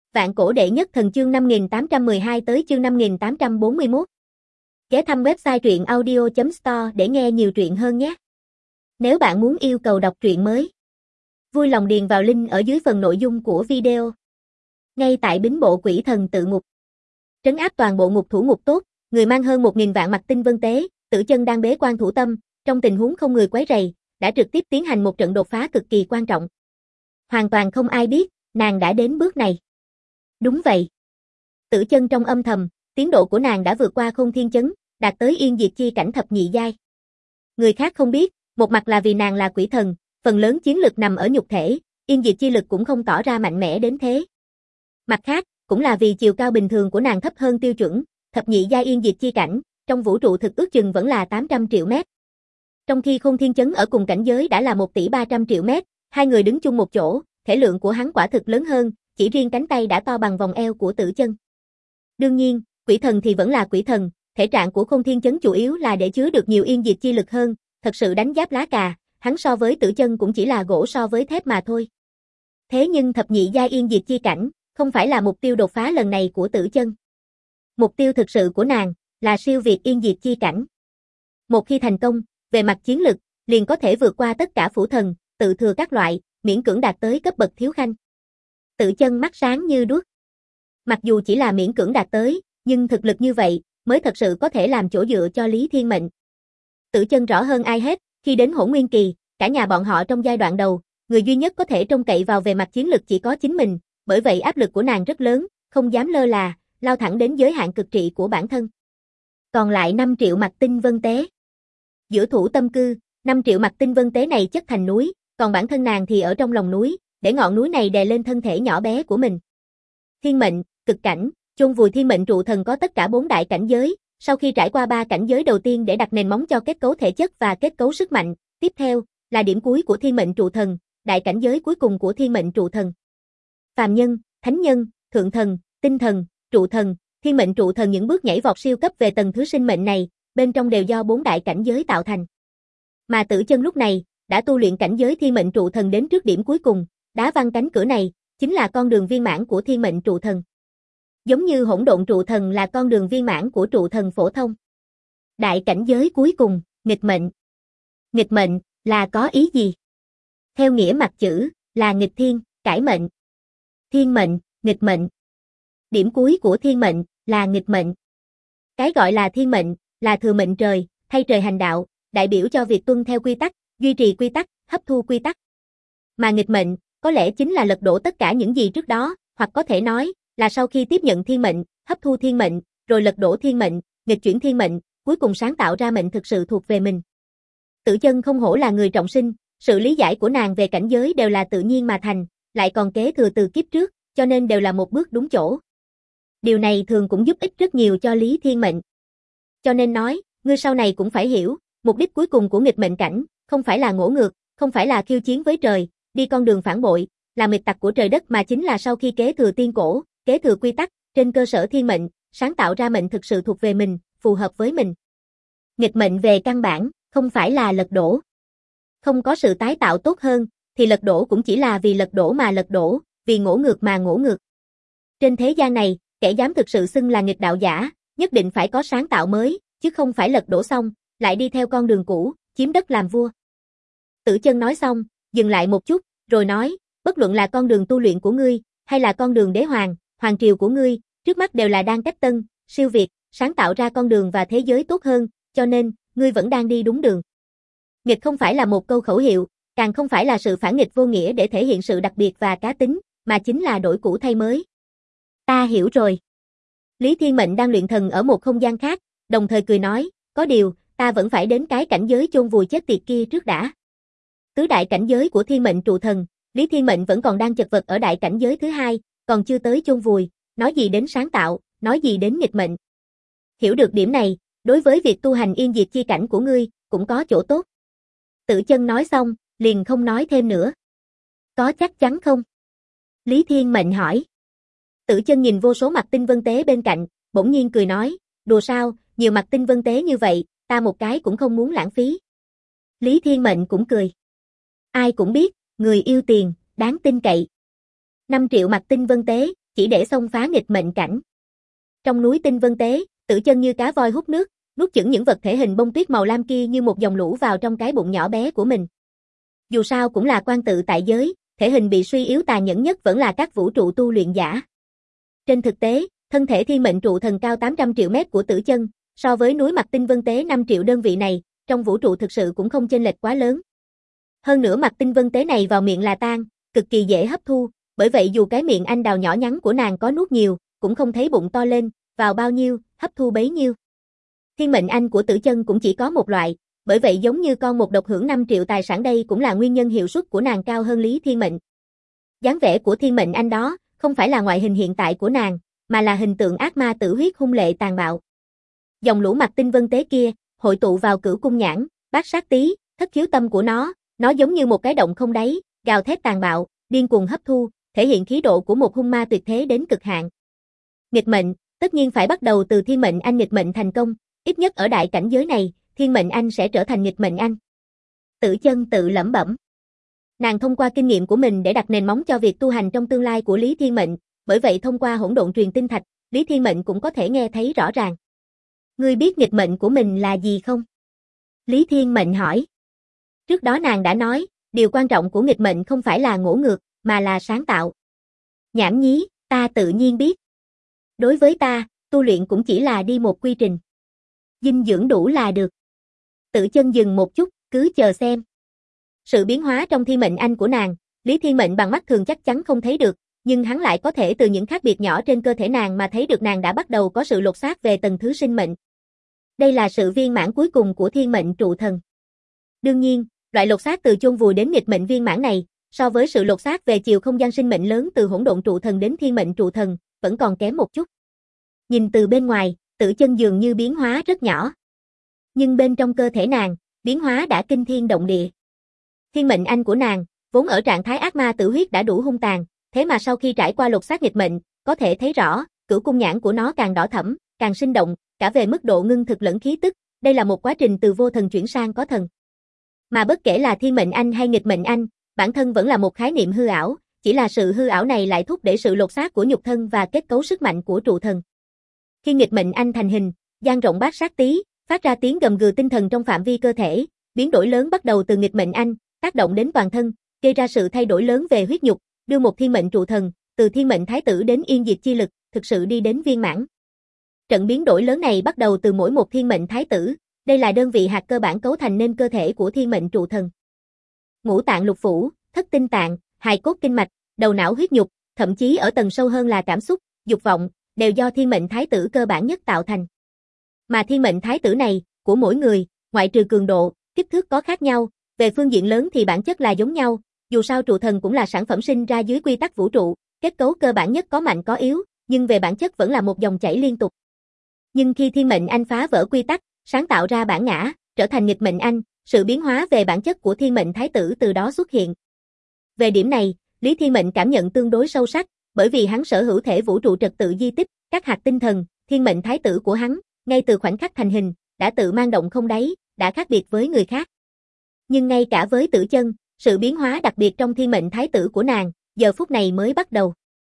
Vạn cổ đệ nhất thần chương 5812 tới chương 5841. Ghé thăm website truyện audio.store để nghe nhiều truyện hơn nhé. Nếu bạn muốn yêu cầu đọc truyện mới, vui lòng điền vào link ở dưới phần nội dung của video. Ngay tại bính bộ quỷ thần tự ngục, trấn áp toàn bộ ngục thủ ngục tốt, người mang hơn 1000 vạn mặt tinh vân tế, Tử Chân đang bế quan thủ tâm, trong tình huống không người quấy rầy, đã trực tiếp tiến hành một trận đột phá cực kỳ quan trọng. Hoàn toàn không ai biết, nàng đã đến bước này. Đúng vậy. Tử Chân trong âm thầm, tiến độ của nàng đã vượt qua Khôn Thiên Chấn, đạt tới Yên Diệt Chi cảnh thập nhị giai. Người khác không biết, một mặt là vì nàng là quỷ thần, phần lớn chiến lực nằm ở nhục thể, Yên Diệt Chi lực cũng không tỏ ra mạnh mẽ đến thế. Mặt khác, cũng là vì chiều cao bình thường của nàng thấp hơn tiêu chuẩn, thập nhị giai Yên Diệt Chi cảnh, trong vũ trụ thực ước chừng vẫn là 800 triệu mét. Trong khi Khôn Thiên Chấn ở cùng cảnh giới đã là 1 tỷ 300 triệu mét, hai người đứng chung một chỗ, thể lượng của hắn quả thực lớn hơn, chỉ riêng cánh tay đã to bằng vòng eo của Tử Chân. Đương nhiên, quỷ thần thì vẫn là quỷ thần, thể trạng của Khôn Thiên Chấn chủ yếu là để chứa được nhiều Yên Diệt Chi lực hơn, thật sự đánh giáp lá cà, hắn so với Tử Chân cũng chỉ là gỗ so với thép mà thôi. Thế nhưng thập nhị giai Yên Diệt Chi cảnh, không phải là mục tiêu đột phá lần này của Tử Chân. Mục tiêu thực sự của nàng là siêu việt Yên Diệt Chi cảnh. Một khi thành công, về mặt chiến lực, liền có thể vượt qua tất cả phủ thần, tự thừa các loại, miễn cưỡng đạt tới cấp bậc thiếu khanh. Tử Chân mắt sáng như đuốc. Mặc dù chỉ là miễn cưỡng đạt tới, nhưng thực lực như vậy mới thật sự có thể làm chỗ dựa cho Lý Thiên Mệnh. Tử Chân rõ hơn ai hết, khi đến Hỗn Nguyên kỳ, cả nhà bọn họ trong giai đoạn đầu, người duy nhất có thể trông cậy vào về mặt chiến lực chỉ có chính mình, bởi vậy áp lực của nàng rất lớn, không dám lơ là, lao thẳng đến giới hạn cực trị của bản thân. Còn lại 5 triệu mặt tinh vân tế. Giữa thủ tâm cư, 5 triệu mặt tinh vân tế này chất thành núi, còn bản thân nàng thì ở trong lòng núi, để ngọn núi này đè lên thân thể nhỏ bé của mình. Thiên mệnh, cực cảnh, chôn vùi thiên mệnh trụ thần có tất cả 4 đại cảnh giới, sau khi trải qua 3 cảnh giới đầu tiên để đặt nền móng cho kết cấu thể chất và kết cấu sức mạnh, tiếp theo là điểm cuối của thiên mệnh trụ thần, đại cảnh giới cuối cùng của thiên mệnh trụ thần. Phàm nhân, thánh nhân, thượng thần, tinh thần, trụ thần, thiên mệnh trụ thần những bước nhảy vọt siêu cấp về tầng thứ sinh mệnh này, bên trong đều do 4 đại cảnh giới tạo thành. Mà Tử Chân lúc này đã tu luyện cảnh giới thiên mệnh trụ thần đến trước điểm cuối cùng, đá văng cánh cửa này, chính là con đường viên mãn của thiên mệnh trụ thần. Giống như hỗn độn trụ thần là con đường viên mãn của trụ thần phổ thông. Đại cảnh giới cuối cùng, nghịch mệnh. Nghịch mệnh là có ý gì? Theo nghĩa mặt chữ, là nghịch thiên, cải mệnh. Thiên mệnh, nghịch mệnh. Điểm cuối của thiên mệnh là nghịch mệnh. Cái gọi là thiên mệnh là thừa mệnh trời, thay trời hành đạo, đại biểu cho việc tuân theo quy tắc, duy trì quy tắc, hấp thu quy tắc. Mà nghịch mệnh có lẽ chính là lật đổ tất cả những gì trước đó, hoặc có thể nói là sau khi tiếp nhận thiên mệnh, hấp thu thiên mệnh, rồi lật đổ thiên mệnh, nghịch chuyển thiên mệnh, cuối cùng sáng tạo ra mệnh thực sự thuộc về mình. Tử Chân không hổ là người trọng sinh, sự lý giải của nàng về cảnh giới đều là tự nhiên mà thành, lại còn kế thừa từ kiếp trước, cho nên đều là một bước đúng chỗ. Điều này thường cũng giúp ích rất nhiều cho Lý Thiên Mệnh. Cho nên nói, ngươi sau này cũng phải hiểu, mục đích cuối cùng của nghịch mệnh cảnh, không phải là ngỗ ngược, không phải là khiêu chiến với trời, đi con đường phản bội, là nghịch tặc của trời đất mà chính là sau khi kế thừa tiên cổ, kế thừa quy tắc, trên cơ sở thiên mệnh, sáng tạo ra mệnh thực sự thuộc về mình, phù hợp với mình. Nghịch mệnh về căn bản, không phải là lật đổ. Không có sự tái tạo tốt hơn, thì lật đổ cũng chỉ là vì lật đổ mà lật đổ, vì ngỗ ngược mà ngỗ ngược. Trên thế gian này, kẻ dám thực sự xưng là nghịch đạo giả, nhất định phải có sáng tạo mới, chứ không phải lật đổ xong, lại đi theo con đường cũ, chiếm đất làm vua. Tử Chân nói xong, dừng lại một chút, rồi nói, bất luận là con đường tu luyện của ngươi, hay là con đường đế hoàng, hoàng triều của ngươi, trước mắt đều là đang cách tân, siêu việt, sáng tạo ra con đường và thế giới tốt hơn, cho nên, ngươi vẫn đang đi đúng đường. Nghịch không phải là một câu khẩu hiệu, càng không phải là sự phản nghịch vô nghĩa để thể hiện sự đặc biệt và cá tính, mà chính là đổi cũ thay mới. Ta hiểu rồi. Lý Thiên Mệnh đang luyện thần ở một không gian khác, đồng thời cười nói, có điều, ta vẫn phải đến cái cảnh giới chôn vùi chết tiệt kia trước đã. Tứ đại cảnh giới của thiên mệnh trụ thần, Lý Thiên Mệnh vẫn còn đang chật vật ở đại cảnh giới thứ 2, còn chưa tới chôn vùi, nói gì đến sáng tạo, nói gì đến nghịch mệnh. Hiểu được điểm này, đối với việc tu hành yên diệt chi cảnh của ngươi, cũng có chỗ tốt. Tử Chân nói xong, liền không nói thêm nữa. Có chắc chắn không? Lý Thiên Mệnh hỏi. Tử Chân nhìn vô số mặt tinh vân tế bên cạnh, bỗng nhiên cười nói, đùa sao, nhiều mặt tinh vân tế như vậy, ta một cái cũng không muốn lãng phí. Lý Thiên Mệnh cũng cười. Ai cũng biết, người yêu tiền, đáng tin cậy. 5 triệu mặt tinh vân tế, chỉ để xông phá nghịch mệnh cảnh. Trong núi Tinh Vân Tế, Tử Chân như cá voi hút nước, nuốt chửng những vật thể hình bông tuyết màu lam kia như một dòng lũ vào trong cái bụng nhỏ bé của mình. Dù sao cũng là quan tự tại giới, thể hình bị suy yếu tàn nhẫn nhất vẫn là các vũ trụ tu luyện giả. Trên thực tế, thân thể thiên mệnh trụ thần cao 800 triệu mét của Tử Chân, so với núi mặt Tinh Vân Tế 5 triệu đơn vị này, trong vũ trụ thực sự cũng không chênh lệch quá lớn. Hơn nữa mặt Tinh Vân Tế này vào miệng là tan, cực kỳ dễ hấp thu, bởi vậy dù cái miệng anh đào nhỏ nhắn của nàng có nuốt nhiều, cũng không thấy bụng to lên, vào bao nhiêu, hấp thu bấy nhiêu. Thiên mệnh anh của Tử Chân cũng chỉ có một loại, bởi vậy giống như con một độc hưởng 5 triệu tài sản đây cũng là nguyên nhân hiệu suất của nàng cao hơn Lý Thiên Mệnh. Dáng vẻ của thiên mệnh anh đó, không phải là ngoại hình hiện tại của nàng, mà là hình tượng ác ma tử huyết hung lệ tàn bạo. Dòng lũ mặt Tinh Vân Tế kia, hội tụ vào Cửu Cung Nhãn, Bát Sát Tí, thất khiếu tâm của nó giống như một cái động không đáy, gào thét tàn bạo, điên cuồng hấp thu, thể hiện khí độ của một hung ma tuyệt thế đến cực hạn. Nghịch mệnh, tất nhiên phải bắt đầu từ thiên mệnh anh nghịch mệnh thành công, ít nhất ở đại cảnh giới này, thiên mệnh anh sẽ trở thành nghịch mệnh anh. Tử Chân tự lẩm bẩm. Nàng thông qua kinh nghiệm của mình để đặt nền móng cho việc tu hành trong tương lai của Lý Thiên Mệnh, bởi vậy thông qua hỗn độn truyền tinh thạch, Lý Thiên Mệnh cũng có thể nghe thấy rõ ràng. Ngươi biết nghịch mệnh của mình là gì không? Lý Thiên Mệnh hỏi. Trước đó nàng đã nói, điều quan trọng của nghịch mệnh không phải là ngỗ ngược, mà là sáng tạo. Nhảm nhí, ta tự nhiên biết. Đối với ta, tu luyện cũng chỉ là đi một quy trình. Dinh dưỡng đủ là được. Tử Chân dừng một chút, cứ chờ xem. Sự biến hóa trong thiên mệnh anh của nàng, Lý Thiên Mệnh bằng mắt thường chắc chắn không thấy được, nhưng hắn lại có thể từ những khác biệt nhỏ trên cơ thể nàng mà thấy được nàng đã bắt đầu có sự lột xác về tầng thứ sinh mệnh. Đây là sự viên mãn cuối cùng của thiên mệnh trụ thần. Đương nhiên, loại lột xác từ chôn vùi đến nghịch mệnh viên mãn này, so với sự lột xác về chiều không gian sinh mệnh lớn từ hỗn độn trụ thần đến thiên mệnh trụ thần, vẫn còn kém một chút. Nhìn từ bên ngoài, Tử Chân dường như biến hóa rất nhỏ. Nhưng bên trong cơ thể nàng, biến hóa đã kinh thiên động địa. Thiên mệnh anh của nàng, vốn ở trạng thái ác ma tử huyết đã đủ hung tàn, thế mà sau khi trải qua lột xác nghịch mệnh, có thể thấy rõ, Cửu Cung Nhãn của nó càng đỏ thẫm, càng sinh động, cả về mức độ ngưng thực lẫn khí tức, đây là một quá trình từ vô thần chuyển sang có thần. Mà bất kể là thiên mệnh anh hay nghịch mệnh anh, bản thân vẫn là một khái niệm hư ảo, chỉ là sự hư ảo này lại thúc đẩy sự lột xác của nhục thân và kết cấu sức mạnh của trụ thần. Khi nghịch mệnh anh thành hình, dang rộng bát sát tí, phát ra tiếng gầm gừ tinh thần trong phạm vi cơ thể, biến đổi lớn bắt đầu từ nghịch mệnh anh, tác động đến toàn thân, gây ra sự thay đổi lớn về huyết nhục, đưa một thiên mệnh trụ thần, từ thiên mệnh thái tử đến yên diệt chi lực, thực sự đi đến viên mãn. Trận biến đổi lớn này bắt đầu từ mỗi một thiên mệnh thái tử, đây là đơn vị hạt cơ bản cấu thành nên cơ thể của thiên mệnh trụ thần. Ngũ tạng lục phủ, thất tinh tạng, hài cốt kinh mạch, đầu não huyết nhục, thậm chí ở tầng sâu hơn là cảm xúc, dục vọng, đều do thiên mệnh thái tử cơ bản nhất tạo thành. Mà thiên mệnh thái tử này, của mỗi người, ngoại trừ cường độ, kích thước có khác nhau, về phương diện lớn thì bản chất là giống nhau, dù sao trụ thần cũng là sản phẩm sinh ra dưới quy tắc vũ trụ, kết cấu cơ bản nhất có mạnh có yếu, nhưng về bản chất vẫn là một dòng chảy liên tục. Nhưng khi thiên mệnh anh phá vỡ quy tắc, sáng tạo ra bản ngã, trở thành nghịch mệnh anh, sự biến hóa về bản chất của thiên mệnh thái tử từ đó xuất hiện. Về điểm này, Lý Thiên Mệnh cảm nhận tương đối sâu sắc, bởi vì hắn sở hữu thể vũ trụ trật tự di tích, các hạt tinh thần, thiên mệnh thái tử của hắn, ngay từ khoảnh khắc thành hình, đã tự mang động không đáy, đã khác biệt với người khác. Nhưng ngay cả với Tử Chân, sự biến hóa đặc biệt trong thiên mệnh thái tử của nàng, giờ phút này mới bắt đầu.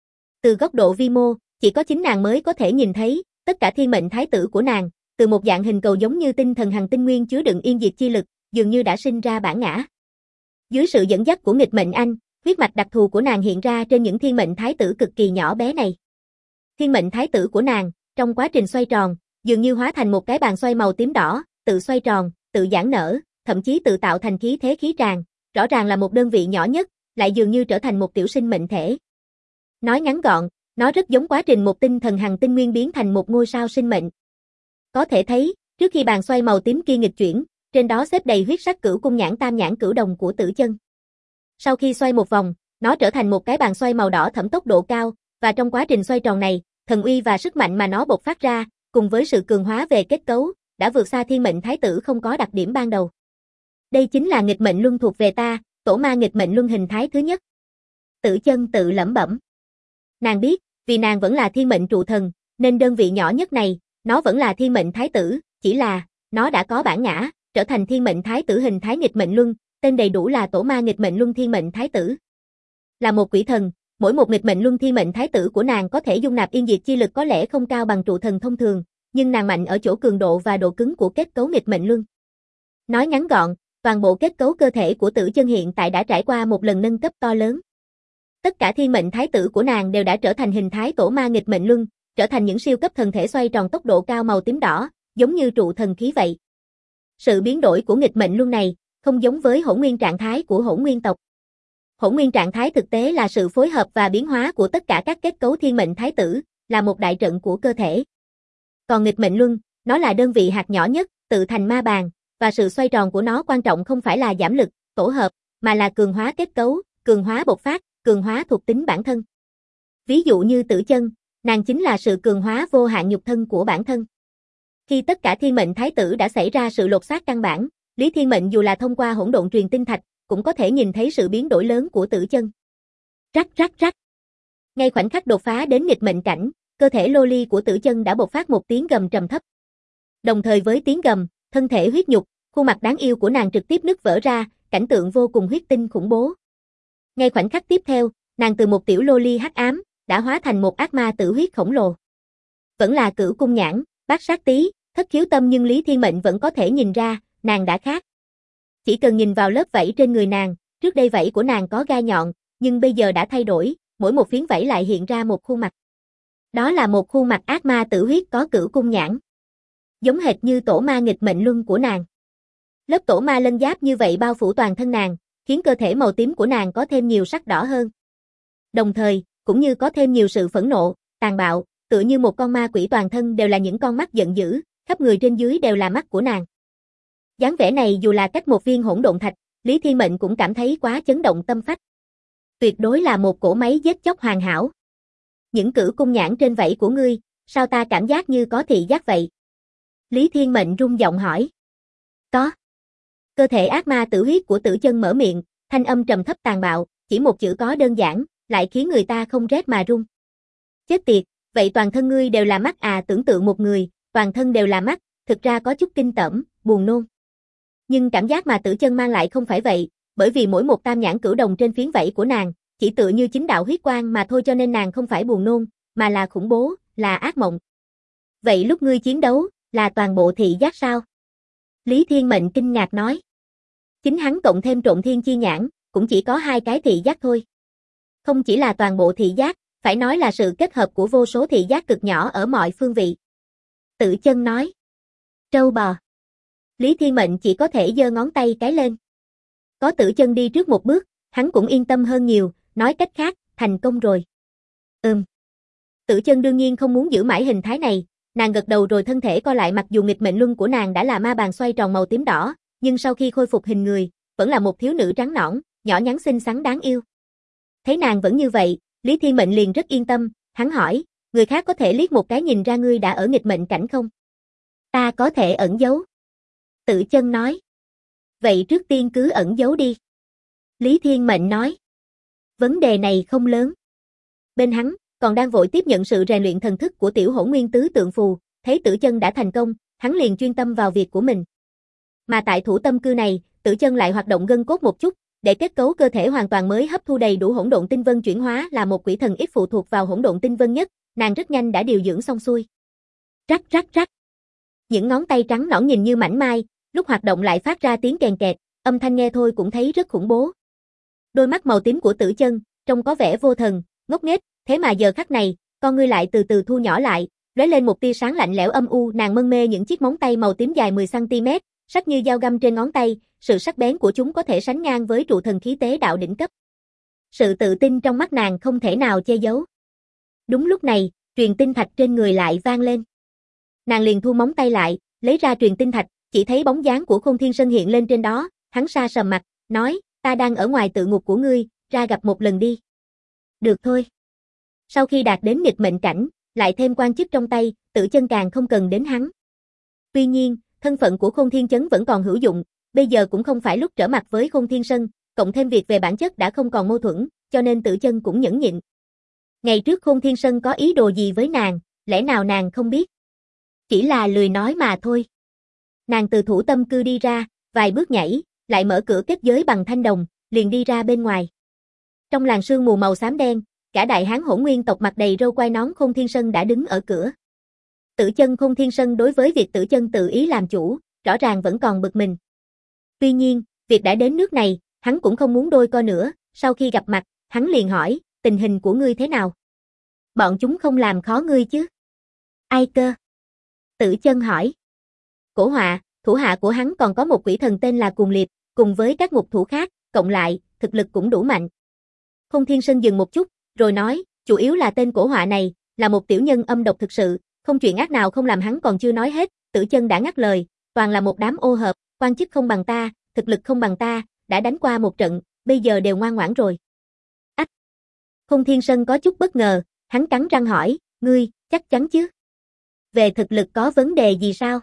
Từ góc độ vi mô, chỉ có chính nàng mới có thể nhìn thấy, tất cả thiên mệnh thái tử của nàng, từ một dạng hình cầu giống như tinh thần hằng tinh nguyên chứa đựng yên diệt chi lực, dường như đã sinh ra bản ngã. Dưới sự dẫn dắt của nghịch mệnh anh, huyết mạch đặc thù của nàng hiện ra trên những thiên mệnh thái tử cực kỳ nhỏ bé này. Thiên mệnh thái tử của nàng, trong quá trình xoay tròn, dường như hóa thành một cái bàn xoay màu tím đỏ, tự xoay tròn, tự giãn nở, thậm chí tự tạo thành khí thế khí tràng, rõ ràng là một đơn vị nhỏ nhất, lại dường như trở thành một tiểu sinh mệnh thể. Nói ngắn gọn, nó rất giống quá trình một tinh thần hằng tinh nguyên biến thành một ngôi sao sinh mệnh. Có thể thấy, trước khi bàn xoay màu tím kia nghịch chuyển, trên đó xếp đầy huyết sắc Cửu Cung Nhãn tam nhãn cửu đồng của Tử Chân. Sau khi xoay một vòng, nó trở thành một cái bàn xoay màu đỏ thẫm tốc độ cao, và trong quá trình xoay tròn này, thần uy và sức mạnh mà nó bộc phát ra, cùng với sự cường hóa về kết cấu, đã vượt xa thiên mệnh thái tử không có đặc điểm ban đầu. Đây chính là nghịch mệnh luân thuộc về ta, tổ ma nghịch mệnh luân hình thái thứ nhất. Tử Chân tự lẩm bẩm. Nàng biết, vì nàng vẫn là thiên mệnh trụ thần, nên đơn vị nhỏ nhất này, nó vẫn là thiên mệnh thái tử, chỉ là, nó đã có bản ngã, trở thành thiên mệnh thái tử hình thái nghịch mệnh luân, tên đầy đủ là tổ ma nghịch mệnh luân thiên mệnh thái tử. Là một quỷ thần, mỗi một nghịch mệnh luân thiên mệnh thái tử của nàng có thể dung nạp yên diệt chi lực có lẽ không cao bằng trụ thần thông thường, nhưng nàng mạnh ở chỗ cường độ và độ cứng của kết cấu nghịch mệnh luân. Nói ngắn gọn, toàn bộ kết cấu cơ thể của Tử Chân hiện tại đã trải qua một lần nâng cấp to lớn. Tất cả thiên mệnh thái tử của nàng đều đã trở thành hình thái tổ ma nghịch mệnh luân, trở thành những siêu cấp thần thể xoay tròn tốc độ cao màu tím đỏ, giống như trụ thần khí vậy. Sự biến đổi của nghịch mệnh luân này không giống với hỗn nguyên trạng thái của hỗn nguyên tộc. Hỗn nguyên trạng thái thực tế là sự phối hợp và biến hóa của tất cả các kết cấu thiên mệnh thái tử, là một đại trận của cơ thể. Còn nghịch mệnh luân, nó là đơn vị hạt nhỏ nhất, tự thành ma bàn, và sự xoay tròn của nó quan trọng không phải là giảm lực, tổ hợp, mà là cường hóa kết cấu, cường hóa bộc phát, cường hóa thuộc tính bản thân. Ví dụ như Tử Chân, nàng chính là sự cường hóa vô hạn nhục thân của bản thân. Khi tất cả thiên mệnh thái tử đã xảy ra sự lột xác căn bản, Lý Thiên Mệnh dù là thông qua hỗn độn truyền tinh thạch, cũng có thể nhìn thấy sự biến đổi lớn của Tử Chân. Rắc rắc rắc. Ngay khoảnh khắc đột phá đến nghịch mệnh cảnh, cơ thể lô ly của Tử Chân đã bộc phát một tiếng gầm trầm thấp. Đồng thời với tiếng gầm, thân thể huyết nhục, khuôn mặt đáng yêu của nàng trực tiếp nứt vỡ ra, cảnh tượng vô cùng huyết tinh khủng bố. Ngay khoảnh khắc tiếp theo, nàng từ một tiểu lô ly hắc ám, đã hóa thành một ác ma tử huyết khổng lồ. Vẫn là Cửu Cung Nhãn, Bát Sát Tí, Thất Khiếu Tâm, nhưng Lý Thiên Mệnh vẫn có thể nhìn ra, nàng đã khác. Chỉ cần nhìn vào lớp vảy trên người nàng, trước đây vảy của nàng có gai nhọn, nhưng bây giờ đã thay đổi, mỗi một phiến vảy lại hiện ra một khuôn mặt. Đó là một khuôn mặt ác ma tử huyết có cửu cung nhãn. Giống hệt như tổ ma nghịch mệnh luân của nàng. Lớp tổ ma lân giáp như vậy bao phủ toàn thân nàng, khiến cơ thể màu tím của nàng có thêm nhiều sắc đỏ hơn. Đồng thời, cũng như có thêm nhiều sự phẫn nộ, tàn bạo, tựa như một con ma quỷ, toàn thân đều là những con mắt giận dữ, khắp người trên dưới đều là mắt của nàng. Dáng vẻ này dù là cách một viên hỗn độn thạch, Lý Thiên Mệnh cũng cảm thấy quá chấn động tâm phách. Tuyệt đối là một cỗ máy giết chóc hoàn hảo. Những cửu cung nhãn trên vảy của ngươi, sao ta cảm giác như có thị giác vậy? Lý Thiên Mệnh rung giọng hỏi. Có. Cơ thể ác ma tử huyết của Tử Chân mở miệng, thanh âm trầm thấp tàn bạo, chỉ một chữ có đơn giản, lại khiến người ta không rét mà run. Chết tiệt, vậy toàn thân ngươi đều là mắt à? Tưởng tượng một người, toàn thân đều là mắt, thực ra có chút kinh tởm, buồn nôn. Nhưng cảm giác mà Tử Chân mang lại không phải vậy, bởi vì mỗi một tam nhãn cửu đồng trên phiến vảy của nàng, chỉ tựa như chính đạo huyết quang mà thôi, cho nên nàng không phải buồn nôn, mà là khủng bố, là ác mộng. Vậy lúc ngươi chiến đấu, là toàn bộ thị giác sao? Lý Thiên Mệnh kinh ngạc nói. Chính hắn cộng thêm trộn thiên chi nhãn, cũng chỉ có 2 cái thị giác thôi. Không chỉ là toàn bộ thị giác, phải nói là sự kết hợp của vô số thị giác cực nhỏ ở mọi phương vị. Tử Chân nói. Trâu bò. Lý Thiên Mệnh chỉ có thể giơ ngón tay cái lên. Có Tử Chân đi trước một bước, hắn cũng yên tâm hơn nhiều, nói cách khác, thành công rồi. Tử Chân đương nhiên không muốn giữ mãi hình thái này, nàng gật đầu rồi thân thể co lại, mặc dù nghịch mệnh luân của nàng đã là ma bàn xoay tròn màu tím đỏ, nhưng sau khi khôi phục hình người, vẫn là một thiếu nữ trắng nõn, nhỏ nhắn xinh xắn đáng yêu. Thấy nàng vẫn như vậy, Lý Thiên Mệnh liền rất yên tâm, hắn hỏi, người khác có thể liếc một cái nhìn ra ngươi đã ở nghịch mệnh cảnh không? Ta có thể ẩn giấu. Tử Chân nói. Vậy trước tiên cứ ẩn giấu đi. Lý Thiên Mệnh nói. Vấn đề này không lớn. Bên hắn, còn đang vội tiếp nhận sự rèn luyện thần thức của tiểu hỗn nguyên tứ tượng phù, thấy Tử Chân đã thành công, hắn liền chuyên tâm vào việc của mình. Mà tại thủ tâm cư này, Tử Chân lại hoạt động gân cốt một chút, để kết cấu cơ thể hoàn toàn mới hấp thu đầy đủ hỗn độn tinh vân, chuyển hóa là một quỷ thần ít phụ thuộc vào hỗn độn tinh vân nhất, nàng rất nhanh đã điều dưỡng xong xuôi. Rắc rắc rắc. Những ngón tay trắng nõn nhìn như mảnh mai, lúc hoạt động lại phát ra tiếng kèn kẹt, âm thanh nghe thôi cũng thấy rất khủng bố. Đôi mắt màu tím của Tử Chân trông có vẻ vô thần, ngốc nghếch, thế mà giờ khắc này, con ngươi lại từ từ thu nhỏ lại, lóe lên một tia sáng lạnh lẽo âm u, nàng mân mê những chiếc móng tay màu tím dài 10 cm, sắc như dao găm trên ngón tay, sự sắc bén của chúng có thể sánh ngang với trụ thần khí tế đạo đỉnh cấp. Sự tự tin trong mắt nàng không thể nào che giấu. Đúng lúc này, truyền tinh thạch trên người lại vang lên. Nàng liền thu móng tay lại, lấy ra truyền tinh thạch, chỉ thấy bóng dáng của Khôn Thiên Sơn hiện lên trên đó, hắn sa sầm mặt, nói, ta đang ở ngoài tự ngục của ngươi, ra gặp một lần đi. Được thôi. Sau khi đạt đến nghịch mệnh cảnh, lại thêm quan chức trong tay, Tử Chân càng không cần đến hắn. Tuy nhiên, thân phận của Khôn Thiên Chấn vẫn còn hữu dụng, bây giờ cũng không phải lúc trở mặt với Khôn Thiên Sơn, cộng thêm việc về bản chất đã không còn mâu thuẫn, cho nên Tử Chân cũng nhẫn nhịn. Ngày trước Khôn Thiên Sơn có ý đồ gì với nàng, lẽ nào nàng không biết? Chỉ là lười nói mà thôi. Nàng từ thủ tâm cư đi ra, vài bước nhảy, lại mở cửa kết giới bằng thanh đồng, liền đi ra bên ngoài. Trong làn sương mù màu xám đen, cả đại hán Hỗn Nguyên tộc mặt đầy râu quai nón Khôn Thiên Sơn đã đứng ở cửa. Tử Chân Khôn Thiên Sơn đối với việc Tử Chân tự ý làm chủ, rõ ràng vẫn còn bực mình. Tuy nhiên, việc đã đến nước này, hắn cũng không muốn đôi co nữa, sau khi gặp mặt, hắn liền hỏi, tình hình của ngươi thế nào? Bọn chúng không làm khó ngươi chứ? Ai cơ? Tử Chân hỏi. Cổ Họa, thủ hạ của hắn còn có một quỷ thần tên là Cuồng Liệt, cùng với các ngục thủ khác, cộng lại, thực lực cũng đủ mạnh. Khôn Thiên Sơn dừng một chút, rồi nói, chủ yếu là tên Cổ Họa này, là một tiểu nhân âm độc thực sự, không chuyện ác nào không làm. Hắn còn chưa nói hết, Tử Chân đã ngắt lời, toàn là một đám ô hợp, quan chức không bằng ta, thực lực không bằng ta, đã đánh qua một trận, bây giờ đều ngoan ngoãn rồi. Ách! Khôn Thiên Sơn có chút bất ngờ, hắn cắn răng hỏi, ngươi, chắc chắn chứ? Về thực lực có vấn đề gì sao?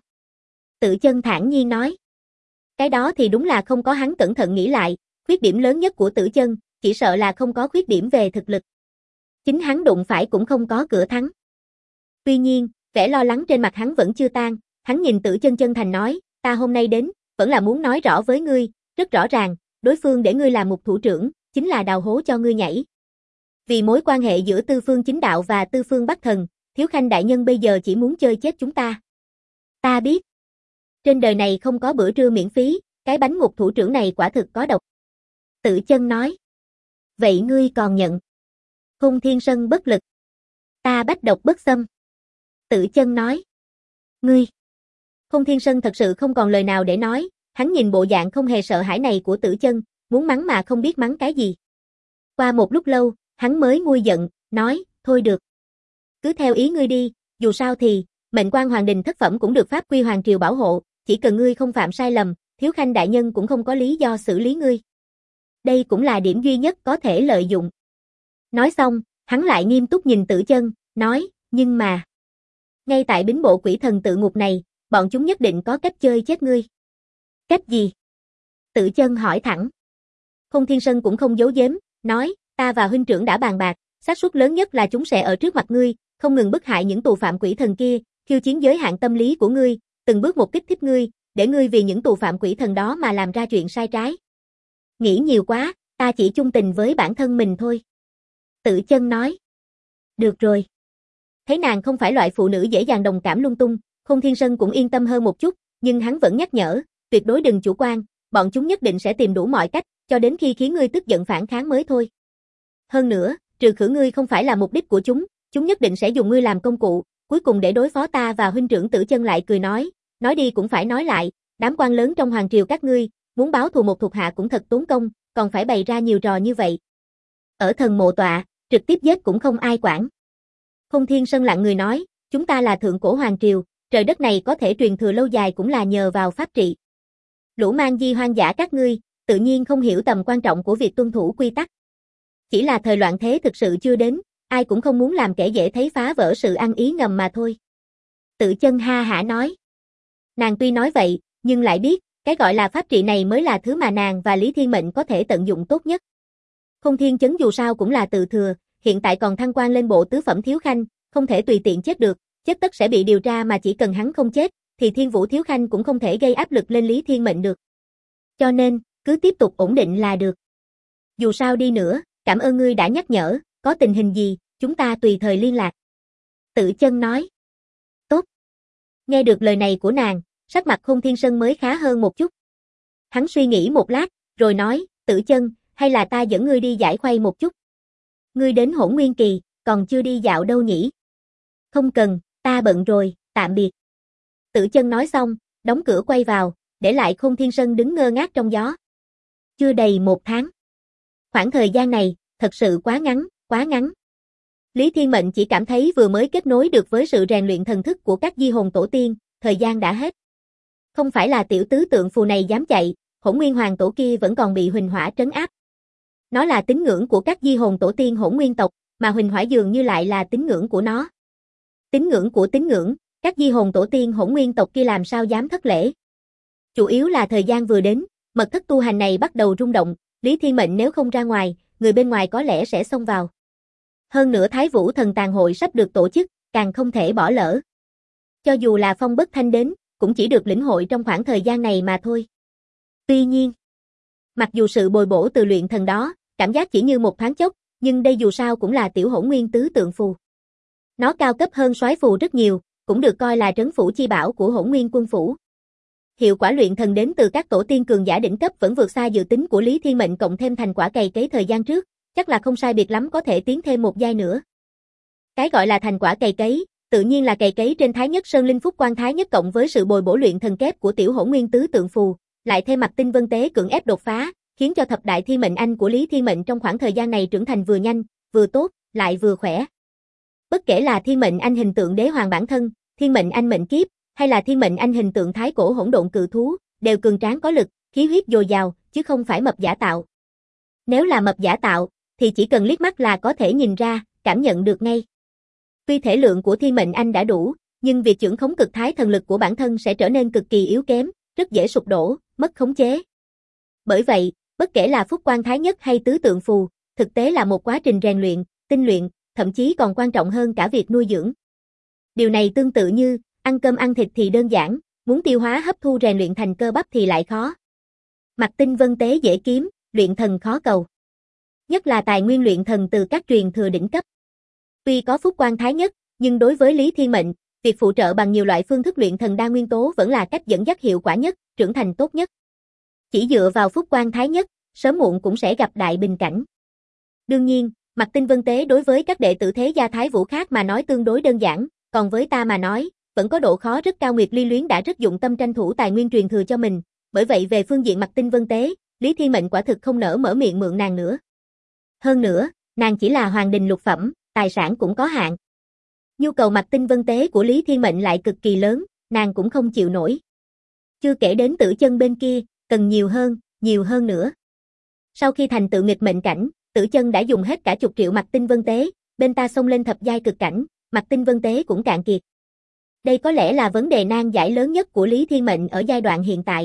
Tử Chân thản nhiên nói. Cái đó thì đúng là không có. Hắn cẩn thận nghĩ lại, khuyết điểm lớn nhất của Tử Chân, chỉ sợ là không có khuyết điểm về thực lực. Chính hắn đụng phải cũng không có cửa thắng. Tuy nhiên, vẻ lo lắng trên mặt hắn vẫn chưa tan, hắn nhìn Tử Chân chân thành nói, ta hôm nay đến, vẫn là muốn nói rõ với ngươi, rất rõ ràng, đối phương để ngươi làm một thủ trưởng, chính là đào hố cho ngươi nhảy. Vì mối quan hệ giữa Tư Phương Chính Đạo và Tư Phương Bắc Thần, Thiếu Khanh đại nhân bây giờ chỉ muốn chơi chết chúng ta. Ta biết. Trên đời này không có bữa trưa miễn phí, cái bánh ngục thủ trưởng này quả thực có độc. Tử Chân nói. Vậy ngươi còn nhận? Khôn Thiên Sơn bất lực. Ta bách độc bất xâm. Tử Chân nói. Ngươi. Khôn Thiên Sơn thật sự không còn lời nào để nói, hắn nhìn bộ dạng không hề sợ hãi này của Tử Chân, muốn mắng mà không biết mắng cái gì. Qua một lúc lâu, hắn mới nguôi giận, nói, thôi được. Cứ theo ý ngươi đi, dù sao thì, mệnh quan hoàng đình thất phẩm cũng được pháp quy hoàng triều bảo hộ, chỉ cần ngươi không phạm sai lầm, Thiếu Khanh đại nhân cũng không có lý do xử lý ngươi. Đây cũng là điểm duy nhất có thể lợi dụng. Nói xong, hắn lại nghiêm túc nhìn Tử Chân, nói, nhưng mà, ngay tại bính bộ quỷ thần tự ngục này, bọn chúng nhất định có cách chơi chết ngươi. Cách gì? Tử Chân hỏi thẳng. Khôn Thiên Sơn cũng không giấu giếm, nói, ta và huynh trưởng đã bàn bạc, xác suất lớn nhất là chúng sẽ ở trước mặt ngươi, không ngừng bức hại những tù phạm quỷ thần kia, khiêu chiến giới hạn tâm lý của ngươi, từng bước một kích thích ngươi, để ngươi vì những tù phạm quỷ thần đó mà làm ra chuyện sai trái. Nghĩ nhiều quá, ta chỉ chung tình với bản thân mình thôi. Tử Chân nói. Được rồi. Thấy nàng không phải loại phụ nữ dễ dàng đồng cảm lung tung, Khôn Thiên Sơn cũng yên tâm hơn một chút, nhưng hắn vẫn nhắc nhở, tuyệt đối đừng chủ quan, bọn chúng nhất định sẽ tìm đủ mọi cách, cho đến khi khiến ngươi tức giận phản kháng mới thôi. Hơn nữa, trừ khử ngươi không phải là mục đích của chúng nhất định sẽ dùng ngươi làm công cụ, cuối cùng để đối phó ta và huynh trưởng Tử Chân lại cười nói đi cũng phải nói lại, đám quan lớn trong hoàng triều các ngươi, muốn báo thù một thuộc hạ cũng thật tốn công, còn phải bày ra nhiều trò như vậy. Ở thần mộ tọa, trực tiếp giết cũng không ai quản. Khôn Thiên Sơn lặng người nói, chúng ta là thượng cổ hoàng triều, trời đất này có thể truyền thừa lâu dài cũng là nhờ vào pháp trị. Lũ mang di hoang dã các ngươi, tự nhiên không hiểu tầm quan trọng của việc tuân thủ quy tắc. Chỉ là thời loạn thế thực sự chưa đến, ai cũng không muốn làm kẻ dễ thấy phá vỡ sự ăn ý ngầm mà thôi. Tử Chân ha hả nói. Nàng tuy nói vậy, nhưng lại biết, cái gọi là pháp trị này mới là thứ mà nàng và Lý Thiên Mệnh có thể tận dụng tốt nhất. Khôn Thiên Chấn dù sao cũng là tự thừa, hiện tại còn thăng quan lên bộ tứ phẩm thiếu khanh, không thể tùy tiện chết được, chết tất sẽ bị điều tra mà chỉ cần hắn không chết, thì Thiên Vũ thiếu khanh cũng không thể gây áp lực lên Lý Thiên Mệnh được. Cho nên, cứ tiếp tục ổn định là được. Dù sao đi nữa, cảm ơn ngươi đã nhắc nhở, có tình hình gì, chúng ta tùy thời liên lạc. Tử Chân nói. Tốt. Nghe được lời này của nàng, sắc mặt Khôn Thiên Sơn mới khá hơn một chút. Hắn suy nghĩ một lát, rồi nói, Tử Chân, hay là ta dẫn ngươi đi giải khuây một chút. Ngươi đến Hỗn Nguyên Kỳ, còn chưa đi dạo đâu nhỉ? Không cần, ta bận rồi, tạm biệt. Tử Chân nói xong, đóng cửa quay vào, để lại Khôn Thiên Sơn đứng ngơ ngác trong gió. Chưa đầy 1 tháng. Khoảng thời gian này, thật sự quá ngắn, quá ngắn. Lý Thiên Mệnh chỉ cảm thấy vừa mới kết nối được với sự rèn luyện thần thức của các di hồn tổ tiên, thời gian đã hết. Không phải là tiểu tứ tượng phù này dám chạy, Hỗn Nguyên Hoàng tổ kia vẫn còn bị Huỳnh Hỏa trấn áp. Nó là tín ngưỡng của các di hồn tổ tiên Hỗn Nguyên tộc, mà Huỳnh Hỏa dường như lại là tín ngưỡng của nó. Tín ngưỡng của tín ngưỡng, các di hồn tổ tiên Hỗn Nguyên tộc kia làm sao dám thất lễ. Chủ yếu là thời gian vừa đến, mật thất tu hành này bắt đầu rung động, Lý Thiên Mệnh nếu không ra ngoài, người bên ngoài có lẽ sẽ xông vào. Hơn nữa Thái Vũ Thần Tàn Hội sắp được tổ chức, càng không thể bỏ lỡ. Cho dù là Phong Bất Thanh đến, cũng chỉ được lĩnh hội trong khoảng thời gian này mà thôi. Tuy nhiên, mặc dù sự bồi bổ từ luyện thần đó, cảm giác chỉ như một thoáng chốc, Nhưng đây dù sao cũng là tiểu hỗn nguyên tứ tượng phù. Nó cao cấp hơn soái phù rất nhiều, cũng được coi là trấn phủ chi bảo của hỗn nguyên quân phủ. Hiệu quả luyện thần đến từ các tổ tiên cường giả đỉnh cấp vẫn vượt xa dự tính của Lý Thiên Mệnh, cộng thêm thành quả cày cấy thời gian trước, chắc là không sai biệt lắm có thể tiến thêm một giai nữa. Cái gọi là thành quả cày cấy, tự nhiên là cày cấy trên Thái Nhất Sơn Linh Phúc Quan Thái Nhất cộng với sự bồi bổ luyện thần kép của tiểu hỗn nguyên tứ tượng phù, lại thêm Mạc Tinh Vân Tế cưỡng ép đột phá, khiến cho thập đại thiên mệnh anh của Lý Thiên Mệnh trong khoảng thời gian này trưởng thành vừa nhanh, vừa tốt, lại vừa khỏe. Bất kể là thiên mệnh anh hình tượng đế hoàng bản thân, thiên mệnh anh mệnh kiếp, hay là thiên mệnh anh hình tượng thái cổ hỗn độn cự thú, đều cường tráng có lực, khí huyết dồi dào, chứ không phải mập giả tạo. Nếu là mập giả tạo, thì chỉ cần liếc mắt là có thể nhìn ra, cảm nhận được ngay. Tuy thể lượng của thiên mệnh anh đã đủ, nhưng việc trưởng khống cực thái thần lực của bản thân sẽ trở nên cực kỳ yếu kém, rất dễ sụp đổ, mất khống chế. Bởi vậy, bất kể là Phúc Quan Thái Nhất hay tứ tượng phù, thực tế là một quá trình rèn luyện, tinh luyện, thậm chí còn quan trọng hơn cả việc nuôi dưỡng. Điều này tương tự như, ăn cơm ăn thịt thì đơn giản, muốn tiêu hóa hấp thu rèn luyện thành cơ bắp thì lại khó. Mạc Tinh Vân Tế dễ kiếm, luyện thần khó cầu. Nhất là tài nguyên luyện thần từ các truyền thừa đỉnh cấp. Tuy có Phúc Quan Thái Nhất, nhưng đối với Lý Thiên Mệnh, việc phụ trợ bằng nhiều loại phương thức luyện thần đa nguyên tố vẫn là cách dẫn dắt hiệu quả nhất, trưởng thành tốt nhất. Chỉ dựa vào Phúc Quan Thái Nhất, sớm muộn cũng sẽ gặp đại bình cảnh. Đương nhiên, Mạc Tinh Vân Tế đối với các đệ tử thế gia Thái Vũ khác mà nói tương đối đơn giản, còn với ta mà nói, vẫn có độ khó rất cao. Nguyệt Ly Luyến đã rất dụng tâm tranh thủ tài nguyên truyền thừa cho mình, bởi vậy về phương diện Mạc Tinh Vân Tế, Lý Thiên Mệnh quả thực không nỡ mở miệng mượn nàng nữa. Hơn nữa, nàng chỉ là hoàng đình lục phẩm, tài sản cũng có hạn. Nhu cầu Mạc Tinh Vân Tế của Lý Thiên Mệnh lại cực kỳ lớn, nàng cũng không chịu nổi. Chưa kể đến Tử Chân bên kia, cần nhiều hơn nữa. Sau khi thành tựu nghịch mệnh cảnh, Tử Chân đã dùng hết cả chục triệu Mạc Tinh Vân Tế, bên ta xông lên thập giai cực cảnh, Mạc Tinh Vân Tế cũng cạn kiệt. Đây có lẽ là vấn đề nan giải lớn nhất của Lý Thiên Mệnh ở giai đoạn hiện tại.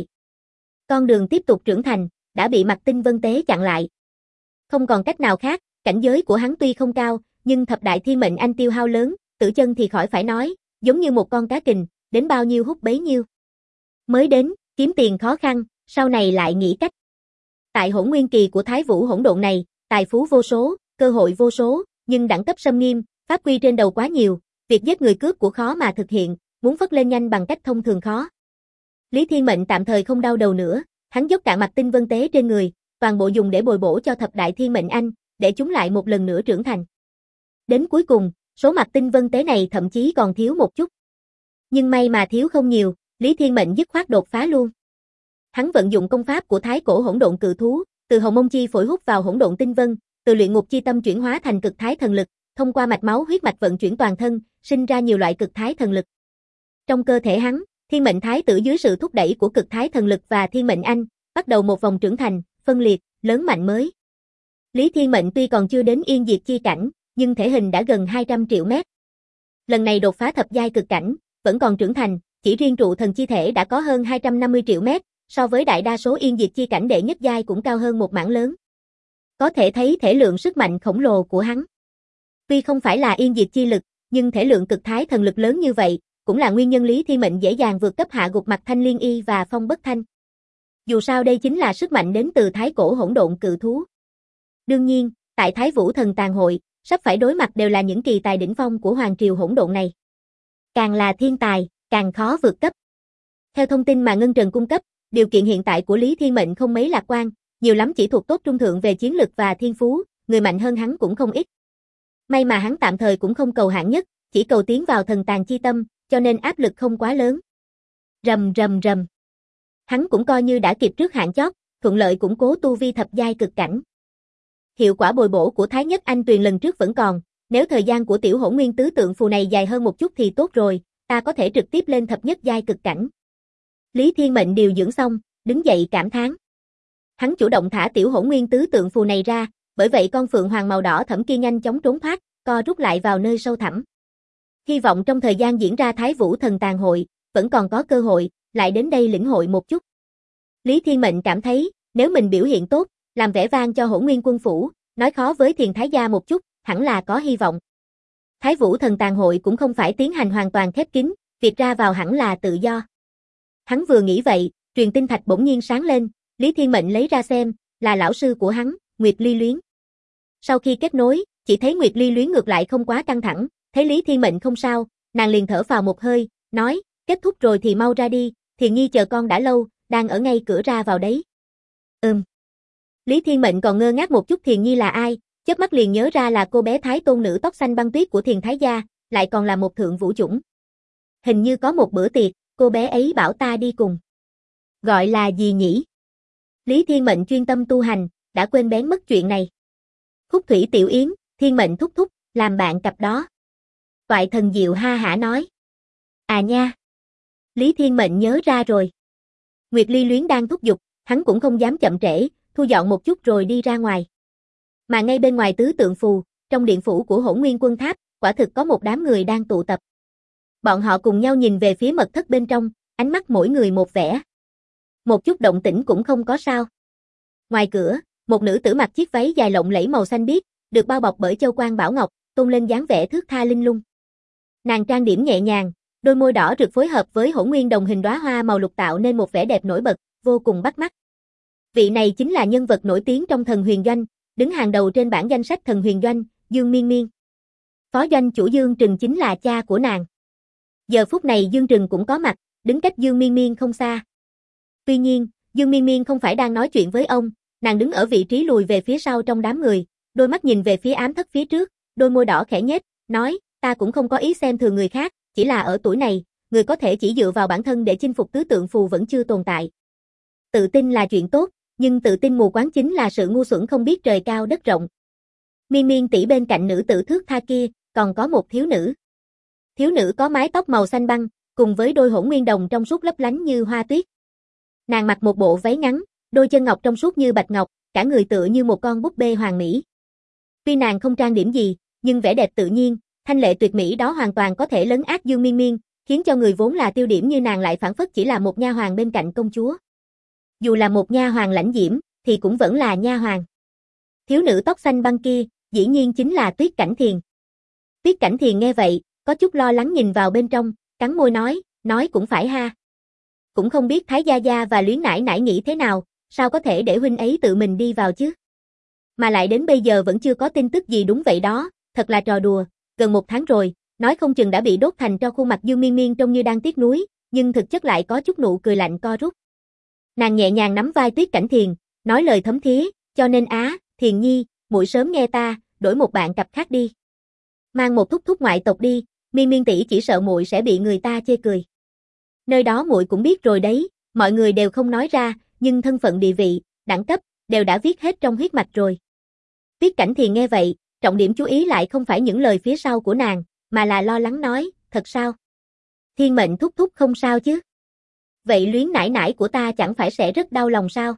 Con đường tiếp tục trưởng thành, đã bị Mạc Tinh Vân Tế chặn lại. Không còn cách nào khác, cảnh giới của hắn tuy không cao, nhưng thập đại thiên mệnh anh tiêu hao lớn, Tử Chân thì khỏi phải nói, giống như một con cá kình, đến bao nhiêu hút bấy nhiêu. Mới đến, kiếm tiền khó khăn, sau này lại nghĩ cách. Tại hỗn nguyên kỳ của Thái Vũ hỗn độn này, tài phú vô số, cơ hội vô số, nhưng đẳng cấp xâm nghiêm, pháp quy trên đầu quá nhiều, việc giết người cướp của khó mà thực hiện, muốn phất lên nhanh bằng cách thông thường khó. Lý Thiên Mệnh tạm thời không đau đầu nữa, hắn dốc cạn Mạc Tinh Vân Tế trên người, toàn bộ dùng để bồi bổ cho thập đại thiên mệnh anh, để chúng lại một lần nữa trưởng thành. Đến cuối cùng, số Mạc Tinh Vân Tế này thậm chí còn thiếu một chút. Nhưng may mà thiếu không nhiều, Lý Thiên Mệnh dứt khoát đột phá luôn. Hắn vận dụng công pháp của Thái cổ hỗn độn cự thú, từ hồng mông chi phổi hút vào hỗn độn tinh vân, từ luyện ngục chi tâm chuyển hóa thành cực thái thần lực, thông qua mạch máu huyết mạch vận chuyển toàn thân, sinh ra nhiều loại cực thái thần lực. Trong cơ thể hắn, thiên mệnh thái tử dưới sự thúc đẩy của cực thái thần lực và thiên mệnh anh, bắt đầu một vòng trưởng thành, phân liệt, lớn mạnh mới. Lý Thiên Mệnh tuy còn chưa đến yên diệt chi cảnh, nhưng thể hình đã gần 200 triệu mét. Lần này đột phá thập giai cực cảnh, vẫn còn trưởng thành, chỉ riêng trụ thần chi thể đã có hơn 250 triệu mét, so với đại đa số yên diệt chi cảnh đệ nhất giai cũng cao hơn một mảng lớn. Có thể thấy thể lượng sức mạnh khổng lồ của hắn. Tuy không phải là yên diệt chi lực, nhưng thể lượng cực thái thần lực lớn như vậy, cũng là nguyên nhân Lý Thiên Mệnh dễ dàng vượt cấp hạ gục Mạc Thanh Liên Y và Phong Bất Thanh. Dù sao đây chính là sức mạnh đến từ thái cổ hỗn độn cự thú. Đương nhiên, tại Thái Vũ Thần Tàn Hội, sắp phải đối mặt đều là những kỳ tài đỉnh phong của hoàng triều hỗn độn này. Càng là thiên tài, càng khó vượt cấp. Theo thông tin mà Ngân Trần cung cấp, điều kiện hiện tại của Lý Thiên Mệnh không mấy lạc quan, nhiều lắm chỉ thuộc tốt trung thượng về chiến lực và thiên phú, người mạnh hơn hắn cũng không ít. May mà hắn tạm thời cũng không cầu hạng nhất, chỉ cầu tiến vào thần tàn chi tâm, cho nên áp lực không quá lớn. Rầm rầm rầm. Hắn cũng coi như đã kịp trước hạng chót, thuận lợi củng cố tu vi thập giai cực cảnh. Hiệu quả bồi bổ của Thái Nhất Anh Tuyền lần trước vẫn còn, nếu thời gian của tiểu hỗn nguyên tứ tượng phù này dài hơn một chút thì tốt rồi, ta có thể trực tiếp lên thập nhất giai cực cảnh. Lý Thiên Mệnh điều dưỡng xong, đứng dậy cảm thán. Hắn chủ động thả tiểu hỗn nguyên tứ tượng phù này ra, bởi vậy con phượng hoàng màu đỏ thẫm kia nhanh chóng trốn thoát, co rút lại vào nơi sâu thẳm. Hy vọng trong thời gian diễn ra Thái Vũ Thần Tàn Hội, vẫn còn có cơ hội, lại đến đây lĩnh hội một chút. Lý Thiên Mệnh cảm thấy, nếu mình biểu hiện tốt, làm vẻ vang cho Hỗn Nguyên Quân phủ, nói khó với Thiền Thái gia một chút, hẳn là có hy vọng. Thái Vũ Thần Tàn Hội cũng không phải tiến hành hoàn toàn khép kín, việc ra vào hẳn là tự do. Hắn vừa nghĩ vậy, truyền tin thạch bỗng nhiên sáng lên, Lý Thiên Mệnh lấy ra xem, là lão sư của hắn, Nguyệt Ly Luyến. Sau khi kết nối, chỉ thấy Nguyệt Ly Luyến ngược lại không quá căng thẳng, thấy Lý Thiên Mệnh không sao, nàng liền thở phào một hơi, nói, kết thúc rồi thì mau ra đi, Thiền Nhi chờ con đã lâu, đang ở ngay cửa ra vào đấy. Lý Thiên Mệnh còn ngơ ngác một chút Thiền Nhi là ai, chớp mắt liền nhớ ra là cô bé thái tôn nữ tóc xanh băng tuyết của Thiền Thái gia, lại còn là một thượng vũ chủng. Hình như có một bữa tiệc, cô bé ấy bảo ta đi cùng. Gọi là gì nhỉ? Lý Thiên Mệnh chuyên tâm tu hành, đã quên bén mất chuyện này. Khúc Thủy Tiểu Yến, Thiên Mệnh thúc thúc, làm bạn cặp đó. Toại Thần Diệu ha hả nói. À nha. Lý Thiên Mệnh nhớ ra rồi. Nguyệt Ly Luyến đang thúc giục, hắn cũng không dám chậm trễ, thu dọn một chút rồi đi ra ngoài. Mà ngay bên ngoài tứ tượng phù, trong điện phủ của Hỗn Nguyên Quân Tháp, quả thực có một đám người đang tụ tập. Bọn họ cùng nhau nhìn về phía mật thất bên trong, ánh mắt mỗi người một vẻ. Một chút động tĩnh cũng không có sao. Ngoài cửa, một nữ tử mặc chiếc váy dài lộng lẫy màu xanh biếc, được bao bọc bởi châu quan bảo ngọc, tôn lên dáng vẻ thướt tha linh lung. Nàng trang điểm nhẹ nhàng, đôi môi đỏ rực phối hợp với hỗn nguyên đồng hình đóa hoa màu lục tạo nên một vẻ đẹp nổi bật, vô cùng bắt mắt. Vị này chính là nhân vật nổi tiếng trong Thần Huyền Doanh, đứng hàng đầu trên bảng danh sách Thần Huyền Doanh, Dương Miên Miên. Phó doanh chủ Dương Trừng chính là cha của nàng. Giờ phút này Dương Trừng cũng có mặt, đứng cách Dương Miên Miên không xa. Tuy nhiên, Dương Miên Miên không phải đang nói chuyện với ông, nàng đứng ở vị trí lùi về phía sau trong đám người, đôi mắt nhìn về phía ám thất phía trước, đôi môi đỏ khẽ nhếch, nói, ta cũng không có ý xem thường người khác, chỉ là ở tuổi này, người có thể chỉ dựa vào bản thân để chinh phục tứ tượng phù vẫn chưa tồn tại. Tự tin là chuyện tốt, nhưng tự tin mù quáng chính là sự ngu xuẩn không biết trời cao đất rộng. Miên Miên tỷ bên cạnh nữ tử thước tha kia, còn có một thiếu nữ. Thiếu nữ có mái tóc màu xanh băng, cùng với đôi hỗn nguyên đồng trong suốt lấp lánh như hoa tuyết. Nàng mặc một bộ váy ngắn, đôi chân ngọc trong suốt như bạch ngọc, cả người tựa như một con búp bê hoàn mỹ. Tuy nàng không trang điểm gì, nhưng vẻ đẹp tự nhiên, thanh lệ tuyệt mỹ đó hoàn toàn có thể lấn át Dương Miên Miên, khiến cho người vốn là tiêu điểm như nàng lại phảng phất chỉ là một nha hoàn bên cạnh công chúa. Dù là một nha hoàn lãnh diễm, thì cũng vẫn là nha hoàn. Thiếu nữ tóc xanh băng kia, dĩ nhiên chính là Tuyết Cảnh Thiền. Tuyết Cảnh Thiền nghe vậy, có chút lo lắng nhìn vào bên trong, cắn môi nói cũng phải ha. Cũng không biết Thái gia gia và Luyến nãi nãi nghĩ thế nào, sao có thể để huynh ấy tự mình đi vào chứ? Mà lại đến bây giờ vẫn chưa có tin tức gì đúng vậy đó, thật là trò đùa, gần một tháng rồi, nói không chừng đã bị đốt thành tro. Khuôn mặt Dương Miên Miên trông như đang tiếc nuối, nhưng thực chất lại có chút nụ cười lạnh co rút. Nàng nhẹ nhàng nắm vai Tuyết Cảnh Thiền, nói lời thấm thía, cho nên Thiền Nhi, muội sớm nghe ta, đổi một bạn cặp khác đi. Mang một thúc thúc ngoại tộc đi, Miên Miên tỷ chỉ sợ muội sẽ bị người ta chê cười. Nơi đó muội cũng biết rồi đấy, mọi người đều không nói ra, nhưng thân phận địa vị, đẳng cấp, đều đã viết hết trong huyết mạch rồi. Tuyết Cảnh Thiền nghe vậy, trọng điểm chú ý lại không phải những lời phía sau của nàng, mà là lo lắng nói, thật sao? Thiên Mệnh thúc thúc không sao chứ? Vậy Luyến nãi nãi của ta chẳng phải sẽ rất đau lòng sao?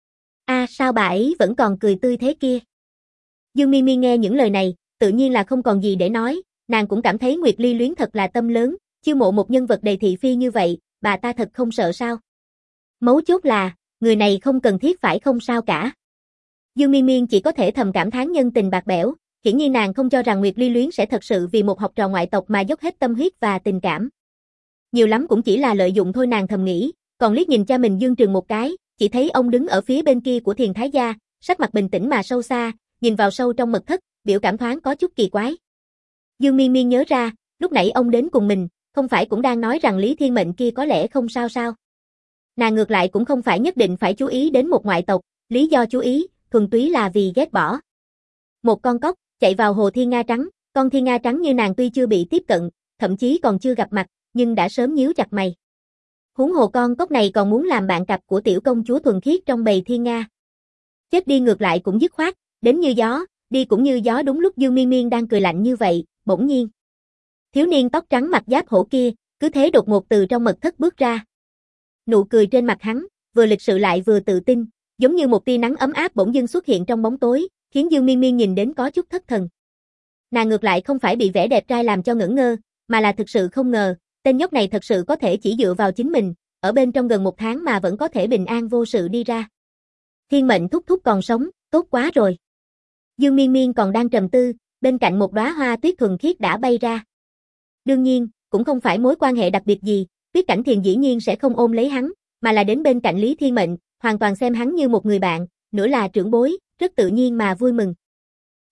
Sao bà ấy vẫn còn cười tươi thế kia? Dương Miên Miên nghe những lời này, tự nhiên là không còn gì để nói, nàng cũng cảm thấy Nguyệt Ly Luyến thật là tâm lớn, chiêu mộ một nhân vật đầy thị phi như vậy, bà ta thật không sợ sao? Mấu chốt là, người này không cần thiết phải không sao cả. Dương Miên Miên chỉ có thể thầm cảm thán nhân tình bạc bẽo, hiển nhiên nàng không cho rằng Nguyệt Ly Luyến sẽ thật sự vì một học trò ngoại tộc mà dốc hết tâm huyết và tình cảm. Nhiều lắm cũng chỉ là lợi dụng thôi, nàng thầm nghĩ, còn liếc nhìn cha mình Dương Trừng một cái, chỉ thấy ông đứng ở phía bên kia của Thiền Thái gia, sắc mặt bình tĩnh mà sâu xa, nhìn vào sâu trong mật thất, biểu cảm thoáng có chút kỳ quái. Dương Miên Miên nhớ ra, lúc nãy ông đến cùng mình, không phải cũng đang nói rằng Lý Thiên Mệnh kia có lẽ không sao sao? Nàng ngược lại cũng không phải nhất định phải chú ý đến một ngoại tộc, lý do chú ý, thuần túy là vì ghét bỏ. Một con cóc, chạy vào hồ Thiên Nga Trắng, con Thiên Nga Trắng như nàng tuy chưa bị tiếp cận, thậm chí còn chưa gặp mặt, nhưng đã sớm nhíu chặt mày. Huống hồ con cóc này còn muốn làm bạn cặp của tiểu công chúa thuần khiết trong bầy Thiên Nga. Chết đi ngược lại cũng dứt khoát, đến như gió, đi cũng như gió. Đúng lúc Dương Miên Miên đang cười lạnh như vậy, bỗng nhiên. Thiếu niên tóc trắng mặc giáp hổ kia, cứ thế đột ngột từ trong mật thất bước ra. Nụ cười trên mặt hắn, vừa lịch sự lại vừa tự tin, giống như một tia nắng ấm áp bỗng dưng xuất hiện trong bóng tối, khiến Dương Miên Miên nhìn đến có chút thất thần. Nàng ngược lại không phải bị vẻ đẹp trai làm cho ngẩn ngơ, mà là thực sự không ngờ, tên nhóc này thật sự có thể chỉ dựa vào chính mình, ở bên trong gần một tháng mà vẫn có thể bình an vô sự đi ra. Thiên Mệnh thúc thúc còn sống, tốt quá rồi. Dương Miên Miên còn đang trầm tư, bên cạnh một đóa hoa tuyết thuần khiết đã bay ra. Đương nhiên, cũng không phải mối quan hệ đặc biệt gì, Tuyết Cảnh Thiền dĩ nhiên sẽ không ôm lấy hắn, mà là đến bên cạnh Lý Thiên Mệnh, hoàn toàn xem hắn như một người bạn, nữa là trưởng bối, rất tự nhiên mà vui mừng.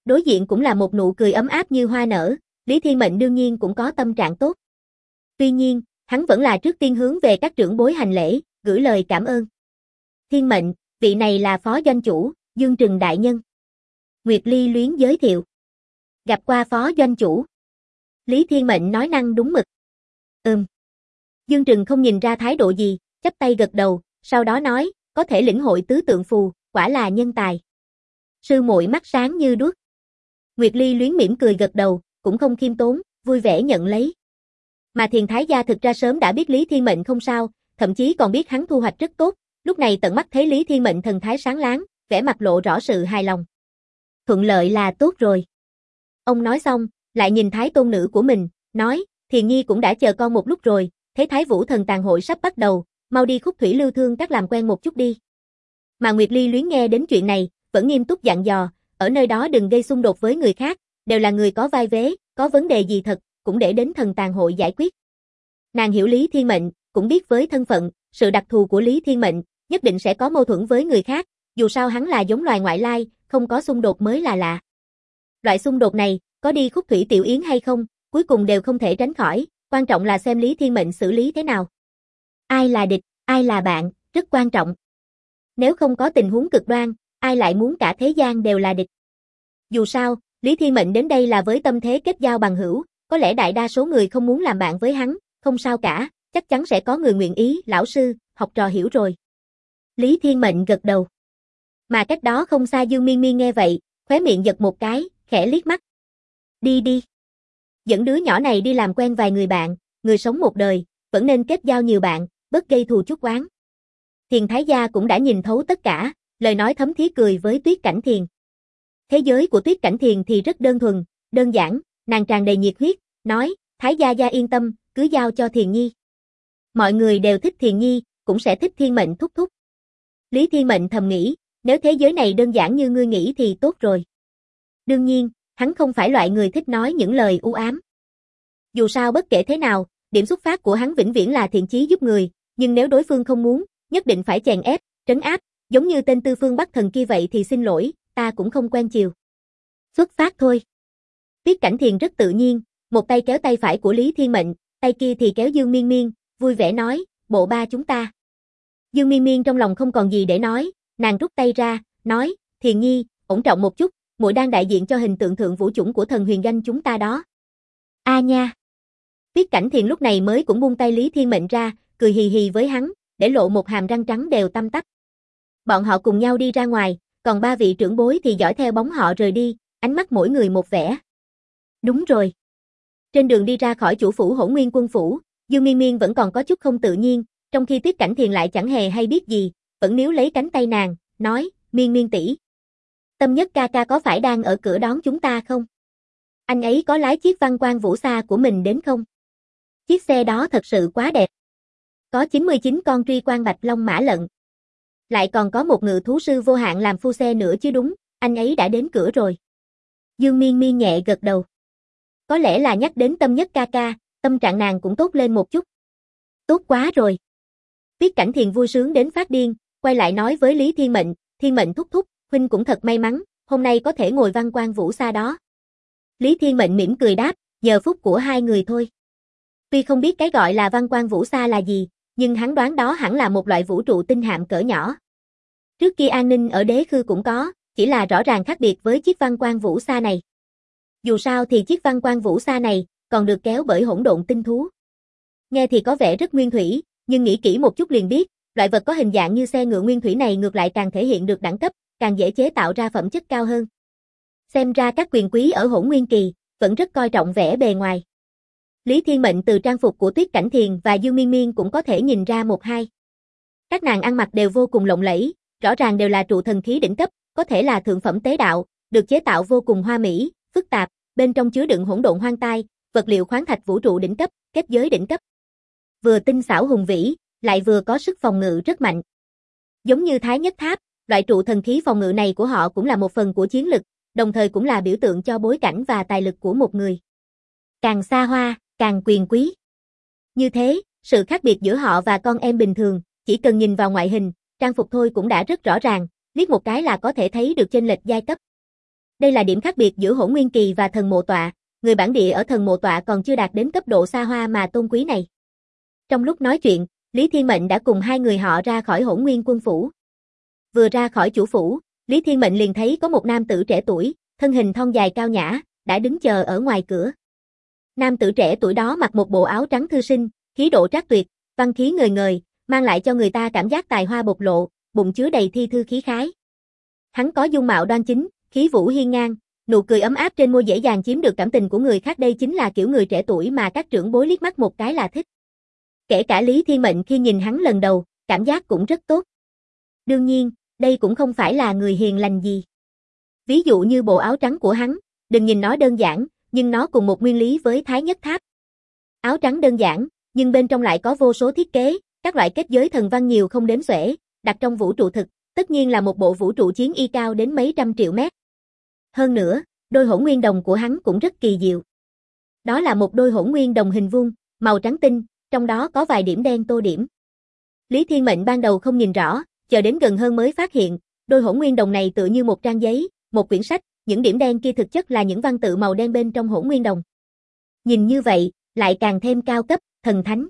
Đối diện cũng là một nụ cười ấm áp như hoa nở, Lý Thiên Mệnh đương nhiên cũng có tâm trạng tốt. Tuy nhiên, hắn vẫn là trước tiên hướng về các trưởng bối hành lễ, gửi lời cảm ơn. Thiên Mệnh, vị này là phó doanh chủ, Dương Trừng đại nhân. Nguyệt Ly luyến giới thiệu. Gặp qua phó doanh chủ. Lý Thiên Mệnh nói năng đúng mực. Dương Trừng không nhìn ra thái độ gì, chắp tay gật đầu, sau đó nói, có thể lĩnh hội tứ tượng phù, quả là nhân tài. Sư muội mắt sáng như đuốc. Nguyệt Ly luyến mỉm cười gật đầu, cũng không khiêm tốn, vui vẻ nhận lấy. Mà Thiền Thái gia thực ra sớm đã biết Lý Thiên Mệnh không sao, thậm chí còn biết hắn thu hoạch rất tốt, lúc này tận mắt thấy Lý Thiên Mệnh thần thái sáng láng, vẻ mặt lộ rõ sự hài lòng. Thuận lợi là tốt rồi. Ông nói xong, lại nhìn Thái tôn nữ của mình, nói, Thiền Nhi cũng đã chờ con một lúc rồi, thấy Thái Vũ thần tàn hội sắp bắt đầu, mau đi Khúc Thủy Lưu Thương các làm quen một chút đi. Mà Nguyệt Ly luyến nghe đến chuyện này, vẫn nghiêm túc dặn dò, ở nơi đó đừng gây xung đột với người khác, đều là người có vai vế, có vấn đề gì thật, cũng để đến thần tàn hội giải quyết. Nàng hiểu Lý Thiên Mệnh, cũng biết với thân phận, sự đặc thù của Lý Thiên Mệnh, nhất định sẽ có mâu thuẫn với người khác, dù sao hắn là giống loài ngoại lai, không có xung đột mới là lạ. Loại xung đột này, có đi Khúc Thủy Tiểu Yến hay không, cuối cùng đều không thể tránh khỏi, quan trọng là xem Lý Thiên Mệnh xử lý thế nào. Ai là địch, ai là bạn, rất quan trọng. Nếu không có tình huống cực đoan, ai lại muốn cả thế gian đều là địch. Dù sao, Lý Thiên Mệnh đến đây là với tâm thế kết giao bằng hữu, có lẽ đại đa số người không muốn làm bạn với hắn, không sao cả, chắc chắn sẽ có người nguyện ý, lão sư, học trò hiểu rồi. Lý Thiên Mệnh gật đầu. Mà cách đó không xa Dương Miên Miên nghe vậy, khóe miệng giật một cái, khẽ liếc mắt. Đi đi. Dẫn đứa nhỏ này đi làm quen vài người bạn, người sống một đời, vẫn nên kết giao nhiều bạn, bớt gây thù chuốc oán. Thiền Thái gia cũng đã nhìn thấu tất cả, lời nói thấm thía cười với Tuyết Cảnh Thiền. Thế giới của Tuyết Cảnh Thiền thì rất đơn thuần, đơn giản, nàng tràn đầy nhiệt huyết, nói, Thái gia gia yên tâm, cứ giao cho Thiền Nhi. Mọi người đều thích Thiền Nhi, cũng sẽ thích Thiên Mệnh thúc thúc. Lý Thiên Mệnh thầm nghĩ, nếu thế giới này đơn giản như ngươi nghĩ thì tốt rồi. Đương nhiên, hắn không phải loại người thích nói những lời u ám. Dù sao bất kể thế nào, điểm xuất phát của hắn vĩnh viễn là thiện chí giúp người, nhưng nếu đối phương không muốn, nhất định phải chèn ép, trấn áp, giống như tên Tư Phương Bắc Thần kia vậy thì xin lỗi, ta cũng không quen chiều. Xuất phát thôi. Tuyết Cảnh Thiền rất tự nhiên, một tay kéo tay phải của Lý Thiên Mệnh, tay kia thì kéo Dương Miên Miên, vui vẻ nói, bộ ba chúng ta. Dương Miên Miên trong lòng không còn gì để nói, nàng rút tay ra, nói, Thiền Nhi, ổn trọng một chút, muội đang đại diện cho hình tượng thượng vũ chủng của thần huyền ganh chúng ta đó. A nha. Tuyết Cảnh Thiền lúc này mới cũng buông tay Lý Thiên Mệnh ra, cười hì hì với hắn, để lộ một hàm răng trắng đều tăm tắp. Bọn họ cùng nhau đi ra ngoài, còn ba vị trưởng bối thì dõi theo bóng họ rời đi, ánh mắt mỗi người một vẻ. Đúng rồi. Trên đường đi ra khỏi chủ phủ Hỗn Nguyên quân phủ, Dương Miên Miên vẫn còn có chút không tự nhiên, trong khi Tuyết Cảnh Thiền lại chẳng hề hay biết gì, vẫn níu lấy cánh tay nàng, nói, Miên Miên tỷ, Tâm Nhất ca ca có phải đang ở cửa đón chúng ta không? Anh ấy có lái chiếc Văn Quang Vũ Xa của mình đến không? Chiếc xe đó thật sự quá đẹp. Có 99 con truy quan bạch long mã lận. Lại còn có một ngự thú sư vô hạn làm phu xe nữa chứ đúng, anh ấy đã đến cửa rồi. Dương Miên Miên nhẹ gật đầu. Có lẽ là nhắc đến Tâm Nhất ca ca, tâm trạng nàng cũng tốt lên một chút. Tốt quá rồi. Tuyết Cảnh Thiền vui sướng đến phát điên, quay lại nói với Lý Thiên Mệnh thúc thúc, huynh cũng thật may mắn, hôm nay có thể ngồi Văn Quang Vũ Xa đó. Lý Thiên Mệnh mỉm cười đáp, giờ phút của hai người thôi. Tuy không biết cái gọi là Văn Quang Vũ Xa là gì, nhưng hắn đoán đó hẳn là một loại vũ trụ tinh hạm cỡ nhỏ. Trước kia an ninh ở Đế Khư cũng có, chỉ là rõ ràng khác biệt với chiếc Văn Quang Vũ Xa này. Dù sao thì chiếc Văn Quang Vũ Xa này còn được kéo bởi hỗn độn tinh thú. Nghe thì có vẻ rất nguyên thủy, nhưng nghĩ kỹ một chút liền biết, loại vật có hình dạng như xe ngựa nguyên thủy này ngược lại càng thể hiện được đẳng cấp, càng dễ chế tạo ra phẩm chất cao hơn. Xem ra các quyền quý ở Hỗn Nguyên Kỳ vẫn rất coi trọng vẻ bề ngoài. Lý Thiên Mệnh từ trang phục của Tuyết Cảnh Thiền và Dương Miên Miên cũng có thể nhìn ra một hai. Các nàng ăn mặc đều vô cùng lộng lẫy, rõ ràng đều là trụ thần khí đỉnh cấp, có thể là thượng phẩm tế đạo, được chế tạo vô cùng hoa mỹ, phức tạp, bên trong chứa đựng hỗn độn hoang tai, vật liệu khoáng thạch vũ trụ đỉnh cấp, kết giới đỉnh cấp. Vừa tinh xảo hùng vĩ, lại vừa có sức phòng ngự rất mạnh. Giống như Thái Nhất Tháp, loại trụ thần khí phòng ngự này của họ cũng là một phần của chiến lực, đồng thời cũng là biểu tượng cho bối cảnh và tài lực của một người. Càng xa hoa, càng quyền quý. Như thế, sự khác biệt giữa họ và con em bình thường, chỉ cần nhìn vào ngoại hình, trang phục thôi cũng đã rất rõ ràng, liếc một cái là có thể thấy được chênh lệch giai cấp. Đây là điểm khác biệt giữa Hỗn Nguyên Kỳ và Thần Mộ Tọa, người bản địa ở Thần Mộ Tọa còn chưa đạt đến cấp độ xa hoa mà tôn quý này. Trong lúc nói chuyện, Lý Thiên Mệnh đã cùng hai người họ ra khỏi Hỗn Nguyên Quân phủ. Vừa ra khỏi chủ phủ, Lý Thiên Mệnh liền thấy có một nam tử trẻ tuổi, thân hình thon dài cao nhã, đã đứng chờ ở ngoài cửa. Nam tử trẻ tuổi đó mặc một bộ áo trắng thư sinh, khí độ trác tuyệt, văn khí ngời ngời, mang lại cho người ta cảm giác tài hoa bộc lộ, bụng chứa đầy thi thư khí khái. Hắn có dung mạo đoan chính, khí vũ hiên ngang, nụ cười ấm áp trên môi dễ dàng chiếm được cảm tình của người khác, đây chính là kiểu người trẻ tuổi mà các trưởng bối liếc mắt một cái là thích. Kể cả Lý Thiên Mệnh khi nhìn hắn lần đầu, cảm giác cũng rất tốt. Đương nhiên, đây cũng không phải là người hiền lành gì. Ví dụ như bộ áo trắng của hắn, đừng nhìn nó đơn giản, nhưng nó cùng một nguyên lý với Thái Nhất Tháp. Áo trắng đơn giản, nhưng bên trong lại có vô số thiết kế, các loại kết giới thần văn nhiều không đếm xuể, đặt trong vũ trụ thực, tất nhiên là một bộ vũ trụ chiến y cao đến mấy trăm triệu mét. Hơn nữa, đôi hỗn nguyên đồng của hắn cũng rất kỳ diệu. Đó là một đôi hỗn nguyên đồng hình vuông, màu trắng tinh, trong đó có vài điểm đen tô điểm. Lý Thiên Mệnh ban đầu không nhìn rõ, chờ đến gần hơn mới phát hiện, đôi hỗn nguyên đồng này tựa như một trang giấy, một quyển sách, những điểm đen kia thực chất là những văn tự màu đen bên trong hỗn nguyên đồng. Nhìn như vậy, lại càng thêm cao cấp, thần thánh.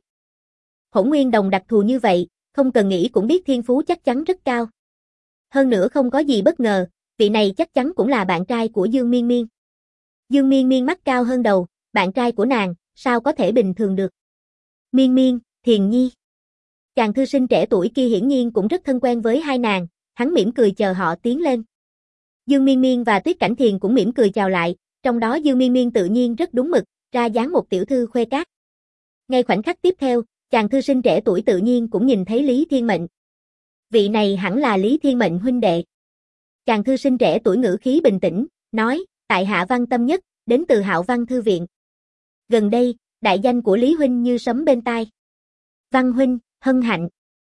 Hỗn nguyên đồng đặc thù như vậy, không cần nghĩ cũng biết thiên phú chắc chắn rất cao. Hơn nữa không có gì bất ngờ, vị này chắc chắn cũng là bạn trai của Dương Miên Miên. Dương Miên Miên mắt cao hơn đầu, bạn trai của nàng, sao có thể bình thường được. Miên Miên, Thiền Nhi. Chàng thư sinh trẻ tuổi kia hiển nhiên cũng rất thân quen với hai nàng, hắn mỉm cười chờ họ tiến lên. Dương Miên Miên và Tuyết Cảnh Thiền cũng mỉm cười chào lại, trong đó Dương Miên Miên tự nhiên rất đúng mực, ra dáng một tiểu thư khuê cát. Ngay khoảnh khắc tiếp theo, chàng thư sinh trẻ tuổi tự nhiên cũng nhìn thấy Lý Thiên Mệnh. Vị này hẳn là Lý Thiên Mệnh huynh đệ. Chàng thư sinh trẻ tuổi ngữ khí bình tĩnh, nói, tại hạ Văn Tâm Nhất, đến từ Hạo Văn Thư Viện. Gần đây, đại danh của Lý huynh như sấm bên tai. Văn huynh, hân hạnh.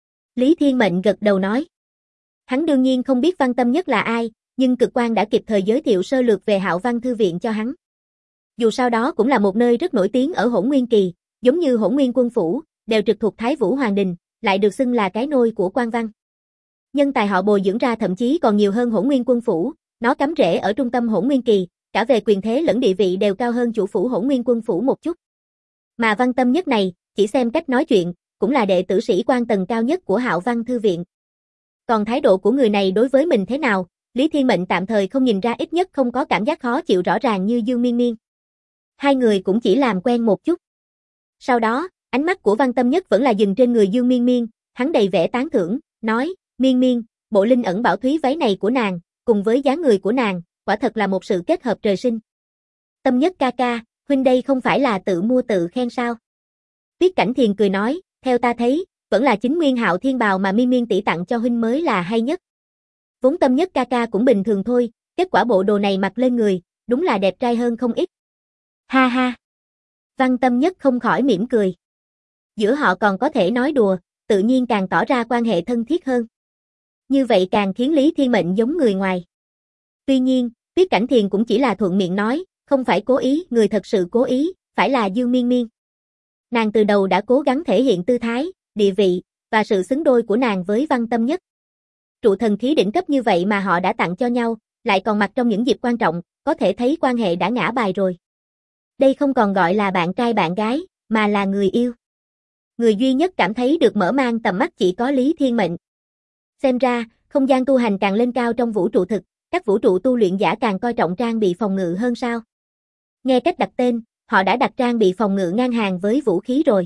Lý Thiên Mệnh gật đầu nói. Hắn đương nhiên không biết Văn Tâm Nhất là ai, nhưng Cực Quang đã kịp thời giới thiệu sơ lược về Hạo Văn Thư Viện cho hắn. Dù sao đó cũng là một nơi rất nổi tiếng ở Hỗn Nguyên Kỳ, giống như Hỗn Nguyên Quân phủ, đều trực thuộc Thái Vũ Hoàng Đình, lại được xưng là cái nôi của quan văn. Nhân tài họ bồi dưỡng ra thậm chí còn nhiều hơn Hỗn Nguyên Quân phủ, nó cắm rễ ở trung tâm Hỗn Nguyên Kỳ, cả về quyền thế lẫn địa vị đều cao hơn chủ phủ Hỗn Nguyên Quân phủ một chút. Mà Văn Tâm Nhất này, chỉ xem cách nói chuyện, cũng là đệ tử sĩ quan tầng cao nhất của Hạo Văn Thư Viện. Còn thái độ của người này đối với mình thế nào, Lý Thiên Mệnh tạm thời không nhìn ra, ít nhất không có cảm giác khó chịu rõ ràng như Dương Miên Miên. Hai người cũng chỉ làm quen một chút. Sau đó, ánh mắt của Văn Tâm Nhất vẫn là dừng trên người Dương Miên Miên, hắn đầy vẻ tán thưởng, nói, Miên Miên, bộ linh ẩn bảo thúy váy này của nàng, cùng với dáng người của nàng, quả thật là một sự kết hợp trời sinh. Tâm Nhất ca ca, huynh đây không phải là tự mua tự khen sao? Tuyết Cảnh Thiền cười nói, theo ta thấy, vẫn là chính nguyên Hạo Thiên bào mà Miên Miên tỷ tặng cho huynh mới là hay nhất. Vốn Tâm Nhất ca ca cũng bình thường thôi, kết quả bộ đồ này mặc lên người, đúng là đẹp trai hơn không ít. Ha ha. Văn Tâm Nhất không khỏi mỉm cười. Giữa họ còn có thể nói đùa, tự nhiên càng tỏ ra quan hệ thân thiết hơn. Như vậy càng khiến Lý Thiên Mệnh giống người ngoài. Tuy nhiên, Tuyết Cảnh Thiền cũng chỉ là thuận miệng nói, không phải cố ý, người thật sự cố ý, phải là Dương Miên Miên. Nàng từ đầu đã cố gắng thể hiện tư thái, địa vị, và sự xứng đôi của nàng với Văn Tâm Nhất. Trụ thần khí đỉnh cấp như vậy mà họ đã tặng cho nhau, lại còn mặc trong những dịp quan trọng, có thể thấy quan hệ đã ngã bài rồi. Đây không còn gọi là bạn trai bạn gái, mà là người yêu. Người duy nhất cảm thấy được mở mang tầm mắt chỉ có Lý Thiên Mệnh. Xem ra, không gian tu hành càng lên cao trong vũ trụ thực, các vũ trụ tu luyện giả càng coi trọng trang bị phòng ngự hơn sao. Nghe cách đặt tên, họ đã đặt trang bị phòng ngự ngang hàng với vũ khí rồi.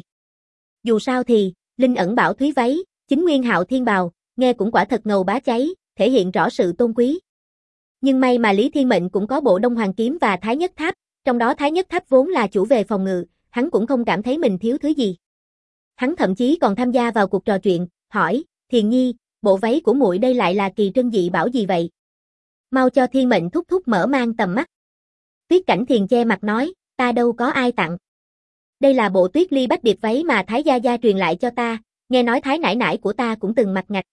Dù sao thì, linh ẩn bảo thúy váy, chính nguyên Hạo Thiên bào, nghe cũng quả thật ngầu bá cháy, thể hiện rõ sự tôn quý. Nhưng may mà Lý Thiên Mệnh cũng có bộ Đông Hoàng kiếm và Thái Nhất Tháp, trong đó Thái Nhất Tháp vốn là chủ về phòng ngự, hắn cũng không cảm thấy mình thiếu thứ gì. Hắn thậm chí còn tham gia vào cuộc trò chuyện, hỏi, Thiền Nhi, bộ váy của muội đây lại là kỳ trân dị bảo gì vậy? Mau cho Thiên Mệnh thúc thúc mở mang tầm mắt. Tuyết Cảnh Thiền che mặt nói, ta đâu có ai tặng. Đây là bộ Tuyết Ly Bách Điệp váy mà Thái Gia Gia truyền lại cho ta, nghe nói Thái nải nải của ta cũng từng mặc ngạch.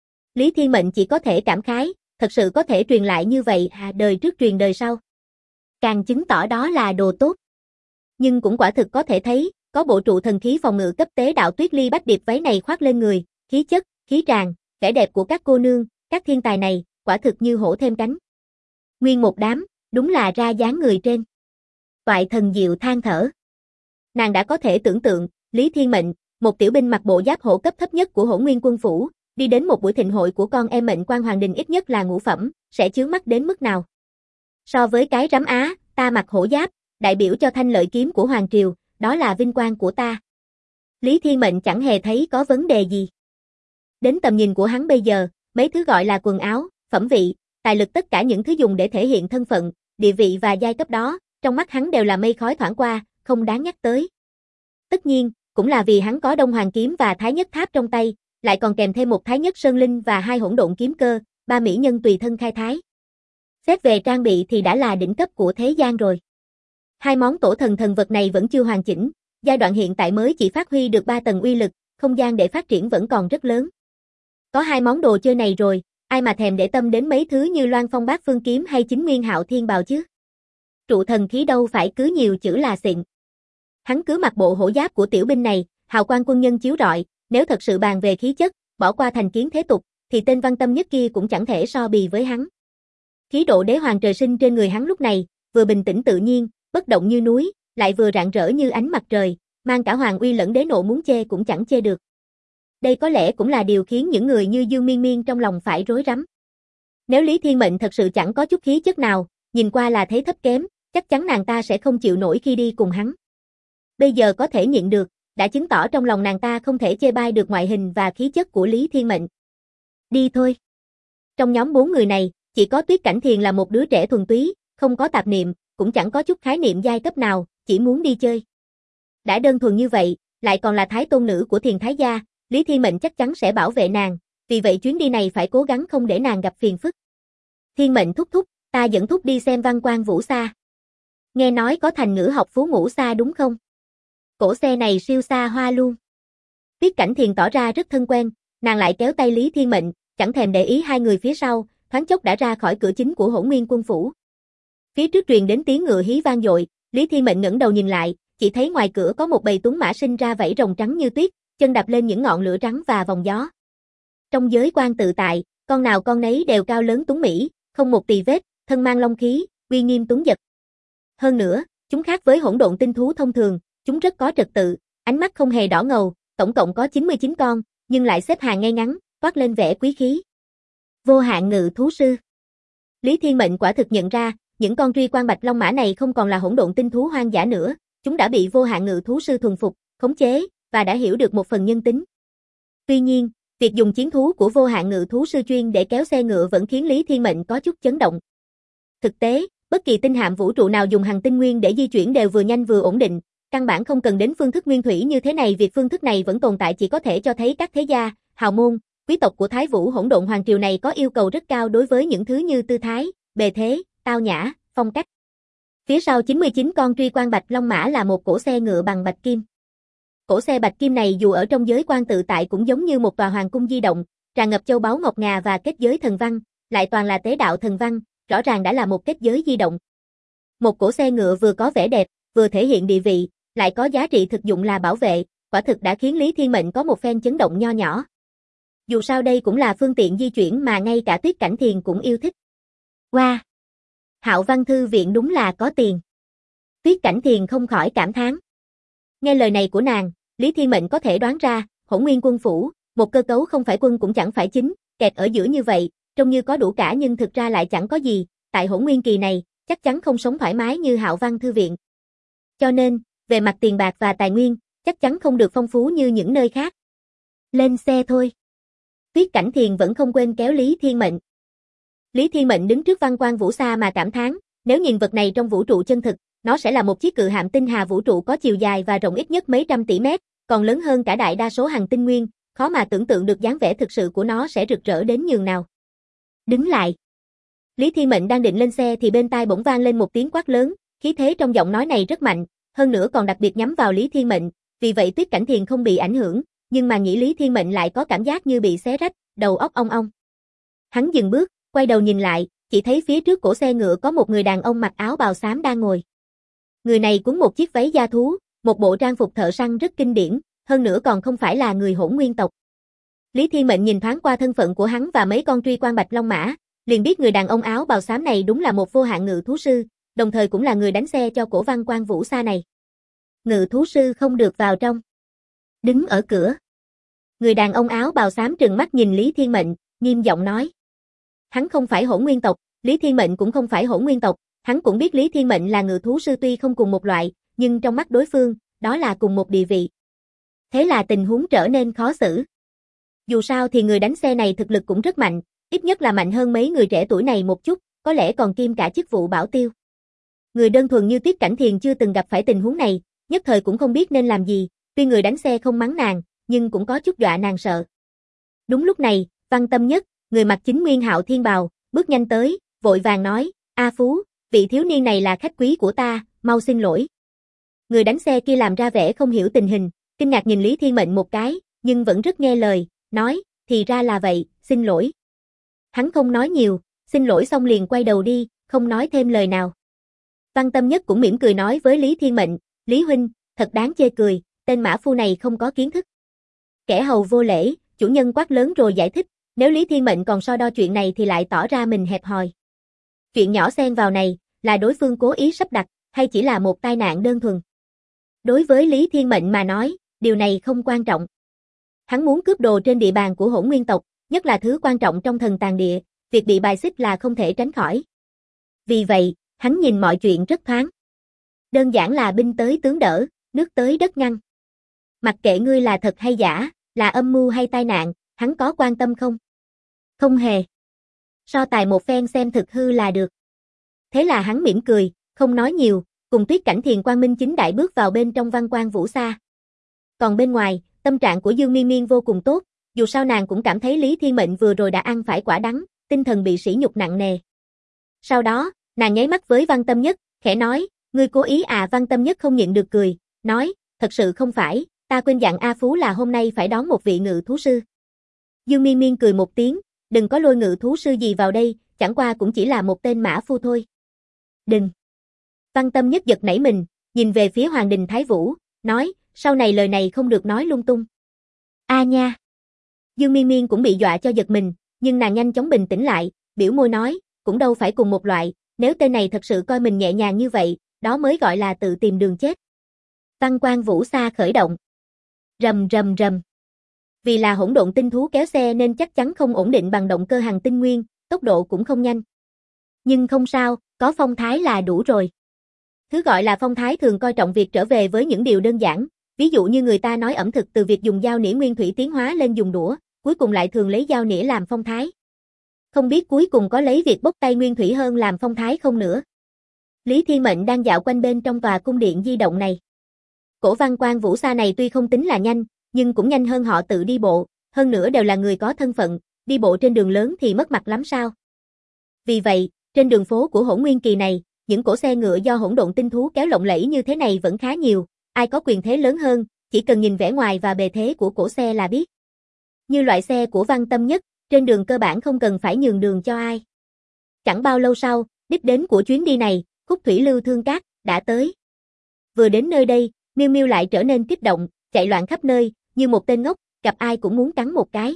Lý Thiên Mệnh chỉ có thể cảm khái, thật sự có thể truyền lại như vậy đời trước truyền đời sau. Càng chứng tỏ đó là đồ tốt. Nhưng cũng quả thực có thể thấy, có bộ trụ thần khí phòng ngự cấp tế đạo Tuyết Ly Bách Điệp váy này khoác lên người, khí chất, khí tràng, vẻ đẹp của các cô nương, các thiên tài này, quả thực như hổ thêm cánh. Nguyên một đám, Đúng là ra dáng người trên. Toại Thần Diệu than thở. Nàng đã có thể tưởng tượng, Lý Thiên Mệnh, một tiểu binh mặc bộ giáp hổ cấp thấp nhất của Hỗn Nguyên Quân phủ, đi đến một buổi thịnh hội của con em mệnh quan hoàng đình ít nhất là ngũ phẩm, sẽ chướng mắt đến mức nào. So với cái rắm á, ta mặc hổ giáp, đại biểu cho thanh lợi kiếm của hoàng triều, đó là vinh quang của ta. Lý Thiên Mệnh chẳng hề thấy có vấn đề gì. Đến tầm nhìn của hắn bây giờ, mấy thứ gọi là quần áo, phẩm vị, tài lực tất cả những thứ dùng để thể hiện thân phận, địa vị và giai cấp đó, trong mắt hắn đều là mây khói thoảng qua, không đáng nhắc tới. Tất nhiên, cũng là vì hắn có Đông Hoàng kiếm và Thái Nhất Tháp trong tay, lại còn kèm thêm một Thái Nhất Sơn Linh và 2 hỗn độn kiếm cơ, 3 mỹ nhân tùy thân khai thái. Xét về trang bị thì đã là đỉnh cấp của thế gian rồi. 2 món tổ thần thần vật này vẫn chưa hoàn chỉnh, giai đoạn hiện tại mới chỉ phát huy được 3 tầng uy lực, không gian để phát triển vẫn còn rất lớn. Có 2 món đồ chơi này rồi, ai mà thèm để tâm đến mấy thứ như Loan Phong Bát Phương kiếm hay Chính Nguyên Hạo Thiên bào chứ. Trụ thần khí đâu phải cứ nhiều chữ là xịn. Hắn cứ mặc bộ hổ giáp của tiểu binh này, hào quang quân nhân chiếu rọi, nếu thật sự bàn về khí chất, bỏ qua thành kiến thế tục, thì tên văn tâm nhất kia cũng chẳng thể so bì với hắn. Khí độ đế hoàng trời sinh trên người hắn lúc này, vừa bình tĩnh tự nhiên, bất động như núi, lại vừa rạng rỡ như ánh mặt trời, mang cả hoàng uy lẫn đế nộ muốn chê cũng chẳng chê được. Đây có lẽ cũng là điều khiến những người như Dương Miên Miên trong lòng phải rối rắm. Nếu Lý Thiên Mệnh thật sự chẳng có chút khí chất nào, nhìn qua là thấy thấp kém, chắc chắn nàng ta sẽ không chịu nổi khi đi cùng hắn. Bây giờ có thể nhịn được, đã chứng tỏ trong lòng nàng ta không thể chê bai được ngoại hình và khí chất của Lý Thiên Mệnh. Đi thôi. Trong nhóm 4 người này, chỉ có Tuyết Cảnh Thiền là một đứa trẻ thuần túy, không có tạp niệm, cũng chẳng có chút khái niệm giai cấp nào, chỉ muốn đi chơi. Đã đơn thuần như vậy, lại còn là thái tôn nữ của Thiền Thái gia, Lý Thiên Mệnh chắc chắn sẽ bảo vệ nàng, vì vậy chuyến đi này phải cố gắng không để nàng gặp phiền phức. Thiên Mệnh thúc thúc, ta dẫn thúc đi xem Văn Quan Vũ Sa. Nghe nói có thành ngữ học phú ngũ xa đúng không? Cổ xe này siêu xa hoa luôn. Tuyết Cảnh Thiền tỏ ra rất thân quen, nàng lại kéo tay Lý Thiên Mệnh, chẳng thèm để ý 2 người phía sau, thoáng chốc đã ra khỏi cửa chính của Hỗn Nguyên Quân phủ. Phía trước truyền đến tiếng ngựa hí vang dội, Lý Thiên Mệnh ngẩng đầu nhìn lại, chỉ thấy ngoài cửa có một bầy tuấn mã sinh ra vảy rồng trắng như tuyết, chân đạp lên những ngọn lửa trắng và vòng gió. Trong giới quan tự tại, con nào con nấy đều cao lớn tuấn mỹ, không một tì vết, thân mang long khí, uy nghiêm tuấn dật. Hơn nữa, chúng khác với hỗn độn tinh thú thông thường, chúng rất có trật tự, ánh mắt không hề đỏ ngầu, tổng cộng có 99 con, nhưng lại xếp hàng ngay ngắn, toát lên vẻ quý khí. Vô hạn ngự thú sư. Lý Thiên Mệnh quả thực nhận ra, những con truy quan bạch long mã này không còn là hỗn độn tinh thú hoang dã nữa, chúng đã bị vô hạn ngự thú sư thuần phục, khống chế, và đã hiểu được một phần nhân tính. Tuy nhiên, việc dùng chiến thú của vô hạn ngự thú sư chuyên để kéo xe ngựa vẫn khiến Lý Thiên Mệnh có chút chấn động. Thực tế, bất kỳ tinh hạm vũ trụ nào dùng hành tinh nguyên để di chuyển đều vừa nhanh vừa ổn định, căn bản không cần đến phương thức nguyên thủy như thế này. Việc phương thức này vẫn tồn tại chỉ có thể cho thấy các thế gia, hào môn, quý tộc của Thái Vũ hỗn độn hoàng triều này có yêu cầu rất cao đối với những thứ như tư thái, bề thế, tao nhã, phong cách. Phía sau 99 con truy quan bạch long mã là một cỗ xe ngựa bằng bạch kim. Cỗ xe bạch kim này dù ở trong giới quan tự tại cũng giống như một tòa hoàng cung di động, tràn ngập châu báu ngọc ngà và kết giới thần văn, lại toàn là tế đạo thần văn, rõ ràng đã là một kết giới di động. Một cỗ xe ngựa vừa có vẻ đẹp, vừa thể hiện địa vị, lại có giá trị thực dụng là bảo vệ, quả thực đã khiến Lý Thiên Mệnh có một phen chấn động nho nhỏ. Dù sao đây cũng là phương tiện di chuyển mà ngay cả Tuyết Cảnh Thiền cũng yêu thích. Wow! Hạo Văn Thư viện đúng là có tiền. Tuyết Cảnh Thiền không khỏi cảm thán. Nghe lời này của nàng, Lý Thiên Mệnh có thể đoán ra, Hỗn Nguyên Quân phủ, một cơ cấu không phải quân cũng chẳng phải chính, kẹt ở giữa như vậy, trông như có đủ cả nhưng thực ra lại chẳng có gì, tại Hỗn Nguyên kỳ này, chắc chắn không sống thoải mái như Hạo Văn Thư viện. Cho nên, về mặt tiền bạc và tài nguyên, chắc chắn không được phong phú như những nơi khác. Lên xe thôi. Tuyết Cảnh Thiền vẫn không quên kéo Lý Thiên Mệnh. Lý Thiên Mệnh đứng trước Văn Quan Vũ Sa mà cảm thán, nếu nhìn vật này trong vũ trụ chân thực, nó sẽ là một chiếc cự hạm tinh hà vũ trụ có chiều dài và rộng ít nhất mấy trăm tỷ mét, còn lớn hơn cả đại đa số hành tinh nguyên, khó mà tưởng tượng được dáng vẻ thực sự của nó sẽ rực rỡ đến nhường nào. Đứng lại. Lý Thiên Mệnh đang định lên xe thì bên tai bỗng vang lên một tiếng quát lớn, khí thế trong giọng nói này rất mạnh, hơn nữa còn đặc biệt nhắm vào Lý Thiên Mệnh, vì vậy Tuyết Cảnh Thiền không bị ảnh hưởng, nhưng mà nghĩ Lý Thiên Mệnh lại có cảm giác như bị xé rách, đầu óc ong ong. Hắn dừng bước, quay đầu nhìn lại, chỉ thấy phía trước cổ xe ngựa có một người đàn ông mặc áo bào xám đang ngồi. Người này cuốn một chiếc váy da thú, một bộ trang phục thợ săn rất kinh điển, hơn nữa còn không phải là người Hỗn Nguyên tộc. Lý Thiên Mệnh nhìn thoáng qua thân phận của hắn và mấy con truy quan bạch long mã, liền biết người đàn ông áo bào xám này đúng là một vô hạn ngự thú sư, đồng thời cũng là người đánh xe cho cổ Văn Quan Vũ Sa này. Ngự thú sư không được vào trong. Đứng ở cửa. Người đàn ông áo bào xám trừng mắt nhìn Lý Thiên Mệnh, nghiêm giọng nói. Hắn không phải Hỗn Nguyên tộc, Lý Thiên Mệnh cũng không phải Hỗn Nguyên tộc, hắn cũng biết Lý Thiên Mệnh là ngự thú sư tuy không cùng một loại, nhưng trong mắt đối phương, đó là cùng một địa vị. Thế là tình huống trở nên khó xử. Dù sao thì người đánh xe này thực lực cũng rất mạnh, ít nhất là mạnh hơn mấy người trẻ tuổi này một chút, có lẽ còn kiêm cả chức vụ bảo tiêu. Người đơn thuần như Tuyết Cảnh Thiền chưa từng gặp phải tình huống này, nhất thời cũng không biết nên làm gì, tuy người đánh xe không mắng nàng, nhưng cũng có chút dọa nàng sợ. Đúng lúc này, Văn Tâm Nhất, người mặc chính nguyên hạo thiên bào, bước nhanh tới, vội vàng nói, A Phú, vị thiếu niên này là khách quý của ta, mau xin lỗi. Người đánh xe kia làm ra vẻ không hiểu tình hình, kinh ngạc nhìn Lý Thiên Mệnh một cái, nhưng vẫn rất nghe lời, nói, thì ra là vậy, xin lỗi. Hắn không nói nhiều, xin lỗi xong liền quay đầu đi, không nói thêm lời nào. Văn Tâm Nhất cũng mỉm cười nói với Lý Thiên Mệnh, Lý huynh, thật đáng chê cười, tên mã phu này không có kiến thức. Kẻ hầu vô lễ, chủ nhân quát lớn rồi giải thích, nếu Lý Thiên Mệnh còn so đo chuyện này thì lại tỏ ra mình hẹp hòi. Chuyện nhỏ xen vào này, là đối phương cố ý sắp đặt, hay chỉ là một tai nạn đơn thuần. Đối với Lý Thiên Mệnh mà nói, điều này không quan trọng. Hắn muốn cướp đồ trên địa bàn của Hỗn Nguyên tộc, nhất là thứ quan trọng trong Thần Tàng Địa, việc bị bài xích là không thể tránh khỏi. Vì vậy, hắn nhìn mọi chuyện rất thoáng. Đơn giản là binh tới tướng đỡ, nước tới đất ngăn. Mặc kệ ngươi là thật hay giả, là âm mưu hay tai nạn, hắn có quan tâm không? Không hề. So tài một phen xem thực hư là được. Thế là hắn mỉm cười, không nói nhiều, cùng Tuyết Cảnh Thiền Quang Minh chính đại bước vào bên trong Văn Quan Vũ Sa. Còn bên ngoài, tâm trạng của Dương Miên Miên vô cùng tốt, dù sao nàng cũng cảm thấy Lý Thiên Mệnh vừa rồi đã ăn phải quả đắng, tinh thần bị sỉ nhục nặng nề. Sau đó, nàng nháy mắt với Văn Tâm Nhất, khẽ nói, ngươi cố ý à? Văn Tâm Nhất không nhịn được cười, nói, thật sự không phải, ta quên dặn A Phú là hôm nay phải đón một vị ngự thú sư. Dương Miên Miên cười một tiếng, đừng có lôi ngự thú sư gì vào đây, chẳng qua cũng chỉ là một tên mã phu thôi. Đừng. Văn Tâm Nhất giật nảy mình, nhìn về phía Hoàng Đình Thái Vũ, nói, sau này lời này không được nói lung tung. A nha. Dương Miên Miên cũng bị dọa cho giật mình, nhưng nàng nhanh chóng bình tĩnh lại, biểu môi nói, cũng đâu phải cùng một loại, nếu tên này thật sự coi mình nhẹ nhàng như vậy, đó mới gọi là tự tìm đường chết. Văn Quan Vũ Sa khởi động. Rầm rầm rầm. Vì là hỗn độn tinh thú kéo xe nên chắc chắn không ổn định bằng động cơ hành tinh nguyên, tốc độ cũng không nhanh. Nhưng không sao, có phong thái là đủ rồi. Thứ gọi là phong thái thường coi trọng việc trở về với những điều đơn giản, ví dụ như người ta nói ẩm thực từ việc dùng dao nĩa nguyên thủy tiến hóa lên dùng đũa, cuối cùng lại thường lấy dao nĩa làm phong thái. Không biết cuối cùng có lấy việc bốc tay nguyên thủy hơn làm phong thái không nữa. Lý Thiên Mệnh đang dạo quanh bên trong tòa cung điện di động này. Cổ Văn Quan Vũ Sa này tuy không tính là nhanh, nhưng cũng nhanh hơn họ tự đi bộ, hơn nữa đều là người có thân phận, đi bộ trên đường lớn thì mất mặt lắm sao. Vì vậy, trên đường phố của Hỗn Nguyên Kỳ này, những cỗ xe ngựa do hỗn độn tinh thú kéo lộng lẫy như thế này vẫn khá nhiều, ai có quyền thế lớn hơn, chỉ cần nhìn vẻ ngoài và bề thế của cổ xe là biết. Như loại xe của Văn Tâm Nhất, trên đường cơ bản không cần phải nhường đường cho ai. Chẳng bao lâu sau, đích đến của chuyến đi này, Khúc Thủy Lưu Thương Cát, đã tới. Vừa đến nơi đây, Miêu Miêu lại trở nên kích động, chạy loạn khắp nơi, như một tên ngốc, gặp ai cũng muốn cắn một cái.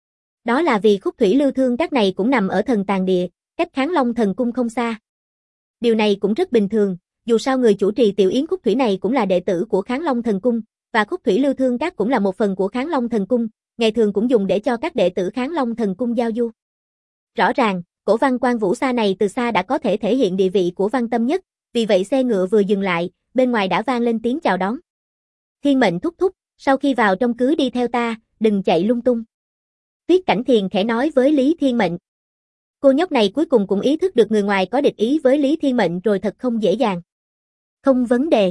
Đó là vì Khúc Thủy Lưu Thương Cát này cũng nằm ở Thần Tàng Địa, cách Kháng Long Thần Cung không xa. Điều này cũng rất bình thường, dù sao người chủ trì tiểu yến Khúc Thủy này cũng là đệ tử của Kháng Long Thần Cung, và Khúc Thủy Lưu Thương Cát cũng là một phần của Kháng Long Thần Cung, ngày thường cũng dùng để cho các đệ tử Kháng Long Thần Cung giao du. Rõ ràng, cổ Văn Quan Vũ Sa này từ xa đã có thể thể hiện địa vị của Văn Tâm Nhất, vì vậy xe ngựa vừa dừng lại, bên ngoài đã vang lên tiếng chào đón. Thiên Mệnh thúc thúc, sau khi vào trong cứ đi theo ta, đừng chạy lung tung. Tuyết Cảnh Thiền khẽ nói với Lý Thiên Mệnh. Cô nhóc này cuối cùng cũng ý thức được người ngoài có địch ý với Lý Thiên Mệnh rồi thật không dễ dàng. Không vấn đề.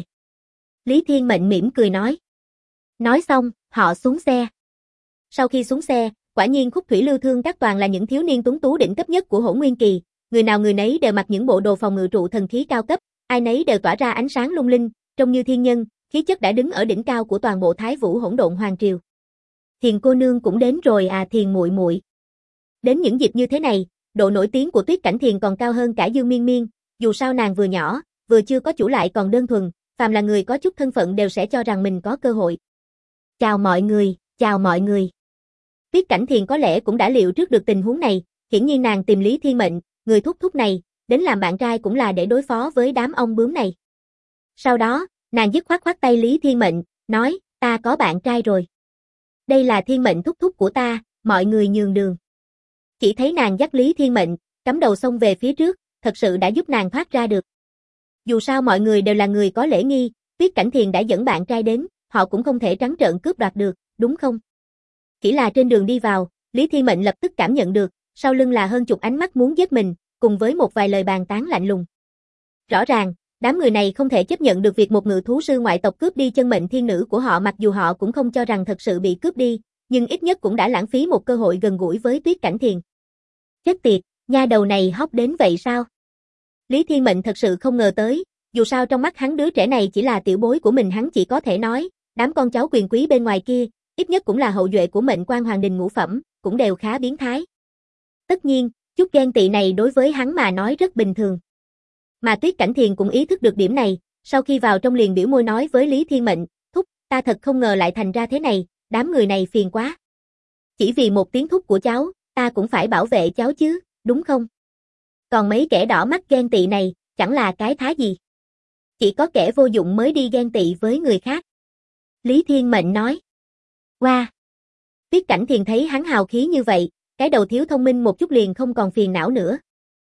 Lý Thiên Mệnh mỉm cười nói. Nói xong, họ xuống xe. Sau khi xuống xe, quả nhiên Khúc Thủy Lưu Thương Cát toàn là những thiếu niên tuấn tú đỉnh cấp nhất của Hỗn Nguyên Kỳ, người nào người nấy đều mặc những bộ đồ phòng ngự trụ thần khí cao cấp, ai nấy đều tỏa ra ánh sáng lung linh, trông như thiên nhân, khí chất đã đứng ở đỉnh cao của toàn bộ Thái Vũ Hỗn Độn Hoàng triều. Thiền cô nương cũng đến rồi à? Thiền muội muội. Đến những dịp như thế này, độ nổi tiếng của Tuyết Cảnh Thiền còn cao hơn cả Dương Miên Miên, dù sao nàng vừa nhỏ, vừa chưa có chủ lại còn đơn thuần, phàm là người có chút thân phận đều sẽ cho rằng mình có cơ hội. Chào mọi người, chào mọi người. Tuyết Cảnh Thiền có lẽ cũng đã liệu trước được tình huống này, hiển nhiên nàng tìm Lý Thiên Mệnh, người thúc thúc này, đến làm bạn trai cũng là để đối phó với đám ong bướm này. Sau đó, nàng dứt khoát khoát tay Lý Thiên Mệnh, nói, ta có bạn trai rồi. Đây là Thiên Mệnh thúc thúc của ta, mọi người nhường đường. Chỉ thấy nàng dắt Lý Thiên Mệnh, cắm đầu xông về phía trước, thật sự đã giúp nàng thoát ra được. Dù sao mọi người đều là người có lễ nghi, Tuyết Cảnh Thiền đã dẫn bạn trai đến, họ cũng không thể trắng trợn cướp đoạt được, đúng không? Chỉ là trên đường đi vào, Lý Thiên Mệnh lập tức cảm nhận được, sau lưng là hơn chục ánh mắt muốn giết mình, cùng với một vài lời bàn tán lạnh lùng. Rõ ràng, đám người này không thể chấp nhận được việc một ngự thú sư ngoại tộc cướp đi chân mệnh thiên nữ của họ, mặc dù họ cũng không cho rằng thật sự bị cướp đi, nhưng ít nhất cũng đã lãng phí một cơ hội gần gũi với Tuyết Cảnh Thiền. Chết tiệt, nha đầu này hóc đến vậy sao? Lý Thiên Mệnh thật sự không ngờ tới, dù sao trong mắt hắn đứa trẻ này chỉ là tiểu bối của mình, hắn chỉ có thể nói, đám con cháu quyền quý bên ngoài kia, ít nhất cũng là hậu duệ của mệnh quan hoàng đình ngũ phẩm, cũng đều khá biến thái. Tất nhiên, chút ghen tị này đối với hắn mà nói rất bình thường. Mà Tuyết Cảnh Thiền cũng ý thức được điểm này, sau khi vào trong liền biểu môi nói với Lý Thiên Mệnh, thúc, ta thật không ngờ lại thành ra thế này, đám người này phiền quá. Chỉ vì một tiếng thúc của cháu, ta cũng phải bảo vệ cháu chứ, đúng không? Còn mấy kẻ đỏ mắt ghen tị này, chẳng là cái thá gì. Chỉ có kẻ vô dụng mới đi ghen tị với người khác. Lý Thiên Mệnh nói. Wow! Tuyết Cảnh Thiền thấy hắn hào khí như vậy, cái đầu thiếu thông minh một chút liền không còn phiền não nữa.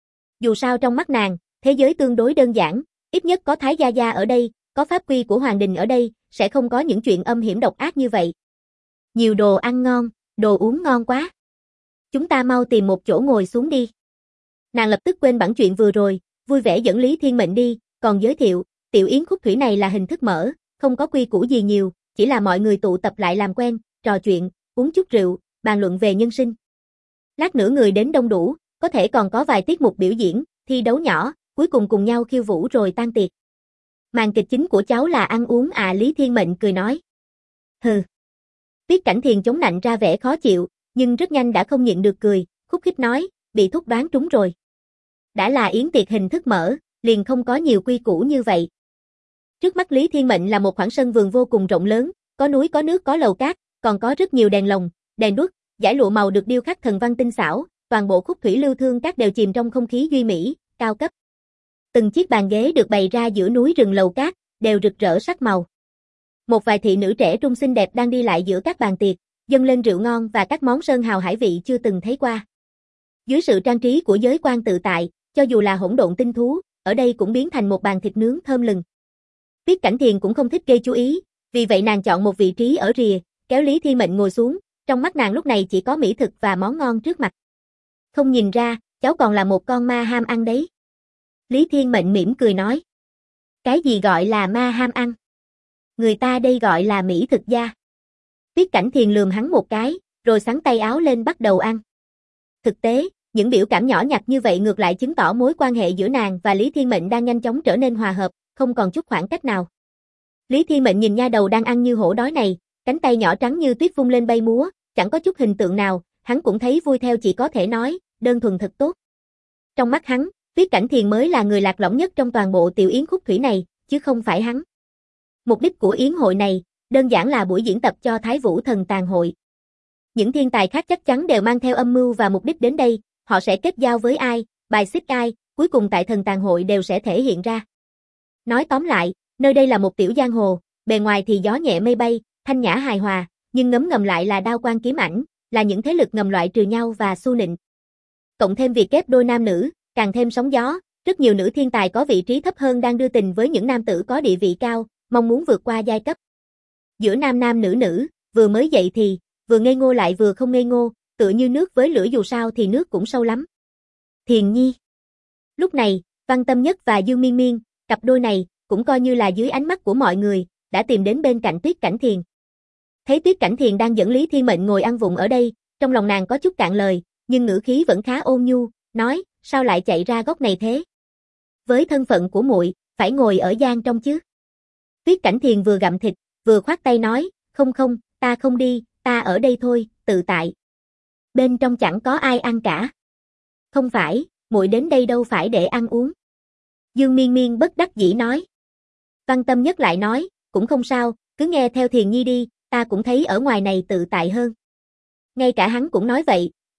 Dù sao trong mắt nàng, thế giới tương đối đơn giản, ít nhất có Thái Gia Gia ở đây, có pháp quy của Hoàng Đình ở đây, sẽ không có những chuyện âm hiểm độc ác như vậy. Nhiều đồ ăn ngon, đồ uống ngon quá. Chúng ta mau tìm một chỗ ngồi xuống đi. Nàng lập tức quên bẵng chuyện vừa rồi, vui vẻ dẫn Lý Thiên Mệnh đi, còn giới thiệu, tiểu yến khúc thủy này là hình thức mở, không có quy củ gì nhiều, chỉ là mọi người tụ tập lại làm quen, trò chuyện, uống chút rượu, bàn luận về nhân sinh. Lát nữa người đến đông đủ, có thể còn có vài tiết mục biểu diễn, thi đấu nhỏ, cuối cùng cùng nhau khiêu vũ rồi tan tiệc. Màn kịch chính của cháu là ăn uống à, Lý Thiên Mệnh cười nói. Hừ. Tuyết Cảnh Thiền chống nạnh ra vẻ khó chịu, nhưng rất nhanh đã không nhịn được cười, khúc khích nói, bị thúc đoán trúng rồi. Đã là yến tiệc hình thức mở, liền không có nhiều quy củ như vậy. Trước mắt Lý Thiên Mệnh là một khoảng sân vườn vô cùng rộng lớn, có núi có nước có lầu cát, còn có rất nhiều đèn lồng, đèn đuốc, dải lụa màu được điêu khắc thần văn tinh xảo, toàn bộ khúc thủy lưu thương các đều chìm trong không khí duy mỹ, cao cấp. Từng chiếc bàn ghế được bày ra giữa núi rừng lầu cát, đều rực rỡ sắc màu. Một vài thị nữ trẻ trung xinh đẹp đang đi lại giữa các bàn tiệc, dâng lên rượu ngon và các món sơn hào hải vị chưa từng thấy qua. Dưới sự trang trí của giới quan tự tại, cho dù là hỗn độn tinh thú, ở đây cũng biến thành một bàn thịt nướng thơm lừng. Tuyết Cảnh Thiền cũng không thích gây chú ý, vì vậy nàng chọn một vị trí ở rìa, kéo Lý Thiên Mệnh ngồi xuống, trong mắt nàng lúc này chỉ có mỹ thực và món ngon trước mặt. Không nhìn ra, cháu còn là một con ma ham ăn đấy. Lý Thiên Mệnh mỉm cười nói. Cái gì gọi là ma ham ăn? Người ta đây gọi là mỹ thực gia. Tuyết Cảnh Thiền lườm hắn một cái, rồi xắn tay áo lên bắt đầu ăn. Thực tế, những biểu cảm nhỏ nhặt như vậy ngược lại chứng tỏ mối quan hệ giữa nàng và Lý Thiên Mệnh đang nhanh chóng trở nên hòa hợp, không còn chút khoảng cách nào. Lý Thiên Mệnh nhìn nha đầu đang ăn như hổ đói này, cánh tay nhỏ trắng như tuyết vung lên bay múa, chẳng có chút hình tượng nào, hắn cũng thấy vui theo, chỉ có thể nói, đơn thuần thật tốt. Trong mắt hắn, Tuyết Cảnh Thiền mới là người lạc lõng nhất trong toàn bộ tiểu yến khúc thủy này, chứ không phải hắn. Mục đích của yến hội này, đơn giản là buổi diễn tập cho Thái Vũ Thần Tàn hội. Những thiên tài khác chắc chắn đều mang theo âm mưu và mục đích đến đây, họ sẽ kết giao với ai, bài xích ai, cuối cùng tại Thần Tàn hội đều sẽ thể hiện ra. Nói tóm lại, nơi đây là một tiểu giang hồ, bề ngoài thì gió nhẹ mây bay, thanh nhã hài hòa, nhưng ngấm ngầm lại là đao quan kiếm ảnh, là những thế lực ngầm loại trừ nhau và xu nịnh. Cộng thêm việc kép đôi nam nữ, càng thêm sóng gió, rất nhiều nữ thiên tài có vị trí thấp hơn đang đưa tình với những nam tử có địa vị cao, mong muốn vượt qua giai cấp. Giữa nam nam nữ nữ, vừa mới dậy thì, vừa ngây ngô lại vừa không ngây ngô, tựa như nước với lửa, dù sao thì nước cũng sâu lắm. Thiền Nhi. Lúc này, Văn Tâm Nhất và Dương Miên Miên, cặp đôi này, cũng coi như là dưới ánh mắt của mọi người, đã tìm đến bên cạnh Tuyết Cảnh Thiền. Thấy Tuyết Cảnh Thiền đang dẫn Lý Thiên Mệnh ngồi ăn vụng ở đây, trong lòng nàng có chút cạn lời, nhưng ngữ khí vẫn khá ôn nhu, nói, sao lại chạy ra góc này thế? Với thân phận của muội, phải ngồi ở gian trong chứ. Tuyết Cảnh Thiền vừa gặm thịt, vừa khoát tay nói, không không, ta không đi, ta ở đây thôi, tự tại. Bên trong chẳng có ai ăn cả. Không phải, muội đến đây đâu phải để ăn uống. Dương Miên Miên bất đắc dĩ nói. Văn Tâm Nhất lại nói, cũng không sao, cứ nghe theo Thiền Nhi đi, ta cũng thấy ở ngoài này tự tại hơn. Ngay cả hắn cũng nói vậy,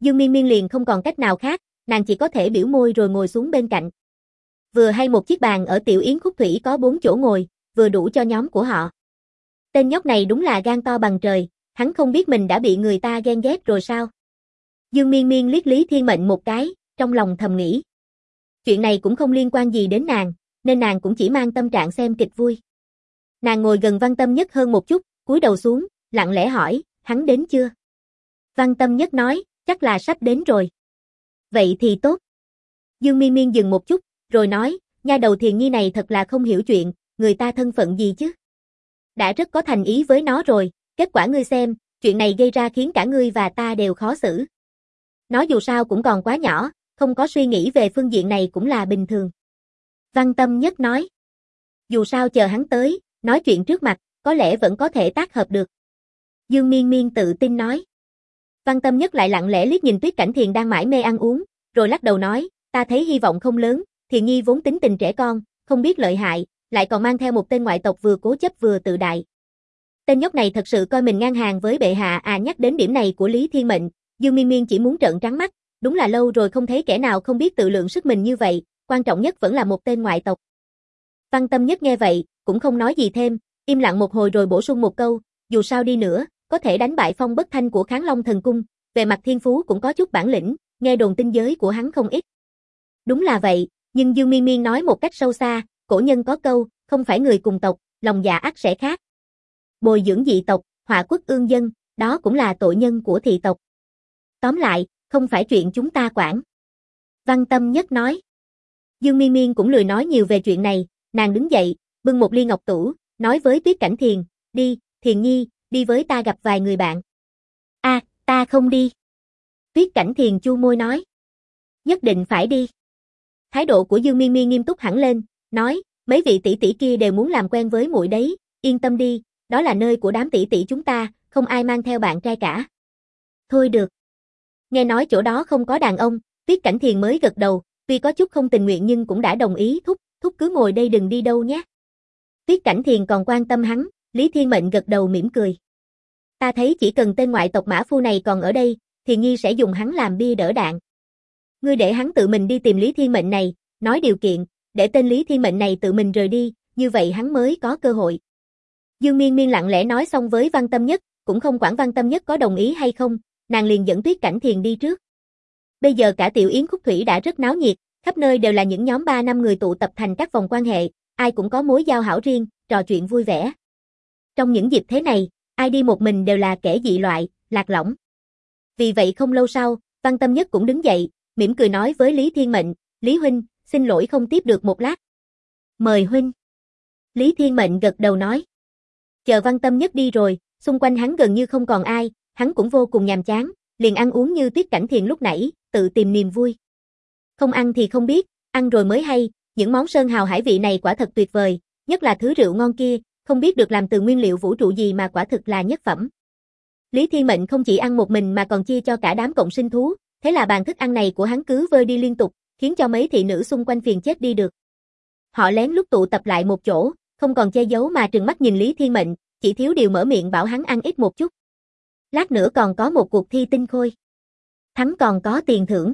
Dương Miên Miên liền không còn cách nào khác, nàng chỉ có thể biểu môi rồi ngồi xuống bên cạnh. Vừa hay một chiếc bàn ở Tiểu Yến Khúc Thủy có 4 chỗ ngồi, vừa đủ cho nhóm của họ. Tên nhóc này đúng là gan to bằng trời, hắn không biết mình đã bị người ta ghen ghét rồi sao? Dương Miên Miên liếc Lý Thiên Mệnh một cái, trong lòng thầm nghĩ. Chuyện này cũng không liên quan gì đến nàng, nên nàng cũng chỉ mang tâm trạng xem kịch vui. Nàng ngồi gần Văn Tâm Nhất hơn một chút, cúi đầu xuống, lặng lẽ hỏi, hắn đến chưa? Văn Tâm Nhất nói, chắc là sắp đến rồi. Vậy thì tốt. Dương Miên Miên dừng một chút, rồi nói, nha đầu Thiền Nhi này thật là không hiểu chuyện, người ta thân phận gì chứ? Đã rất có thành ý với nó rồi, kết quả ngươi xem, chuyện này gây ra khiến cả ngươi và ta đều khó xử. Nó dù sao cũng còn quá nhỏ, không có suy nghĩ về phương diện này cũng là bình thường. Văn Tâm Nhất nói, dù sao chờ hắn tới, nói chuyện trước mặt, có lẽ vẫn có thể tác hợp được. Dương Miên Miên tự tin nói. Văn Tâm Nhất lại lặng lẽ liếc nhìn Tuyết Cảnh Thiền đang mải mê ăn uống, rồi lắc đầu nói, ta thấy hy vọng không lớn, Thiền Nhi vốn tính tình trẻ con, không biết lợi hại, lại còn mang theo một tên ngoại tộc vừa cố chấp vừa tự đại. Tên nhóc này thật sự coi mình ngang hàng với bệ hạ à. Nhắc đến điểm này của Lý Thiên Mệnh, Dương Miên Miên chỉ muốn trợn trắng mắt, đúng là lâu rồi không thấy kẻ nào không biết tự lượng sức mình như vậy, quan trọng nhất vẫn là một tên ngoại tộc. Văn Tâm Nhất nghe vậy, cũng không nói gì thêm, im lặng một hồi rồi bổ sung một câu, dù sao đi nữa, có thể đánh bại Phong Bất Thanh của Kháng Long Thần Cung, về mặt thiên phú cũng có chút bản lĩnh, nghe đồn tinh giới của hắn không ít. Đúng là vậy, nhưng Dương Miên Miên nói một cách sâu xa, cổ nhân có câu, không phải người cùng tộc, lòng dạ ắt sẽ khác. Bồi dưỡng dị tộc, họa quốc ương dân, đó cũng là tội nhân của thị tộc. Tóm lại, không phải chuyện chúng ta quản. Văn Tâm Nhất nói. Dương Miên Miên cũng lười nói nhiều về chuyện này, nàng đứng dậy, bưng một ly ngọc tủ, nói với Tuyết Cảnh Thiền, đi, Thiền Nhi, đi với ta gặp vài người bạn. À, ta không đi. Tuyết Cảnh Thiền chu môi nói. Nhất định phải đi. Thái độ của Dương Miên Miên nghiêm túc hẳn lên, nói, mấy vị tỷ tỷ kia đều muốn làm quen với muội đấy, yên tâm đi, đó là nơi của đám tỷ tỷ chúng ta, không ai mang theo bạn trai cả. Thôi được. Nghe nói chỗ đó không có đàn ông, Tuyết Cảnh Thiền mới gật đầu, tuy có chút không tình nguyện nhưng cũng đã đồng ý, thúc cứ ngồi đây đừng đi đâu nhé. Tuyết Cảnh Thiền còn quan tâm hắn, Lý Thiên Mệnh gật đầu mỉm cười. Ta thấy chỉ cần tên ngoại tộc mã phu này còn ở đây, Thiền Nhi sẽ dùng hắn làm bia đỡ đạn. Ngươi để hắn tự mình đi tìm Lý Thiên Mệnh này, nói điều kiện, để tên Lý Thiên Mệnh này tự mình rời đi, như vậy hắn mới có cơ hội. Dương Miên Miên lặng lẽ nói xong với Văn Tâm Nhất, cũng không quản Văn Tâm Nhất có đồng ý hay không, nàng liền dẫn Tuyết Cảnh Thiền đi trước. Bây giờ cả Tiểu Yến Khúc Thủy đã rất náo nhiệt, khắp nơi đều là những nhóm 3 năm người tụ tập thành các vòng quan hệ, ai cũng có mối giao hảo riêng, trò chuyện vui vẻ. Trong những dịp thế này, ai đi một mình đều là kẻ dị loại, lạc lõng. Vì vậy không lâu sau, Văn Tâm Nhất cũng đứng dậy, mỉm cười nói với Lý Thiên Mệnh, Lý huynh, xin lỗi không tiếp được một lát. Mời huynh. Lý Thiên Mệnh gật đầu nói. Chờ Văn Tâm Nhất đi rồi, xung quanh hắn gần như không còn ai, hắn cũng vô cùng nhàm chán, liền ăn uống như Tuyết Cảnh Thiền lúc nãy, tự tìm niềm vui. Không ăn thì không biết, ăn rồi mới hay, những món sơn hào hải vị này quả thật tuyệt vời, nhất là thứ rượu ngon kia, không biết được làm từ nguyên liệu vũ trụ gì mà quả thực là nhất phẩm. Lý Thiên Mệnh không chỉ ăn một mình mà còn chia cho cả đám cộng sinh thú, thế là bàn thức ăn này của hắn cứ vơi đi liên tục, khiến cho mấy thị nữ xung quanh phiền chết đi được. Họ lén lút tụ tập lại một chỗ, không còn che giấu mà trừng mắt nhìn Lý Thiên Mệnh, chỉ thiếu điều mở miệng bảo hắn ăn ít một chút. Lát nữa còn có một cuộc thi tinh khôi. Thắng còn có tiền thưởng.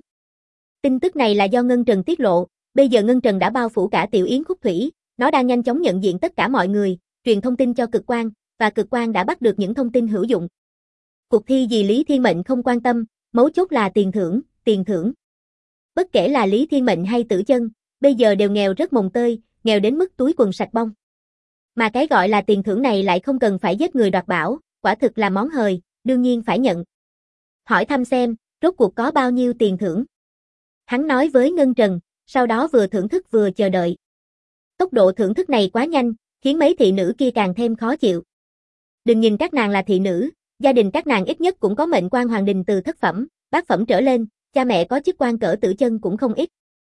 Tin tức này là do Ngân Trần tiết lộ, bây giờ Ngân Trần đã bao phủ cả Tiểu Yến Khúc Thủy, nó đang nhanh chóng nhận diện tất cả mọi người, truyền thông tin cho Cực Quang, và Cực Quang đã bắt được những thông tin hữu dụng. Cuộc thi gì Lý Thiên Mệnh không quan tâm, mấu chốt là tiền thưởng, tiền thưởng. Bất kể là Lý Thiên Mệnh hay Tử Chân, bây giờ đều nghèo rất mồng tơi, nghèo đến mức túi quần sạch bong. Mà cái gọi là tiền thưởng này lại không cần phải giết người đoạt bảo, quả thực là món hời, đương nhiên phải nhận. Hỏi thăm xem, rốt cuộc có bao nhiêu tiền thưởng. Hắn nói với Ngân Trần, sau đó vừa thưởng thức vừa chờ đợi. Tốc độ thưởng thức này quá nhanh, khiến mấy thị nữ kia càng thêm khó chịu. Đừng nhìn các nàng là thị nữ, gia đình các nàng ít nhất cũng có mệnh quan hoàng đình từ thất phẩm, bát phẩm trở lên, cha mẹ có chức quan cỡ Tử Chân cũng không ít.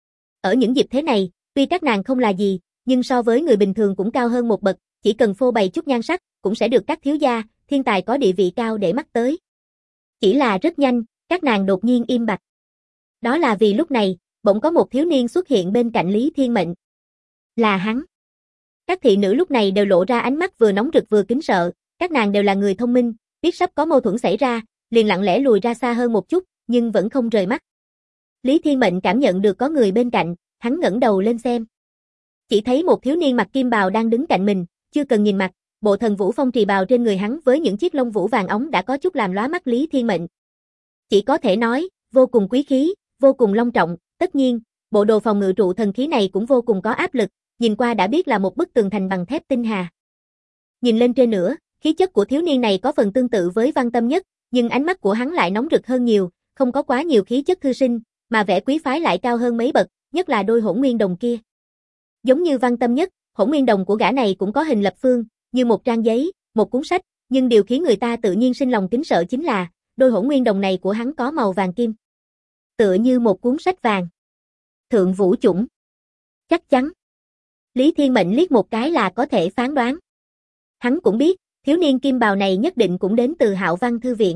Ở những dịp thế này, tuy các nàng không là gì, nhưng so với người bình thường cũng cao hơn một bậc, chỉ cần phô bày chút nhan sắc, cũng sẽ được các thiếu gia, thiên tài có địa vị cao để mắt tới. Chỉ là rất nhanh, các nàng đột nhiên im bặt. Đó là vì lúc này, bỗng có một thiếu niên xuất hiện bên cạnh Lý Thiên Mệnh. Là hắn. Các thị nữ lúc này đều lộ ra ánh mắt vừa nóng rực vừa kính sợ, các nàng đều là người thông minh, biết sắp có mâu thuẫn xảy ra, liền lặng lẽ lùi ra xa hơn một chút, nhưng vẫn không rời mắt. Lý Thiên Mệnh cảm nhận được có người bên cạnh, hắn ngẩng đầu lên xem. Chỉ thấy một thiếu niên mặc kim bào đang đứng cạnh mình, chưa cần nhìn mặt, bộ thần vũ phong trì bào trên người hắn với những chiếc lông vũ vàng óng đã có chút làm lóa mắt Lý Thiên Mệnh. Chỉ có thể nói, vô cùng quý khí, vô cùng long trọng, tất nhiên, bộ đồ phòng ngự trụ thần khí này cũng vô cùng có áp lực, nhìn qua đã biết là một bức tường thành bằng thép tinh hà. Nhìn lên trên nữa, khí chất của thiếu niên này có phần tương tự với Văn Tâm Nhất, nhưng ánh mắt của hắn lại nóng rực hơn nhiều, không có quá nhiều khí chất thư sinh, mà vẻ quý phái lại cao hơn mấy bậc, nhất là đôi hỗn nguyên đồng kia. Giống như Văn Tâm Nhất, hỗn nguyên đồng của gã này cũng có hình lập phương, như một trang giấy, một cuốn sách, nhưng điều khiến người ta tự nhiên sinh lòng kính sợ chính là, đôi hỗn nguyên đồng này của hắn có màu vàng kim. Tựa như một cuốn sách vàng. Thượng vũ chủng. Chắc chắn. Lý Thiên Mệnh liếc một cái là có thể phán đoán. Hắn cũng biết, thiếu niên kim bào này nhất định cũng đến từ Hạo Văn Thư Viện.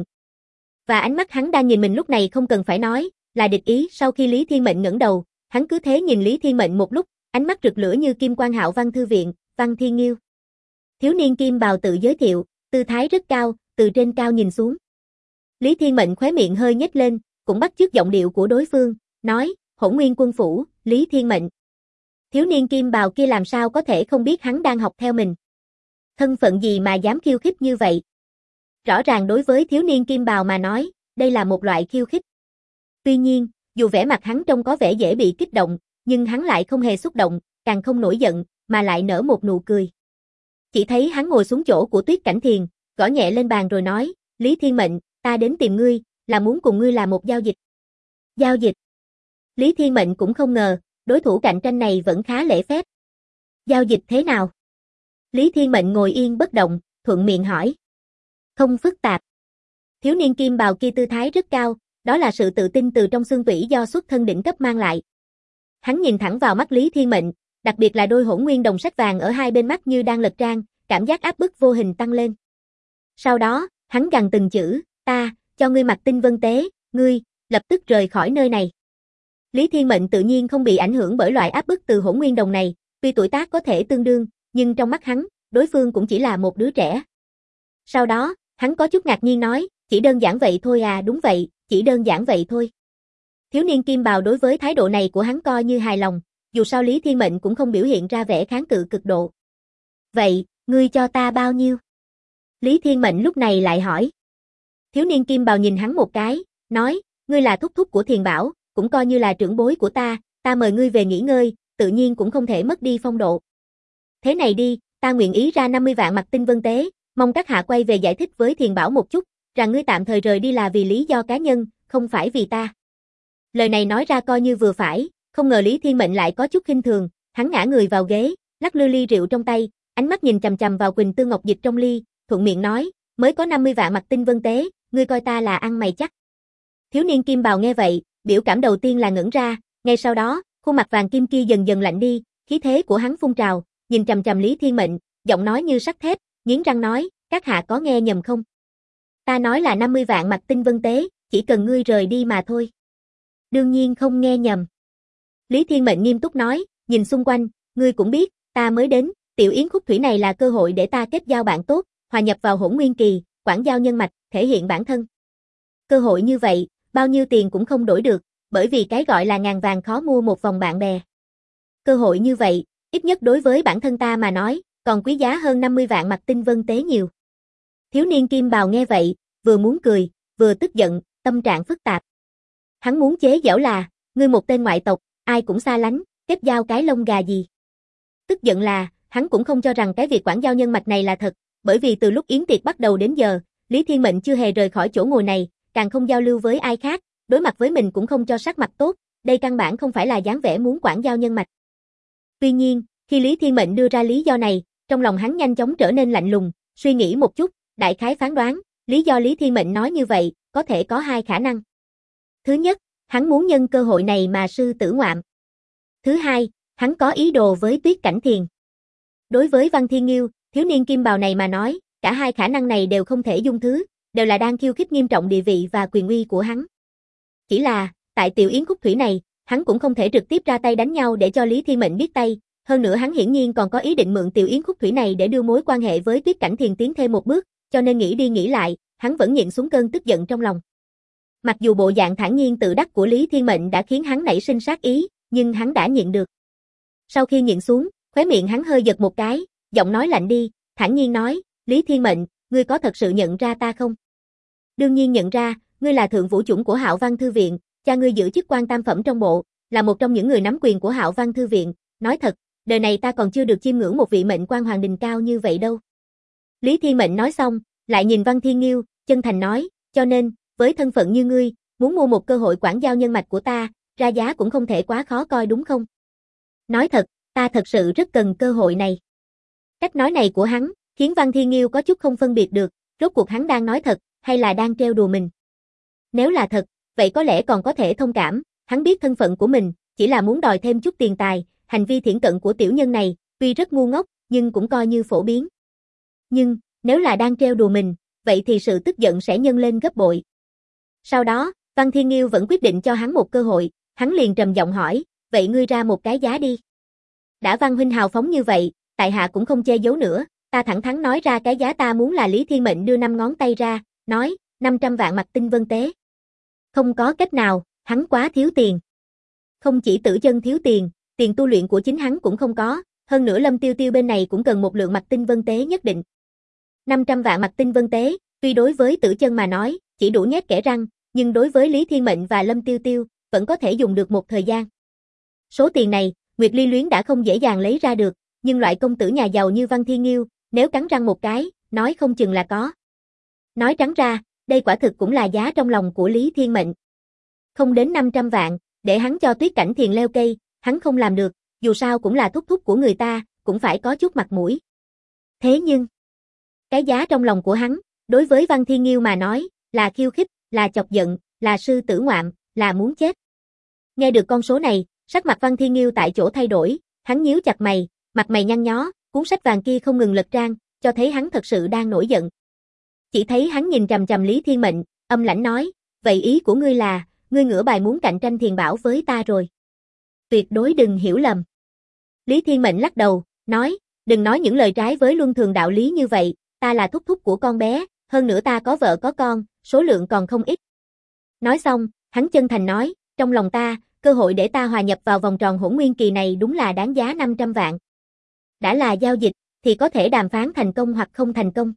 Và ánh mắt hắn đang nhìn mình lúc này không cần phải nói, là địch ý. Sau khi Lý Thiên Mệnh ngẩng đầu, hắn cứ thế nhìn Lý Thiên Mệnh một lúc, ánh mắt rực lửa như kim quang. Hạo Văn Thư Viện, Văn Thiên Nghiêu. Thiếu niên kim bào tự giới thiệu, tư thái rất cao, từ trên cao nhìn xuống. Lý Thiên Mệnh khóe miệng hơi nhếch lên, cũng bắt chước giọng điệu của đối phương, nói, Hỗn Nguyên Quân Phủ, Lý Thiên Mệnh. Thiếu niên kim bào kia làm sao có thể không biết hắn đang học theo mình. Thân phận gì mà dám khiêu khích như vậy? Rõ ràng đối với thiếu niên kim bào mà nói, đây là một loại khiêu khích. Tuy nhiên, dù vẻ mặt hắn trông có vẻ dễ bị kích động, nhưng hắn lại không hề xúc động, càng không nổi giận, mà lại nở một nụ cười. Chỉ thấy hắn ngồi xuống chỗ của Tuyết Cảnh Thiền, gõ nhẹ lên bàn rồi nói, Lý Thiên Mệnh, ta đến tìm ngươi, là muốn cùng ngươi làm một giao dịch. Giao dịch? Lý Thiên Mệnh cũng không ngờ, đối thủ cạnh tranh này vẫn khá lễ phép. Giao dịch thế nào? Lý Thiên Mệnh ngồi yên bất động, thuận miệng hỏi. Không phức tạp. Thiếu niên kim bào kia tư thái rất cao, đó là sự tự tin từ trong xương tủy do xuất thân đỉnh cấp mang lại. Hắn nhìn thẳng vào mắt Lý Thiên Mệnh, đặc biệt là đôi hỗn nguyên đồng sách vàng ở hai bên mắt như đang lật trang, cảm giác áp bức vô hình tăng lên. Sau đó, hắn gằn từng chữ, ta, cho ngươi mặc tinh vân tế, ngươi, lập tức rời khỏi nơi này. Lý Thiên Mệnh tự nhiên không bị ảnh hưởng bởi loại áp bức từ hỗn nguyên đồng này, tuy tuổi tác có thể tương đương, nhưng trong mắt hắn, đối phương cũng chỉ là một đứa trẻ. Sau đó, hắn có chút ngạc nhiên nói, chỉ đơn giản vậy thôi à? Đúng vậy, chỉ đơn giản vậy thôi. Thiếu niên kim bào đối với thái độ này của hắn coi như hài lòng, dù sao Lý Thiên Mệnh cũng không biểu hiện ra vẻ kháng cự cực độ. Vậy, ngươi cho ta bao nhiêu? Lý Thiên Mệnh lúc này lại hỏi. Thiếu niên kim bào nhìn hắn một cái, nói, ngươi là thúc thúc của Thiền Bảo, cũng coi như là trưởng bối của ta mời ngươi về nghỉ ngơi, tự nhiên cũng không thể mất đi phong độ. Thế này đi, ta nguyện ý ra 50 vạn mặc tinh vân tế, mong các hạ quay về giải thích với Thiền Bảo một chút, rằng ngươi tạm thời rời đi là vì lý do cá nhân, không phải vì ta. Lời này nói ra coi như vừa phải, không ngờ Lý Thiên Mệnh lại có chút khinh thường, hắn ngã người vào ghế, lắc lư ly rượu trong tay, ánh mắt nhìn chằm chằm vào Quỳnh Tương Ngọc Dịch trong ly, thuận miệng nói, mới có 50 vạn mặc tinh vân tế, ngươi coi ta là ăn mày chắc. Thiếu niên kim bào nghe vậy, biểu cảm đầu tiên là ngẩn ra, ngay sau đó, khuôn mặt vàng kim kia dần dần lạnh đi, khí thế của hắn phun trào, nhìn chằm chằm Lý Thiên Mệnh, giọng nói như sắt thép, nghiến răng nói, các hạ có nghe nhầm không? Ta nói là 50 vạn mặc tinh vân tế, chỉ cần ngươi rời đi mà thôi. Đương nhiên không nghe nhầm. Lý Thiên Mệnh nghiêm túc nói, nhìn xung quanh, ngươi cũng biết, ta mới đến, Tiểu Yến Khúc Thủy này là cơ hội để ta kết giao bạn tốt, hòa nhập vào hỗn nguyên kỳ, quảng giao nhân mạch, thể hiện bản thân. Cơ hội như vậy, bao nhiêu tiền cũng không đổi được, bởi vì cái gọi là ngàn vàng khó mua một vòng bạn bè. Cơ hội như vậy, ít nhất đối với bản thân ta mà nói, còn quý giá hơn 50 vạn mặc tinh vân tế nhiều. Thiếu niên kim bào nghe vậy, vừa muốn cười, vừa tức giận, tâm trạng phức tạp. Hắn muốn chế giễu là, ngươi một tên ngoại tộc, ai cũng xa lánh, kết giao cái lông gà gì. Tức giận là, hắn cũng không cho rằng cái việc quảng giao nhân mạch này là thật, bởi vì từ lúc yến tiệc bắt đầu đến giờ, Lý Thiên Mệnh chưa hề rời khỏi chỗ ngồi này, càng không giao lưu với ai khác, đối mặt với mình cũng không cho sắc mặt tốt, đây căn bản không phải là dáng vẻ muốn quảng giao nhân mạch. Tuy nhiên, khi Lý Thiên Mệnh đưa ra lý do này, trong lòng hắn nhanh chóng trở nên lạnh lùng, suy nghĩ một chút, đại khái phán đoán, lý do Lý Thiên Mệnh nói như vậy, có thể có hai khả năng. Thứ nhất, hắn muốn nhân cơ hội này mà sư tử ngoạm. Thứ hai, hắn có ý đồ với Tuyết Cảnh Thiền. Đối với Văn Thiên Nghiêu, thiếu niên kim bào này mà nói, cả hai khả năng này đều không thể dung thứ, đều là đang khiêu khích nghiêm trọng địa vị và quyền uy của hắn. Chỉ là, tại Tiểu Yến Khúc Thủy này, hắn cũng không thể trực tiếp ra tay đánh nhau để cho Lý Thiên Mệnh biết tay, hơn nữa hắn hiển nhiên còn có ý định mượn Tiểu Yến Khúc Thủy này để đưa mối quan hệ với Tuyết Cảnh Thiền tiến thêm một bước, cho nên nghĩ đi nghĩ lại, hắn vẫn nhịn xuống cơn tức giận trong lòng. Mặc dù bộ dạng thản nhiên tự đắc của Lý Thiên Mệnh đã khiến hắn nảy sinh sát ý, nhưng hắn đã nhịn được. Sau khi nhịn xuống, khóe miệng hắn hơi giật một cái, giọng nói lạnh đi, thản nhiên nói, Lý Thiên Mệnh, ngươi có thật sự nhận ra ta không? Đương nhiên nhận ra, ngươi là thượng vũ chủng của Hạo Văn Thư Viện, cha ngươi giữ chức quan tam phẩm trong bộ, là một trong những người nắm quyền của Hạo Văn Thư Viện, nói thật, đời này ta còn chưa được chiêm ngưỡng một vị mệnh quan hoàng đình cao như vậy đâu. Lý Thiên Mệnh nói xong, lại nhìn Văn Thiên Nghiêu, chân thành nói, cho nên, với thân phận như ngươi, muốn mua một cơ hội quản giao nhân mạch của ta, ra giá cũng không thể quá khó coi đúng không? Nói thật, ta thật sự rất cần cơ hội này. Cách nói này của hắn, khiến Văn Thiên Nghiêu có chút không phân biệt được, rốt cuộc hắn đang nói thật, hay là đang trêu đùa mình. Nếu là thật, vậy có lẽ còn có thể thông cảm, hắn biết thân phận của mình, chỉ là muốn đòi thêm chút tiền tài, hành vi thiển cận của tiểu nhân này, tuy rất ngu ngốc, nhưng cũng coi như phổ biến. Nhưng, nếu là đang trêu đùa mình, vậy thì sự tức giận sẽ nhân lên gấp bội. Sau đó, Văn Thiên Nghiêu vẫn quyết định cho hắn một cơ hội, hắn liền trầm giọng hỏi, vậy ngươi ra một cái giá đi. Đã Văn huynh hào phóng như vậy, tại hạ cũng không che giấu nữa, ta thẳng thắn nói ra cái giá ta muốn là Lý Thiên Mệnh đưa 5 ngón tay ra, nói, 500 vạn mặt tinh vân tế. Không có cách nào, hắn quá thiếu tiền. Không chỉ Tử Chân thiếu tiền, tiền tu luyện của chính hắn cũng không có, hơn nữa Lâm Tiêu Tiêu bên này cũng cần một lượng mặt tinh vân tế nhất định. 500 vạn mặt tinh vân tế, tuy đối với Tử Chân mà nói, chỉ đủ nhét kẽ răng, nhưng đối với Lý Thiên Mệnh và Lâm Tiêu Tiêu, vẫn có thể dùng được một thời gian. Số tiền này, Nguyệt Ly Luyến đã không dễ dàng lấy ra được, nhưng loại công tử nhà giàu như Văn Thiên Nghiêu, nếu cắn răng một cái, nói không chừng là có. Nói trắng ra, đây quả thực cũng là giá trong lòng của Lý Thiên Mệnh. Không đến 500 vạn, để hắn cho Tuyết Cảnh Thiền leo cây, hắn không làm được, dù sao cũng là thúc thúc của người ta, cũng phải có chút mặt mũi. Thế nhưng, cái giá trong lòng của hắn, đối với Văn Thiên Nghiêu mà nói, là khiêu khích, là chọc giận, là sư tử ngoạm, là muốn chết. Nghe được con số này, sắc mặt Văn Thiên Nghiêu tại chỗ thay đổi, hắn nhíu chặt mày, mặt mày nhăn nhó, cuốn sách vàng kia không ngừng lật trang, cho thấy hắn thật sự đang nổi giận. Chỉ thấy hắn nhìn trầm trầm Lý Thiên Mệnh, âm lãnh nói, vậy ý của ngươi là, ngươi ngửa bài muốn cạnh tranh Thiền Bảo với ta rồi. Tuyệt đối đừng hiểu lầm. Lý Thiên Mệnh lắc đầu, nói, đừng nói những lời trái với luân thường đạo lý như vậy, ta là thúc thúc của con bé, hơn nữa ta có vợ có con, số lượng còn không ít. Nói xong, hắn chân thành nói, trong lòng ta, cơ hội để ta hòa nhập vào vòng tròn hỗn nguyên kỳ này đúng là đáng giá 500 vạn. Đã là giao dịch, thì có thể đàm phán thành công hoặc không thành công.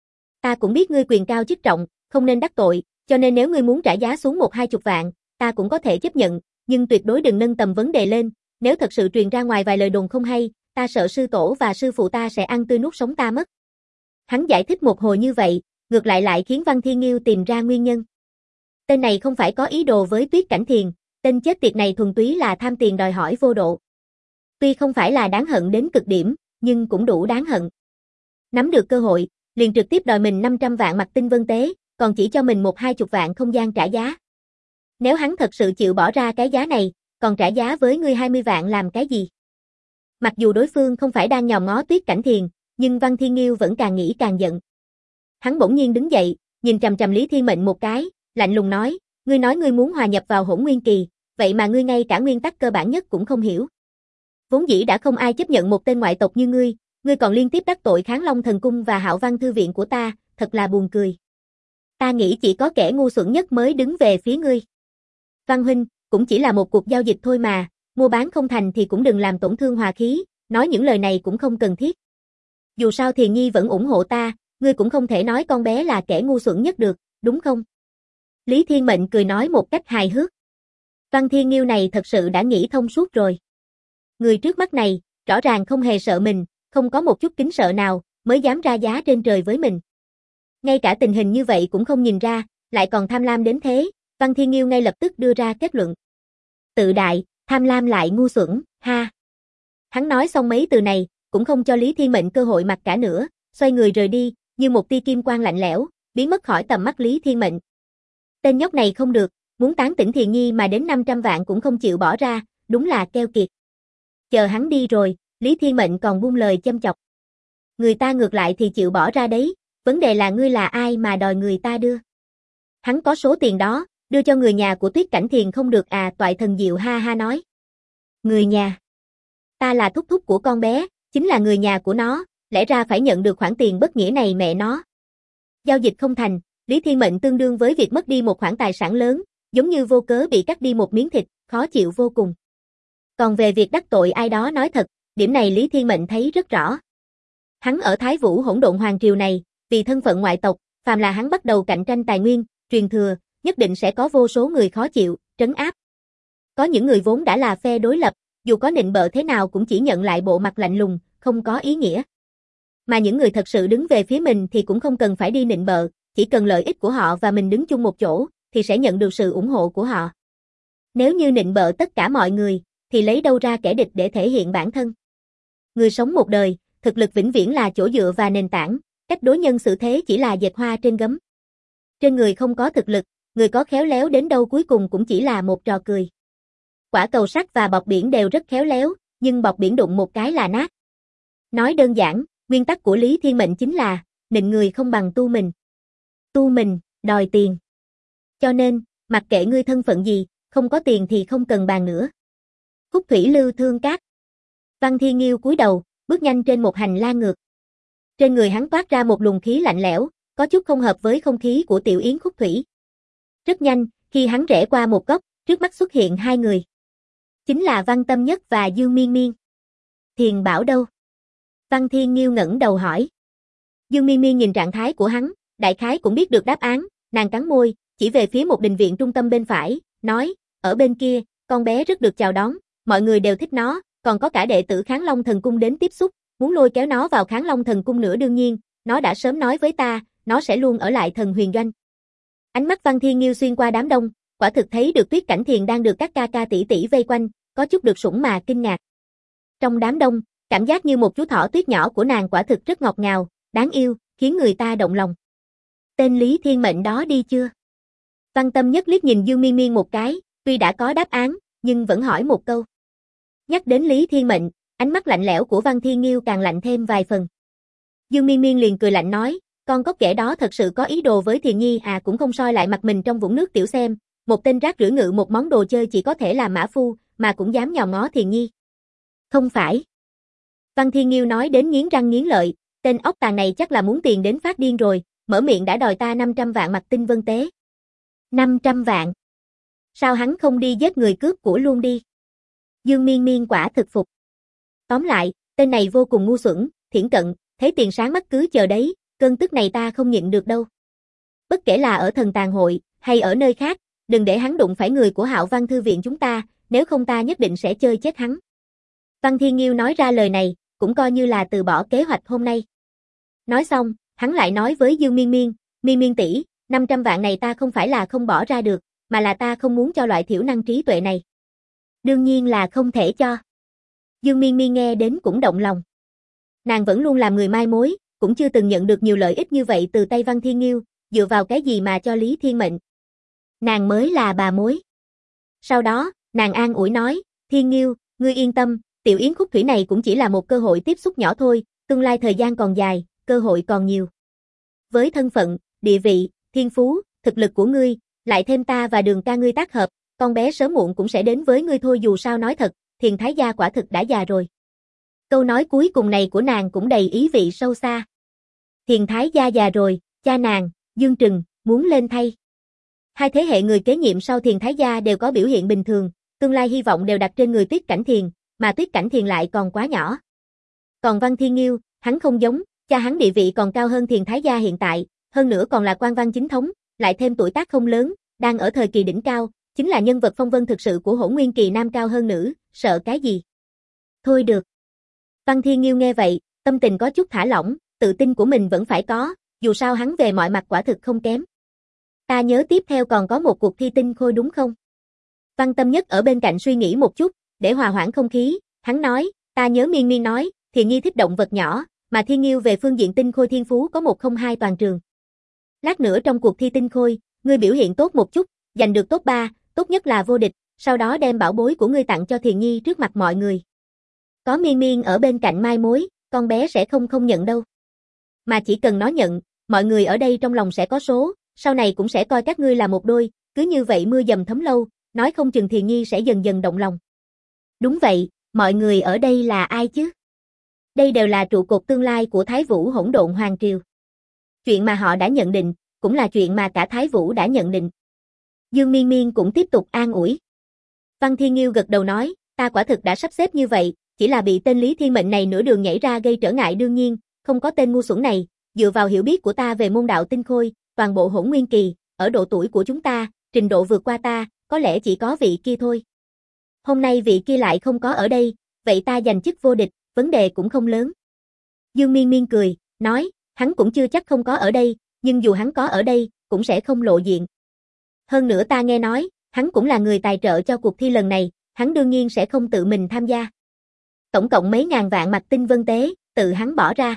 Ta cũng biết ngươi quyền cao chức trọng, không nên đắc tội, cho nên nếu ngươi muốn trả giá xuống 1-20 vạn, ta cũng có thể chấp nhận, nhưng tuyệt đối đừng nâng tầm vấn đề lên, nếu thật sự truyền ra ngoài vài lời đồn không hay, ta sợ sư tổ và sư phụ ta sẽ ăn tươi nuốt sống ta mất. Hắn giải thích một hồi như vậy, ngược lại khiến Văn Thiên Nghiêu tìm ra nguyên nhân. Tên này không phải có ý đồ với Tuyết Cảnh Thiền, tên chết tiệt này thuần túy là tham tiền đòi hỏi vô độ. Tuy không phải là đáng hận đến cực điểm, nhưng cũng đủ đáng hận. Nắm được cơ hội, liền trực tiếp đòi mình 500 vạn mặt tinh vân tế, còn chỉ cho mình 1-20 vạn không gian trả giá. Nếu hắn thật sự chịu bỏ ra cái giá này, còn trả giá với ngươi 20 vạn làm cái gì? Mặc dù đối phương không phải đang nhòm ngó Tuyết Cảnh Thiền, nhưng Văn Thiên Nghiêu vẫn càng nghĩ càng giận. Hắn bỗng nhiên đứng dậy, nhìn trầm trầm Lý Thiên Mệnh một cái, lạnh lùng nói, ngươi muốn hòa nhập vào hỗn nguyên kỳ, vậy mà ngươi ngay cả nguyên tắc cơ bản nhất cũng không hiểu. Vốn dĩ đã không ai chấp nhận một tên ngoại tộc như ngươi còn liên tiếp đắc tội Kháng Long Thần Cung và Hạo Văn Thư Viện của ta, thật là buồn cười. Ta nghĩ chỉ có kẻ ngu xuẩn nhất mới đứng về phía ngươi. Văn huynh, cũng chỉ là một cuộc giao dịch thôi mà, mua bán không thành thì cũng đừng làm tổn thương hòa khí, nói những lời này cũng không cần thiết. Dù sao Thiền Nhi vẫn ủng hộ ta, ngươi cũng không thể nói con bé là kẻ ngu xuẩn nhất được, đúng không? Lý Thiên Mệnh cười nói một cách hài hước. Văn Thiên Nghiêu này thật sự đã nghĩ thông suốt rồi. Người trước mắt này, rõ ràng không hề sợ mình, không có một chút kính sợ nào, mới dám ra giá trên trời với mình. Ngay cả tình hình như vậy cũng không nhìn ra, lại còn tham lam đến thế, Văn Thiên Nghiêu ngay lập tức đưa ra kết luận. Tự đại, tham lam lại ngu xuẩn, ha. Hắn nói xong mấy từ này, cũng không cho Lý Thiên Mệnh cơ hội mặc cả nữa, xoay người rời đi, như một tia kim quang lạnh lẽo, biến mất khỏi tầm mắt Lý Thiên Mệnh. Tên nhóc này không được, muốn tán tỉnh Thiền Nhi mà đến 500 vạn cũng không chịu bỏ ra, đúng là keo kiệt. Chờ hắn đi rồi, Lý Thiên Mệnh còn buông lời châm chọc. Người ta ngược lại thì chịu bỏ ra đấy, vấn đề là ngươi là ai mà đòi người ta đưa. Hắn có số tiền đó, đưa cho người nhà của Tuyết Cảnh Thiền không được à, Toại Thần Diệu ha ha nói. Người nhà? Ta là thúc thúc của con bé, chính là người nhà của nó, lẽ ra phải nhận được khoản tiền bất nghĩa này mẹ nó. Giao dịch không thành, Lý Thiên Mệnh tương đương với việc mất đi một khoản tài sản lớn, giống như vô cớ bị cắt đi một miếng thịt, khó chịu vô cùng. Còn về việc đắc tội ai đó nói thật, điểm này Lý Thiên Mệnh thấy rất rõ. Hắn ở Thái Vũ Hỗn Độn Hoàng Triều này, vì thân phận ngoại tộc, phàm là hắn bắt đầu cạnh tranh tài nguyên, truyền thừa, nhất định sẽ có vô số người khó chịu, trấn áp. Có những người vốn đã là phe đối lập, dù có nịnh bợ thế nào cũng chỉ nhận lại bộ mặt lạnh lùng, không có ý nghĩa. Mà những người thật sự đứng về phía mình thì cũng không cần phải đi nịnh bợ, chỉ cần lợi ích của họ và mình đứng chung một chỗ, thì sẽ nhận được sự ủng hộ của họ. Nếu như nịnh bợ tất cả mọi người, thì lấy đâu ra kẻ địch để thể hiện bản thân. Người sống một đời, thực lực vĩnh viễn là chỗ dựa và nền tảng, cách đối nhân xử thế chỉ là dệt hoa trên gấm. Trên người không có thực lực, người có khéo léo đến đâu cuối cùng cũng chỉ là một trò cười. Quả cầu sắt và bọt biển đều rất khéo léo, nhưng bọt biển đụng một cái là nát. Nói đơn giản, nguyên tắc của Lý Thiên Mệnh chính là, nịnh người không bằng tu mình. Tu mình, đòi tiền. Cho nên, mặc kệ ngươi thân phận gì, không có tiền thì không cần bàn nữa. Khúc thủy lưu thương cát. Văn Thiên Nghiêu cúi đầu, bước nhanh trên một hành lang ngược. Trên người hắn toát ra một luồng khí lạnh lẽo, có chút không hợp với không khí của Tiểu Yến Khúc Thủy. Rất nhanh, khi hắn rẽ qua một góc, trước mắt xuất hiện hai người. Chính là Văn Tâm Nhất và Dương Miên Miên. Thiền Bảo đâu? Văn Thiên Nghiêu ngẩng đầu hỏi. Dương Miên Miên nhìn trạng thái của hắn, đại khái cũng biết được đáp án, nàng cắn môi, chỉ về phía một đình viện trung tâm bên phải, nói, ở bên kia, con bé rất được chào đón, mọi người đều thích nó, còn có cả đệ tử Kháng Long Thần Cung đến tiếp xúc, muốn lôi kéo nó vào Kháng Long Thần Cung nữa đương nhiên, nó đã sớm nói với ta, nó sẽ luôn ở lại Thần Huyền Doanh. Ánh mắt Văn Thiên Nghiêu xuyên qua đám đông, quả thực thấy được Tuyết Cảnh Thiền đang được các ca ca tỷ tỷ vây quanh, có chút được sủng mà kinh ngạc. Trong đám đông, cảm giác như một chú thỏ tuyết nhỏ của nàng quả thực rất ngọt ngào, đáng yêu, khiến người ta động lòng. Tên Lý Thiên Mệnh đó đi chưa? Văn Tâm Nhất liếc nhìn Dương Miên Miên một cái, tuy đã có đáp án, nhưng vẫn hỏi một câu. Nhắc đến Lý Thiên Mệnh, ánh mắt lạnh lẽo của Văn Thiên Nghiêu càng lạnh thêm vài phần. Dương Miên Miên liền cười lạnh nói, con cóc ghẻ đó thật sự có ý đồ với Thiền Nhi à, cũng không soi lại mặt mình trong vũng nước tiểu xem, một tên rác rưởi ngự một món đồ chơi chỉ có thể là mã phu, mà cũng dám nhòm ngó Thiền Nhi. Không phải. Văn Thiên Nghiêu nói đến nghiến răng nghiến lợi, tên ốc tàng này chắc là muốn tiền đến phát điên rồi, mở miệng đã đòi ta 500 vạn mặt tinh vân tế. 500 vạn. Sao hắn không đi giết người cướp của luôn đi? Dương Miên Miên quả thực phục. Tóm lại, tên này vô cùng ngu xuẩn, thiển cận, thấy tiền sáng mắt cứ chờ đấy, cơn tức này ta không nhịn được đâu. Bất kể là ở Thần Tàng Hội, hay ở nơi khác, đừng để hắn đụng phải người của Hạo Văn Thư viện chúng ta, nếu không ta nhất định sẽ chơi chết hắn. Văn Thiên Nghiêu nói ra lời này, cũng coi như là từ bỏ kế hoạch hôm nay. Nói xong, hắn lại nói với Dương Miên Miên, Miên Miên tỷ, 500 vạn này ta không phải là không bỏ ra được, mà là ta không muốn cho loại thiểu năng trí tuệ này. Đương nhiên là không thể cho. Dương Miên Miên nghe đến cũng động lòng. Nàng vẫn luôn làm người mai mối, cũng chưa từng nhận được nhiều lợi ích như vậy từ tay Văn Thiên Nghiêu, dựa vào cái gì mà cho Lý Thiên Mệnh. Nàng mới là bà mối. Sau đó, nàng an ủi nói, Thiên Nghiêu, ngươi yên tâm, Tiểu Yến Khúc Thủy này cũng chỉ là một cơ hội tiếp xúc nhỏ thôi, tương lai thời gian còn dài, cơ hội còn nhiều. Với thân phận, địa vị, thiên phú, thực lực của ngươi, lại thêm ta và Đường ca ngươi tác hợp, con bé sớm muộn cũng sẽ đến với ngươi thôi. Dù sao nói thật, Thiền Thái gia quả thực đã già rồi. Câu nói cuối cùng này của nàng cũng đầy ý vị sâu xa. Thiền Thái gia già rồi, cha nàng, Dương Trừng, muốn lên thay. Hai thế hệ người kế nhiệm sau Thiền Thái gia đều có biểu hiện bình thường, tương lai hy vọng đều đặt trên người Tuyết Cảnh Thiền, mà Tuyết Cảnh Thiền lại còn quá nhỏ. Còn Văn Thiên Nghiêu, hắn không giống, cha hắn địa vị còn cao hơn Thiền Thái gia hiện tại, hơn nữa còn là quan văn chính thống, lại thêm tuổi tác không lớn, đang ở thời kỳ đỉnh cao, chính là nhân vật phong vân thực sự của Hỗn Nguyên kỳ nam cao hơn nữ, sợ cái gì? Thôi được. Văn Thiên Nghiêu nghe vậy, tâm tình có chút thả lỏng, tự tin của mình vẫn phải có, dù sao hắn về mọi mặt quả thực không kém. Ta nhớ tiếp theo còn có một cuộc thi tinh khôi đúng không? Văn Tâm Nhất ở bên cạnh suy nghĩ một chút, để hòa hoãn không khí, hắn nói, ta nhớ Miên Miên nói, Thiền Nhi thích động vật nhỏ, mà Thiên Nghiêu về phương diện tinh khôi thiên phú có 102 toàn trường. Lát nữa trong cuộc thi tinh khôi, ngươi biểu hiện tốt một chút, giành được top 3, tốt nhất là vô địch, sau đó đem bảo bối của ngươi tặng cho Thiền Nhi trước mặt mọi người. Có Miên Miên ở bên cạnh mai mối, con bé sẽ không nhận đâu. Mà chỉ cần nó nhận, mọi người ở đây trong lòng sẽ có số, sau này cũng sẽ coi các ngươi là một đôi, cứ như vậy mưa dầm thấm lâu, nói không chừng Thiền Nhi sẽ dần dần động lòng. Đúng vậy, mọi người ở đây là ai chứ? Đây đều là trụ cột tương lai của Thái Vũ Hỗn Độn Hoàng Triều. Chuyện mà họ đã nhận định, cũng là chuyện mà cả Thái Vũ đã nhận định. Dương Miên Miên cũng tiếp tục an ủi. Văn Thiên Nghiêu gật đầu nói, ta quả thực đã sắp xếp như vậy, chỉ là bị tên Lý Thiên Mệnh này nửa đường nhảy ra gây trở ngại đương nhiên, không có tên ngu xuẩn này, dựa vào hiểu biết của ta về môn đạo tinh khôi, toàn bộ Hỗn Nguyên Kỳ, ở độ tuổi của chúng ta, trình độ vượt qua ta, có lẽ chỉ có vị kia thôi. Hôm nay vị kia lại không có ở đây, vậy ta giành chức vô địch, vấn đề cũng không lớn. Dương Miên Miên cười, nói, hắn cũng chưa chắc không có ở đây, nhưng dù hắn có ở đây, cũng sẽ không lộ diện. Hơn nữa ta nghe nói, hắn cũng là người tài trợ cho cuộc thi lần này, hắn đương nhiên sẽ không tự mình tham gia. Tổng cộng mấy ngàn vạn mạch tinh vân tế, tự hắn bỏ ra.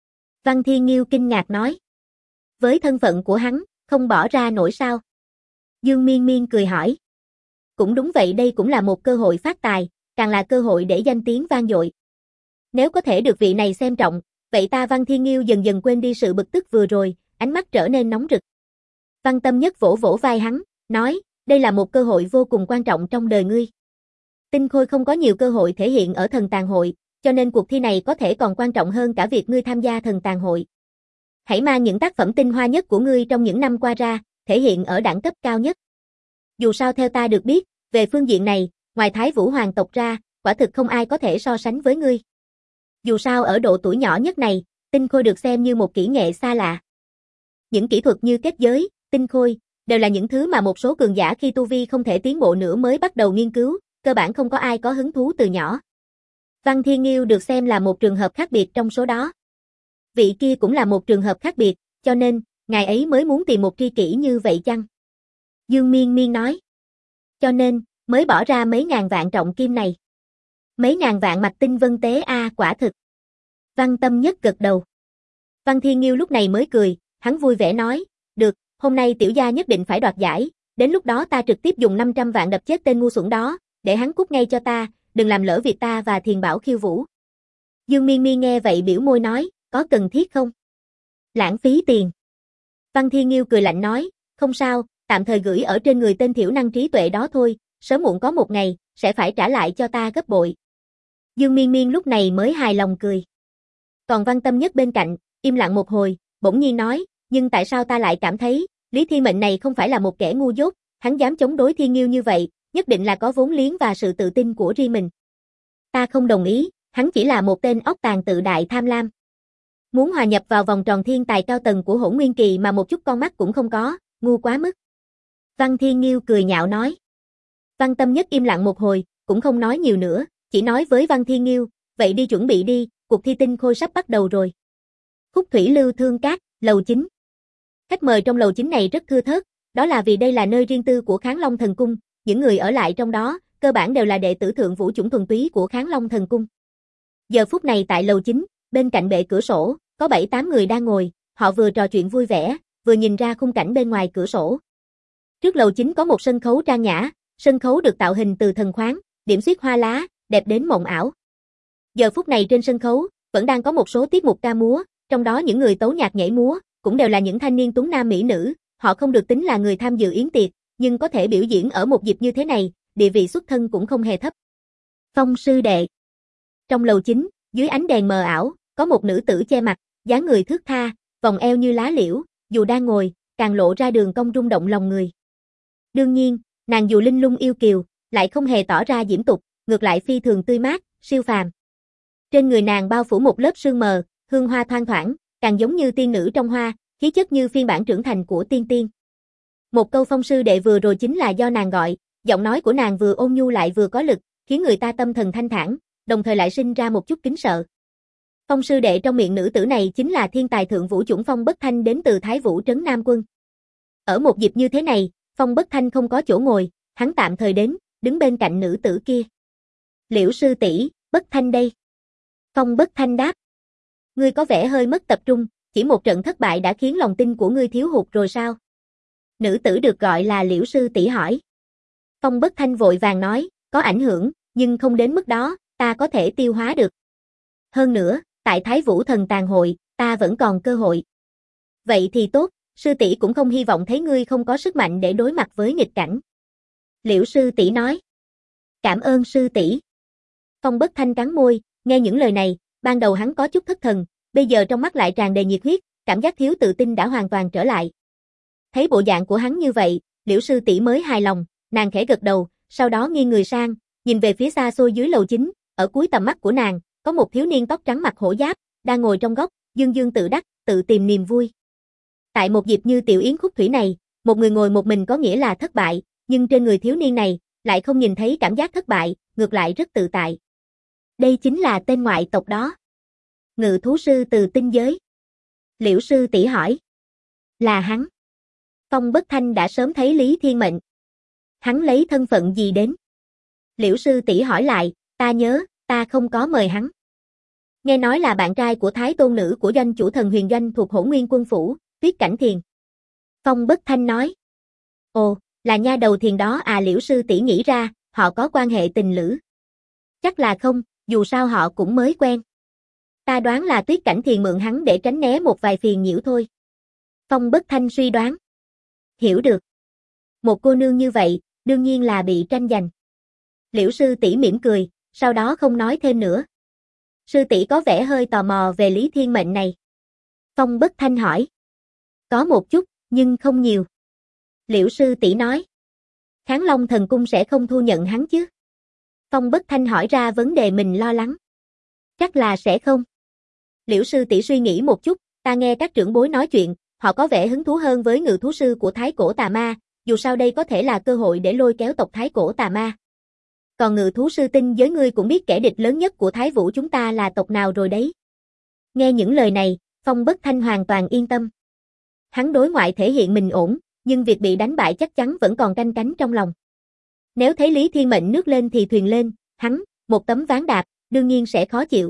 Văn Thiên Nghiêu kinh ngạc nói. Với thân phận của hắn, không bỏ ra nổi sao? Dương Miên Miên cười hỏi. Cũng đúng vậy, đây cũng là một cơ hội phát tài, càng là cơ hội để danh tiếng vang dội. Nếu có thể được vị này xem trọng, vậy ta Văn Thiên Nghiêu dần dần quên đi sự bực tức vừa rồi, ánh mắt trở nên nóng rực. Văn Tâm Nhất vỗ vỗ vai hắn, nói, đây là một cơ hội vô cùng quan trọng trong đời ngươi. Tinh Khôi không có nhiều cơ hội thể hiện ở thần tàng hội, cho nên cuộc thi này có thể còn quan trọng hơn cả việc ngươi tham gia thần tàng hội. Hãy mang những tác phẩm tinh hoa nhất của ngươi trong những năm qua ra, thể hiện ở đẳng cấp cao nhất. Dù sao theo ta được biết, về phương diện này, ngoài Thái Vũ hoàng tộc ra, quả thực không ai có thể so sánh với ngươi. Dù sao ở độ tuổi nhỏ nhất này, tinh khôi được xem như một kỹ nghệ xa lạ. Những kỹ thuật như kết giới, tinh khôi, đều là những thứ mà một số cường giả khi tu vi không thể tiến bộ nữa mới bắt đầu nghiên cứu, cơ bản không có ai có hứng thú từ nhỏ. Văn Thiên Nghiêu được xem là một trường hợp khác biệt trong số đó. Vị kia cũng là một trường hợp khác biệt, cho nên, ngài ấy mới muốn tìm một tri kỷ như vậy chăng? Dương Miên Miên nói. Cho nên, mới bỏ ra mấy ngàn vạn trọng kim này. Mấy ngàn vạn mạch tinh vân tế quả thực. Văn Tâm Nhất gật đầu. Văn Thiên Nghiêu lúc này mới cười, hắn vui vẻ nói, được, hôm nay tiểu gia nhất định phải đoạt giải, đến lúc đó ta trực tiếp dùng 500 vạn đập chết tên ngu xuẩn đó, để hắn cút ngay cho ta, đừng làm lỡ việc ta và Thiền Bảo khiêu vũ. Dương Miên Miên nghe vậy biểu môi nói, có cần thiết không? Lãng phí tiền. Văn Thiên Nghiêu cười lạnh nói, không sao, tạm thời gửi ở trên người tên thiểu năng trí tuệ đó thôi, sớm muộn có một ngày, sẽ phải trả lại cho ta gấp bội. Dương Miên Miên lúc này mới hài lòng cười. Còn Văn Tâm Nhất bên cạnh, im lặng một hồi, bỗng nhiên nói, nhưng tại sao ta lại cảm thấy, Lý Thiên Mệnh này không phải là một kẻ ngu dốt, hắn dám chống đối Thiên Nghiêu như vậy, nhất định là có vốn liếng và sự tự tin của riêng mình. Ta không đồng ý, hắn chỉ là một tên óc tàn tự đại tham lam. Muốn hòa nhập vào vòng tròn thiên tài cao tầng của Hỗn Nguyên Kỳ mà một chút con mắt cũng không có, ngu quá mức. Văn Thiên Nghiêu cười nhạo nói. Văn Tâm Nhất im lặng một hồi, cũng không nói nhiều nữa, chỉ nói với Văn Thiên Nghiêu, vậy đi chuẩn bị đi, cuộc thi tinh khôi sắp bắt đầu rồi. Khúc Thủy Lưu Thương Cát, lầu 9. Khách mời trong lầu 9 này rất thưa thớt, đó là vì đây là nơi riêng tư của Kháng Long Thần Cung, những người ở lại trong đó, cơ bản đều là đệ tử thượng vũ chủng thuần túy của Kháng Long Thần Cung. Giờ phút này tại lầu 9, bên cạnh bệ cửa sổ, có 7-8 người đang ngồi, họ vừa trò chuyện vui vẻ, vừa nhìn ra khung cảnh bên ngoài cửa sổ. Trước lầu 9 có một sân khấu trang nhã, sân khấu được tạo hình từ thần khoáng, điểm xuyết hoa lá, đẹp đến mộng ảo. Giờ phút này trên sân khấu, vẫn đang có một số tiết mục ca múa, trong đó những người tấu nhạc nhảy múa, cũng đều là những thanh niên tuấn nam mỹ nữ, họ không được tính là người tham dự yến tiệc, nhưng có thể biểu diễn ở một dịp như thế này, địa vị xuất thân cũng không hề thấp. Phong sư đệ. Trong lầu 9, dưới ánh đèn mờ ảo, có một nữ tử che mặt, dáng người thướt tha, vòng eo như lá liễu, dù đang ngồi, càng lộ ra đường cong rung động lòng người. Đương nhiên, nàng dù linh lung yêu kiều, lại không hề tỏ ra diễm tục, ngược lại phi thường tươi mát, siêu phàm. Trên người nàng bao phủ một lớp sương mờ, hương hoa thoang thoảng, càng giống như tiên nữ trong hoa, khí chất như phiên bản trưởng thành của tiên tiên. Một câu phong sư đệ vừa rồi chính là do nàng gọi, giọng nói của nàng vừa ôn nhu lại vừa có lực, khiến người ta tâm thần thanh thản, đồng thời lại sinh ra một chút kính sợ. Phong sư đệ trong miệng nữ tử này chính là thiên tài thượng vũ chủng Phong Bất Thanh đến từ Thái Vũ trấn Nam Quân. Ở một dịp như thế này, Phong Bất Thanh không có chỗ ngồi, hắn tạm thời đến, đứng bên cạnh nữ tử kia. Liễu sư tỷ, Bất Thanh đây. Phong Bất Thanh đáp. Ngươi có vẻ hơi mất tập trung, chỉ một trận thất bại đã khiến lòng tin của ngươi thiếu hụt rồi sao? Nữ tử được gọi là Liễu sư tỷ hỏi. Phong Bất Thanh vội vàng nói, có ảnh hưởng, nhưng không đến mức đó, ta có thể tiêu hóa được. Hơn nữa, tại Thái Vũ thần tàng hội, ta vẫn còn cơ hội. Vậy thì tốt, sư tỷ cũng không hy vọng thấy ngươi không có sức mạnh để đối mặt với nghịch cảnh. Liễu sư tỷ nói. Cảm ơn sư tỷ. Phong Bất Thanh cắn môi, nghe những lời này, ban đầu hắn có chút thất thần, bây giờ trong mắt lại tràn đầy nhiệt huyết, cảm giác thiếu tự tin đã hoàn toàn trở lại. Thấy bộ dạng của hắn như vậy, Liễu sư tỷ mới hài lòng, nàng khẽ gật đầu, sau đó nghiêng người sang, nhìn về phía xa xôi dưới lầu chính, ở cuối tầm mắt của nàng, có một thiếu niên tóc trắng mặc hổ giáp, đang ngồi trong góc, dương dương tự đắc, tự tìm niềm vui. Tại một dịp như tiểu yến khúc thủy này, một người ngồi một mình có nghĩa là thất bại, nhưng trên người thiếu niên này, lại không nhìn thấy cảm giác thất bại, ngược lại rất tự tại. Đây chính là tên ngoại tộc đó. Ngự thú sư từ tinh giới. Liễu sư tỷ hỏi. Là hắn. Phong Bất Thanh đã sớm thấy Lý Thiên Mệnh. Hắn lấy thân phận gì đến? Liễu sư tỷ hỏi lại, ta nhớ, ta không có mời hắn. Nghe nói là bạn trai của thái tôn nữ của doanh chủ thần huyền doanh thuộc Hỗn Nguyên quân phủ, Tuyết Cảnh Thiền. Phong Bất Thanh nói. Ồ, là nha đầu Thiền đó à? Liễu sư tỷ nghĩ ra, họ có quan hệ tình lữ. Chắc là không, dù sao họ cũng mới quen. Ta đoán là Tuyết Cảnh Thiền mượn hắn để tránh né một vài phiền nhiễu thôi. Phong Bất Thanh suy đoán. Hiểu được. Một cô nương như vậy, đương nhiên là bị tranh giành. Liễu sư tỷ mỉm cười, sau đó không nói thêm nữa. Sư tỷ có vẻ hơi tò mò về Lý Thiên Mệnh này. Phong Bất Thanh hỏi. Có một chút, nhưng không nhiều. Liễu sư tỷ nói. Kháng Long thần cung sẽ không thu nhận hắn chứ? Phong Bất Thanh hỏi ra vấn đề mình lo lắng. Chắc là sẽ không. Liễu sư tỷ suy nghĩ một chút, ta nghe các trưởng bối nói chuyện, họ có vẻ hứng thú hơn với ngự thú sư của Thái Cổ Tà Ma, dù sao đây có thể là cơ hội để lôi kéo tộc Thái Cổ Tà Ma. Còn ngự thú sư tinh giới ngươi cũng biết kẻ địch lớn nhất của Thái Vũ chúng ta là tộc nào rồi đấy. Nghe những lời này, Phong Bất Thanh hoàn toàn yên tâm. Hắn đối ngoại thể hiện mình ổn, nhưng việc bị đánh bại chắc chắn vẫn còn canh cánh trong lòng. Nếu thấy Lý Thiên Mệnh nước lên thì thuyền lên, hắn, một tấm ván đạp, đương nhiên sẽ khó chịu.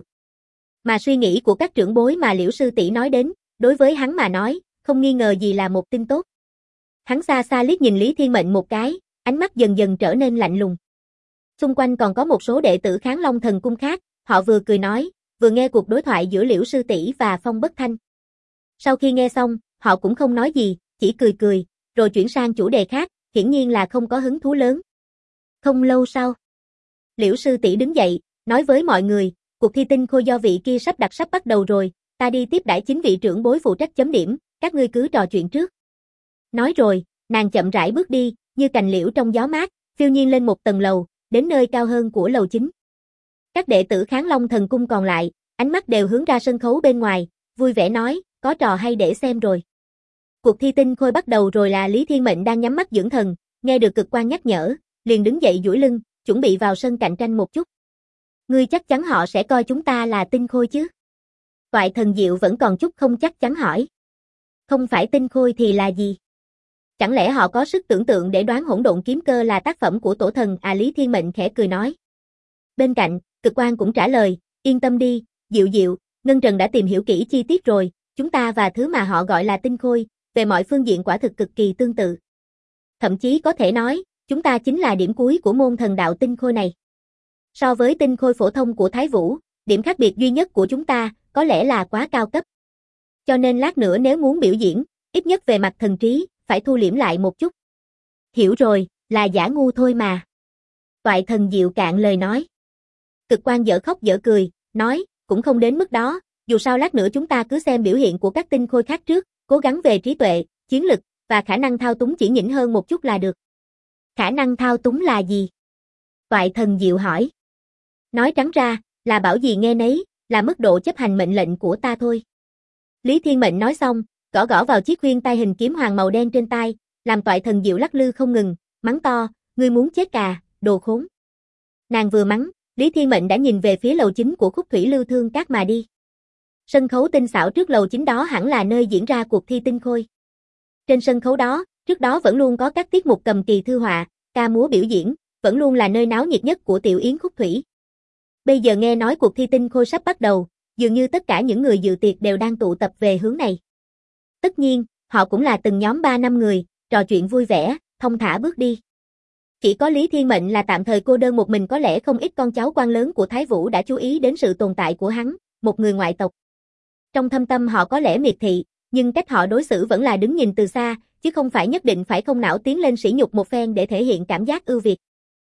Mà suy nghĩ của các trưởng bối mà Liễu sư tỷ nói đến, đối với hắn mà nói, không nghi ngờ gì là một tin tốt. Hắn xa xa liếc nhìn Lý Thiên Mệnh một cái, ánh mắt dần dần trở nên lạnh lùng. Xung quanh còn có một số đệ tử Kháng Long thần cung khác, họ vừa cười nói, vừa nghe cuộc đối thoại giữa Liễu sư tỷ và Phong Bất Thanh. Sau khi nghe xong, họ cũng không nói gì, chỉ cười cười, rồi chuyển sang chủ đề khác, hiển nhiên là không có hứng thú lớn. Không lâu sau, Liễu sư tỷ đứng dậy, nói với mọi người, cuộc thi tinh khôi do vị kia sắp đặt sắp bắt đầu rồi, ta đi tiếp đãi 9 vị trưởng bối phụ trách chấm điểm, các ngươi cứ trò chuyện trước. Nói rồi, nàng chậm rãi bước đi, như cành liễu trong gió mát, phiêu nhiên lên một tầng lầu, đến nơi cao hơn của lầu chính. Các đệ tử Kháng Long thần cung còn lại, ánh mắt đều hướng ra sân khấu bên ngoài, vui vẻ nói, có trò hay để xem rồi. Cuộc thi tinh khôi bắt đầu rồi. Là Lý Thiên Mệnh đang nhắm mắt dưỡng thần, nghe được cực quan nhắc nhở, liền đứng dậy duỗi lưng, chuẩn bị vào sân cạnh tranh một chút. Ngươi chắc chắn họ sẽ coi chúng ta là tinh khôi chứ? Toại Thần Diệu vẫn còn chút không chắc chắn hỏi. Không phải tinh khôi thì là gì? Chẳng lẽ họ có sức tưởng tượng để đoán Hỗn Độn Kiếm Cơ là tác phẩm của tổ thần à? Lý Thiên Mệnh khẽ cười nói. Bên cạnh, Cực Quan cũng trả lời, yên tâm đi, Diệu Diệu, Ngân Trần đã tìm hiểu kỹ chi tiết rồi, chúng ta và thứ mà họ gọi là tinh khôi, về mọi phương diện quả thực cực kỳ tương tự. Thậm chí có thể nói, chúng ta chính là điểm cuối của môn thần đạo tinh khôi này. So với tinh khôi phổ thông của Thái Vũ, điểm khác biệt duy nhất của chúng ta, có lẽ là quá cao cấp. Cho nên lát nữa nếu muốn biểu diễn, ít nhất về mặt thần trí, phải thu liễm lại một chút. Hiểu rồi, là giả ngu thôi mà. Toại Thần Diệu cạn lời nói. Cực Quan dở khóc dở cười, nói, cũng không đến mức đó, dù sao lát nữa chúng ta cứ xem biểu hiện của các tinh khôi khác trước, cố gắng về trí tuệ, chiến lực, và khả năng thao túng chỉ nhỉnh hơn một chút là được. Khả năng thao túng là gì? Toại Thần Diệu hỏi. Nói trắng ra, là bảo gì nghe nấy, là mức độ chấp hành mệnh lệnh của ta thôi. Lý Thiên Mệnh nói xong, gõ gõ vào chiếc khuyên tai hình kiếm hoàng màu đen trên tai, làm Toại Thần Diệu lắc lư không ngừng, mắng to, ngươi muốn chết cà, đồ khốn. Nàng vừa mắng, Lý Thiên Mệnh đã nhìn về phía lầu chính của Khúc Thủy Lưu Thương Các mà đi. Sân khấu tinh xảo trước lầu chính đó hẳn là nơi diễn ra cuộc thi tinh khôi. Trên sân khấu đó, trước đó vẫn luôn có các tiết mục cầm kỳ thư họa, ca múa biểu diễn, vẫn luôn là nơi náo nhiệt nhất của Tiểu Yến Khúc Thủy. Bây giờ nghe nói cuộc thi tinh khôi sắp bắt đầu, dường như tất cả những người dự tiệc đều đang tụ tập về hướng này. Tất nhiên, họ cũng là từng nhóm 3-5 người, trò chuyện vui vẻ, thong thả bước đi. Chỉ có Lý Thiên Mệnh là tạm thời cô đơn một mình, có lẽ không ít con cháu quan lớn của Thái Vũ đã chú ý đến sự tồn tại của hắn, một người ngoại tộc. Trong thâm tâm họ có lẽ miệt thị, nhưng cách họ đối xử vẫn là đứng nhìn từ xa, chứ không phải nhất định phải không não tiến lên sỉ nhục một phen để thể hiện cảm giác ưu việt.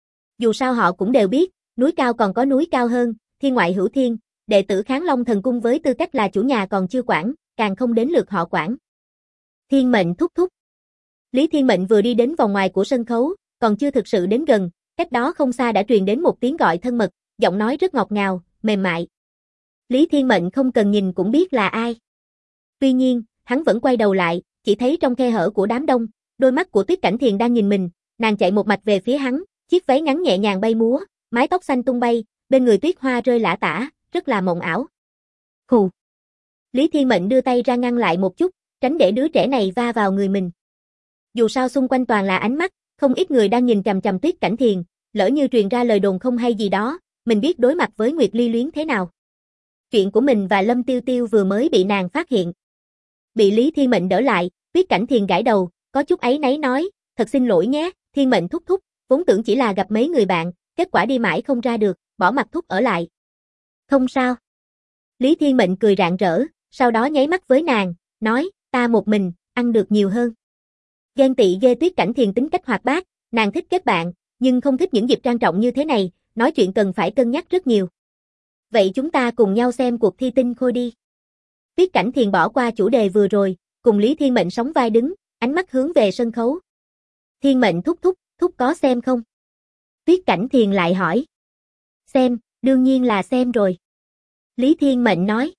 Dù sao họ cũng đều biết, núi cao còn có núi cao hơn, thiên ngoại hữu thiên, đệ tử Kháng Long thần cung với tư cách là chủ nhà còn chưa quản, càng không đến lượt họ quản. Thiên Mệnh thúc thúc. Lý Thiên Mệnh vừa đi đến vòng ngoài của sân khấu, còn chưa thực sự đến gần, cách đó không xa đã truyền đến một tiếng gọi thân mật, giọng nói rất ngọt ngào, mềm mại. Lý Thiên Mệnh không cần nhìn cũng biết là ai. Tuy nhiên, hắn vẫn quay đầu lại, chỉ thấy trong khe hở của đám đông, đôi mắt của Tuyết Cảnh Thiền đang nhìn mình, nàng chạy một mạch về phía hắn, chiếc váy ngắn nhẹ nhàng bay múa, mái tóc xanh tung bay, bên người tuyết hoa rơi lả tả, rất là mộng ảo. Hù. Lý Thiên Mệnh đưa tay ra ngăn lại một chút, tránh để đứa trẻ này va vào người mình. Dù sao xung quanh toàn là ánh mắt, không ít người đang nhìn chằm chằm Tuyết Cảnh Thiền, lỡ như truyền ra lời đồn không hay gì đó, mình biết đối mặt với Nguyệt Ly Luyến thế nào. Chuyện của mình và Lâm Tiêu Tiêu vừa mới bị nàng phát hiện. Bị Lý Thiên Mệnh đỡ lại, Tuyết Cảnh Thiền gãi đầu, có chút áy náy nói, thật xin lỗi nhé, Thiên Mệnh thúc thúc, vốn tưởng chỉ là gặp mấy người bạn, kết quả đi mãi không ra được, bỏ mặc thúc ở lại. Không sao. Lý Thiên Mệnh cười rạng rỡ, sau đó nháy mắt với nàng, nói, ta một mình, ăn được nhiều hơn. Ghen tị ghê. Tuyết Cảnh Thiền tính cách hoạt bát, nàng thích kết bạn, nhưng không thích những dịp trang trọng như thế này, nói chuyện cần phải cân nhắc rất nhiều. Vậy chúng ta cùng nhau xem cuộc thi tinh khôi đi. Tuyết Cảnh Thiền bỏ qua chủ đề vừa rồi, cùng Lý Thiên Mệnh sóng vai đứng, ánh mắt hướng về sân khấu. Thiên Mệnh thúc thúc có xem không? Tuyết Cảnh Thiền lại hỏi. Xem, đương nhiên là xem rồi. Lý Thiên Mệnh nói.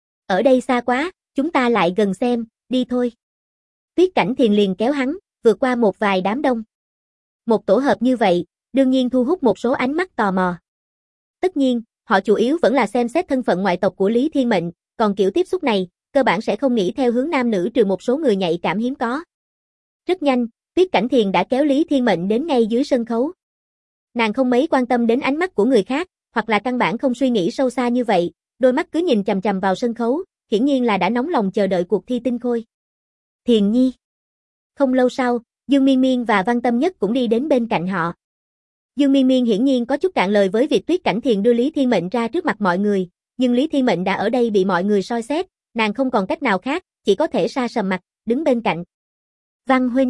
Ở đây xa quá, chúng ta lại gần xem, đi thôi. Tuyết Cảnh Thiền liền kéo hắn, vượt qua một vài đám đông. Một tổ hợp như vậy, đương nhiên thu hút một số ánh mắt tò mò. Tất nhiên, họ chủ yếu vẫn là xem xét thân phận ngoại tộc của Lý Thiên Mệnh, còn kiểu tiếp xúc này, cơ bản sẽ không nghĩ theo hướng nam nữ trừ một số người nhạy cảm hiếm có. Rất nhanh, Tuyết Cảnh Thiền đã kéo Lý Thiên Mệnh đến ngay dưới sân khấu. Nàng không mấy quan tâm đến ánh mắt của người khác, hoặc là căn bản không suy nghĩ sâu xa như vậy, đôi mắt cứ nhìn chằm chằm vào sân khấu, hiển nhiên là đã nóng lòng chờ đợi cuộc thi tinh khôi. Thiền Nhi. Không lâu sau, Dương Miên Miên và Văn Tâm Nhất cũng đi đến bên cạnh họ. Dương Miên Miên hiển nhiên có chút cạn lời với việc Tuyết Cảnh Thiền đưa Lý Thiên Mệnh ra trước mặt mọi người, nhưng Lý Thiên Mệnh đã ở đây bị mọi người soi xét, nàng không còn cách nào khác, chỉ có thể sa sầm mặt, đứng bên cạnh. Văn huynh.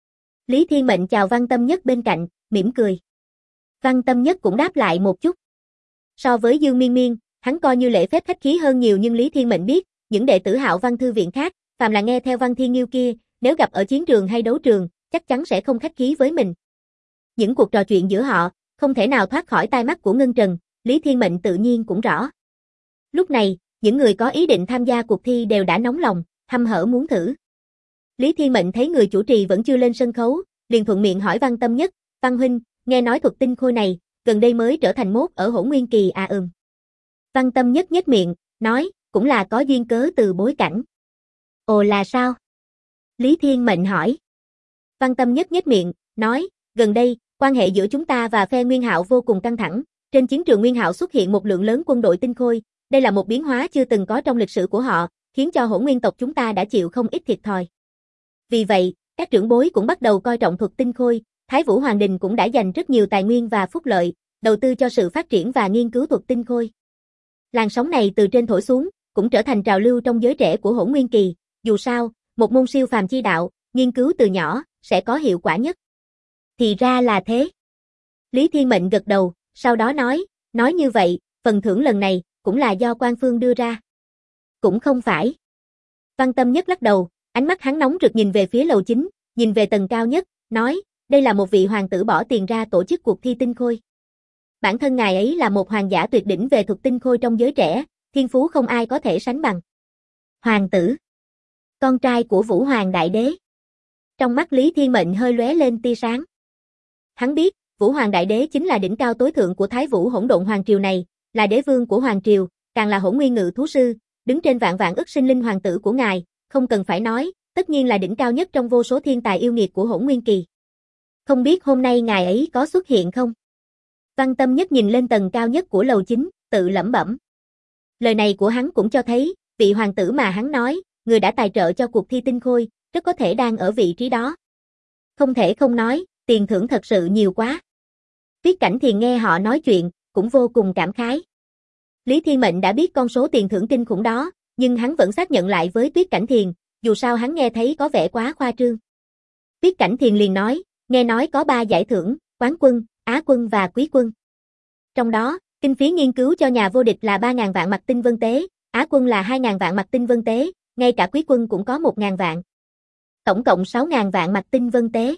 Lý Thiên Mệnh chào Văn Tâm Nhất bên cạnh, mỉm cười. Văn Tâm Nhất cũng đáp lại một chút. So với Dương Miên Miên, hắn coi như lễ phép khách khí hơn nhiều, nhưng Lý Thiên Mệnh biết, những đệ tử Hạo Văn thư viện khác, phàm là nghe theo Văn Thiên Nghiêu kia, nếu gặp ở chiến trường hay đấu trường, chắc chắn sẽ không khách khí với mình. Những cuộc trò chuyện giữa họ, không thể nào thoát khỏi tai mắt của Ngân Trần, Lý Thiên Mệnh tự nhiên cũng rõ. Lúc này, những người có ý định tham gia cuộc thi đều đã nóng lòng, hăm hở muốn thử. Lý Thiên Mệnh thấy người chủ trì vẫn chưa lên sân khấu, liền thuận miệng hỏi Văn Tâm Nhất, Văn huynh, nghe nói thuật tinh khôi này, gần đây mới trở thành mốt ở Hỗn Nguyên Kỳ à? Văn Tâm Nhất nhếch miệng, nói, cũng là có duyên cớ từ bối cảnh. Ồ là sao? Lý Thiên Mệnh hỏi. Văn Tâm Nhất nhếch miệng, nói, gần đây, quan hệ giữa chúng ta và phe Nguyên Hạo vô cùng căng thẳng, trên chiến trường Nguyên Hạo xuất hiện một lượng lớn quân đội tinh khôi, đây là một biến hóa chưa từng có trong lịch sử của họ, khiến cho Hỗn Nguyên tộc chúng ta đã chịu không ít thiệt thòi. Vì vậy, các trưởng bối cũng bắt đầu coi trọng thuật tinh khôi, Thái Vũ Hoàng Đình cũng đã dành rất nhiều tài nguyên và phúc lợi, đầu tư cho sự phát triển và nghiên cứu thuật tinh khôi. Làn sóng này từ trên thổi xuống, cũng trở thành trào lưu trong giới trẻ của Hỗn Nguyên Kỳ, dù sao, một môn siêu phàm chi đạo, nghiên cứu từ nhỏ, sẽ có hiệu quả nhất. Thì ra là thế. Lý Thiên Mệnh gật đầu, sau đó nói như vậy, phần thưởng lần này, cũng là do Quan Phương đưa ra. Cũng không phải. Văn Tâm Nhất lắc đầu, ánh mắt hắn nóng rực nhìn về phía lầu chính, nhìn về tầng cao nhất, nói, đây là một vị hoàng tử bỏ tiền ra tổ chức cuộc thi tinh khôi. Bản thân ngài ấy là một hoàng giả tuyệt đỉnh về thuật tinh khôi trong giới trẻ, thiên phú không ai có thể sánh bằng. Hoàng tử. Con trai của Vũ Hoàng Đại Đế. Trong mắt Lý Thiên Mệnh hơi lóe lên tia sáng. Hắn biết, Vũ Hoàng Đại Đế chính là đỉnh cao tối thượng của Thái Vũ Hỗn Độn Hoàng Triều này, là đế vương của Hoàng Triều, càng là Hỗn Nguyên Ngự Thú Sư, đứng trên vạn vạn ức sinh linh hoàng tử của ngài, không cần phải nói, tất nhiên là đỉnh cao nhất trong vô số thiên tài yêu nghiệt của Hỗn Nguyên Kỳ. Không biết hôm nay ngài ấy có xuất hiện không? Văn Tâm Nhất nhìn lên tầng cao nhất của lầu chính, tự lẩm bẩm. Lời này của hắn cũng cho thấy, vị hoàng tử mà hắn nói, người đã tài trợ cho cuộc thi tinh khôi, rất có thể đang ở vị trí đó. Không thể không nói, tiền thưởng thật sự nhiều quá. Tuyết Cảnh Thiền nghe họ nói chuyện, cũng vô cùng cảm khái. Lý Thiên Mệnh đã biết con số tiền thưởng kinh khủng đó, nhưng hắn vẫn xác nhận lại với Tuyết Cảnh Thiền, dù sao hắn nghe thấy có vẻ quá khoa trương. Tuyết Cảnh Thiền liền nói, nghe nói có 3 giải thưởng, quán quân, Á quân và quý quân. Trong đó, kinh phí nghiên cứu cho nhà vô địch là 3.000 vạn mặt tinh vân tế, Á quân là 2.000 vạn mặt tinh vân tế, ngay cả quý quân cũng có 1.000 vạn. Tổng cộng 6.000 vạn mặt tinh vân tế.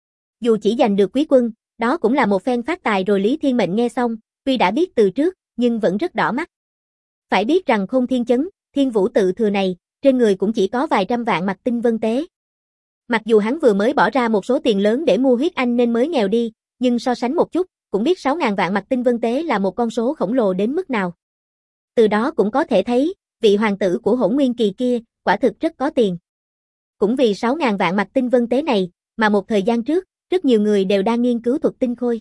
Dù chỉ giành được quý quân, đó cũng là một phen phát tài rồi. Lý Thiên Mệnh nghe xong, tuy đã biết từ trước, nhưng vẫn rất đỏ mắt. Phải biết rằng Khôn Thiên Chấn, Thiên Vũ tự thừa này, trên người cũng chỉ có vài trăm vạn mặt tinh vân tế. Mặc dù hắn vừa mới bỏ ra một số tiền lớn để mua huyết anh nên mới nghèo đi, nhưng so sánh một chút, cũng biết 6.000 vạn mặt tinh vân tế là một con số khổng lồ đến mức nào. Từ đó cũng có thể thấy, vị hoàng tử của Hỗn Nguyên Kỳ kia, quả thực rất có tiền. Cũng vì 6.000 vạn mặt tinh vân tế này, mà một thời gian trước, rất nhiều người đều đang nghiên cứu thuật tinh khôi.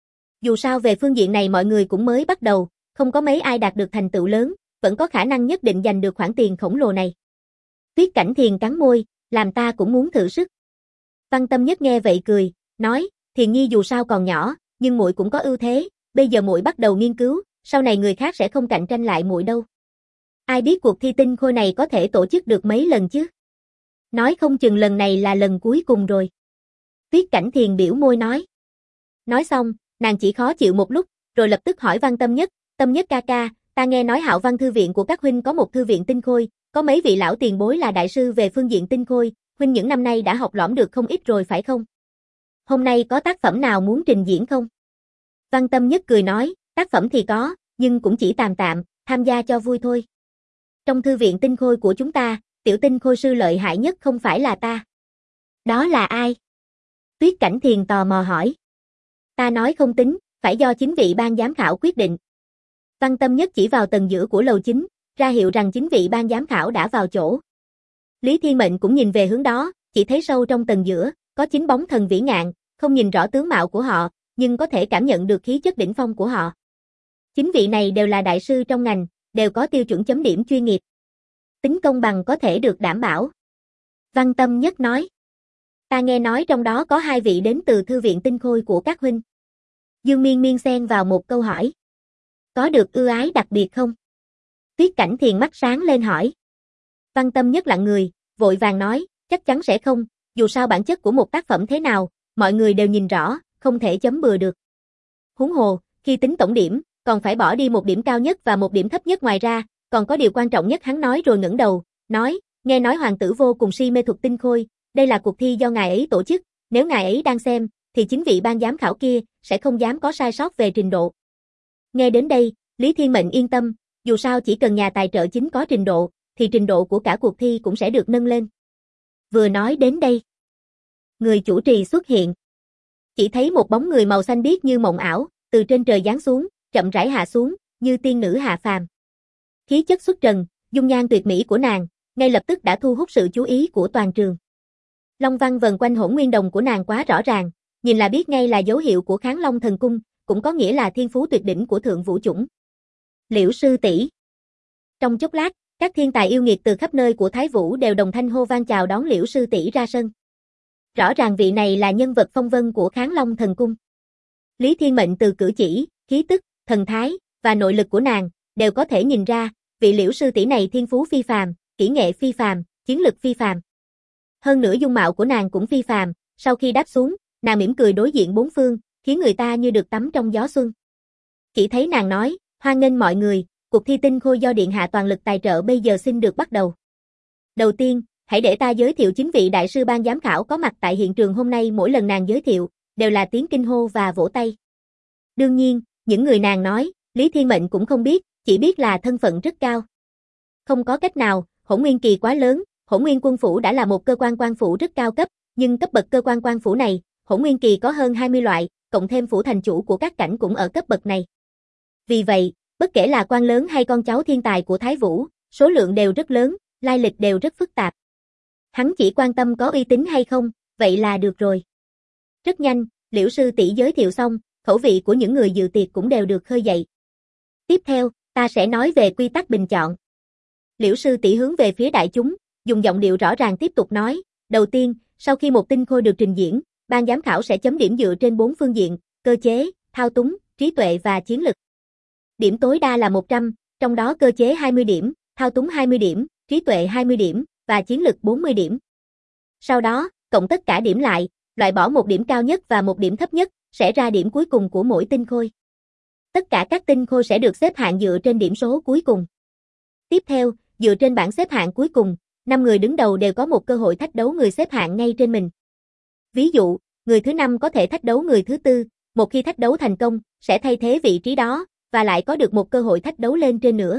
Dù sao về phương diện này mọi người cũng mới bắt đầu, không có mấy ai đạt được thành tựu lớn, vẫn có khả năng nhất định giành được khoản tiền khổng lồ này. Tuyết Cảnh Thiền cắn môi, làm ta cũng muốn thử sức. Văn Tâm Nhất nghe vậy cười, nói, Thiền Nhi dù sao còn nhỏ, nhưng muội cũng có ưu thế, bây giờ muội bắt đầu nghiên cứu, sau này người khác sẽ không cạnh tranh lại muội đâu. Ai biết cuộc thi tinh khôi này có thể tổ chức được mấy lần chứ? Nói không chừng lần này là lần cuối cùng rồi. Tuyết Cảnh Thiền biểu môi nói. Nói xong, nàng chỉ khó chịu một lúc, rồi lập tức hỏi Văn Tâm Nhất ca ca, ta nghe nói Hạo Văn thư viện của các huynh có một thư viện tinh khôi, có mấy vị lão tiền bối là đại sư về phương diện tinh khôi, huynh những năm nay đã học lỏm được không ít rồi phải không? Hôm nay có tác phẩm nào muốn trình diễn không? Văn Tâm Nhất cười nói, tác phẩm thì có, nhưng cũng chỉ tạm tạm, tham gia cho vui thôi. Trong thư viện tinh khôi của chúng ta, tiểu tinh khôi sư lợi hại nhất không phải là ta. Đó là ai? Tuyết Cảnh Thiền tò mò hỏi. Ta nói không tính, phải do chính vị ban giám khảo quyết định. Văn Tâm Nhất chỉ vào tầng giữa của lầu chính, ra hiệu rằng chính vị ban giám khảo đã vào chỗ. Lý Thiên Mệnh cũng nhìn về hướng đó, chỉ thấy sâu trong tầng giữa, có 9 bóng thần vĩ ngạn, không nhìn rõ tướng mạo của họ, nhưng có thể cảm nhận được khí chất đỉnh phong của họ. Chính vị này đều là đại sư trong ngành, đều có tiêu chuẩn chấm điểm chuyên nghiệp. Tính công bằng có thể được đảm bảo. Văn Tâm Nhất nói. Ta nghe nói trong đó có 2 vị đến từ thư viện tinh khôi của các huynh. Dương Miên Miên xen vào một câu hỏi. Có được ưu ái đặc biệt không? Tuyết Cảnh Thiền mắt sáng lên hỏi. Văn Tâm Nhất lặng người, vội vàng nói, chắc chắn sẽ không, dù sao bản chất của một tác phẩm thế nào, mọi người đều nhìn rõ, không thể chấm bừa được. Huống hồ, khi tính tổng điểm, còn phải bỏ đi một điểm cao nhất và một điểm thấp nhất, ngoài ra, còn có điều quan trọng nhất. Hắn nói rồi ngẩng đầu, nói, nghe nói hoàng tử vô cùng si mê thuật tinh khôi, đây là cuộc thi do ngài ấy tổ chức, nếu ngài ấy đang xem, thì chính vị ban giám khảo kia sẽ không dám có sai sót về trình độ. Nghe đến đây, Lý Thiên Mệnh yên tâm, dù sao chỉ cần nhà tài trợ chính có trình độ, thì trình độ của cả cuộc thi cũng sẽ được nâng lên. Vừa nói đến đây, người chủ trì xuất hiện. Chỉ thấy một bóng người màu xanh biếc như mộng ảo, từ trên trời giáng xuống, chậm rãi hạ xuống, như tiên nữ hạ phàm. Khí chất xuất trần, dung nhan tuyệt mỹ của nàng, ngay lập tức đã thu hút sự chú ý của toàn trường. Long văn vần quanh hỗn nguyên đồng của nàng quá rõ ràng, nhìn là biết ngay là dấu hiệu của Kháng Long thần cung, cũng có nghĩa là thiên phú tuyệt đỉnh của thượng vũ chủng. Liễu sư tỷ. Trong chốc lát, các thiên tài yêu nghiệt từ khắp nơi của Thái Vũ đều đồng thanh hô vang chào đón Liễu sư tỷ ra sân. Rõ ràng vị này là nhân vật phong vân của Kháng Long thần cung. Lý Thiên Mệnh từ cử chỉ, khí tức, thần thái và nội lực của nàng đều có thể nhìn ra, vị Liễu sư tỷ này thiên phú phi phàm, kỹ nghệ phi phàm, chiến lực phi phàm. Hơn nữa dung mạo của nàng cũng phi phàm, sau khi đáp xuống, nàng mỉm cười đối diện bốn phương, khiến người ta như được tắm trong gió xuân. Chỉ thấy nàng nói, hoan nghênh mọi người, cuộc thi tinh khôi do điện hạ toàn lực tài trợ bây giờ xin được bắt đầu. Đầu tiên, hãy để ta giới thiệu chính vị đại sư ban giám khảo có mặt tại hiện trường hôm nay. Mỗi lần nàng giới thiệu, đều là tiếng kinh hô và vỗ tay. Đương nhiên, những người nàng nói, Lý Thiên Mệnh cũng không biết, chỉ biết là thân phận rất cao. Không có cách nào, Hỗn Nguyên Kỳ quá lớn, Hỗn Nguyên Quân Phủ đã là một cơ quan quan phủ rất cao cấp, nhưng cấp bậc cơ quan quan phủ này, Hỗn Nguyên Kỳ có hơn 20 loại, cộng thêm phủ thành chủ của các cảnh cũng ở cấp bậc này. Vì vậy, bất kể là quan lớn hay con cháu thiên tài của Thái Vũ, số lượng đều rất lớn, lai lịch đều rất phức tạp. Hắn chỉ quan tâm có uy tín hay không, vậy là được rồi. Rất nhanh, Liễu sư tỷ giới thiệu xong, khẩu vị của những người dự tiệc cũng đều được khơi dậy. Tiếp theo, ta sẽ nói về quy tắc bình chọn. Liễu sư tỷ hướng về phía đại chúng, dùng giọng điệu rõ ràng tiếp tục nói, đầu tiên, sau khi một tinh khôi được trình diễn, ban giám khảo sẽ chấm điểm dựa trên 4 phương diện, cơ chế, thao túng, trí tuệ và chiến lực. Điểm tối đa là 100, trong đó cơ chế 20 điểm, thao túng 20 điểm, trí tuệ 20 điểm, và chiến lực 40 điểm. Sau đó, cộng tất cả điểm lại, loại bỏ một điểm cao nhất và một điểm thấp nhất, sẽ ra điểm cuối cùng của mỗi tinh khôi. Tất cả các tinh khôi sẽ được xếp hạng dựa trên điểm số cuối cùng. Tiếp theo, dựa trên bảng xếp hạng cuối cùng, 5 người đứng đầu đều có một cơ hội thách đấu người xếp hạng ngay trên mình. Ví dụ, người thứ 5 có thể thách đấu người thứ 4, một khi thách đấu thành công, sẽ thay thế vị trí đó, và lại có được một cơ hội thách đấu lên trên nữa.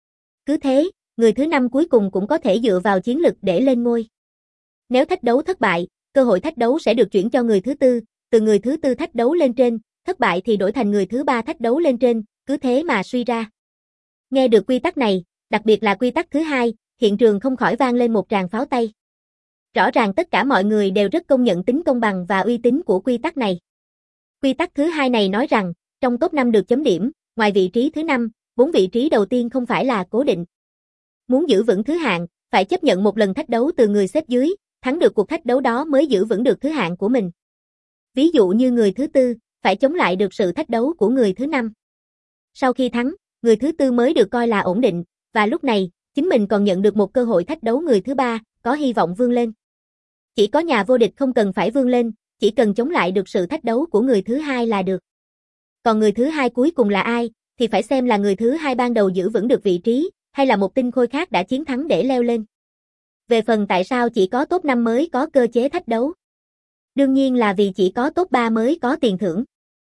Cứ thế, người thứ 5 cuối cùng cũng có thể dựa vào chiến lực để lên ngôi. Nếu thách đấu thất bại, cơ hội thách đấu sẽ được chuyển cho người thứ 4, từ người thứ 4 thách đấu lên trên, thất bại thì đổi thành người thứ 3 thách đấu lên trên, cứ thế mà suy ra. Nghe được quy tắc này, đặc biệt là quy tắc thứ 2, hiện trường không khỏi vang lên một tràng pháo tay. Rõ ràng tất cả mọi người đều rất công nhận tính công bằng và uy tín của quy tắc này. Quy tắc thứ 2 này nói rằng, trong top 5 được chấm điểm, ngoài vị trí thứ 5, 4 vị trí đầu tiên không phải là cố định. Muốn giữ vững thứ hạng, phải chấp nhận một lần thách đấu từ người xếp dưới, thắng được cuộc thách đấu đó mới giữ vững được thứ hạng của mình. Ví dụ như người thứ 4, phải chống lại được sự thách đấu của người thứ 5. Sau khi thắng, người thứ 4 mới được coi là ổn định, và lúc này, chính mình còn nhận được một cơ hội thách đấu người thứ 3, có hy vọng vươn lên. Chỉ có nhà vô địch không cần phải vươn lên, chỉ cần chống lại được sự thách đấu của người thứ 2 là được. Còn người thứ 2 cuối cùng là ai, thì phải xem là người thứ 2 ban đầu giữ vững được vị trí, hay là một tinh khôi khác đã chiến thắng để leo lên. Về phần tại sao chỉ có top 5 mới có cơ chế thách đấu? Đương nhiên là vì chỉ có top 3 mới có tiền thưởng.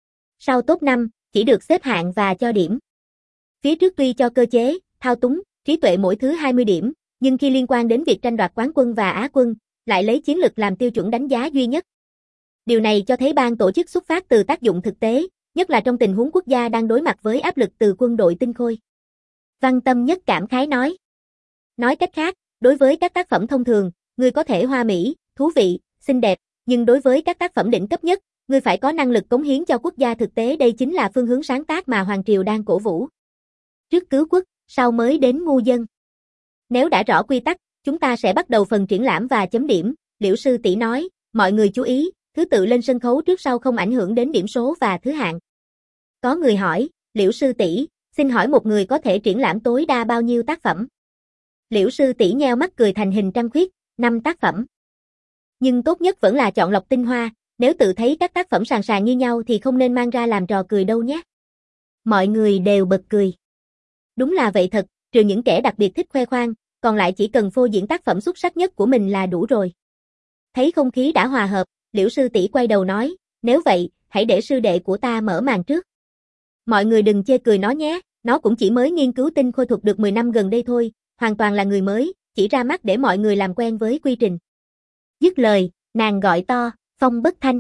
Sau top 5, chỉ được xếp hạng và cho điểm. Phía trước tuy cho cơ chế, thao túng, trí tuệ mỗi thứ 20 điểm, nhưng khi liên quan đến việc tranh đoạt quán quân và Á quân, lại lấy chiến lực làm tiêu chuẩn đánh giá duy nhất. Điều này cho thấy ban tổ chức xuất phát từ tác dụng thực tế, nhất là trong tình huống quốc gia đang đối mặt với áp lực từ quân đội tinh khôi. Văn Tâm Nhất cảm khái nói. Nói cách khác, đối với các tác phẩm thông thường, ngươi có thể hoa mỹ, thú vị, xinh đẹp, nhưng đối với các tác phẩm đỉnh cấp nhất, ngươi phải có năng lực cống hiến cho quốc gia thực tế, đây chính là phương hướng sáng tác mà Hoàng Triều đang cổ vũ. Trước cứu quốc, sau mới đến ngu dân. Nếu đã rõ quy tắc, chúng ta sẽ bắt đầu phần triển lãm và chấm điểm, Liễu sư tỷ nói, mọi người chú ý, thứ tự lên sân khấu trước sau không ảnh hưởng đến điểm số và thứ hạng. Có người hỏi, Liễu sư tỷ, xin hỏi một người có thể triển lãm tối đa bao nhiêu tác phẩm? Liễu sư tỷ nheo mắt cười thành hình trăng khuyết, 5 tác phẩm. Nhưng tốt nhất vẫn là chọn lọc tinh hoa, nếu tự thấy các tác phẩm sàn sàn như nhau thì không nên mang ra làm trò cười đâu nhé. Mọi người đều bật cười. Đúng là vậy thật, trừ những kẻ đặc biệt thích khoe khoang, còn lại chỉ cần phô diễn tác phẩm xuất sắc nhất của mình là đủ rồi. Thấy không khí đã hòa hợp, Liễu sư tỷ quay đầu nói, nếu vậy, hãy để sư đệ của ta mở màn trước. Mọi người đừng chê cười nó nhé, nó cũng chỉ mới nghiên cứu tinh khôi thuật được 10 năm gần đây thôi, hoàn toàn là người mới, chỉ ra mắt để mọi người làm quen với quy trình. Dứt lời, nàng gọi to, Phong Bất Thanh.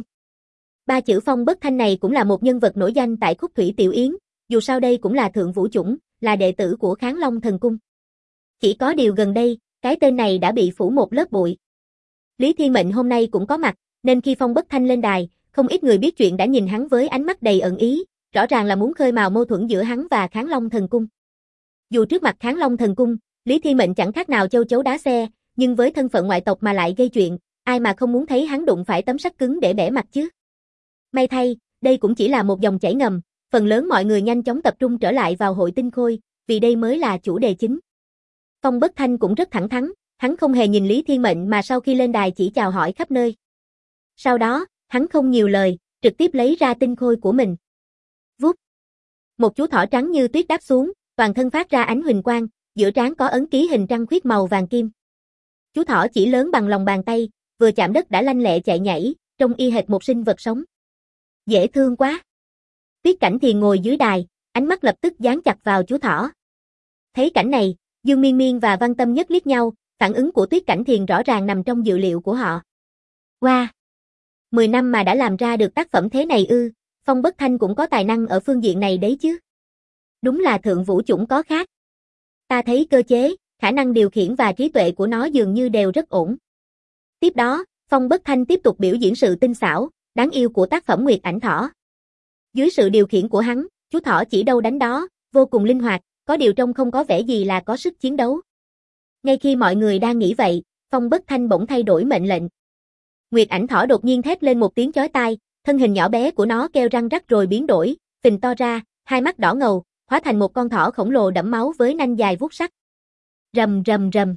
3 chữ Phong Bất Thanh này cũng là một nhân vật nổi danh tại Khúc Thủy Tiểu Yến, dù sao đây cũng là thượng vũ chủng, là đệ tử của Kháng Long Thần Cung. Chỉ có điều gần đây, cái tên này đã bị phủ một lớp bụi. Lý Thiên Mệnh hôm nay cũng có mặt, nên khi Phong Bất Thanh lên đài, không ít người biết chuyện đã nhìn hắn với ánh mắt đầy ẩn ý, rõ ràng là muốn khơi mào mâu thuẫn giữa hắn và Kháng Long Thần Cung. Dù trước mặt Kháng Long Thần Cung, Lý Thiên Mệnh chẳng khác nào châu chấu đá xe, nhưng với thân phận ngoại tộc mà lại gây chuyện, ai mà không muốn thấy hắn đụng phải tấm sắt cứng để bẻ mặt chứ. May thay, đây cũng chỉ là một dòng chảy ngầm, phần lớn mọi người nhanh chóng tập trung trở lại vào hội tinh khôi, vì đây mới là chủ đề chính. Phong Bất Thanh cũng rất thẳng thắn, hắn không hề nhìn Lý Thiên Mệnh mà sau khi lên đài chỉ chào hỏi khắp nơi. Sau đó, hắn không nhiều lời, trực tiếp lấy ra tinh khôi của mình. Vút. Một chú thỏ trắng như tuyết đáp xuống, toàn thân phát ra ánh huỳnh quang, giữa trán có ấn ký hình trăng khuyết màu vàng kim. Chú thỏ chỉ lớn bằng lòng bàn tay, vừa chạm đất đã lanh lẹ chạy nhảy, trông y hệt một sinh vật sống. Dễ thương quá. Tuyết Cảnh Thiền ngồi dưới đài, ánh mắt lập tức dán chặt vào chú thỏ. Thấy cảnh này, Dương Miên Miên và Văn Tâm Nhất liếc nhau, phản ứng của Tuyết Cảnh Thiền rõ ràng nằm trong dự liệu của họ. Wow! 10 năm mà đã làm ra được tác phẩm thế này ư, Phong Bất Thanh cũng có tài năng ở phương diện này đấy chứ. Đúng là thượng vũ chủng có khác. Ta thấy cơ chế, khả năng điều khiển và trí tuệ của nó dường như đều rất ổn. Tiếp đó, Phong Bất Thanh tiếp tục biểu diễn sự tinh xảo, đáng yêu của tác phẩm Nguyệt Ảnh Thỏ. Dưới sự điều khiển của hắn, chú thỏ chỉ đâu đánh đó, vô cùng linh hoạt, có điều trông không có vẻ gì là có sức chiến đấu. Ngay khi mọi người đang nghĩ vậy, Phong Bất Thanh bỗng thay đổi mệnh lệnh. Nguyệt Ảnh Thỏ đột nhiên thét lên một tiếng chói tai, thân hình nhỏ bé của nó kêu răng rắc rồi biến đổi, phình to ra, hai mắt đỏ ngầu, hóa thành một con thỏ khổng lồ đẫm máu với nanh dài vuốt sắc. Rầm rầm rầm.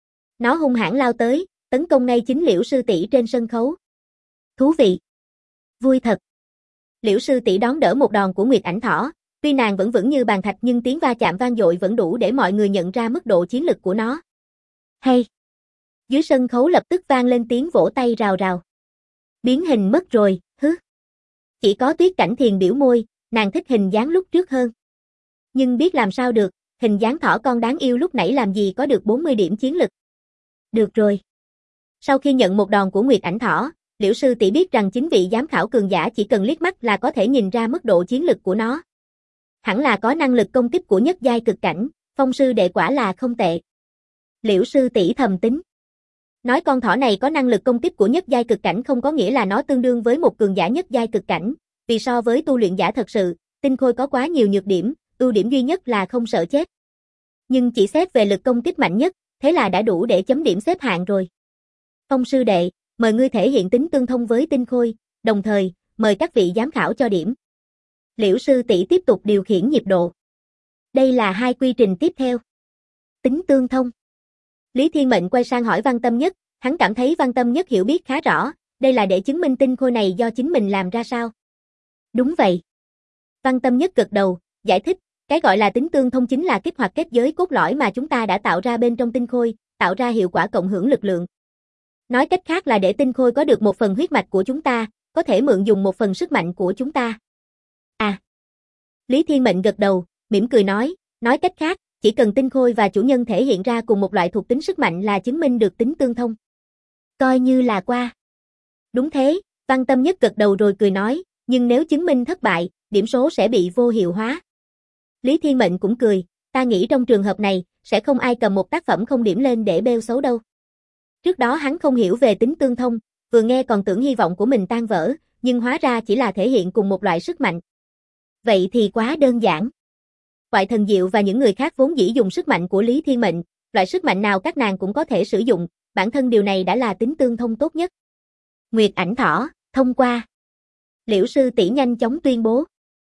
Nó hung hãn lao tới, tấn công ngay chính Liễu sư tỷ trên sân khấu. Thú vị. Vui thật. Liễu sư tỷ đón đỡ một đòn của Nguyệt Ảnh Thỏ, tuy nàng vẫn vững như bàn thạch nhưng tiếng va chạm vang dội vẫn đủ để mọi người nhận ra mức độ chiến lực của nó. Hay. Dưới sân khấu lập tức vang lên tiếng vỗ tay rào rào. Biến hình mất rồi, hứ. Chỉ có Tuyết Cảnh Thiền biểu môi, nàng thích hình dáng lúc trước hơn. Nhưng biết làm sao được, hình dáng thỏ con đáng yêu lúc nãy làm gì có được 40 điểm chiến lực. Được rồi. Sau khi nhận một đòn của Nguyệt Ảnh Thỏ, Liễu sư tỷ biết rằng chính vị giám khảo cường giả chỉ cần liếc mắt là có thể nhìn ra mức độ chiến lực của nó. Hẳn là có năng lực công kích của nhất giai cực cảnh, Phong sư đệ quả là không tệ. Liễu sư tỷ thầm tính. Nói con thỏ này có năng lực công kích của nhất giai cực cảnh không có nghĩa là nó tương đương với một cường giả nhất giai cực cảnh, vì so với tu luyện giả thật sự, Tinh Khôi có quá nhiều nhược điểm, ưu điểm duy nhất là không sợ chết. Nhưng chỉ xét về lực công kích mạnh nhất, thế là đã đủ để chấm điểm xếp hạng rồi. Phong sư đệ, mời ngươi thể hiện tính tương thông với Tinh Khôi, đồng thời, mời các vị giám khảo cho điểm. Liễu sư tỷ tiếp tục điều khiển nhịp độ. Đây là hai quy trình tiếp theo. Tính tương thông. Lý Thiên Mệnh quay sang hỏi Văn Tâm Nhất, hắn cảm thấy Văn Tâm Nhất hiểu biết khá rõ, đây là để chứng minh Tinh Khôi này do chính mình làm ra sao. Đúng vậy. Văn Tâm Nhất gật đầu, giải thích, cái gọi là tính tương thông chính là kích hoạt kết giới cốt lõi mà chúng ta đã tạo ra bên trong Tinh Khôi, tạo ra hiệu quả cộng hưởng lực lượng. Nói cách khác là để Tinh Khôi có được một phần huyết mạch của chúng ta, có thể mượn dùng một phần sức mạnh của chúng ta. À. Lý Thiên Mệnh gật đầu, mỉm cười nói cách khác, chỉ cần Tinh Khôi và chủ nhân thể hiện ra cùng một loại thuộc tính sức mạnh là chứng minh được tính tương thông. Coi như là qua. Đúng thế, Văn Tâm Nhất gật đầu rồi cười nói, nhưng nếu chứng minh thất bại, điểm số sẽ bị vô hiệu hóa. Lý Thiên Mệnh cũng cười, ta nghĩ trong trường hợp này, sẽ không ai cầm một tác phẩm không điểm lên để bêu xấu đâu. Trước đó hắn không hiểu về tính tương thông, vừa nghe còn tưởng hy vọng của mình tan vỡ, nhưng hóa ra chỉ là thể hiện cùng một loại sức mạnh. Vậy thì quá đơn giản. Ngoại Thần Diệu và những người khác vốn dĩ dùng sức mạnh của Lý Thiên Mệnh, loại sức mạnh nào các nàng cũng có thể sử dụng, bản thân điều này đã là tính tương thông tốt nhất. Nguyệt Ảnh Thỏ, thông qua. Liễu sư tỷ nhanh chóng tuyên bố.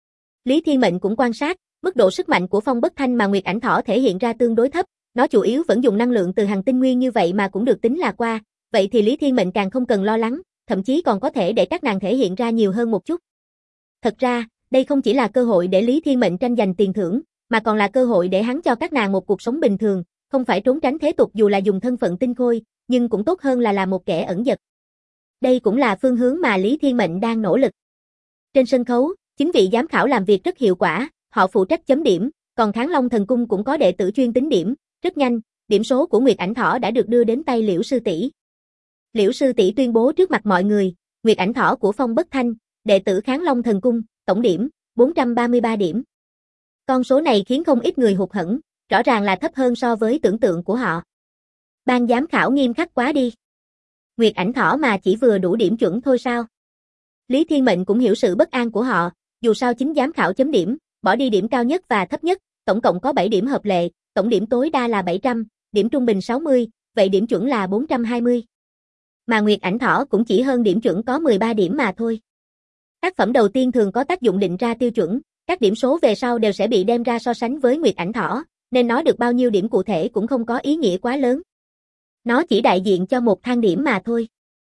Lý Thiên Mệnh cũng quan sát, mức độ sức mạnh của Phong Bất Thanh mà Nguyệt Ảnh Thỏ thể hiện ra tương đối thấp, nó chủ yếu vẫn dùng năng lượng từ hành tinh nguyên như vậy mà cũng được tính là qua, vậy thì Lý Thiên Mệnh càng không cần lo lắng, thậm chí còn có thể để các nàng thể hiện ra nhiều hơn một chút. Thật ra, đây không chỉ là cơ hội để Lý Thiên Mệnh tranh giành tiền thưởng, mà còn là cơ hội để hắn cho các nàng một cuộc sống bình thường, không phải trốn tránh thế tục dù là dùng thân phận Tinh Khôi, nhưng cũng tốt hơn là làm một kẻ ẩn dật. Đây cũng là phương hướng mà Lý Thiên Mệnh đang nỗ lực. Trên sân khấu, chính vị giám khảo làm việc rất hiệu quả, họ phụ trách chấm điểm, còn Kháng Long Thần Cung cũng có đệ tử chuyên tính điểm, rất nhanh, điểm số của Nguyệt Ảnh Thỏ đã được đưa đến tay Liễu sư tỷ. Liễu sư tỷ tuyên bố trước mặt mọi người, Nguyệt Ảnh Thỏ của Phong Bất Thanh, đệ tử Kháng Long Thần Cung, tổng điểm 433 điểm. Con số này khiến không ít người hụt hẫng, rõ ràng là thấp hơn so với tưởng tượng của họ. Ban giám khảo nghiêm khắc quá đi. Nguyệt Ảnh Thỏ mà chỉ vừa đủ điểm chuẩn thôi sao? Lý Thiên Mệnh cũng hiểu sự bất an của họ, dù sao chính giám khảo chấm điểm, bỏ đi điểm cao nhất và thấp nhất, tổng cộng có 7 điểm hợp lệ, tổng điểm tối đa là 700, điểm trung bình 60, vậy điểm chuẩn là 420. Mà Nguyệt Ảnh Thỏ cũng chỉ hơn điểm chuẩn có 13 điểm mà thôi. Tác phẩm đầu tiên thường có tác dụng định ra tiêu chuẩn, các điểm số về sau đều sẽ bị đem ra so sánh với Nguyệt Ảnh Thỏ, nên nói được bao nhiêu điểm cụ thể cũng không có ý nghĩa quá lớn. Nó chỉ đại diện cho một thang điểm mà thôi.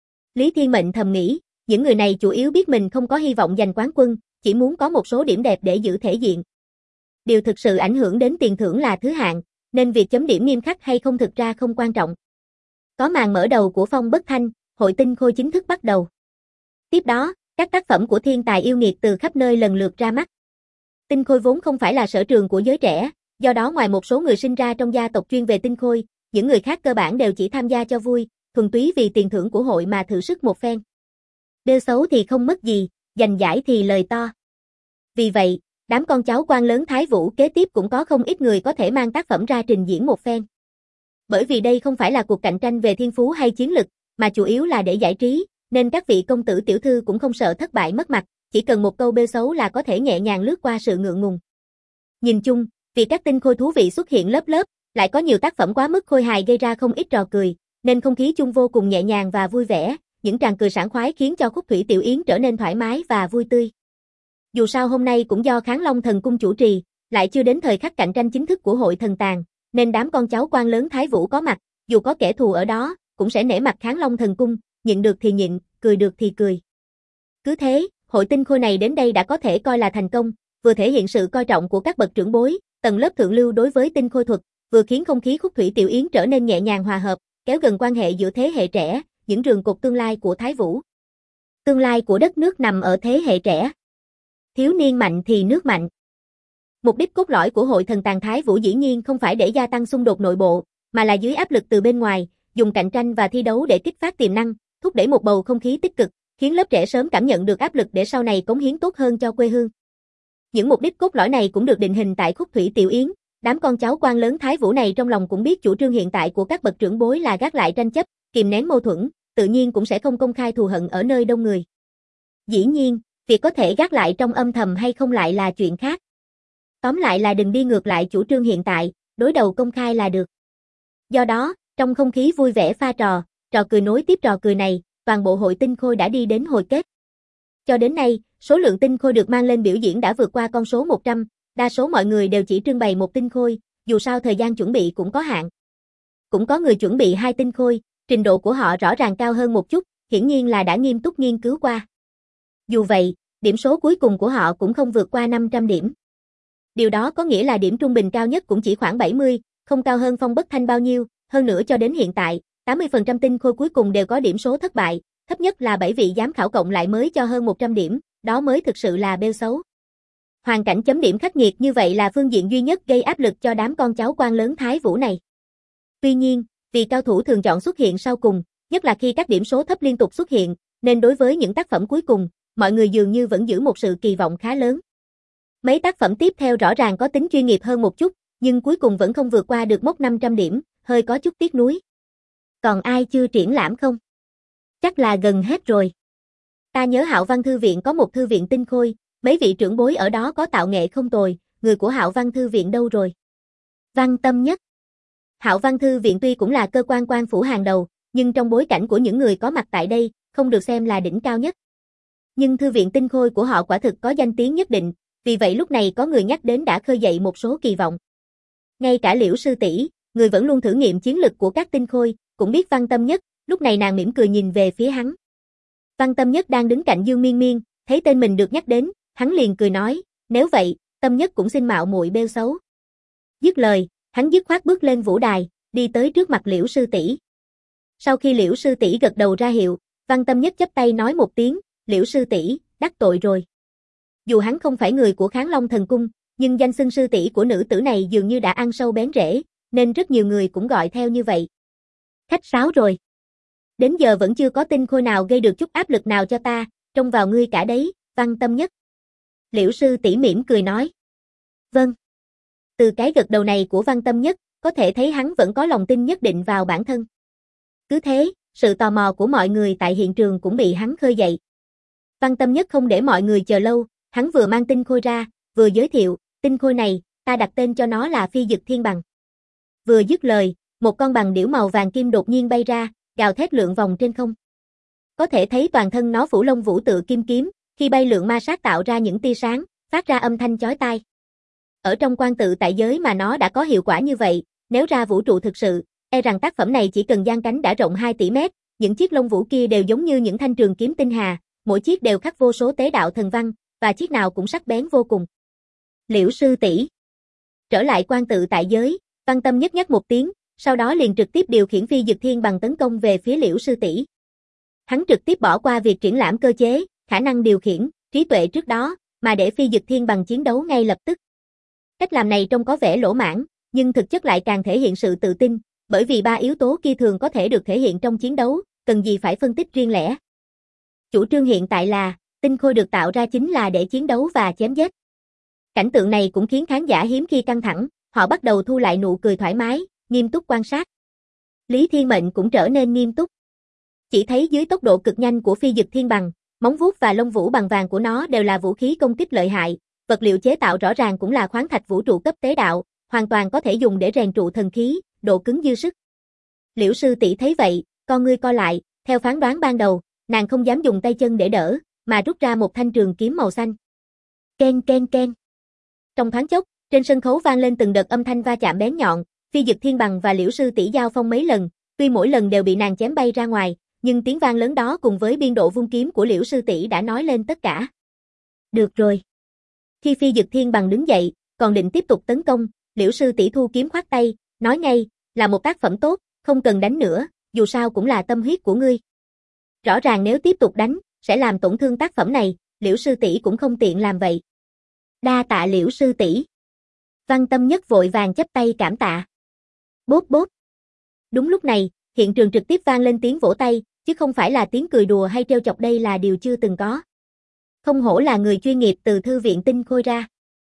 Lý Thiên Mệnh thầm nghĩ, những người này chủ yếu biết mình không có hy vọng giành quán quân, chỉ muốn có một số điểm đẹp để giữ thể diện. Điều thực sự ảnh hưởng đến tiền thưởng là thứ hạng, nên việc chấm điểm nghiêm khắc hay không thực ra không quan trọng. Có màn mở đầu của Phong Bất Thanh, hội Tinh Khôi chính thức bắt đầu. Tiếp đó, các tác phẩm của thiên tài yêu nghiệt từ khắp nơi lần lượt ra mắt. Tinh Khôi vốn không phải là sở trường của giới trẻ, do đó ngoài một số người sinh ra trong gia tộc chuyên về Tinh Khôi, những người khác cơ bản đều chỉ tham gia cho vui, thuần túy vì tiền thưởng của hội mà thử sức một phen. Bêu xấu thì không mất gì, giành giải thì lời to. Vì vậy, đám con cháu quan lớn Thái Vũ kế tiếp cũng có không ít người có thể mang tác phẩm ra trình diễn một phen. Bởi vì đây không phải là cuộc cạnh tranh về thiên phú hay chiến lực, mà chủ yếu là để giải trí, nên các vị công tử tiểu thư cũng không sợ thất bại mất mặt, chỉ cần một câu bêu xấu là có thể nhẹ nhàng lướt qua sự ngượng ngùng. Nhìn chung, vì các tinh khôi thú vị xuất hiện lớp lớp, lại có nhiều tác phẩm quá mức khôi hài gây ra không ít trò cười, nên không khí chung vô cùng nhẹ nhàng và vui vẻ, những tràng cười sảng khoái khiến cho Khúc Thủy Tiểu Yến trở nên thoải mái và vui tươi. Dù sao hôm nay cũng do Kháng Long Thần Cung chủ trì, lại chưa đến thời khắc cạnh tranh chính thức của hội thần tàng, nên đám con cháu quan lớn Thái Vũ có mặt, dù có kẻ thù ở đó, cũng sẽ nể mặt Kháng Long Thần Cung, nhịn được thì nhịn, cười được thì cười. Cứ thế, hội tinh khôi này đến đây đã có thể coi là thành công, vừa thể hiện sự coi trọng của các bậc trưởng bối, tầng lớp thượng lưu đối với tinh khôi thuật, vừa khiến không khí Khúc Thủy Tiểu Yến trở nên nhẹ nhàng hòa hợp, kéo gần quan hệ giữa thế hệ trẻ, những rường cột tương lai của Thái Vũ. Tương lai của đất nước nằm ở thế hệ trẻ. Thiếu niên mạnh thì nước mạnh. Mục đích cốt lõi của Hội Thần Tàng Thái Vũ dĩ nhiên không phải để gia tăng xung đột nội bộ, mà là dưới áp lực từ bên ngoài, dùng cạnh tranh và thi đấu để kích phát tiềm năng, thúc đẩy một bầu không khí tích cực, khiến lớp trẻ sớm cảm nhận được áp lực để sau này cống hiến tốt hơn cho quê hương. Những mục đích cốt lõi này cũng được định hình tại Khúc Thủy Tiểu Yến. Đám con cháu quan lớn Thái Vũ này trong lòng cũng biết chủ trương hiện tại của các bậc trưởng bối là gác lại tranh chấp, kìm nén mâu thuẫn, tự nhiên cũng sẽ không công khai thù hận ở nơi đông người. Dĩ nhiên, việc có thể gác lại trong âm thầm hay không lại là chuyện khác. Tóm lại là đừng đi ngược lại chủ trương hiện tại, đối đầu công khai là được. Do đó, trong không khí vui vẻ pha trò cười nối tiếp trò cười này, toàn bộ hội tinh khôi đã đi đến hồi kết. Cho đến nay, số lượng tinh khôi được mang lên biểu diễn đã vượt qua con số 100, đa số mọi người đều chỉ trưng bày một tinh khôi, dù sao thời gian chuẩn bị cũng có hạn. Cũng có người chuẩn bị 2 tinh khôi, trình độ của họ rõ ràng cao hơn một chút, hiển nhiên là đã nghiêm túc nghiên cứu qua. Dù vậy, điểm số cuối cùng của họ cũng không vượt qua 500 điểm. Điều đó có nghĩa là điểm trung bình cao nhất cũng chỉ khoảng 70, không cao hơn Phong Bất Thanh bao nhiêu, hơn nữa cho đến hiện tại, 80% tinh khôi cuối cùng đều có điểm số thất bại, thấp nhất là 7 vị giám khảo cộng lại mới cho hơn 100 điểm, đó mới thực sự là bêu xấu. Hoàn cảnh chấm điểm khắc nghiệt như vậy là phương diện duy nhất gây áp lực cho đám con cháu quan lớn Thái Vũ này. Tuy nhiên, vì cao thủ thường chọn xuất hiện sau cùng, nhất là khi các điểm số thấp liên tục xuất hiện, nên đối với những tác phẩm cuối cùng, mọi người dường như vẫn giữ một sự kỳ vọng khá lớn. Mấy tác phẩm tiếp theo rõ ràng có tính chuyên nghiệp hơn một chút, nhưng cuối cùng vẫn không vượt qua được mốc 500 điểm, hơi có chút tiếc nuối. Còn ai chưa triển lãm không? Chắc là gần hết rồi. Ta nhớ Hạo Văn Thư Viện có một thư viện tinh khôi, mấy vị trưởng bối ở đó có tạo nghệ không tồi, người của Hạo Văn Thư Viện đâu rồi? Văn Tâm Nhất. Hạo Văn Thư Viện tuy cũng là cơ quan quan phủ hàng đầu, nhưng trong bối cảnh của những người có mặt tại đây, không được xem là đỉnh cao nhất. Nhưng thư viện tinh khôi của họ quả thực có danh tiếng nhất định, vì vậy lúc này có người nhắc đến đã khơi dậy một số kỳ vọng. Ngay cả Liễu sư tỷ, người vẫn luôn thử nghiệm chiến lực của các tinh khôi, cũng biết Văn Tâm Nhất, lúc này nàng mỉm cười nhìn về phía hắn. Văn Tâm Nhất đang đứng cạnh Dương Miên Miên, thấy tên mình được nhắc đến, hắn liền cười nói, nếu vậy, Tâm Nhất cũng xin mạo muội bêu xấu. Dứt lời, hắn dứt khoát bước lên vũ đài, đi tới trước mặt Liễu sư tỷ. Sau khi Liễu sư tỷ gật đầu ra hiệu, Văn Tâm Nhất chắp tay nói một tiếng, Liễu sư tỷ, đắc tội rồi. Dù hắn không phải người của Kháng Long Thần Cung, nhưng danh xưng sư tỷ của nữ tử này dường như đã ăn sâu bén rễ, nên rất nhiều người cũng gọi theo như vậy. Khách sáo rồi. Đến giờ vẫn chưa có tinh khôi nào gây được chút áp lực nào cho ta, trông vào ngươi cả đấy, Văn Tâm Nhất. Liễu sư tỷ mỉm cười nói. Vâng. Từ cái gật đầu này của Văn Tâm Nhất, có thể thấy hắn vẫn có lòng tin nhất định vào bản thân. Cứ thế, sự tò mò của mọi người tại hiện trường cũng bị hắn khơi dậy. Văn Tâm Nhất không để mọi người chờ lâu, hắn vừa mang tinh khôi ra, vừa giới thiệu, tinh khôi này, ta đặt tên cho nó là Phi Dực Thiên Bằng. Vừa dứt lời, một con bằng điểu màu vàng kim đột nhiên bay ra, gào thét lượn vòng trên không. Có thể thấy toàn thân nó phủ lông vũ tự kim kiếm, khi bay lượn ma sát tạo ra những tia sáng, phát ra âm thanh chói tai. Ở trong quan tự tại giới mà nó đã có hiệu quả như vậy, nếu ra vũ trụ thực sự, e rằng tác phẩm này chỉ cần giang cánh đã rộng 2 tỷ mét, những chiếc lông vũ kia đều giống như những thanh trường kiếm tinh hà, mỗi chiếc đều khắc vô số tế đạo thần văn, và chiếc nào cũng sắc bén vô cùng. Liễu sư tỷ. Trở lại quan tự tại giới, Văn Tâm Nhất nhắc một tiếng, sau đó liền trực tiếp điều khiển Phi Dực Thiên Bằng tấn công về phía Liễu sư tỷ. Hắn trực tiếp bỏ qua việc triển lãm cơ chế, khả năng điều khiển, trí tuệ trước đó, mà để Phi Dực Thiên Bằng chiến đấu ngay lập tức. Cách làm này trông có vẻ lỗ mãng, nhưng thực chất lại càng thể hiện sự tự tin, bởi vì 3 yếu tố kia thường có thể được thể hiện trong chiến đấu, cần gì phải phân tích riêng lẻ. Chủ trương hiện tại là, tinh khôi được tạo ra chính là để chiến đấu và chém giết. Cảnh tượng này cũng khiến khán giả hiếm khi căng thẳng, họ bắt đầu thu lại nụ cười thoải mái, nghiêm túc quan sát. Lý Thiên Mệnh cũng trở nên nghiêm túc. Chỉ thấy dưới tốc độ cực nhanh của Phi Dực Thiên Bằng, móng vuốt và lông vũ bằng vàng của nó đều là vũ khí công kích lợi hại, vật liệu chế tạo rõ ràng cũng là khoáng thạch vũ trụ cấp tế đạo, hoàn toàn có thể dùng để rèn trụ thần khí, độ cứng dư sức. Liễu sư tỷ thấy vậy, con ngươi co lại, theo phán đoán ban đầu, nàng không dám dùng tay chân để đỡ, mà rút ra một thanh trường kiếm màu xanh. Ken ken ken. Trong thoáng chốc, trên sân khấu vang lên từng đợt âm thanh va chạm bén nhọn, Phi Dực Thiên Bằng và Liễu sư tỷ giao phong mấy lần, tuy mỗi lần đều bị nàng chém bay ra ngoài, nhưng tiếng vang lớn đó cùng với biên độ vung kiếm của Liễu sư tỷ đã nói lên tất cả. Được rồi. Khi Phi Dực Thiên Bằng đứng dậy, còn định tiếp tục tấn công, Liễu sư tỷ thu kiếm khoát tay, nói ngay, là một tác phẩm tốt, không cần đánh nữa, dù sao cũng là tâm huyết của ngươi. Rõ ràng nếu tiếp tục đánh, sẽ làm tổn thương tác phẩm này, Liễu sư tỷ cũng không tiện làm vậy. Đa tạ Liễu sư tỷ. Văn Tâm Nhất vội vàng chắp tay cảm tạ. Bốp bốp. Đúng lúc này, hiện trường trực tiếp vang lên tiếng vỗ tay, chứ không phải là tiếng cười đùa hay trêu chọc, đây là điều chưa từng có. Không hổ là người chuyên nghiệp từ Thư viện Tinh Khôi ra.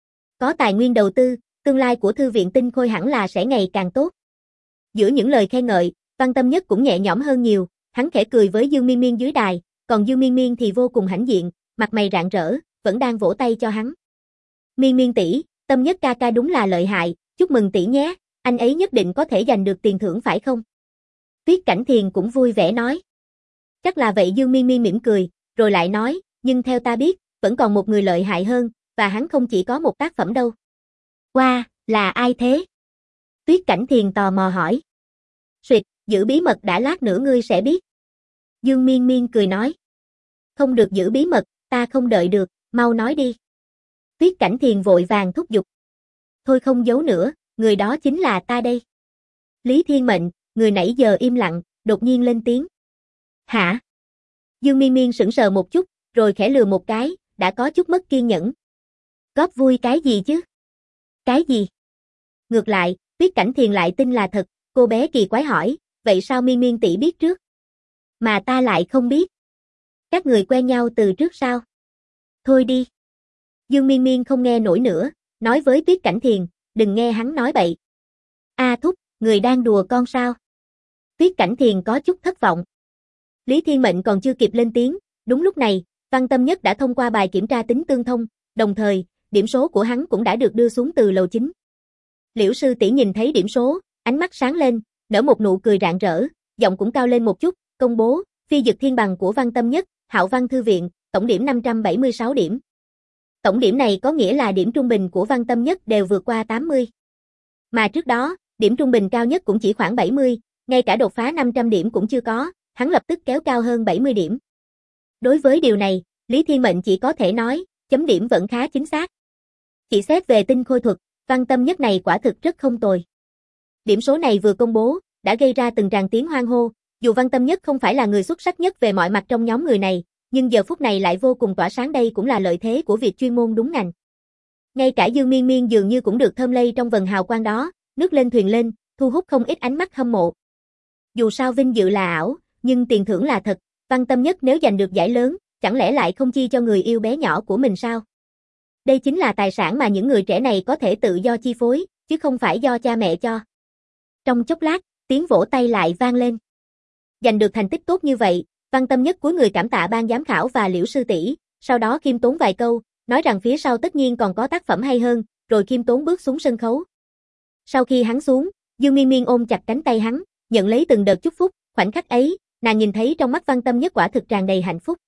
Có tài nguyên đầu tư, tương lai của Thư viện Tinh Khôi hẳn là sẽ ngày càng tốt. Giữa những lời khen ngợi, Văn Tâm Nhất cũng nhẹ nhõm hơn nhiều, hắn khẽ cười với Dương Miên Miên dưới đài, còn Dương Miên Miên thì vô cùng hãnh diện, mặt mày rạng rỡ, vẫn đang vỗ tay cho hắn. Miên Miên tỷ, Tâm Nhất ca ca đúng là lợi hại, chúc mừng tỷ nhé, anh ấy nhất định có thể giành được tiền thưởng phải không? Tuyết Cảnh Thiền cũng vui vẻ nói. Chắc là vậy, Dương Miên Miên mỉm cười, rồi lại nói, nhưng theo ta biết, vẫn còn một người lợi hại hơn, và hắn không chỉ có một tác phẩm đâu. Wow, là ai thế? Tuyết Cảnh Thiền tò mò hỏi. Suyệt, giữ bí mật đã, lát nữa ngươi sẽ biết. Dương Miên Miên cười nói. Không được giữ bí mật, ta không đợi được, mau nói đi. Tuyết Cảnh Thiền vội vàng thúc giục. Thôi không giấu nữa, người đó chính là ta đây. Lý Thiên Mệnh, người nãy giờ im lặng, đột nhiên lên tiếng. Hả? Dương Miên Miên sững sờ một chút, rồi khẽ lườm một cái, đã có chút mất kiên nhẫn. Góp vui cái gì chứ? Cái gì? Ngược lại, Tuyết Cảnh Thiền lại tin là thật, cô bé kỳ quái hỏi, vậy sao Miên Miên tỷ biết trước? Mà ta lại không biết. Các người quen nhau từ trước sao? Thôi đi. Dương Miên Miên không nghe nổi nữa, nói với Tuyết Cảnh Thiền, đừng nghe hắn nói bậy. A thúc, người đang đùa con sao? Tuyết Cảnh Thiền có chút thất vọng. Lý Thiên Mệnh còn chưa kịp lên tiếng, đúng lúc này, Văn Tâm Nhất đã thông qua bài kiểm tra tính tương thông, đồng thời, điểm số của hắn cũng đã được đưa xuống từ lầu 9. Liễu sư tỷ nhìn thấy điểm số, ánh mắt sáng lên, nở một nụ cười rạng rỡ, giọng cũng cao lên một chút, công bố, phi dực thiên bằng của Văn Tâm Nhất, Hạo Văn Thư viện, tổng điểm 576 điểm. Tổng điểm này có nghĩa là điểm trung bình của Văn Tâm Nhất đều vượt qua 80. Mà trước đó, điểm trung bình cao nhất cũng chỉ khoảng 70, ngay cả đột phá 500 điểm cũng chưa có, hắn lập tức kéo cao hơn 70 điểm. Đối với điều này, Lý Thiên Mệnh chỉ có thể nói, chấm điểm vẫn khá chính xác. Chỉ xét về tinh khôi thuật, Văn Tâm Nhất này quả thực rất không tồi. Điểm số này vừa công bố, đã gây ra từng tràng tiếng hoan hô, dù Văn Tâm Nhất không phải là người xuất sắc nhất về mọi mặt trong nhóm người này, nhưng giờ phút này lại vô cùng tỏa sáng, đây cũng là lợi thế của việc chuyên môn đúng ngành. Ngay cả Dương Miên Miên dường như cũng được thơm lây trong vần hào quang đó, nước lên thuyền lên, thu hút không ít ánh mắt hâm mộ. Dù sao vinh dự là ảo, nhưng tiền thưởng là thật, Văn Tâm Nhất nếu giành được giải lớn, chẳng lẽ lại không chia cho người yêu bé nhỏ của mình sao? Đây chính là tài sản mà những người trẻ này có thể tự do chi phối, chứ không phải do cha mẹ cho. Trong chốc lát, tiếng vỗ tay lại vang lên. Giành được thành tích tốt như vậy, Văn Tâm Nhất cúi người cảm tạ ban giám khảo và Liễu sư tỷ, sau đó khiêm tốn vài câu, nói rằng phía sau tất nhiên còn có tác phẩm hay hơn, rồi khiêm tốn bước xuống sân khấu. Sau khi hắn xuống, Dương Miên Miên ôm chặt cánh tay hắn, nhận lấy từng đợt chúc phúc, khoảnh khắc ấy, nàng nhìn thấy trong mắt Văn Tâm Nhất quả thực tràn đầy hạnh phúc.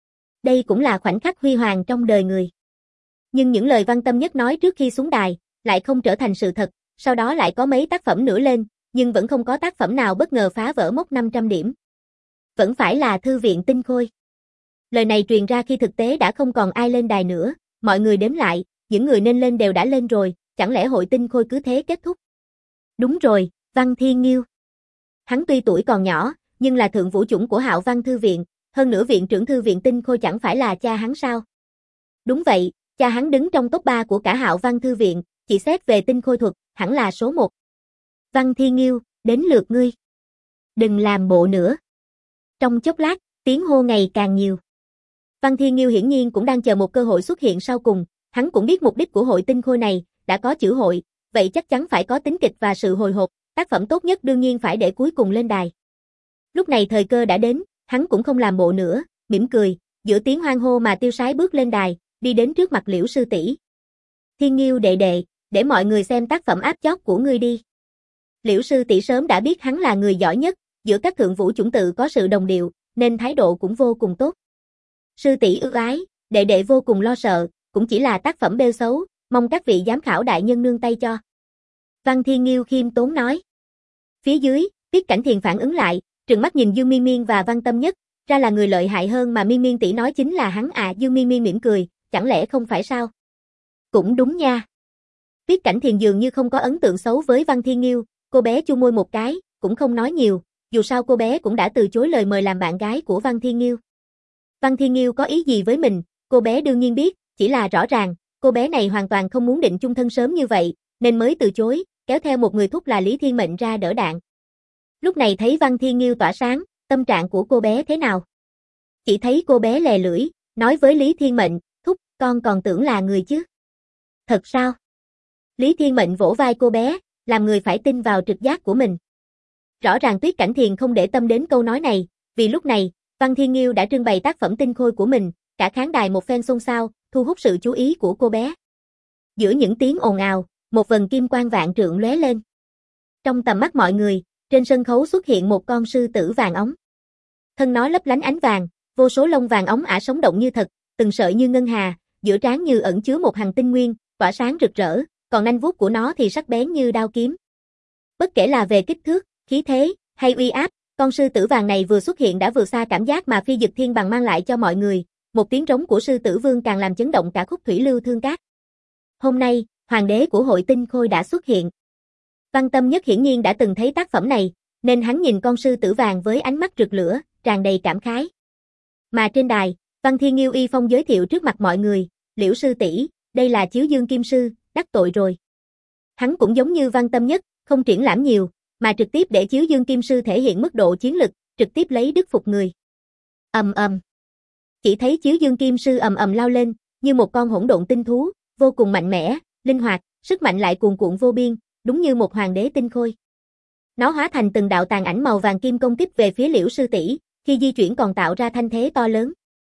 Đây cũng là khoảnh khắc huy hoàng trong đời người. Nhưng những lời Văn Tâm Nhất nói trước khi xuống đài, lại không trở thành sự thật, sau đó lại có mấy tác phẩm nữa lên, nhưng vẫn không có tác phẩm nào bất ngờ phá vỡ mốc 500 điểm. Vẫn phải là Thư viện Tinh Khôi. Lời này truyền ra khi thực tế đã không còn ai lên đài nữa, mọi người đếm lại, những người nên lên đều đã lên rồi, chẳng lẽ hội Tinh Khôi cứ thế kết thúc? Đúng rồi, Văn Thiên Nghiêu. Hắn tuy tuổi còn nhỏ, nhưng là thượng vũ chủng của Hạo Văn Thư viện, hơn nữa viện trưởng Thư viện Tinh Khôi chẳng phải là cha hắn sao? Đúng vậy, cha hắn đứng trong top 3 của cả Hạo Văn Thư viện, chỉ xét về tinh khôi thuật, hẳn là số 1. Văn Thiên Nghiêu, đến lượt ngươi. Đừng làm bộ nữa. Trong chốc lát, tiếng hô ngày càng nhiều. Văn Thiên Nghiêu hiển nhiên cũng đang chờ một cơ hội xuất hiện sau cùng, hắn cũng biết mục đích của hội tinh khôi này, đã có chữ hội, vậy chắc chắn phải có tính kịch và sự hồi hộp, tác phẩm tốt nhất đương nhiên phải để cuối cùng lên đài. Lúc này thời cơ đã đến, hắn cũng không làm bộ nữa, mỉm cười, giữa tiếng hoan hô mà tiêu sái bước lên đài, đi đến trước mặt Liễu sư tỷ. Thiên Nghiêu đệ đệ, để mọi người xem tác phẩm áp chót của ngươi đi. Liễu sư tỷ sớm đã biết hắn là người giỏi nhất, giữa các thượng vũ chủng tự có sự đồng điệu, nên thái độ cũng vô cùng tốt. Sư tỷ ưu ái, đệ đệ vô cùng lo sợ, cũng chỉ là tác phẩm bêu xấu, mong các vị giám khảo đại nhân nương tay cho. Văn Thiên Nghiêu khiêm tốn nói. Phía dưới, Tuyết Cảnh Thiền phản ứng lại, trừng mắt nhìn Dương Miên Miên và Văn Tâm Nhất, ra là người lợi hại hơn mà Miên Miên tỷ nói chính là hắn à. Dương Miên Miên mỉm cười, chẳng lẽ không phải sao? Cũng đúng nha. Tuyết Cảnh Thiền dường như không có ấn tượng xấu với Văn Thiên Nghiêu, cô bé chu môi một cái, cũng không nói nhiều, dù sao cô bé cũng đã từ chối lời mời làm bạn gái của Văn Thiên Nghiêu. Văn Thiên Nghiêu có ý gì với mình, cô bé đương nhiên biết, chỉ là rõ ràng, cô bé này hoàn toàn không muốn định chung thân sớm như vậy, nên mới từ chối, kéo theo một người thúc là Lý Thiên Mệnh ra đỡ đạn. Lúc này thấy Văn Thiên Nghiêu tỏa sáng, tâm trạng của cô bé thế nào? Chỉ thấy cô bé lè lưỡi, nói với Lý Thiên Mệnh, thúc, con còn tưởng là người chứ. Thật sao? Lý Thiên Mệnh vỗ vai cô bé, làm người phải tin vào trực giác của mình. Rõ ràng Tuyết Cảnh Thiền không để tâm đến câu nói này, vì lúc này, Văn Thiên Nghiêu đã trưng bày tác phẩm tinh khôi của mình, cả khán đài một phen xôn xao, thu hút sự chú ý của cô bé. Giữa những tiếng ồn ào, một vầng kim quang vạn trượng lóe lên. Trong tầm mắt mọi người, trên sân khấu xuất hiện một con sư tử vàng óng. Thân nó lấp lánh ánh vàng, vô số lông vàng óng ả sống động như thật, từng sợi như ngân hà, giữa trán như ẩn chứa một hành tinh nguyên, tỏa sáng rực rỡ, còn nanh vuốt của nó thì sắc bén như đao kiếm. Bất kể là về kích thước, khí thế, hay uy áp, con sư tử vàng này vừa xuất hiện đã vượt xa cảm giác mà Phi Dực Thiên Bằng mang lại cho mọi người, một tiếng trống của sư tử vương càng làm chấn động cả khúc thủy lưu thương cát. Hôm nay, hoàng đế của hội tinh khôi đã xuất hiện. Văn Tâm Nhất hiển nhiên đã từng thấy tác phẩm này, nên hắn nhìn con sư tử vàng với ánh mắt rực lửa, tràn đầy cảm khái. Mà trên đài, Văn Thiên Nghiêu y phong giới thiệu trước mặt mọi người, Liễu sư tỷ, đây là Chiếu Dương Kim Sư, đắc tội rồi. Hắn cũng giống như Văn Tâm Nhất, không triển lãm nhiều, mà trực tiếp để Chiếu Dương Kim Sư thể hiện mức độ chiến lực, trực tiếp lấy đức phục người. Ầm ầm. Chỉ thấy Chiếu Dương Kim Sư ầm ầm lao lên, như một con hỗn độn tinh thú, vô cùng mạnh mẽ, linh hoạt, sức mạnh lại cuồn cuộn vô biên, đúng như một hoàng đế tinh khôi. Nó hóa thành từng đạo tàn ảnh màu vàng kim công kích về phía Liễu sư tỷ, khi di chuyển còn tạo ra thanh thế to lớn.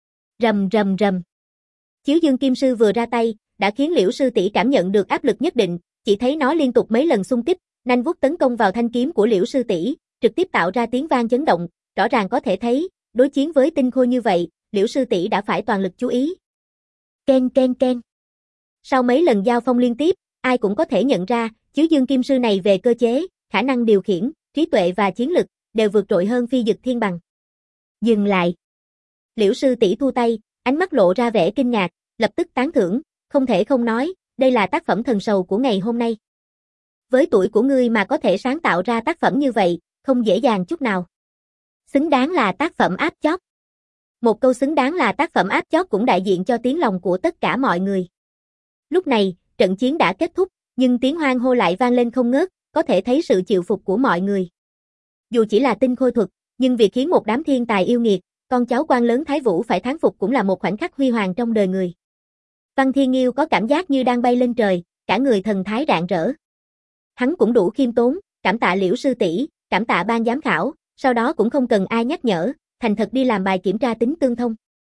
Rầm rầm rầm. Chiếu Dương Kim Sư vừa ra tay, đã khiến Liễu sư tỷ cảm nhận được áp lực nhất định, chỉ thấy nó liên tục mấy lần xung kích, nanh vuốt tấn công vào thanh kiếm của Liễu sư tỷ, trực tiếp tạo ra tiếng vang chấn động, rõ ràng có thể thấy, đối chiến với tinh khôi như vậy, Liễu sư tỷ đã phải toàn lực chú ý. Ken ken ken. Sau mấy lần giao phong liên tiếp, ai cũng có thể nhận ra, Chiếu Dương Kim Sư này về cơ chế, khả năng điều khiển, trí tuệ và chiến lực đều vượt trội hơn Phi Dực Thiên Bằng. Dừng lại. Liễu sư tỷ thu tay, ánh mắt lộ ra vẻ kinh ngạc, lập tức tán thưởng, không thể không nói, đây là tác phẩm thần sầu của ngày hôm nay. Với tuổi của ngươi mà có thể sáng tạo ra tác phẩm như vậy, không dễ dàng chút nào. Xứng đáng là tác phẩm áp chót. Một câu xứng đáng là tác phẩm áp chót cũng đại diện cho tiếng lòng của tất cả mọi người. Lúc này, trận chiến đã kết thúc, nhưng tiếng hoan hô lại vang lên không ngớt, có thể thấy sự chịu phục của mọi người. Dù chỉ là tinh khôi thuật, nhưng việc khiến một đám thiên tài yêu nghiệt, con cháu quan lớn Thái Vũ phải thán phục cũng là một khoảnh khắc huy hoàng trong đời người. Văn Thiên Nghiêu có cảm giác như đang bay lên trời, cả người thần thái rạng rỡ. Hắn cũng đủ khiêm tốn, cảm tạ Liễu sư tỷ, cảm tạ ban giám khảo, sau đó cũng không cần ai nhắc nhở, thành thật đi làm bài kiểm tra tính tương thông.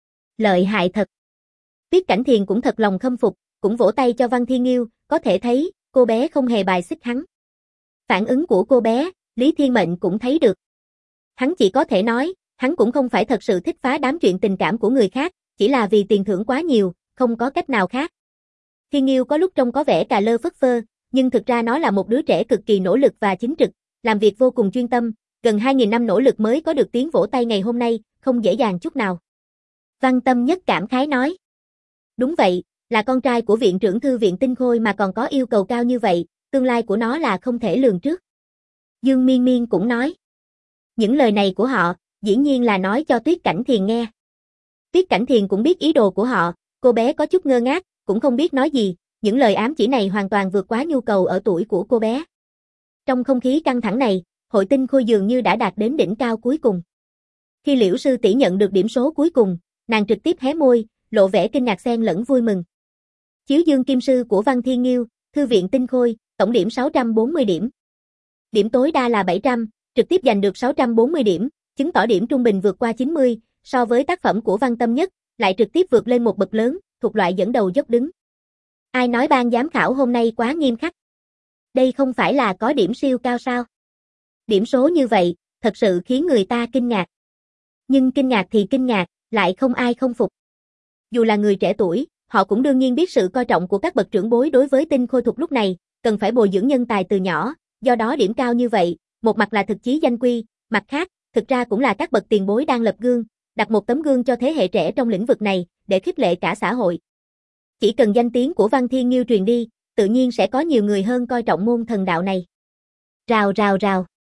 Lợi hại thật. Tuyết Cảnh Thiền cũng thật lòng khâm phục, cũng vỗ tay cho Văn Thiên Nghiêu, có thể thấy, cô bé không hề bài xích hắn. Phản ứng của cô bé, Lý Thiên Mệnh cũng thấy được. Hắn chỉ có thể nói, hắn cũng không phải thật sự thích phá đám chuyện tình cảm của người khác, chỉ là vì tiền thưởng quá nhiều, không có cách nào khác. Thiên Nghiêu có lúc trông có vẻ cà lơ phất phơ, nhưng thực ra nó là một đứa trẻ cực kỳ nỗ lực và chính trực, làm việc vô cùng chuyên tâm, gần 2.000 năm nỗ lực mới có được tiếng vỗ tay ngày hôm nay, không dễ dàng chút nào. Văn Tâm Nhất cảm khái nói. Đúng vậy, là con trai của viện trưởng thư viện tinh khôi mà còn có yêu cầu cao như vậy, tương lai của nó là không thể lường trước. Dương Miên Miên cũng nói. Những lời này của họ, dĩ nhiên là nói cho Tuyết Cảnh Thiền nghe. Tuyết Cảnh Thiền cũng biết ý đồ của họ, cô bé có chút ngơ ngác, cũng không biết nói gì, những lời ám chỉ này hoàn toàn vượt quá nhu cầu ở tuổi của cô bé. Trong không khí căng thẳng này, hội tinh khôi dường như đã đạt đến đỉnh cao cuối cùng. Khi Liễu sư tỷ nhận được điểm số cuối cùng, nàng trực tiếp hé môi, lộ vẻ kinh ngạc xen lẫn vui mừng. Chiếu Dương Kim Sư của Văn Thiên Nghiêu, thư viện tinh khôi, tổng điểm 640 điểm. Điểm tối đa là 700, trực tiếp giành được 640 điểm, chứng tỏ điểm trung bình vượt qua 90, so với tác phẩm của Văn Tâm Nhất, lại trực tiếp vượt lên một bậc lớn, thuộc loại dẫn đầu dốc đứng. Ai nói ban giám khảo hôm nay quá nghiêm khắc? Đây không phải là có điểm siêu cao sao? Điểm số như vậy, thật sự khiến người ta kinh ngạc. Nhưng kinh ngạc thì kinh ngạc, lại không ai không phục. Dù là người trẻ tuổi, họ cũng đương nhiên biết sự coi trọng của các bậc trưởng bối đối với tinh khôi thuật lúc này, cần phải bồi dưỡng nhân tài từ nhỏ, do đó điểm cao như vậy, một mặt là thực chí danh quy, mặt khác, thực ra cũng là các bậc tiền bối đang lập gương, đặt một tấm gương cho thế hệ trẻ trong lĩnh vực này, để khích lệ cả xã hội. Chỉ cần danh tiếng của Văn Thiên Nghiêu truyền đi, tự nhiên sẽ có nhiều người hơn coi trọng môn thần đạo này. Rào rào rào.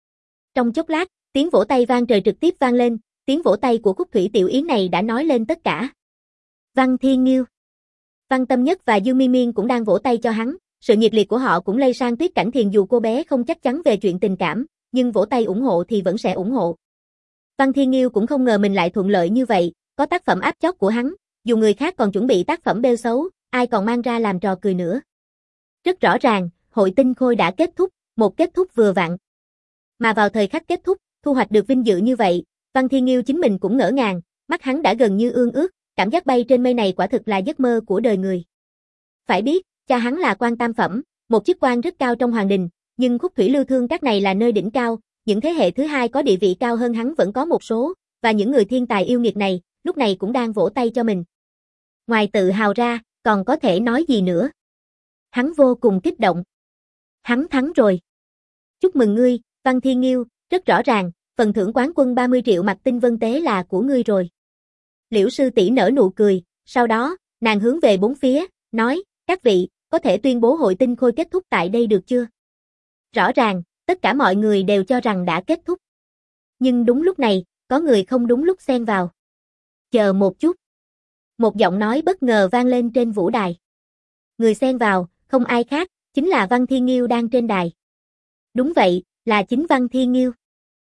Trong chốc lát, tiếng vỗ tay vang trời trực tiếp vang lên, tiếng vỗ tay của Khúc Thủy Tiểu Yến này đã nói lên tất cả. Văn Thiên Nghiêu, Văn Tâm Nhất và Dương Miên Miên cũng đang vỗ tay cho hắn, sự nhiệt liệt của họ cũng lây sang Tuyết Cảnh Thiền dù cô bé không chắc chắn về chuyện tình cảm, nhưng vỗ tay ủng hộ thì vẫn sẽ ủng hộ. Văn Thiên Nghiêu cũng không ngờ mình lại thuận lợi như vậy, có tác phẩm áp chót của hắn, dù người khác còn chuẩn bị tác phẩm bêu xấu, ai còn mang ra làm trò cười nữa. Rất rõ ràng, hội tinh khôi đã kết thúc, một kết thúc vừa vặn. Mà vào thời khắc kết thúc, thu hoạch được vinh dự như vậy, Văn Thiên Nghiêu chính mình cũng ngỡ ngàng, mắt hắn đã gần như ương ước, cảm giác bay trên mây này quả thực là giấc mơ của đời người. Phải biết, cha hắn là quan tam phẩm, một chức quan rất cao trong hoàng đình, nhưng Khúc Thủy Lưu Thương các này là nơi đỉnh cao, những thế hệ thứ hai có địa vị cao hơn hắn vẫn có một số, và những người thiên tài yêu nghiệt này, lúc này cũng đang vỗ tay cho mình. Ngoài tự hào ra, còn có thể nói gì nữa? Hắn vô cùng kích động. Hắn thắng rồi. Chúc mừng ngươi, Văn Thiên Nghiêu, rất rõ ràng, phần thưởng quán quân 30 triệu mặt tinh vân tế là của ngươi rồi. Liễu sư tỷ nở nụ cười, sau đó, nàng hướng về bốn phía, nói, các vị, có thể tuyên bố hội tinh khôi kết thúc tại đây được chưa? Rõ ràng, tất cả mọi người đều cho rằng đã kết thúc. Nhưng đúng lúc này, có người không đúng lúc xen vào. Chờ một chút. Một giọng nói bất ngờ vang lên trên vũ đài. Người xen vào, không ai khác, chính là Văn Thiên Nghiêu đang trên đài. Đúng vậy, là chính Văn Thiên Nghiêu.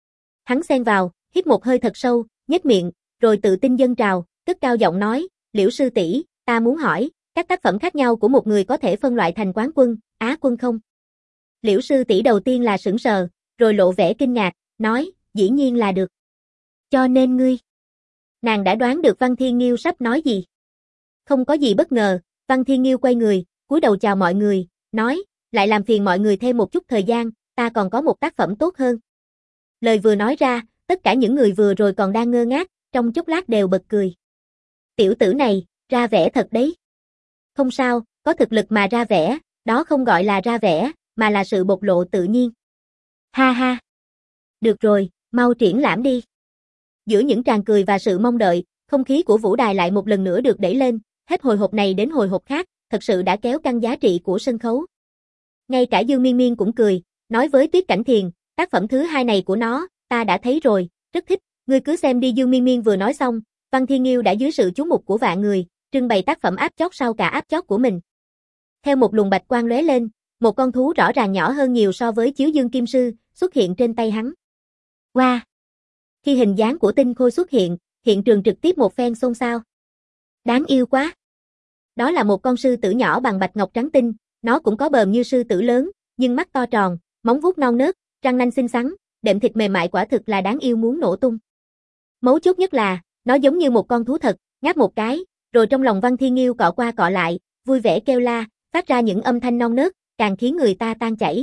Hắn xen vào, hít một hơi thật sâu, nhếch miệng, rồi tự tin dâng trào, cất cao giọng nói, Liễu sư tỷ, ta muốn hỏi, các tác phẩm khác nhau của một người có thể phân loại thành quán quân, á quân không? Liễu sư tỷ đầu tiên là sững sờ, rồi lộ vẻ kinh ngạc, nói, dĩ nhiên là được. Cho nên ngươi. Nàng đã đoán được Văn Thiên Nghiêu sắp nói gì. Không có gì bất ngờ, Văn Thiên Nghiêu quay người, cúi đầu chào mọi người, nói, lại làm phiền mọi người thêm một chút thời gian, ta còn có một tác phẩm tốt hơn. Lời vừa nói ra, tất cả những người vừa rồi còn đang ngơ ngác, trong chốc lát đều bật cười. Tiểu tử này, ra vẻ thật đấy. Không sao, có thực lực mà ra vẻ, đó không gọi là ra vẻ, mà là sự bộc lộ tự nhiên. Ha ha. Được rồi, mau triển lãm đi. Giữa những tràng cười và sự mong đợi, không khí của vũ đài lại một lần nữa được đẩy lên, hết hồi hộp này đến hồi hộp khác, thật sự đã kéo căng giá trị của sân khấu. Ngay cả Dương Miên Miên cũng cười, nói với Tuyết Cảnh Thiền, tác phẩm thứ hai này của nó, ta đã thấy rồi, rất thích, ngươi cứ xem đi. Dương Miên Miên vừa nói xong, Văn Thiên Nghiêu đã dưới sự chú mục của vạn người, trưng bày tác phẩm áp chót sau cả áp chót của mình. Theo một luồng bạch quang lóe lên, một con thú rõ ràng nhỏ hơn nhiều so với Chiếu Dương Kim Sư, xuất hiện trên tay hắn. Wow! Khi hình dáng của tinh khôi xuất hiện, hiện trường trực tiếp một phen xôn xao. Đáng yêu quá! Đó là một con sư tử nhỏ bằng bạch ngọc trắng tinh, nó cũng có bờm như sư tử lớn, nhưng mắt to tròn, móng vuốt non nớt, răng nanh xinh xắn, đệm thịt mềm mại quả thực là đáng yêu muốn nổ tung. Mấu chốt nhất là, nó giống như một con thú thật, ngáp một cái, rồi trong lòng Văn Thiên Nghiêu cọ qua cọ lại, vui vẻ kêu la, phát ra những âm thanh non nớt, càng khiến người ta tan chảy.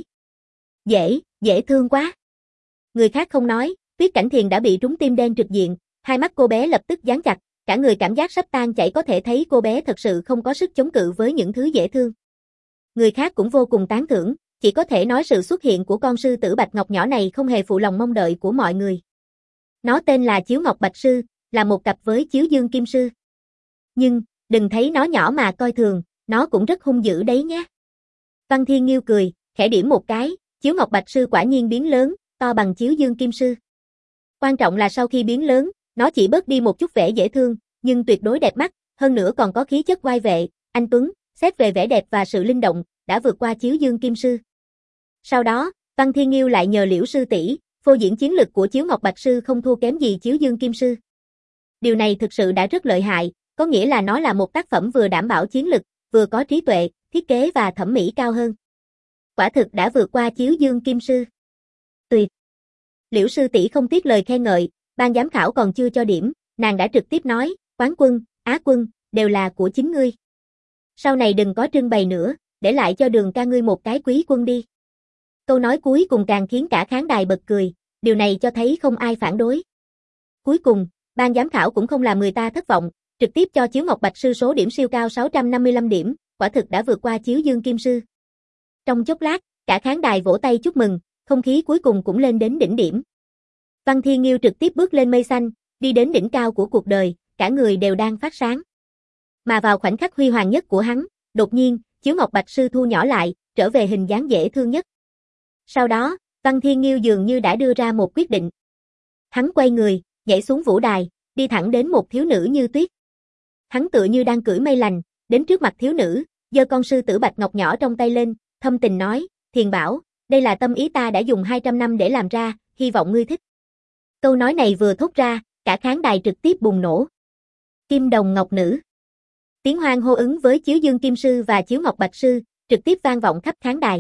Dễ thương quá. Người khác không nói, Tuyết Cảnh Thiền đã bị trúng tim đen trực diện, hai mắt cô bé lập tức dán chặt, cả người cảm giác sắp tan chảy, có thể thấy cô bé thật sự không có sức chống cự với những thứ dễ thương. Người khác cũng vô cùng tán thưởng, chỉ có thể nói sự xuất hiện của con sư tử bạch ngọc nhỏ này không hề phụ lòng mong đợi của mọi người. Nó tên là Chiếu Ngọc Bạch Sư, là một cặp với Chiếu Dương Kim Sư. Nhưng, đừng thấy nó nhỏ mà coi thường, nó cũng rất hung dữ đấy nhé. Văn Thiên Nghiêu cười, khẽ điểm một cái, Chiếu Ngọc Bạch Sư quả nhiên biến lớn, to bằng Chiếu Dương Kim Sư. Quan trọng là sau khi biến lớn, nó chỉ bớt đi một chút vẻ dễ thương, nhưng tuyệt đối đẹp mắt, hơn nữa còn có khí chất oai vệ, anh tuấn, xét về vẻ đẹp và sự linh động, đã vượt qua Chiếu Dương Kim Sư. Sau đó, Văn Thiên Nghiêu lại nhờ Liễu sư tỷ, phô diễn chiến lực của Chiếu Ngọc Bạch Sư không thua kém gì Chiếu Dương Kim Sư. Điều này thực sự đã rất lợi hại, có nghĩa là nó là một tác phẩm vừa đảm bảo chiến lực, vừa có trí tuệ, thiết kế và thẩm mỹ cao hơn. Quả thực đã vượt qua Chiếu Dương Kim Sư. Tuyệt! Liễu sư tỷ không tiếc lời khen ngợi, ban giám khảo còn chưa cho điểm, nàng đã trực tiếp nói, quán quân, á quân, đều là của chính ngươi. Sau này đừng có trưng bày nữa, để lại cho Đường ca ngươi một cái quý quân đi. Câu nói cuối cùng càng khiến cả khán đài bật cười, điều này cho thấy không ai phản đối. Cuối cùng, ban giám khảo cũng không làm người ta thất vọng, trực tiếp cho Chiếu Ngọc Bạch Sư số điểm siêu cao 655 điểm, quả thực đã vượt qua Chiếu Dương Kim Sư. Trong chốc lát, cả khán đài vỗ tay chúc mừng, không khí cuối cùng cũng lên đến đỉnh điểm. Văn Thiên Nghiêu trực tiếp bước lên mây xanh, đi đến đỉnh cao của cuộc đời, cả người đều đang phát sáng. Mà vào khoảnh khắc huy hoàng nhất của hắn, đột nhiên, Chiếu Ngọc Bạch Sư thu nhỏ lại, trở về hình dáng dễ thương nhất. Sau đó, Văn Thiên Nghiêu dường như đã đưa ra một quyết định. Hắn quay người, nhảy xuống vũ đài, đi thẳng đến một thiếu nữ như tuyết. Hắn tựa như đang cưỡi mây lành, đến trước mặt thiếu nữ, giơ con sư tử bạch ngọc nhỏ trong tay lên, thâm tình nói, Thiền Bảo, đây là tâm ý ta đã dùng 200 năm để làm ra, hy vọng ngươi thích. Câu nói này vừa thốt ra, cả khán đài trực tiếp bùng nổ. Kim đồng ngọc nữ. Tiếng hoan hô ứng với Chiếu Dương Kim Sư và Chiếu Ngọc Bạch Sư, trực tiếp vang vọng khắp khán đài.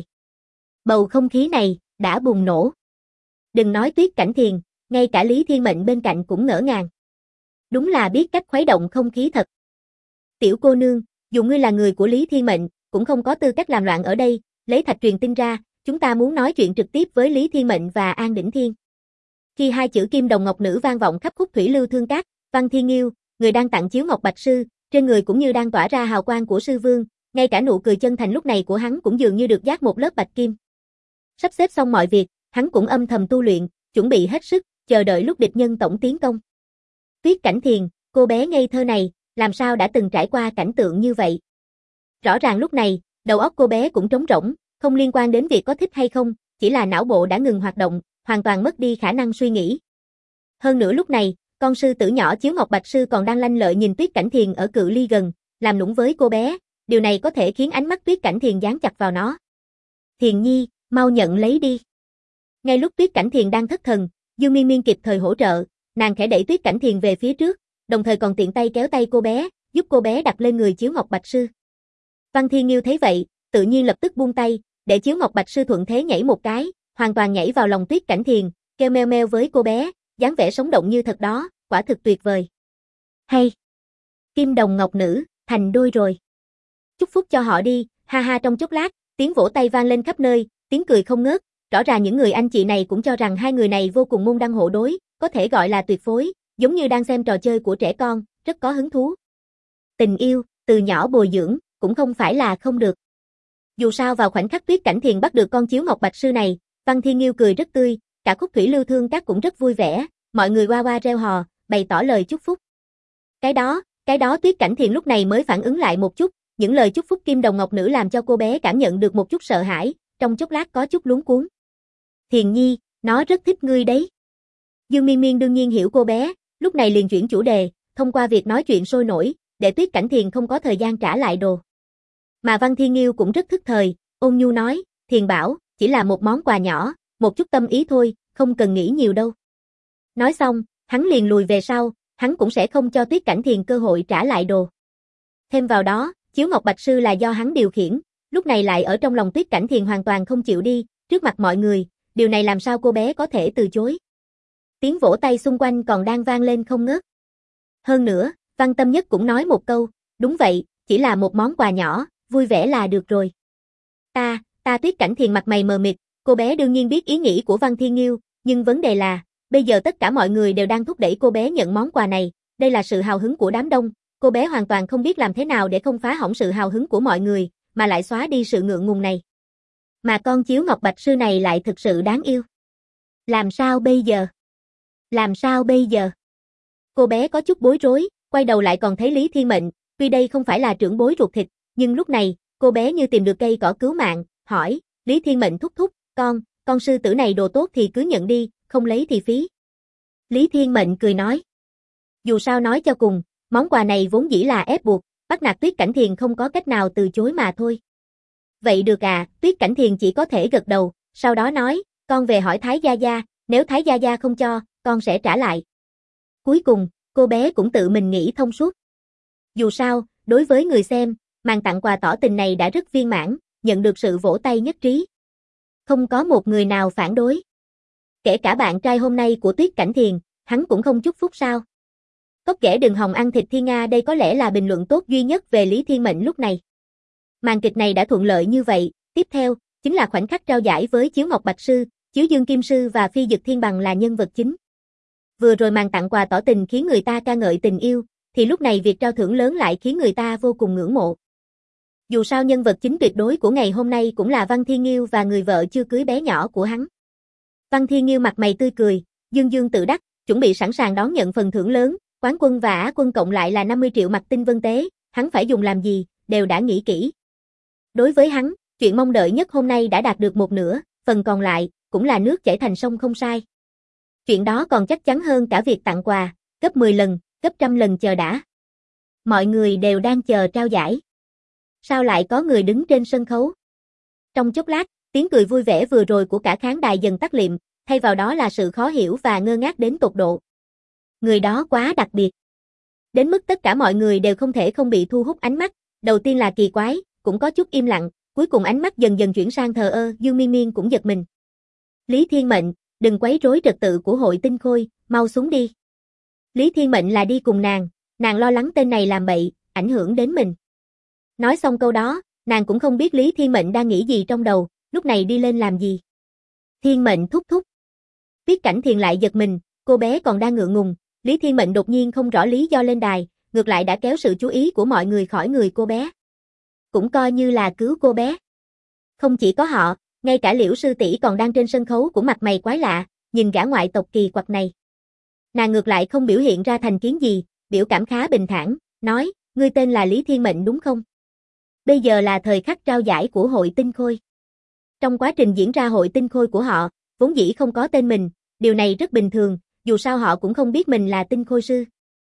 Bầu không khí này, đã bùng nổ. Đừng nói Tuyết Cảnh Thiền, ngay cả Lý Thiên Mệnh bên cạnh cũng ngỡ ngàng. Đúng là biết cách khuấy động không khí thật. Tiểu cô nương, dù ngươi là người của Lý Thiên Mệnh, cũng không có tư cách làm loạn ở đây, lấy thạch truyền tin ra, chúng ta muốn nói chuyện trực tiếp với Lý Thiên Mệnh và An Đỉnh Thiên. Khi hai chữ Kim đồng ngọc nữ vang vọng khắp khúc thủy lưu thương cát, Văn Thiên Nghiêu, người đang tặng chiếu ngọc bạch sư, trên người cũng như đang tỏa ra hào quang của sư vương, ngay cả nụ cười chân thành lúc này của hắn cũng dường như được dát một lớp bạch kim. Sắp xếp xong mọi việc, hắn cũng âm thầm tu luyện, chuẩn bị hết sức, chờ đợi lúc địch nhân tổng tiến công. Tuyết Cảnh Thiền, cô bé ngây thơ này, làm sao đã từng trải qua cảnh tượng như vậy? Rõ ràng lúc này, đầu óc cô bé cũng trống rỗng, không liên quan đến việc có thích hay không, chỉ là não bộ đã ngừng hoạt động, hoàn toàn mất đi khả năng suy nghĩ. Hơn nữa lúc này, con sư tử nhỏ Chiếu Ngọc Bạch Sư còn đang lanh lợi nhìn Tuyết Cảnh Thiền ở cự ly gần, làm nũng với cô bé, điều này có thể khiến ánh mắt Tuyết Cảnh Thiền dán chặt vào nó. Thiền nhi, mau nhận lấy đi. Ngay lúc Tuyết Cảnh Thiền đang thất thần, Dương Miên Miên kịp thời hỗ trợ, nàng khẽ đẩy Tuyết Cảnh Thiền về phía trước, đồng thời còn tiện tay kéo tay cô bé, giúp cô bé đặt lên người Chiếu Ngọc Bạch Sư. Văn Thiên Nghiêu thấy vậy, tự nhiên lập tức buông tay, để Chiếu Ngọc Bạch Sư thuận thế nhảy một cái, hoàn toàn nhảy vào lòng Tuyết Cảnh Thiền, kêu meo meo với cô bé, dáng vẻ sống động như thật đó, quả thực tuyệt vời. Hay! Kim đồng ngọc nữ, thành đôi rồi. Chúc phúc cho họ đi, ha ha. Trong chốc lát, tiếng vỗ tay vang lên khắp nơi, tiếng cười không ngớt, rõ ràng những người anh chị này cũng cho rằng hai người này vô cùng môn đăng hộ đối, có thể gọi là tuyệt phối, giống như đang xem trò chơi của trẻ con, rất có hứng thú. Tình yêu, từ nhỏ bồi dưỡng, cũng không phải là không được. Dù sao vào khoảnh khắc Tuyết Cảnh Thiền bắt được con Chiếu Ngọc Bạch Sư này, Văn Thiên Nghiêu cười rất tươi, cả khúc thủy lưu thương các cũng rất vui vẻ, mọi người oa oa reo hò, bày tỏ lời chúc phúc. Cái đó Tuyết Cảnh Thiền lúc này mới phản ứng lại một chút, những lời chúc phúc Kim đồng ngọc nữ làm cho cô bé cảm nhận được một chút sợ hãi, trong chốc lát có chút luống cuống. Thiền nhi, nó rất thích ngươi đấy. Dương Miên Miên đương nhiên hiểu cô bé, lúc này liền chuyển chủ đề, thông qua việc nói chuyện sôi nổi, để Tuyết Cảnh Thiền không có thời gian trả lại đồ. Mà Văn Thiên Nghiêu cũng rất thức thời, ôn nhu nói, Thiền Bảo, chỉ là một món quà nhỏ, một chút tâm ý thôi, không cần nghĩ nhiều đâu. Nói xong, hắn liền lùi về sau, hắn cũng sẽ không cho Tuyết Cảnh Thiền cơ hội trả lại đồ. Thêm vào đó, Chiếu Ngọc Bạch Sư là do hắn điều khiển, lúc này lại ở trong lòng Tuyết Cảnh Thiền hoàn toàn không chịu đi, trước mặt mọi người, điều này làm sao cô bé có thể từ chối. Tiếng vỗ tay xung quanh còn đang vang lên không ngớt. Hơn nữa, Văn Tâm Nhất cũng nói một câu, đúng vậy, chỉ là một món quà nhỏ, vui vẻ là được rồi. Ta Tuyết Cảnh Thiền mặt mày mờ mịt, cô bé đương nhiên biết ý nghĩ của Văn Thiên Nghiêu, nhưng vấn đề là, bây giờ tất cả mọi người đều đang thúc đẩy cô bé nhận món quà này, đây là sự hào hứng của đám đông, cô bé hoàn toàn không biết làm thế nào để không phá hỏng sự hào hứng của mọi người, mà lại xóa đi sự ngượng ngùng này. Mà con Chiếu Ngọc Bạch Sư này lại thực sự đáng yêu. Làm sao bây giờ? Làm sao bây giờ? Cô bé có chút bối rối, quay đầu lại còn thấy Lý Thiên Mệnh, tuy đây không phải là trưởng bối ruột thịt, nhưng lúc này, cô bé như tìm được cây cỏ cứu mạng, hỏi, Lý Thiên Mệnh thúc thúc, con sư tử này đồ tốt thì cứ nhận đi, không lấy thì phí. Lý Thiên Mệnh cười nói, dù sao nói cho cùng, món quà này vốn dĩ là ép buộc, bắt nạt Tuyết Cảnh Thiền không có cách nào từ chối mà thôi. Vậy được à, Tuyết Cảnh Thiền chỉ có thể gật đầu, sau đó nói, con về hỏi Thái Gia Gia, nếu Thái Gia Gia không cho, con sẽ trả lại. Cuối cùng, cô bé cũng tự mình nghĩ thông suốt. Dù sao, đối với người xem, màn tặng quà tỏ tình này đã rất viên mãn, nhận được sự vỗ tay nhất trí. Không có một người nào phản đối. Kể cả bạn trai hôm nay của Tuyết Cảnh Thiền, hắn cũng không chúc phúc sao. Cóc ghẻ đừng hòng ăn thịt thiên nga, đây có lẽ là bình luận tốt duy nhất về Lý Thiên Mệnh lúc này. Màn kịch này đã thuận lợi như vậy, tiếp theo, chính là khoảnh khắc trao giải với Chiếu Ngọc Bạch Sư, Chiếu Dương Kim Sư và Phi Dực Thiên Bằng là nhân vật chính. Vừa rồi màn tặng quà tỏ tình khiến người ta ca ngợi tình yêu, thì lúc này việc trao thưởng lớn lại khiến người ta vô cùng ngưỡng mộ. Dù sao nhân vật chính tuyệt đối của ngày hôm nay cũng là Văn Thiên Nghiêu và người vợ chưa cưới bé nhỏ của hắn. Văn Thiên Nghiêu mặt mày tươi cười, dương dương tự đắc, chuẩn bị sẵn sàng đón nhận phần thưởng lớn, quán quân và á quân cộng lại là 50 triệu mặt tinh vân tế, hắn phải dùng làm gì, đều đã nghĩ kỹ. Đối với hắn, chuyện mong đợi nhất hôm nay đã đạt được một nửa, phần còn lại, cũng là nước chảy thành sông không sai. Chuyện đó còn chắc chắn hơn cả việc tặng quà, gấp 10 lần, gấp trăm lần chờ đã. Mọi người đều đang chờ trao giải. Sao lại có người đứng trên sân khấu? Trong chốc lát, tiếng cười vui vẻ vừa rồi của cả khán đài dần tắt liệm, thay vào đó là sự khó hiểu và ngơ ngác đến tột độ. Người đó quá đặc biệt. Đến mức tất cả mọi người đều không thể không bị thu hút ánh mắt, đầu tiên là kỳ quái, cũng có chút im lặng, cuối cùng ánh mắt dần dần chuyển sang thờ ơ, Dương Miên Miên cũng giật mình. Lý Thiên Mệnh, đừng quấy rối trật tự của hội tinh khôi, mau xuống đi. Lý Thiên Mệnh là đi cùng nàng lo lắng tên này làm bậy, ảnh hưởng đến mình. Nói xong câu đó, nàng cũng không biết Lý Thiên Mệnh đang nghĩ gì trong đầu, lúc này đi lên làm gì. Thiên Mệnh thúc thúc. Tiết Cảnh Thiền lại giật mình, cô bé còn đang ngượng ngùng, Lý Thiên Mệnh đột nhiên không rõ lý do lên đài, ngược lại đã kéo sự chú ý của mọi người khỏi người cô bé. Cũng coi như là cứu cô bé. Không chỉ có họ, ngay cả Liễu sư tỷ còn đang trên sân khấu cũng mặt mày quái lạ, nhìn gã ngoại tộc kỳ quặc này. Nàng ngược lại không biểu hiện ra thành kiến gì, biểu cảm khá bình thản, nói, ngươi tên là Lý Thiên Mệnh đúng không? Bây giờ là thời khắc trao giải của hội tinh khôi. Trong quá trình diễn ra hội tinh khôi của họ, vốn dĩ không có tên mình, điều này rất bình thường, dù sao họ cũng không biết mình là tinh khôi sư.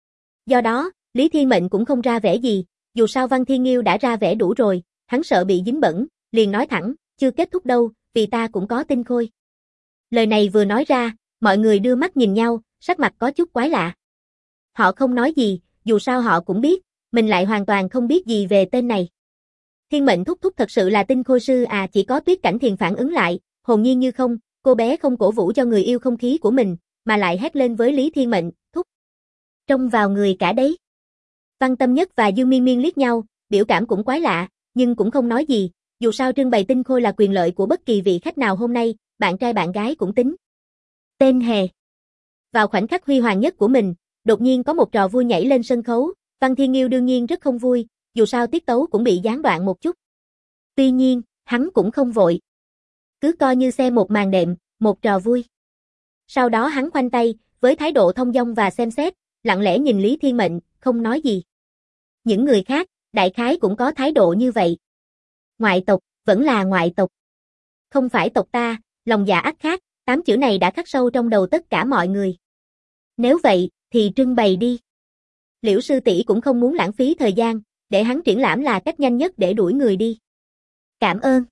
Do đó, Lý Thiên Mệnh cũng không ra vẻ gì, dù sao Văn Thiên Nghiêu đã ra vẻ đủ rồi, hắn sợ bị dính bẩn, liền nói thẳng, chưa kết thúc đâu, vì ta cũng có tinh khôi. Lời này vừa nói ra, mọi người đưa mắt nhìn nhau, sắc mặt có chút quái lạ. Họ không nói gì, dù sao họ cũng biết, mình lại hoàn toàn không biết gì về tên này. Thiên Mệnh thúc thúc thật sự là tinh khôi sư à? Chỉ có Tuyết Cảnh Thiền phản ứng lại, hồn nhiên như không, cô bé không cổ vũ cho người yêu không khí của mình, mà lại hét lên với Lý Thiên Mệnh, thúc. Trông vào người cả đấy. Văn Tâm Nhất và Dương Miên Miên liếc nhau, biểu cảm cũng quái lạ, nhưng cũng không nói gì, dù sao trưng bày tinh khôi là quyền lợi của bất kỳ vị khách nào hôm nay, bạn trai bạn gái cũng tính. Tên hề. Vào khoảnh khắc huy hoàng nhất của mình, đột nhiên có một trò vui nhảy lên sân khấu, Văn Thiên Nghiêu đương nhiên rất không vui, dù sao tiết tấu cũng bị gián đoạn một chút. Tuy nhiên, hắn cũng không vội. Cứ coi như xem một màn đệm, một trò vui. Sau đó hắn khoanh tay, với thái độ thông dong và xem xét, lặng lẽ nhìn Lý Thiên Mệnh, không nói gì. Những người khác, đại khái cũng có thái độ như vậy. Ngoại tộc, vẫn là ngoại tộc. Không phải tộc ta, lòng dạ ắt khác, 8 chữ này đã khắc sâu trong đầu tất cả mọi người. Nếu vậy, thì trưng bày đi. Liễu sư tỷ cũng không muốn lãng phí thời gian, để hắn triển lãm là cách nhanh nhất để đuổi người đi. Cảm ơn.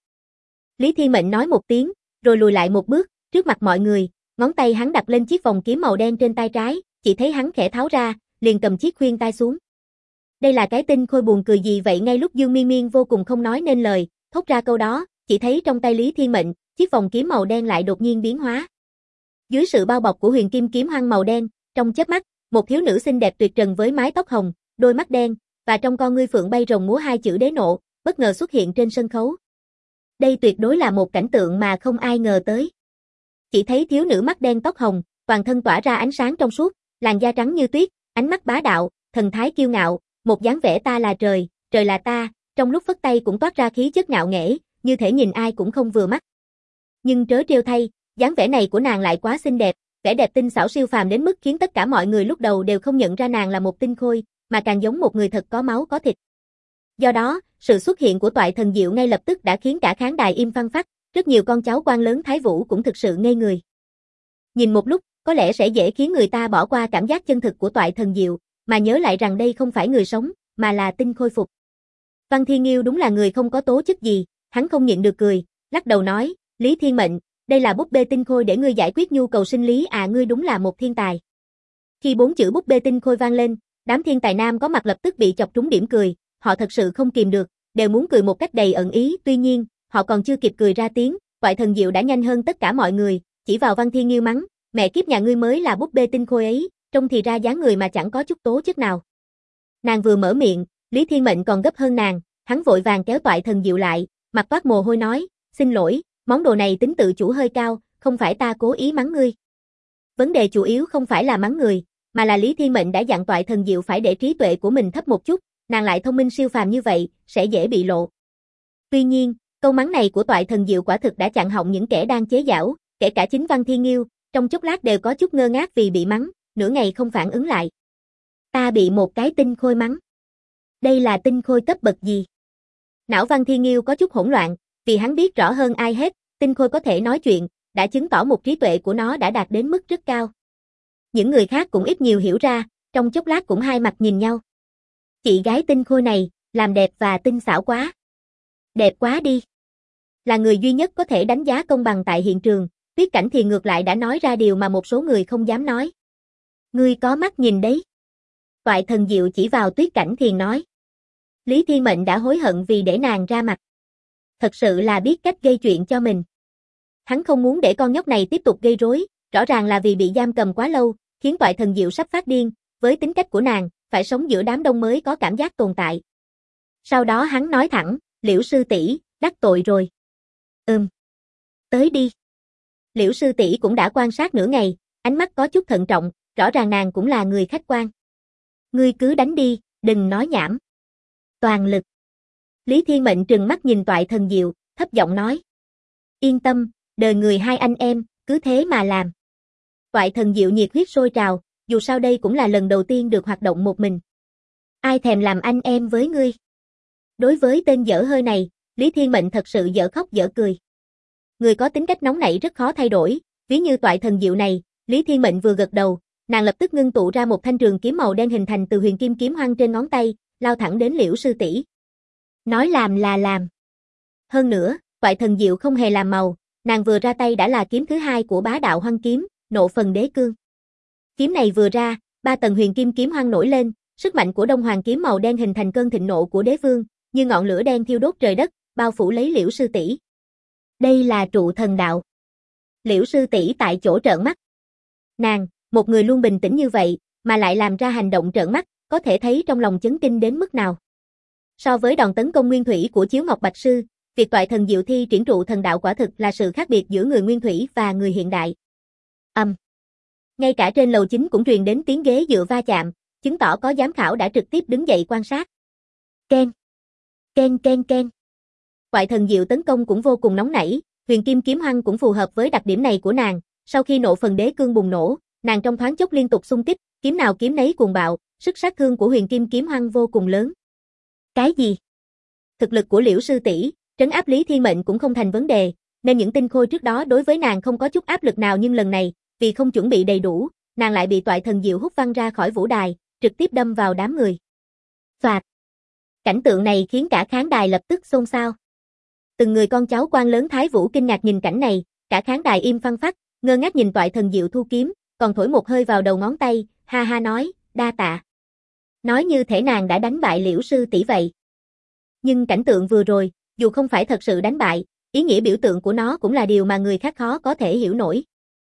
Lý Thiên Mệnh nói một tiếng, rồi lùi lại một bước, trước mặt mọi người, ngón tay hắn đặt lên chiếc vòng kiếm màu đen trên tay trái, chỉ thấy hắn khẽ tháo ra, liền cầm chiếc khuyên tai xuống. Đây là cái tinh khôi buồn cười gì vậy? Ngay lúc Dương Miên Miên vô cùng không nói nên lời, thốt ra câu đó, chỉ thấy trong tay Lý Thiên Mệnh, chiếc vòng kiếm màu đen lại đột nhiên biến hóa. Dưới sự bao bọc của huyền kim kiếm hoang màu đen, trong chớp mắt, một thiếu nữ xinh đẹp tuyệt trần với mái tóc hồng, đôi mắt đen, và trong con ngươi phượng bay rồng múa 2 chữ đế nộ, bất ngờ xuất hiện trên sân khấu. Đây tuyệt đối là một cảnh tượng mà không ai ngờ tới. Chỉ thấy thiếu nữ mắt đen tóc hồng, toàn thân tỏa ra ánh sáng trong suốt, làn da trắng như tuyết, ánh mắt bá đạo, thần thái kiêu ngạo, một dáng vẻ ta là trời, trời là ta, trong lúc phất tay cũng toát ra khí chất ngạo nghễ, như thể nhìn ai cũng không vừa mắt. Nhưng trớ trêu thay, dáng vẻ này của nàng lại quá xinh đẹp, vẻ đẹp tinh xảo siêu phàm đến mức khiến tất cả mọi người lúc đầu đều không nhận ra nàng là một tinh khôi, mà càng giống một người thật có máu có thịt. Do đó, sự xuất hiện của Toại Thần Diệu ngay lập tức đã khiến cả khán đài im phăng phắc, rất nhiều con cháu quan lớn Thái Vũ cũng thực sự ngây người. Nhìn một lúc, có lẽ sẽ dễ khiến người ta bỏ qua cảm giác chân thực của Toại Thần Diệu, mà nhớ lại rằng đây không phải người sống, mà là tinh khôi phục. Văn Thiên Nghiêu đúng là người không có tố chất gì, hắn không nhịn được cười, lắc đầu nói, Lý Thiên Mệnh, đây là búp bê tinh khôi để ngươi giải quyết nhu cầu sinh lý à? Ngươi đúng là một thiên tài. Khi 4 chữ búp bê tinh khôi vang lên, đám thiên tài nam có mặt lập tức bị chọc trúng điểm cười, họ thật sự không kìm được, đều muốn cười một cách đầy ẩn ý, tuy nhiên, họ còn chưa kịp cười ra tiếng, Toại Thần Diệu đã nhanh hơn tất cả mọi người, chỉ vào Văn Thiên Nghiêu mắng, mẹ kiếp nhà ngươi mới là búp bê tinh khôi ấy, trông thì ra dáng người mà chẳng có chút tố chất nào. Nàng vừa mở miệng, Lý Thiên Mệnh còn gấp hơn nàng, hắn vội vàng kéo Toại Thần Diệu lại, mặt toát mồ hôi nói, xin lỗi, món đồ này tính tự chủ hơi cao, không phải ta cố ý mắng ngươi. Vấn đề chủ yếu không phải là mắng người, mà là Lý Thiên Mệnh đã dặn Toại Thần Diệu phải để trí tuệ của mình thấp một chút, nàng lại thông minh siêu phàm như vậy, sẽ dễ bị lộ. Tuy nhiên, câu mắng này của Toại Thần Diệu quả thực đã chặn họng những kẻ đang chế giễu, kể cả chính Văn Thiên Nghiêu, trong chốc lát đều có chút ngơ ngác vì bị mắng, nửa ngày không phản ứng lại. Ta bị một cái tinh khôi mắng. Đây là tinh khôi cấp bậc gì? Não Văn Thiên Nghiêu có chút hỗn loạn, vì hắn biết rõ hơn ai hết, tinh khôi có thể nói chuyện, đã chứng tỏ một trí tuệ của nó đã đạt đến mức rất cao. Những người khác cũng ít nhiều hiểu ra, trong chốc lát cũng hai mặt nhìn nhau. Chị gái tinh khôi này, làm đẹp và tinh xảo quá. Đẹp quá đi. Là người duy nhất có thể đánh giá công bằng tại hiện trường, Tuyết Cảnh thì ngược lại đã nói ra điều mà một số người không dám nói. Ngươi có mắt nhìn đấy. Toại Thần Diệu chỉ vào Tuyết Cảnh Thiền nói. Lý Thiên Mệnh đã hối hận vì để nàng ra mặt. Thật sự là biết cách gây chuyện cho mình. Hắn không muốn để con nhóc này tiếp tục gây rối, rõ ràng là vì bị giam cầm quá lâu, khiến Toại Thần Diệu sắp phát điên, với tính cách của nàng, phải sống giữa đám đông mới có cảm giác tồn tại. Sau đó hắn nói thẳng, Liễu sư tỷ, đắc tội rồi. Tới đi. Liễu sư tỷ cũng đã quan sát nửa ngày, ánh mắt có chút thận trọng, rõ ràng nàng cũng là người khách quan. Ngươi cứ đánh đi, đừng nói nhảm. Toàn lực. Lý Thiên Mệnh trừng mắt nhìn Toại Thần Diệu, thấp giọng nói. Yên tâm, đời người hai anh em, cứ thế mà làm. Toại Thần Diệu nhiệt huyết sôi trào, dù sao đây cũng là lần đầu tiên được hoạt động một mình. Ai thèm làm anh em với ngươi? Đối với tên dở hơi này, Lý Thiên Mệnh thật sự dở khóc dở cười. Người có tính cách nóng nảy rất khó thay đổi, ví như Toại Thần Diệu này, Lý Thiên Mệnh vừa gật đầu, nàng lập tức ngưng tụ ra một thanh trường kiếm màu đen hình thành từ huyền kim kiếm hoang trên ngón tay, lao thẳng đến Liễu sư tỷ. Nói làm là làm. Hơn nữa, Toại Thần Diệu không hề làm màu, nàng vừa ra tay đã là kiếm thứ hai của bá đạo hoang kiếm, Nộ Phần Đế Cương. Kiếm này vừa ra, 3 tầng huyền kim kiếm hoang nổi lên, sức mạnh của Đông Hoàng kiếm màu đen hình thành cơn thịnh nộ của đế vương, như ngọn lửa đen thiêu đốt trời đất, bao phủ lấy Liễu sư tỷ. Đây là trụ thần đạo. Liễu sư tỷ tại chỗ trợn mắt. Nàng, một người luôn bình tĩnh như vậy, mà lại làm ra hành động trợn mắt, có thể thấy trong lòng chấn kinh đến mức nào. So với đòn tấn công nguyên thủy của Chiếu Ngọc Bạch Sư, việc Toại Thần Diệu thi triển trụ thần đạo quả thực là sự khác biệt giữa người nguyên thủy và người hiện đại. Ngay cả trên lầu chính cũng truyền đến tiếng ghế dựa va chạm, chứng tỏ có giám khảo đã trực tiếp đứng dậy quan sát. Ken, ken ken ken. Toại Thần Diệu tấn công cũng vô cùng nóng nảy, huyền kim kiếm hoang cũng phù hợp với đặc điểm này của nàng, sau khi Nộ Phần Đế Cương bùng nổ, nàng trong thoáng chốc liên tục xung kích, kiếm nào kiếm nấy cuồng bạo, sức sát thương của huyền kim kiếm hoang vô cùng lớn. Cái gì? Thực lực của Liễu sư tỷ, trấn áp Lý Thiên Mệnh cũng không thành vấn đề, nên những tinh khôi trước đó đối với nàng không có chút áp lực nào, nhưng lần này, vì không chuẩn bị đầy đủ, nàng lại bị Toại Thần Diệu hút văng ra khỏi vũ đài, trực tiếp đâm vào đám người. Phạt. Cảnh tượng này khiến cả khán đài lập tức xôn xao. Từng người con cháu quan lớn Thái Vũ kinh ngạc nhìn cảnh này, cả khán đài im phăng phắc, ngơ ngác nhìn Toại Thần Diệu thu kiếm, còn thổi một hơi vào đầu ngón tay, ha ha nói, đa tạ. Nói như thể nàng đã đánh bại Liễu sư tỷ vậy. Nhưng cảnh tượng vừa rồi, dù không phải thật sự đánh bại, ý nghĩa biểu tượng của nó cũng là điều mà người khác khó có thể hiểu nổi.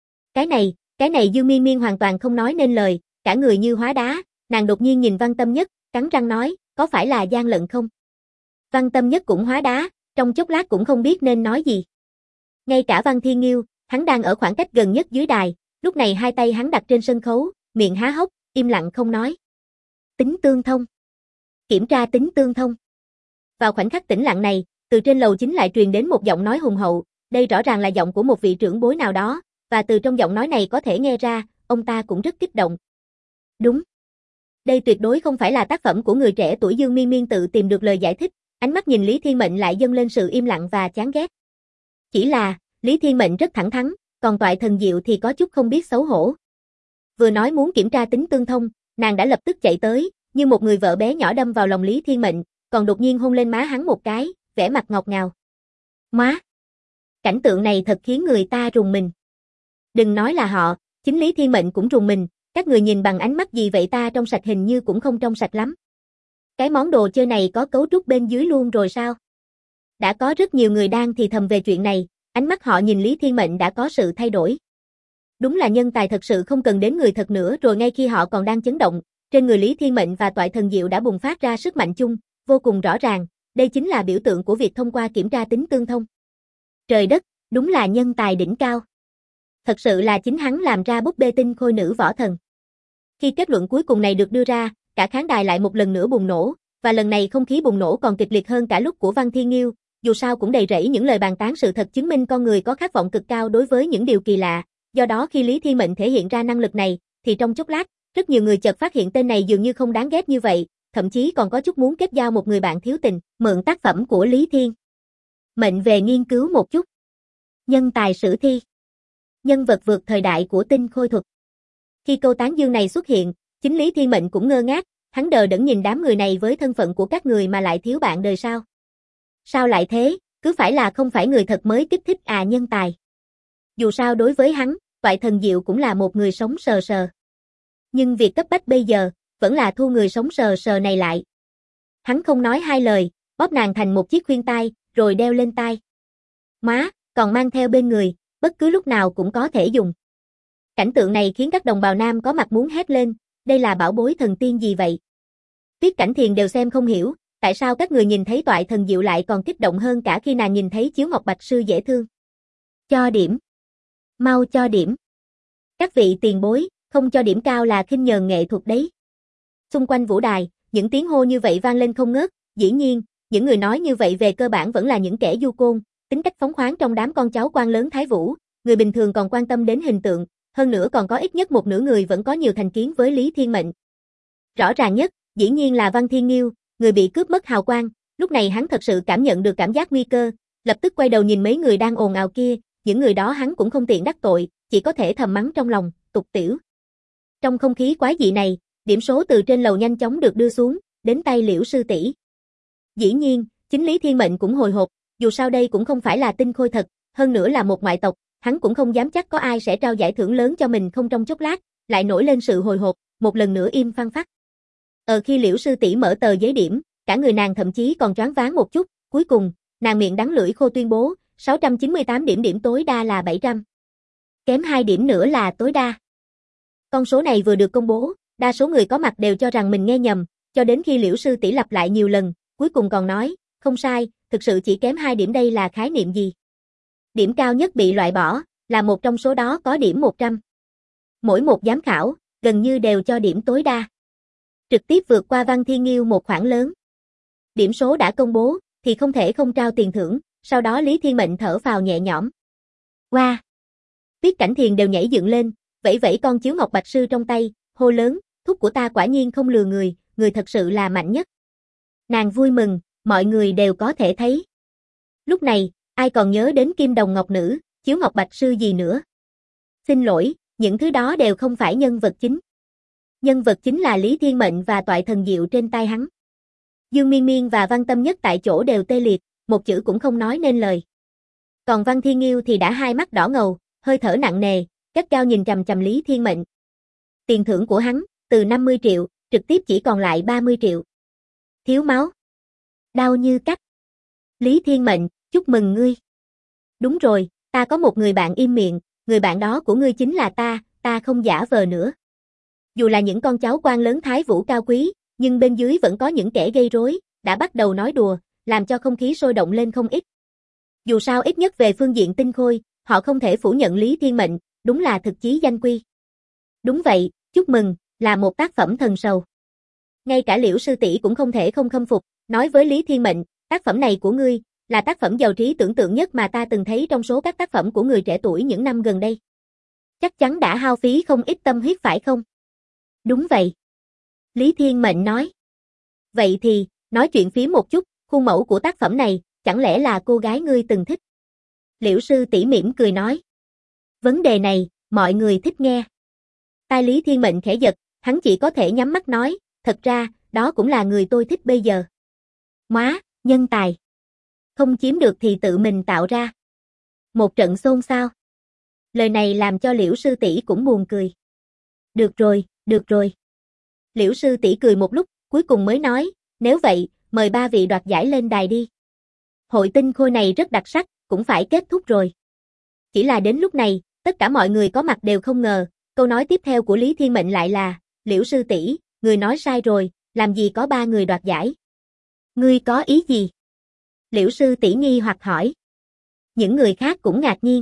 Cái này Dương Miên Miên hoàn toàn không nói nên lời, cả người như hóa đá, nàng đột nhiên nhìn Văn Tâm Nhất, cắn răng nói, có phải là gian lận không? Văn Tâm Nhất cũng hóa đá, trong chốc lát cũng không biết nên nói gì. Ngay cả Văn Thiên Nghiêu, hắn đang ở khoảng cách gần nhất dưới đài, lúc này hai tay hắn đặt trên sân khấu, miệng há hốc, im lặng không nói. Tính tương thông. Kiểm tra tính tương thông. Vào khoảnh khắc tĩnh lặng này, từ trên lầu chính lại truyền đến một giọng nói hùng hậu, đây rõ ràng là giọng của một vị trưởng bối nào đó, và từ trong giọng nói này có thể nghe ra, ông ta cũng rất kích động. Đúng. Đây tuyệt đối không phải là tác phẩm của người trẻ tuổi Dương Miên Miên tự tìm được lời giải thích, ánh mắt nhìn Lý Thiên Mệnh lại dâng lên sự im lặng và chán ghét. Chỉ là, Lý Thiên Mệnh rất thẳng thắn, còn Toại Thần Diệu thì có chút không biết xấu hổ. Vừa nói muốn kiểm tra tính tương thông, nàng đã lập tức chạy tới, như một người vợ bé nhỏ đâm vào lòng Lý Thiên Mệnh, còn đột nhiên hôn lên má hắn một cái, vẻ mặt ngọt ngào. Má! Cảnh tượng này thật khiến người ta rùng mình. Đừng nói là họ, chính Lý Thiên Mệnh cũng rùng mình, các người nhìn bằng ánh mắt gì vậy, ta trong sạch hình như cũng không trong sạch lắm. Cái món đồ chơi này có cấu trúc bên dưới luôn rồi sao? Đã có rất nhiều người đang thì thầm về chuyện này, ánh mắt họ nhìn Lý Thiên Mệnh đã có sự thay đổi. Đúng là nhân tài thật sự không cần đến người thật nữa, rồi ngay khi họ còn đang chấn động, trên người Lý Thiên Mệnh và Toại Thần Diệu đã bùng phát ra sức mạnh chung, vô cùng rõ ràng, đây chính là biểu tượng của việc thông qua kiểm tra tính tương thông. Trời đất, đúng là nhân tài đỉnh cao. Thật sự là chính hắn làm ra búp bê tinh khôi nữ võ thần. Khi kết luận cuối cùng này được đưa ra, cả khán đài lại một lần nữa bùng nổ, và lần này không khí bùng nổ còn kịch liệt hơn cả lúc của Văn Thiên Nghiêu, dù sao cũng đầy rẫy những lời bàn tán sự thật chứng minh con người có khát vọng cực cao đối với những điều kỳ lạ, do đó khi Lý Thiên Mệnh thể hiện ra năng lực này, thì trong chốc lát, rất nhiều người chợt phát hiện tên này dường như không đáng ghét như vậy, thậm chí còn có chút muốn kết giao một người bạn thiếu tình, mượn tác phẩm của Lý Thiên Mệnh về nghiên cứu một chút. Nhân tài sử thi. Nhân vật vượt thời đại của tinh khôi thuật. Khi câu tán dương này xuất hiện, chính Lý Thiên Mệnh cũng ngơ ngác, hắn đờ đẫn nhìn đám người này với thân phận của các người mà lại thiếu bạn đời sao? Sao lại thế, cứ phải là không phải người thật mới kích thích à nhân tài. Dù sao đối với hắn, Toại Thần Diệu cũng là một người sống sờ sờ. Nhưng việc cấp bách bây giờ, vẫn là thu người sống sờ sờ này lại. Hắn không nói hai lời, bóp nàng thành một chiếc khuyên tai, rồi đeo lên tai. Má, còn mang theo bên người, bất cứ lúc nào cũng có thể dùng. Cảnh tượng này khiến các đồng bào nam có mặt muốn hét lên, đây là bảo bối thần tiên gì vậy? Tiết Cảnh Thiền đều xem không hiểu, tại sao các người nhìn thấy Toại Thần Diệu lại còn kích động hơn cả khi nàng nhìn thấy Chiếu Ngọc Bạch Sư dễ thương. Cho điểm. Mau cho điểm. Các vị tiền bối, không cho điểm cao là khinh nhờn nghệ thuật đấy. Xung quanh vũ đài, những tiếng hô như vậy vang lên không ngớt, dĩ nhiên, những người nói như vậy về cơ bản vẫn là những kẻ du côn, tính cách phóng khoáng trong đám con cháu quan lớn Thái Vũ, người bình thường còn quan tâm đến hình tượng, hơn nữa còn có ít nhất một nửa người vẫn có nhiều thành kiến với Lý Thiên Mệnh. Rõ ràng nhất, dĩ nhiên là Văn Thiên Nghiêu, người bị cướp mất hào quang, lúc này hắn thật sự cảm nhận được cảm giác nguy cơ, lập tức quay đầu nhìn mấy người đang ồn ào kia, những người đó hắn cũng không tiện đắc tội, chỉ có thể thầm mắng trong lòng, tục tiểu. Trong không khí quái dị này, điểm số từ trên lầu nhanh chóng được đưa xuống, đến tay Liễu sư tỷ. Dĩ nhiên, chính Lý Thiên Mệnh cũng hồi hộp, dù sao đây cũng không phải là tinh khôi thật, hơn nữa là một ngoại tộc, hắn cũng không dám chắc có ai sẽ trao giải thưởng lớn cho mình không trong chốc lát, lại nổi lên sự hồi hộp, một lần nữa im phăng phắc. Khi Liễu sư tỷ mở tờ giấy điểm, cả người nàng thậm chí còn choáng váng một chút, cuối cùng, nàng miệng đắng lưỡi khô tuyên bố, 698 điểm, điểm tối đa là 700. Kém 2 điểm nữa là tối đa. Con số này vừa được công bố, đa số người có mặt đều cho rằng mình nghe nhầm, cho đến khi Liễu sư tỷ lặp lại nhiều lần, cuối cùng còn nói, không sai, thực sự chỉ kém 2 điểm, đây là khái niệm gì? Điểm cao nhất bị loại bỏ, là một trong số đó có điểm 100. Mỗi một giám khảo, gần như đều cho điểm tối đa. Trực tiếp vượt qua Văn Thiên Nghiêu một khoản lớn. Điểm số đã công bố, thì không thể không trao tiền thưởng, sau đó Lý Thiên Mệnh thở phào nhẹ nhõm. Wow! Tiết Cảnh Thiền đều nhảy dựng lên, vẫy vẫy con Chiếu Ngọc Bạch Sư trong tay, hô lớn, thúc của ta quả nhiên không lừa người, người thật sự là mạnh nhất. Nàng vui mừng, mọi người đều có thể thấy. Lúc này, ai còn nhớ đến Kim Đồng Ngọc Nữ, Chiếu Ngọc Bạch Sư gì nữa? Xin lỗi, những thứ đó đều không phải nhân vật chính. Nhân vật chính là Lý Thiên Mệnh và Toại Thần Diệu trên tay hắn. Dương Miên Miên và Văn Tâm Nhất tại chỗ đều tê liệt, một chữ cũng không nói nên lời. Còn Văn Thiên Nghiêu thì đã hai mắt đỏ ngầu, hơi thở nặng nề, gắt gao nhìn chằm chằm Lý Thiên Mệnh. Tiền thưởng của hắn, từ 50 triệu, trực tiếp chỉ còn lại 30 triệu. Thiếu máu. Đau như cắt. Lý Thiên Mệnh, chúc mừng ngươi. Đúng rồi, ta có một người bạn im miệng, người bạn đó của ngươi chính là ta không giả vờ nữa. Dù là những con cháu quan lớn Thái Vũ cao quý, nhưng bên dưới vẫn có những kẻ gây rối, đã bắt đầu nói đùa, làm cho không khí sôi động lên không ít. Dù sao ít nhất về phương diện tinh khôi, họ không thể phủ nhận Lý Thiên Mệnh, đúng là thực chí danh quy. Đúng vậy, chúc mừng, là một tác phẩm thần sầu. Ngay cả Liễu sư tỷ cũng không thể không khâm phục, nói với Lý Thiên Mệnh, tác phẩm này của ngươi, là tác phẩm giàu trí tưởng tượng nhất mà ta từng thấy trong số các tác phẩm của người trẻ tuổi những năm gần đây. Chắc chắn đã hao phí không ít tâm huyết phải không? Đúng vậy. Lý Thiên Mệnh nói. Vậy thì, nói chuyện phía một chút, khuôn mẫu của tác phẩm này, chẳng lẽ là cô gái ngươi từng thích? Liễu sư tỷ mỉm cười nói. Vấn đề này, mọi người thích nghe. Tai Lý Thiên Mệnh khẽ giật, hắn chỉ có thể nhắm mắt nói, thật ra, đó cũng là người tôi thích bây giờ. Móa, nhân tài. Không chiếm được thì tự mình tạo ra. Một trận xôn xao. Lời này làm cho Liễu sư tỷ cũng buồn cười. Được rồi, được rồi. Liễu sư tỷ cười một lúc, cuối cùng mới nói, nếu vậy, mời ba vị đoạt giải lên đài đi. Hội tinh khôi này rất đặc sắc, cũng phải kết thúc rồi. Chỉ là đến lúc này, tất cả mọi người có mặt đều không ngờ, câu nói tiếp theo của Lý Thiên Mệnh lại là, Liễu sư tỷ, người nói sai rồi, làm gì có 3 người đoạt giải. Ngươi có ý gì? Liễu sư tỷ nghi hoặc hỏi. Những người khác cũng ngạc nhiên.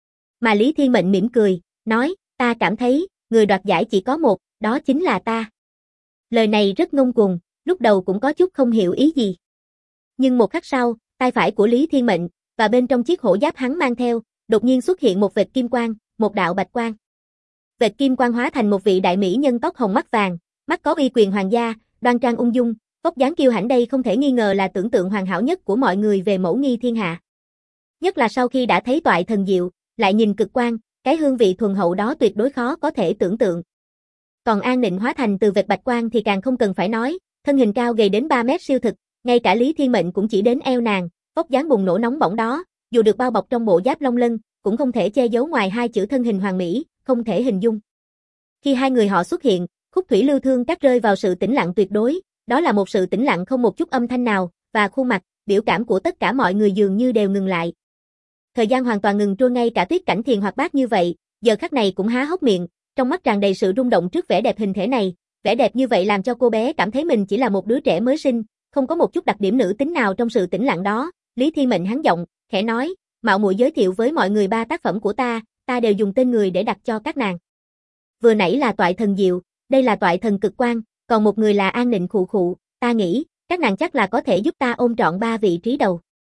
Mà Lý Thiên Mệnh mỉm cười, nói, ta cảm thấy, người đoạt giải chỉ có một, đó chính là ta. Lời này rất ngông cuồng, lúc đầu cũng có chút không hiểu ý gì. Nhưng một khắc sau, tay phải của Lý Thiên Mệnh, và bên trong chiếc hổ giáp hắn mang theo, đột nhiên xuất hiện một vệt kim quang, một đạo bạch quang. Vệt kim quang hóa thành một vị đại mỹ nhân tóc hồng mắt vàng, mắt có uy quyền hoàng gia, đoan trang ung dung, vóc dáng kiêu hãnh, đây không thể nghi ngờ là tưởng tượng hoàn hảo nhất của mọi người về mẫu nghi thiên hạ. Nhất là sau khi đã thấy Toại Thần Diệu, lại nhìn cực quang, Cái hương vị thuần hậu đó tuyệt đối khó có thể tưởng tượng. Còn An Nịnh hóa thành từ vệt bạch quang thì càng không cần phải nói, thân hình cao gầy đến 3 mét siêu thực, ngay cả Lý Thiên Mệnh cũng chỉ đến eo nàng, vóc dáng bùng nổ nóng bỏng đó, dù được bao bọc trong bộ giáp long lân, cũng không thể che giấu ngoài hai chữ thân hình hoàn mỹ, không thể hình dung. Khi hai người họ xuất hiện, Khúc Thủy Lưu Thương cắt rơi vào sự tĩnh lặng tuyệt đối, đó là một sự tĩnh lặng không một chút âm thanh nào, và khuôn mặt, biểu cảm của tất cả mọi người dường như đều ngừng lại. Thời gian hoàn toàn ngừng trôi, ngay cả Tuyết Cảnh Thiền hoạt bát như vậy, giờ khắc này cũng há hốc miệng, trong mắt tràn đầy sự rung động trước vẻ đẹp hình thể này, vẻ đẹp như vậy làm cho cô bé cảm thấy mình chỉ là một đứa trẻ mới sinh, không có một chút đặc điểm nữ tính nào trong sự tĩnh lặng đó. Lý Thiên Mệnh hắn giọng, khẽ nói, mạo muội giới thiệu với mọi người 3 tác phẩm của ta đều dùng tên người để đặt cho các nàng. Vừa nãy là Toại Thần Diệu, đây là Toại Thần Cực Quang, còn một người là An Nịnh khụ khụ, ta nghĩ, các nàng chắc là có thể giúp ta ôm trọn 3 vị trí đầu.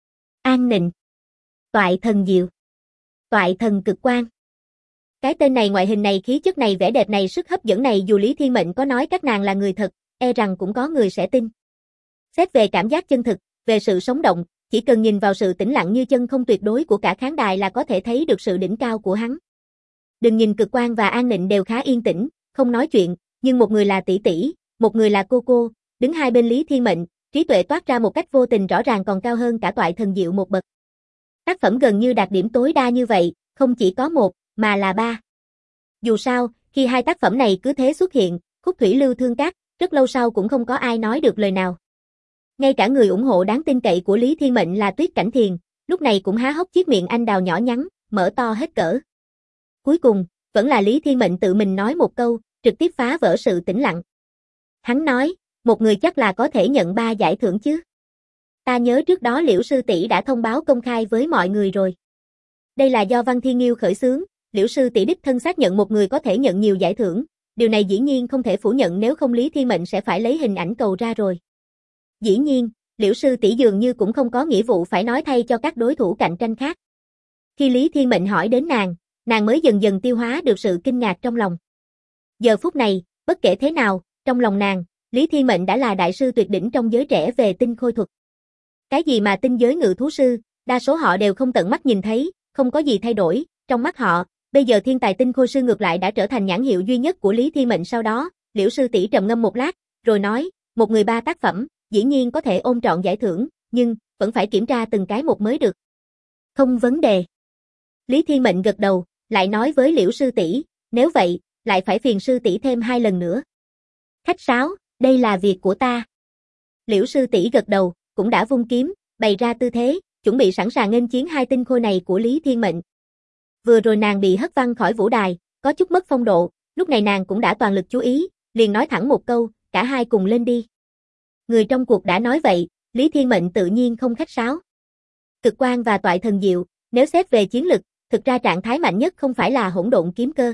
An Nịnh, Toại Thần Diệu, Toại Thần Cực Quang. Cái tên này, ngoại hình này, khí chất này, vẻ đẹp này, sức hấp dẫn này, dù Lý Thiên Mệnh có nói các nàng là người thật, e rằng cũng có người sẽ tin. Xét về cảm giác chân thực, về sự sống động, chỉ cần nhìn vào sự tĩnh lặng như chân không tuyệt đối của cả khán đài là có thể thấy được sự đỉnh cao của hắn. Đừng nhìn Cực Quang và An Nịnh đều khá yên tĩnh, không nói chuyện, nhưng một người là tỷ tỷ, một người là cô, đứng hai bên Lý Thiên Mệnh, trí tuệ toát ra một cách vô tình rõ ràng còn cao hơn cả Toại Thần Diệu một bậc. Tác phẩm gần như đạt điểm tối đa như vậy, không chỉ có một, mà là 3. Dù sao, khi hai tác phẩm này cứ thế xuất hiện, Khúc Thủy Lưu Thương Các, rất lâu sau cũng không có ai nói được lời nào. Ngay cả người ủng hộ đáng tin cậy của Lý Thiên Mệnh là Tuyết Cảnh Thiền, lúc này cũng há hốc chiếc miệng anh đào nhỏ nhắn, mở to hết cỡ. Cuối cùng, vẫn là Lý Thiên Mệnh tự mình nói một câu, trực tiếp phá vỡ sự tĩnh lặng. Hắn nói, một người chắc là có thể nhận 3 giải thưởng chứ. Ta nhớ trước đó Liễu sư tỷ đã thông báo công khai với mọi người rồi. Đây là do Văn Thiên Nghiêu khởi xướng, Liễu sư tỷ đích thân xác nhận một người có thể nhận nhiều giải thưởng, điều này dĩ nhiên không thể phủ nhận, nếu không Lý Thiên Mệnh sẽ phải lấy hình ảnh cầu ra rồi. Dĩ nhiên, Liễu sư tỷ dường như cũng không có nghĩa vụ phải nói thay cho các đối thủ cạnh tranh khác. Khi Lý Thiên Mệnh hỏi đến nàng mới dần dần tiêu hóa được sự kinh ngạc trong lòng. Giờ phút này, bất kể thế nào, trong lòng nàng, Lý Thiên Mệnh đã là đại sư tuyệt đỉnh trong giới trẻ về tinh khôi thuật. Cái gì mà tinh giới ngự thú sư, đa số họ đều không tận mắt nhìn thấy, không có gì thay đổi, trong mắt họ, bây giờ thiên tài tinh khôi sư ngược lại đã trở thành nhãn hiệu duy nhất của Lý Thiên Mệnh. Sau đó, Liễu sư tỷ trầm ngâm một lát, rồi nói, một người 3 tác phẩm, dĩ nhiên có thể ôm trọn giải thưởng, nhưng, vẫn phải kiểm tra từng cái một mới được. Không vấn đề. Lý Thiên Mệnh gật đầu, lại nói với Liễu sư tỷ, nếu vậy, lại phải phiền sư tỷ thêm 2 lần nữa. Khách sáo, đây là việc của ta. Liễu sư tỷ gật đầu, cũng đã vung kiếm, bày ra tư thế, chuẩn bị sẵn sàng nghênh chiến 2 tinh khôi này của Lý Thiên Mệnh. Vừa rồi nàng bị hất văng khỏi vũ đài, có chút mất phong độ, lúc này nàng cũng đã toàn lực chú ý, liền nói thẳng một câu, cả hai cùng lên đi. Người trong cuộc đã nói vậy, Lý Thiên Mệnh tự nhiên không khách sáo. Cực Quang và Toại Thần Diệu, nếu xét về chiến lực, thực ra trạng thái mạnh nhất không phải là Hỗn Độn Kiếm Cơ.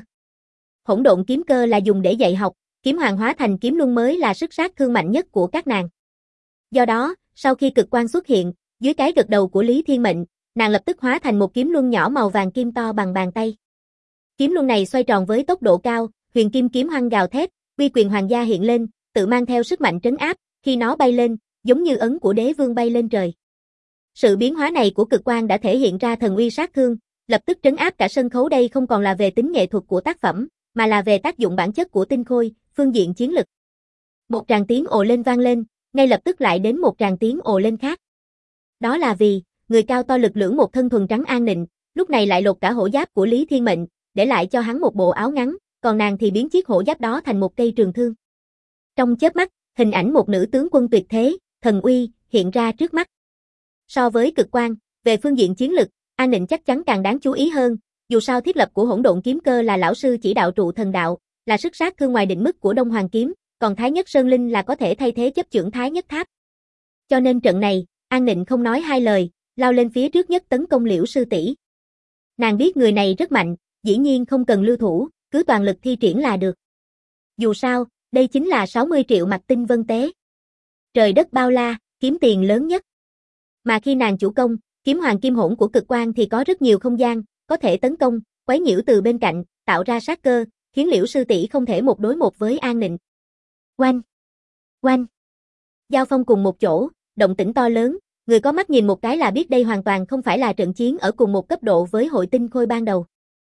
Hỗn Độn Kiếm Cơ là dùng để dạy học, kiếm hoàng hóa thành kiếm luân mới là sức sát thương mạnh nhất của các nàng. Do đó, sau khi Cực Quang xuất hiện, dưới cái gật đầu của Lý Thiên Mệnh, nàng lập tức hóa thành một kiếm luân nhỏ màu vàng kim to bằng bàn tay. Kiếm luân này xoay tròn với tốc độ cao, huyền kim kiếm hoang gào thét, uy quyền hoàng gia hiện lên, tự mang theo sức mạnh trấn áp, khi nó bay lên, giống như ấn của đế vương bay lên trời. Sự biến hóa này của Cực Quang đã thể hiện ra thần uy sát thương, lập tức trấn áp cả sân khấu. Đây không còn là về tính nghệ thuật của tác phẩm, mà là về tác dụng bản chất của tinh khôi, phương diện chiến lực. Một tràng tiếng ồ lên vang lên, ngay lập tức lại đến một tràng tiếng ồ lên khác. Đó là vì, người cao to lực lưỡng một thân thuần trắng An Nịnh, lúc này lại lột cả hổ giáp của Lý Thiên Mệnh, để lại cho hắn một bộ áo ngắn, còn nàng thì biến chiếc hổ giáp đó thành một cây trường thương. Trong chớp mắt, hình ảnh một nữ tướng quân tuyệt thế, thần uy, hiện ra trước mắt. So với Cực Quang, về phương diện chiến lực, An Nịnh chắc chắn càng đáng chú ý hơn, dù sao thiết lập của Hỗn Độn Kiếm Cơ là lão sư chỉ đạo trụ thần đạo, là sức sát thương ngoài định mức của Đông Hoàng Kiếm, còn Thái Nhất Sơn Linh là có thể thay thế chấp chưởng Thái Nhất Tháp. Cho nên trận này, An Nịnh không nói hai lời, lao lên phía trước nhất tấn công Liễu sư tỷ. Nàng biết người này rất mạnh, dĩ nhiên không cần lưu thủ, cứ toàn lực thi triển là được. Dù sao, đây chính là 60 triệu mạch tinh vân tế. Trời đất bao la, kiếm tiền lớn nhất. Mà khi nàng chủ công, kiếm hoàng kim hỗn của Cực Quang thì có rất nhiều không gian, có thể tấn công, quấy nhiễu từ bên cạnh, tạo ra sát cơ, khiến Liễu sư tỷ không thể một đối một với An Nịnh. Oanh! Oanh! Giao phong cùng một chỗ, động tĩnh to lớn, người có mắt nhìn một cái là biết đây hoàn toàn không phải là trận chiến ở cùng một cấp độ với hội tinh khôi ban đầu.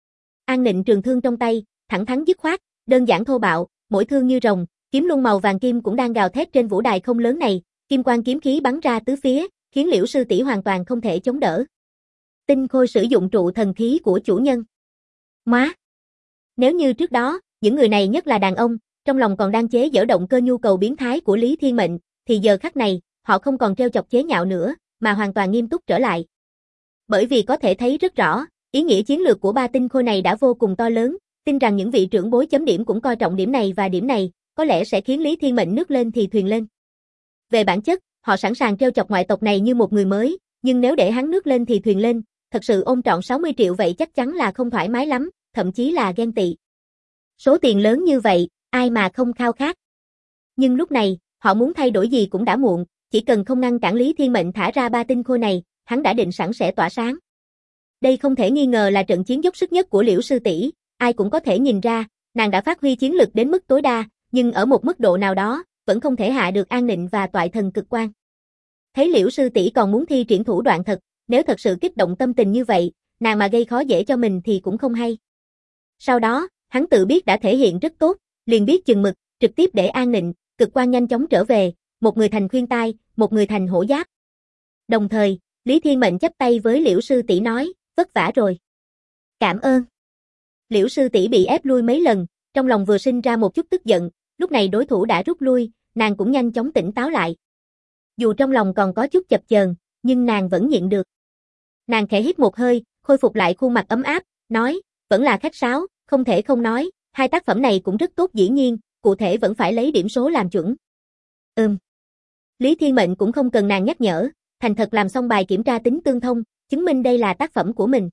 An Nịnh trường thương trong tay, thẳng thắn dứt khoát, đơn giản thô bạo, mỗi thương như rồng, kiếm luân màu vàng kim cũng đang gào thét trên vũ đài không lớn này, kim quang kiếm khí bắn ra tứ phía, khiến Liễu sư tỷ hoàn toàn không thể chống đỡ. Tinh Khôi sử dụng trụ thần khí của chủ nhân. Má! Nếu như trước đó, những người này nhất là đàn ông, trong lòng còn đang chế giễu động cơ nhu cầu biến thái của Lý Thiên Mệnh, thì giờ khắc này, họ không còn trêu chọc chế nhạo nữa, mà hoàn toàn nghiêm túc trở lại. Bởi vì có thể thấy rất rõ, ý nghĩa chiến lược của ba tinh khôi này đã vô cùng to lớn, tin rằng những vị trưởng bối chấm điểm cũng coi trọng điểm này và điểm này, có lẽ sẽ khiến Lý Thiên Mệnh nước lên thì thuyền lên. Về bản chất, họ sẵn sàng trêu chọc ngoại tộc này như một người mới, nhưng nếu để hắn nước lên thì thuyền lên, thật sự ôm trọn 60 triệu vậy chắc chắn là không thoải mái lắm, thậm chí là ghen tị. Số tiền lớn như vậy, ai mà không khao khát. Nhưng lúc này, họ muốn thay đổi gì cũng đã muộn, chỉ cần không ngăn cản Lý Thiên Mệnh thả ra ba tinh khôi này, hắn đã định sẵn sẽ tỏa sáng. Đây không thể nghi ngờ là trận chiến dốc sức nhất của Liễu sư tỷ, ai cũng có thể nhìn ra, nàng đã phát huy chiến lực đến mức tối đa, nhưng ở một mức độ nào đó, vẫn không thể hạ được An Nịnh và toại thần cực quan. Thấy Liễu sư tỷ còn muốn thi triển thủ đoạn thật, nếu thật sự kích động tâm tình như vậy, nàng mà gây khó dễ cho mình thì cũng không hay. Sau đó, hắn tự biết đã thể hiện rất tốt, liền biết chừng mực, trực tiếp để An Nịnh, cực quan nhanh chóng trở về, một người thành khuyên tai, một người thành hổ giáp. Đồng thời, Lý Thiên Mệnh chắp tay với Liễu sư tỷ nói, vất vả rồi. Cảm ơn. Liễu sư tỷ bị ép lui mấy lần, trong lòng vừa sinh ra một chút tức giận, lúc này đối thủ đã rút lui, nàng cũng nhanh chóng tỉnh táo lại. Dù trong lòng còn có chút chập chờn, nhưng nàng vẫn nhịn được. Nàng khẽ hít một hơi, khôi phục lại khuôn mặt ấm áp, nói, vẫn là khách sáo, không thể không nói, hai tác phẩm này cũng rất tốt dĩ nhiên, cụ thể vẫn phải lấy điểm số làm chuẩn. Lý Thiên Mệnh cũng không cần nàng nhắc nhở, thành thật làm xong bài kiểm tra tính tương thông, chứng minh đây là tác phẩm của mình.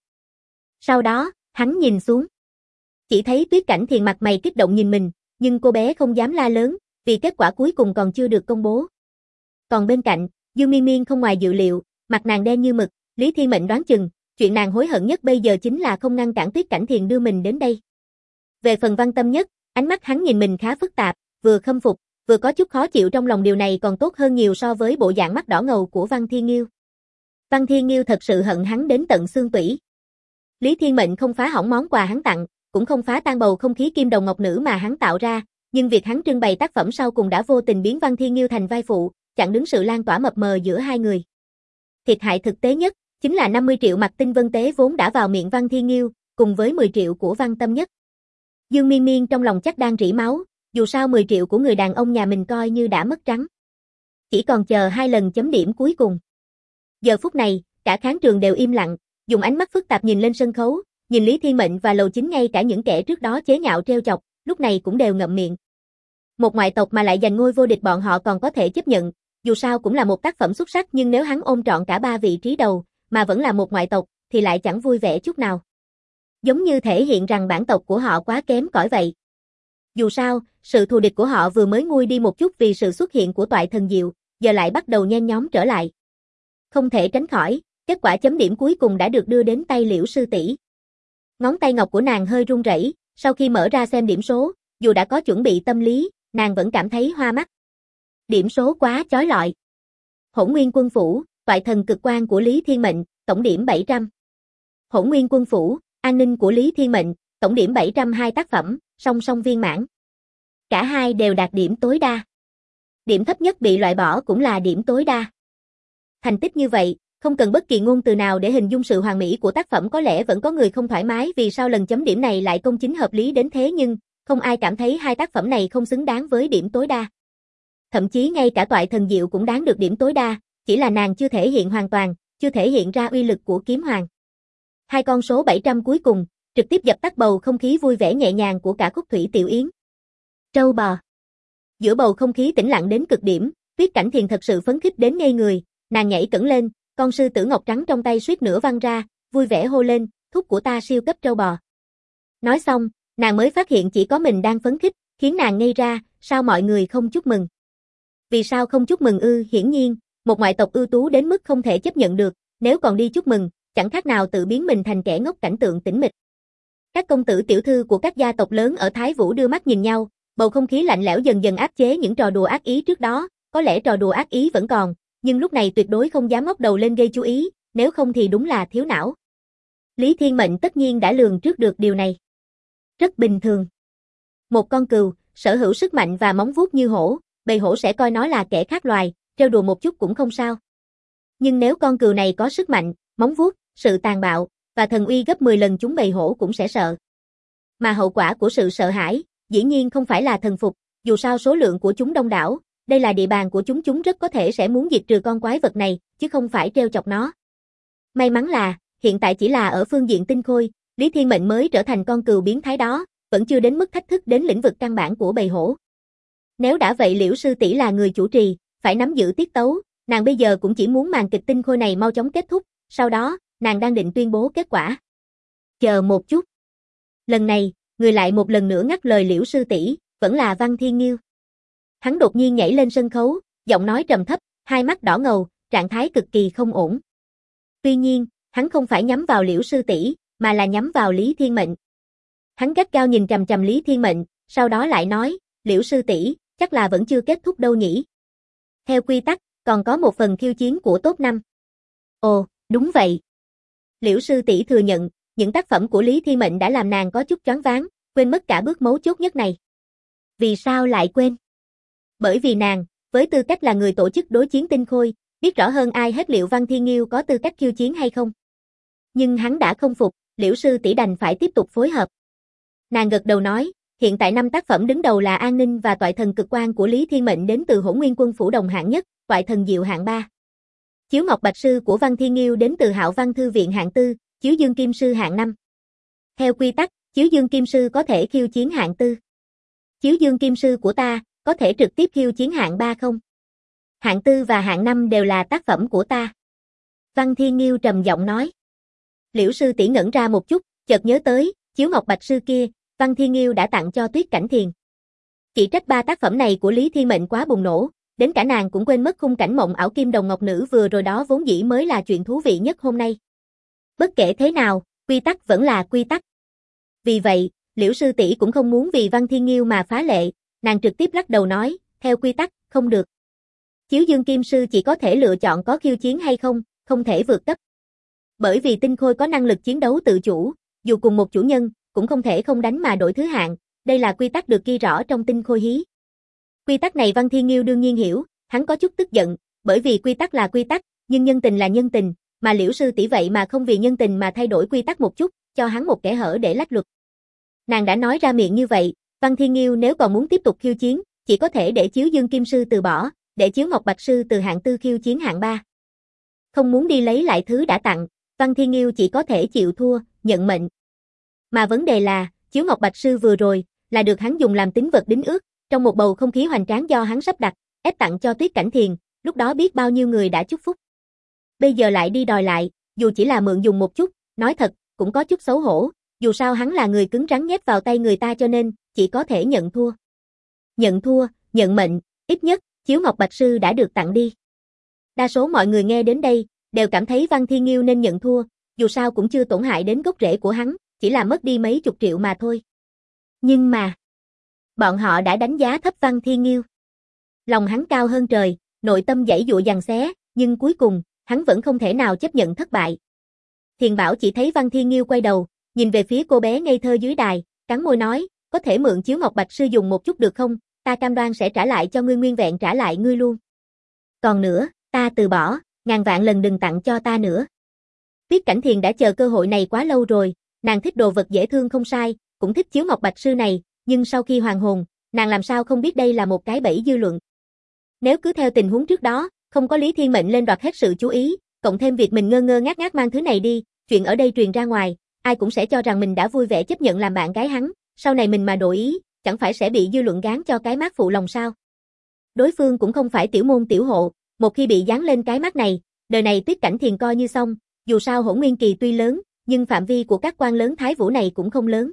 Sau đó, hắn nhìn xuống. Chỉ thấy Tuyết Cảnh Thiền mặt mày kích động nhìn mình, nhưng cô bé không dám la lớn, vì kết quả cuối cùng còn chưa được công bố. Còn bên cạnh, Dương Miên Miên không ngoài dự liệu, mặt nàng đen như mực, Lý Thiên Mệnh đoán chừng, chuyện nàng hối hận nhất bây giờ chính là không ngăn cản Tuyết Cảnh Thiền đưa mình đến đây. Về phần Văn Tâm Nhất, ánh mắt hắn nhìn mình khá phức tạp, vừa khâm phục, vừa có chút khó chịu trong lòng, điều này còn tốt hơn nhiều so với bộ dạng mắt đỏ ngầu của Văn Thiên Nghiêu. Văn Thiên Nghiêu thật sự hận hắn đến tận xương tủy. Lý Thiên Mệnh không phá hỏng món quà hắn tặng, cũng không phá tan bầu không khí kim đồng ngọc nữ mà hắn tạo ra, nhưng việc hắn trưng bày tác phẩm sau cùng đã vô tình biến Văn Thiên Nghiêu thành vai phụ, chặn đứng sự lan tỏa mập mờ giữa hai người. Thiệt hại thực tế nhất chính là 50 triệu mặt tinh vân tế vốn đã vào miệng Văn Thiên Nghiêu, cùng với 10 triệu của Văn Tâm Nhất. Dương Miên Miên trong lòng chắc đang rỉ máu, dù sao 10 triệu của người đàn ông nhà mình coi như đã mất trắng. Chỉ còn chờ 2 lần chấm điểm cuối cùng. Giờ phút này, cả khán trường đều im lặng, dùng ánh mắt phức tạp nhìn lên sân khấu, nhìn Lý Thiên Mệnh và Lầu Chính, ngay cả những kẻ trước đó chế nhạo trêu chọc, lúc này cũng đều ngậm miệng. Một ngoại tộc mà lại giành ngôi vô địch bọn họ còn có thể chấp nhận, dù sao cũng là một tác phẩm xuất sắc, nhưng nếu hắn ôm trọn cả 3 vị trí đầu, mà vẫn là một ngoại tộc, thì lại chẳng vui vẻ chút nào. Giống như thể hiện rằng bản tộc của họ quá kém cỏi vậy. Dù sao, sự thù địch của họ vừa mới nguôi đi một chút vì sự xuất hiện của toại thần diệu, giờ lại bắt đầu nhen nhóm trở lại. Không thể tránh khỏi, kết quả chấm điểm cuối cùng đã được đưa đến tay Liễu sư tỷ. Ngón tay ngọc của nàng hơi run rẩy, sau khi mở ra xem điểm số, dù đã có chuẩn bị tâm lý, nàng vẫn cảm thấy hoa mắt. Điểm số quá chói lọi. Hỗn Nguyên Quân Phủ, toại thần cực quan của Lý Thiên Mệnh, tổng điểm 700. Hỗn Nguyên Quân Phủ, an ninh của Lý Thiên Mệnh, tổng điểm 702, tác phẩm, song song viên mãn. Cả hai đều đạt điểm tối đa. Điểm thấp nhất bị loại bỏ cũng là điểm tối đa. Thành tích như vậy, không cần bất kỳ ngôn từ nào để hình dung sự hoàn mỹ của tác phẩm. Có lẽ vẫn có người không thoải mái vì sao lần chấm điểm này lại công chính hợp lý đến thế, nhưng không ai cảm thấy hai tác phẩm này không xứng đáng với điểm tối đa. Thậm chí ngay cả toại thần diệu cũng đáng được điểm tối đa, chỉ là nàng chưa thể hiện hoàn toàn, chưa thể hiện ra uy lực của kiếm hoàng. Hai con số 700 cuối cùng, trực tiếp dập tắt bầu không khí vui vẻ nhẹ nhàng của cả khúc thủy tiểu yến. Trâu bò. Giữa bầu không khí tĩnh lặng đến cực điểm, Tuyết Cảnh Thiền thật sự phấn khích đến ngây người, nàng nhảy cẫng lên, con sư tử ngọc trắng trong tay suýt nữa văng ra, vui vẻ hô lên, thúc của ta siêu cấp trâu bò. Nói xong, nàng mới phát hiện chỉ có mình đang phấn khích, khiến nàng ngây ra, sao mọi người không chúc mừng? Vì sao không chúc mừng ư? Hiển nhiên, một ngoại tộc ưu tú đến mức không thể chấp nhận được, nếu còn đi chúc mừng, chẳng khác nào tự biến mình thành kẻ ngốc. Cảnh tượng tĩnh mịch. Các công tử tiểu thư của các gia tộc lớn ở Thái Vũ đưa mắt nhìn nhau, bầu không khí lạnh lẽo dần dần áp chế những trò đùa ác ý trước đó, có lẽ trò đùa ác ý vẫn còn, nhưng lúc này tuyệt đối không dám ngóc đầu lên gây chú ý, nếu không thì đúng là thiếu não. Lý Thiên Mệnh tất nhiên đã lường trước được điều này. Rất bình thường. Một con cừu, sở hữu sức mạnh và móng vuốt như hổ, bầy hổ sẽ coi nó là kẻ khác loài, trêu đùa một chút cũng không sao. Nhưng nếu con cừu này có sức mạnh, móng vuốt, sự tàn bạo, và thần uy gấp 10 lần chúng bầy hổ cũng sẽ sợ. Mà hậu quả của sự sợ hãi, dĩ nhiên không phải là thần phục, dù sao số lượng của chúng đông đảo, đây là địa bàn của chúng rất có thể sẽ muốn diệt trừ con quái vật này, chứ không phải trêu chọc nó. May mắn là, hiện tại chỉ là ở phương diện tinh khôi, Lý Thiên Mệnh mới trở thành con cừu biến thái đó, vẫn chưa đến mức thách thức đến lĩnh vực căn bản của bầy hổ. Nếu đã vậy Liễu sư tỷ là người chủ trì, phải nắm giữ tiết tấu, nàng bây giờ cũng chỉ muốn màn kịch tinh khôi này mau chóng kết thúc, sau đó, nàng đang định tuyên bố kết quả. Chờ một chút. Lần này, người lại một lần nữa ngắt lời Liễu sư tỷ, vẫn là Văn Thiên Nghiêu. Hắn đột nhiên nhảy lên sân khấu, giọng nói trầm thấp, hai mắt đỏ ngầu, trạng thái cực kỳ không ổn. Tuy nhiên, hắn không phải nhắm vào Liễu sư tỷ, mà là nhắm vào Lý Thiên Mệnh. Hắn gắt gao nhìn chằm chằm Lý Thiên Mệnh, sau đó lại nói, Liễu sư tỷ, chắc là vẫn chưa kết thúc đâu nhỉ. Theo quy tắc, còn có một phần khiêu chiến của top 5. Ồ, đúng vậy. Liễu sư tỷ thừa nhận, những tác phẩm của Lý Thiên Mệnh đã làm nàng có chút choáng váng, quên mất cả bước mấu chốt nhất này. Vì sao lại quên? Bởi vì nàng, với tư cách là người tổ chức đối chiến tinh khôi, biết rõ hơn ai hết liệu Văn Thiên Nghiêu có tư cách khiêu chiến hay không. Nhưng hắn đã không phục, Liễu sư tỷ đành phải tiếp tục phối hợp. Nàng gật đầu nói, hiện tại 5 tác phẩm đứng đầu là An Ninh và Toại Thần Cực Quang của Lý Thiên Mệnh đến từ Hỗn Nguyên Quân Phủ Đồng hạng nhất, Toại Thần Diệu hạng 3. Chiếu Ngọc Bạch Sư của Văn Thiên Nghiêu đến từ Hạo Văn Thư Viện hạng 4, Chiếu Dương Kim Sư hạng 5. Theo quy tắc, Chiếu Dương Kim Sư có thể khiêu chiến hạng 4. Chiếu Dương Kim Sư của ta, có thể trực tiếp khiêu chiến hạng 3 không? Hạng 4 và hạng 5 đều là tác phẩm của ta. Văn Thiên Nghiêu trầm giọng nói. Liễu sư tỷ ngẩn ra một chút, chợt nhớ tới, Chiếu Ngọc Bạch Sư kia, Văn Thiên Nghiêu đã tặng cho Tuyết Cảnh Thiền. Chỉ trách 3 tác phẩm này của Lý Thiên Mệnh quá bùng nổ, đến cả nàng cũng quên mất khung cảnh mộng ảo Kim Đồng Ngọc Nữ vừa rồi đó vốn dĩ mới là chuyện thú vị nhất hôm nay. Bất kể thế nào, quy tắc vẫn là quy tắc. Vì vậy, Liễu sư tỷ cũng không muốn vì Văn Thiên Nghiêu mà phá lệ, nàng trực tiếp lắc đầu nói, theo quy tắc, không được. Chiếu Dương Kim Sư chỉ có thể lựa chọn có khiêu chiến hay không, không thể vượt cấp. Bởi vì tinh khôi có năng lực chiến đấu tự chủ, dù cùng một chủ nhân, cũng không thể không đánh mà đổi thứ hạng, đây là quy tắc được ghi rõ trong tinh khôi hí. Quy tắc này Văn Thiên Nghiêu đương nhiên hiểu, hắn có chút tức giận, bởi vì quy tắc là quy tắc, nhưng nhân tình là nhân tình, mà Liễu sư tỷ vậy mà không vì nhân tình mà thay đổi quy tắc một chút, cho hắn một kẽ hở để lách luật. Nàng đã nói ra miệng như vậy, Văn Thiên Nghiêu nếu còn muốn tiếp tục khiêu chiến, chỉ có thể để Chiếu Dương Kim Sư từ bỏ, để Chiếu Ngọc Bạch Sư từ hạng 4 khiêu chiến hạng 3. Không muốn đi lấy lại thứ đã tặng, Văn Thiên Nghiêu chỉ có thể chịu thua, nhận mệnh. Mà vấn đề là, Chiếu Ngọc Bạch Sư vừa rồi, là được hắn dùng làm tín vật đính ước, trong một bầu không khí hoành tráng do hắn sắp đặt, ép tặng cho Tuyết Cảnh Thiền, lúc đó biết bao nhiêu người đã chúc phúc. Bây giờ lại đi đòi lại, dù chỉ là mượn dùng một chút, nói thật, cũng có chút xấu hổ, dù sao hắn là người cứng rắn nhét vào tay người ta cho nên, chỉ có thể nhận thua. Nhận thua, nhận mệnh, ít nhất, Chiếu Ngọc Bạch Sư đã được tặng đi. Đa số mọi người nghe đến đây, đều cảm thấy Văn Thiên Nghiêu nên nhận thua, dù sao cũng chưa tổn hại đến gốc rễ của hắn, chỉ là mất đi mấy chục triệu mà thôi. Nhưng mà, bọn họ đã đánh giá thấp Văn Thiên Nghiêu. Lòng hắn cao hơn trời, nội tâm giãy giụa giằng xé, nhưng cuối cùng, hắn vẫn không thể nào chấp nhận thất bại. Thiền Bảo chỉ thấy Văn Thiên Nghiêu quay đầu, nhìn về phía cô bé ngây thơ dưới đài, cắn môi nói, có thể mượn Chiếu Ngọc Bạch Sư dùng một chút được không, ta cam đoan sẽ trả lại cho ngươi nguyên vẹn trả lại ngươi luôn. Còn nữa, ta từ bỏ, ngàn vạn lần đừng tặng cho ta nữa. Tuyết Cảnh Thiền đã chờ cơ hội này quá lâu rồi, nàng thích đồ vật dễ thương không sai, cũng thích Chiếu Ngọc Bạch Sư này, nhưng sau khi hoàn hồn, nàng làm sao không biết đây là một cái bẫy dư luận. Nếu cứ theo tình huống trước đó, không có Lý Thiên Mệnh lên đoạt hết sự chú ý, cộng thêm việc mình ngơ ngơ ngác ngác mang thứ này đi, chuyện ở đây truyền ra ngoài, ai cũng sẽ cho rằng mình đã vui vẻ chấp nhận làm bạn gái hắn, sau này mình mà đổi ý, chẳng phải sẽ bị dư luận gán cho cái mác phụ lòng sao. Đối phương cũng không phải tiểu môn tiểu hộ, một khi bị dán lên cái mác này, đời này Tuyết Cảnh Thiền coi như xong, dù sao Hỗn Nguyên Kỳ tuy lớn, nhưng phạm vi của các quan lớn Thái Vũ này cũng không lớn.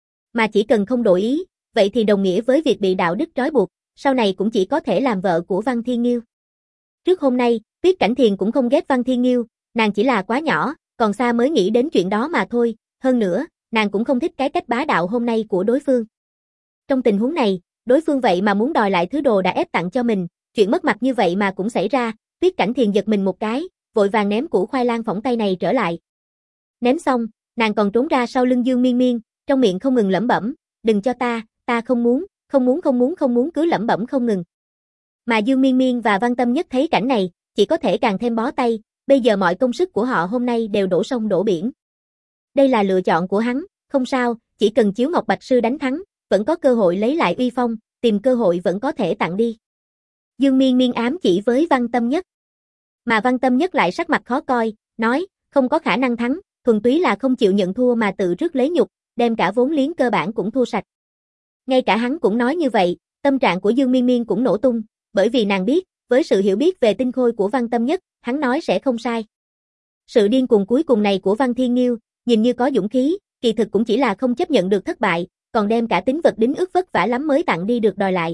Mà chỉ cần không đổi ý, vậy thì đồng nghĩa với việc bị đạo đức trói buộc, sau này cũng chỉ có thể làm vợ của Văn Thiên Nghiêu. Trước hôm nay, Tuyết Cảnh Thiền cũng không ghét Văn Thiên Nghiêu, nàng chỉ là quá nhỏ, còn xa mới nghĩ đến chuyện đó mà thôi, hơn nữa, nàng cũng không thích cái cách bá đạo hôm nay của đối phương. Trong tình huống này, đối phương vậy mà muốn đòi lại thứ đồ đã ép tặng cho mình, chuyện mất mặt như vậy mà cũng xảy ra, Tuyết Cảnh Thiền giật mình một cái, vội vàng ném củ khoai lang phỏng tay này trở lại. Ném xong, nàng còn trốn ra sau lưng Dương Miên Miên, trong miệng không ngừng lẩm bẩm, đừng cho ta không muốn, không muốn cứ lẩm bẩm không ngừng. Mà Dương Miên Miên và Văn Tâm Nhất thấy cảnh này, chỉ có thể càng thêm bó tay, bây giờ mọi công sức của họ hôm nay đều đổ sông đổ biển. Đây là lựa chọn của hắn, không sao, chỉ cần Chiếu Ngọc Bạch Sư đánh thắng, vẫn có cơ hội lấy lại uy phong, tìm cơ hội vẫn có thể tặng đi. Dương Miên Miên ám chỉ với Văn Tâm Nhất. Mà Văn Tâm Nhất lại sắc mặt khó coi, nói, không có khả năng thắng, thuần túy là không chịu nhận thua mà tự rước lấy nhục, đem cả vốn liếng cơ bản cũng thua sạch. Ngay cả hắn cũng nói như vậy, tâm trạng của Dương Miên Miên cũng nổ tung, bởi vì nàng biết, với sự hiểu biết về tinh khôi của Văn Tâm Nhất, hắn nói sẽ không sai. Sự điên cuồng cuối cùng này của Văn Thiên Nghiêu, nhìn như có dũng khí, kỳ thực cũng chỉ là không chấp nhận được thất bại, còn đem cả tính vật đính ước vất vả lắm mới tặng đi được đòi lại.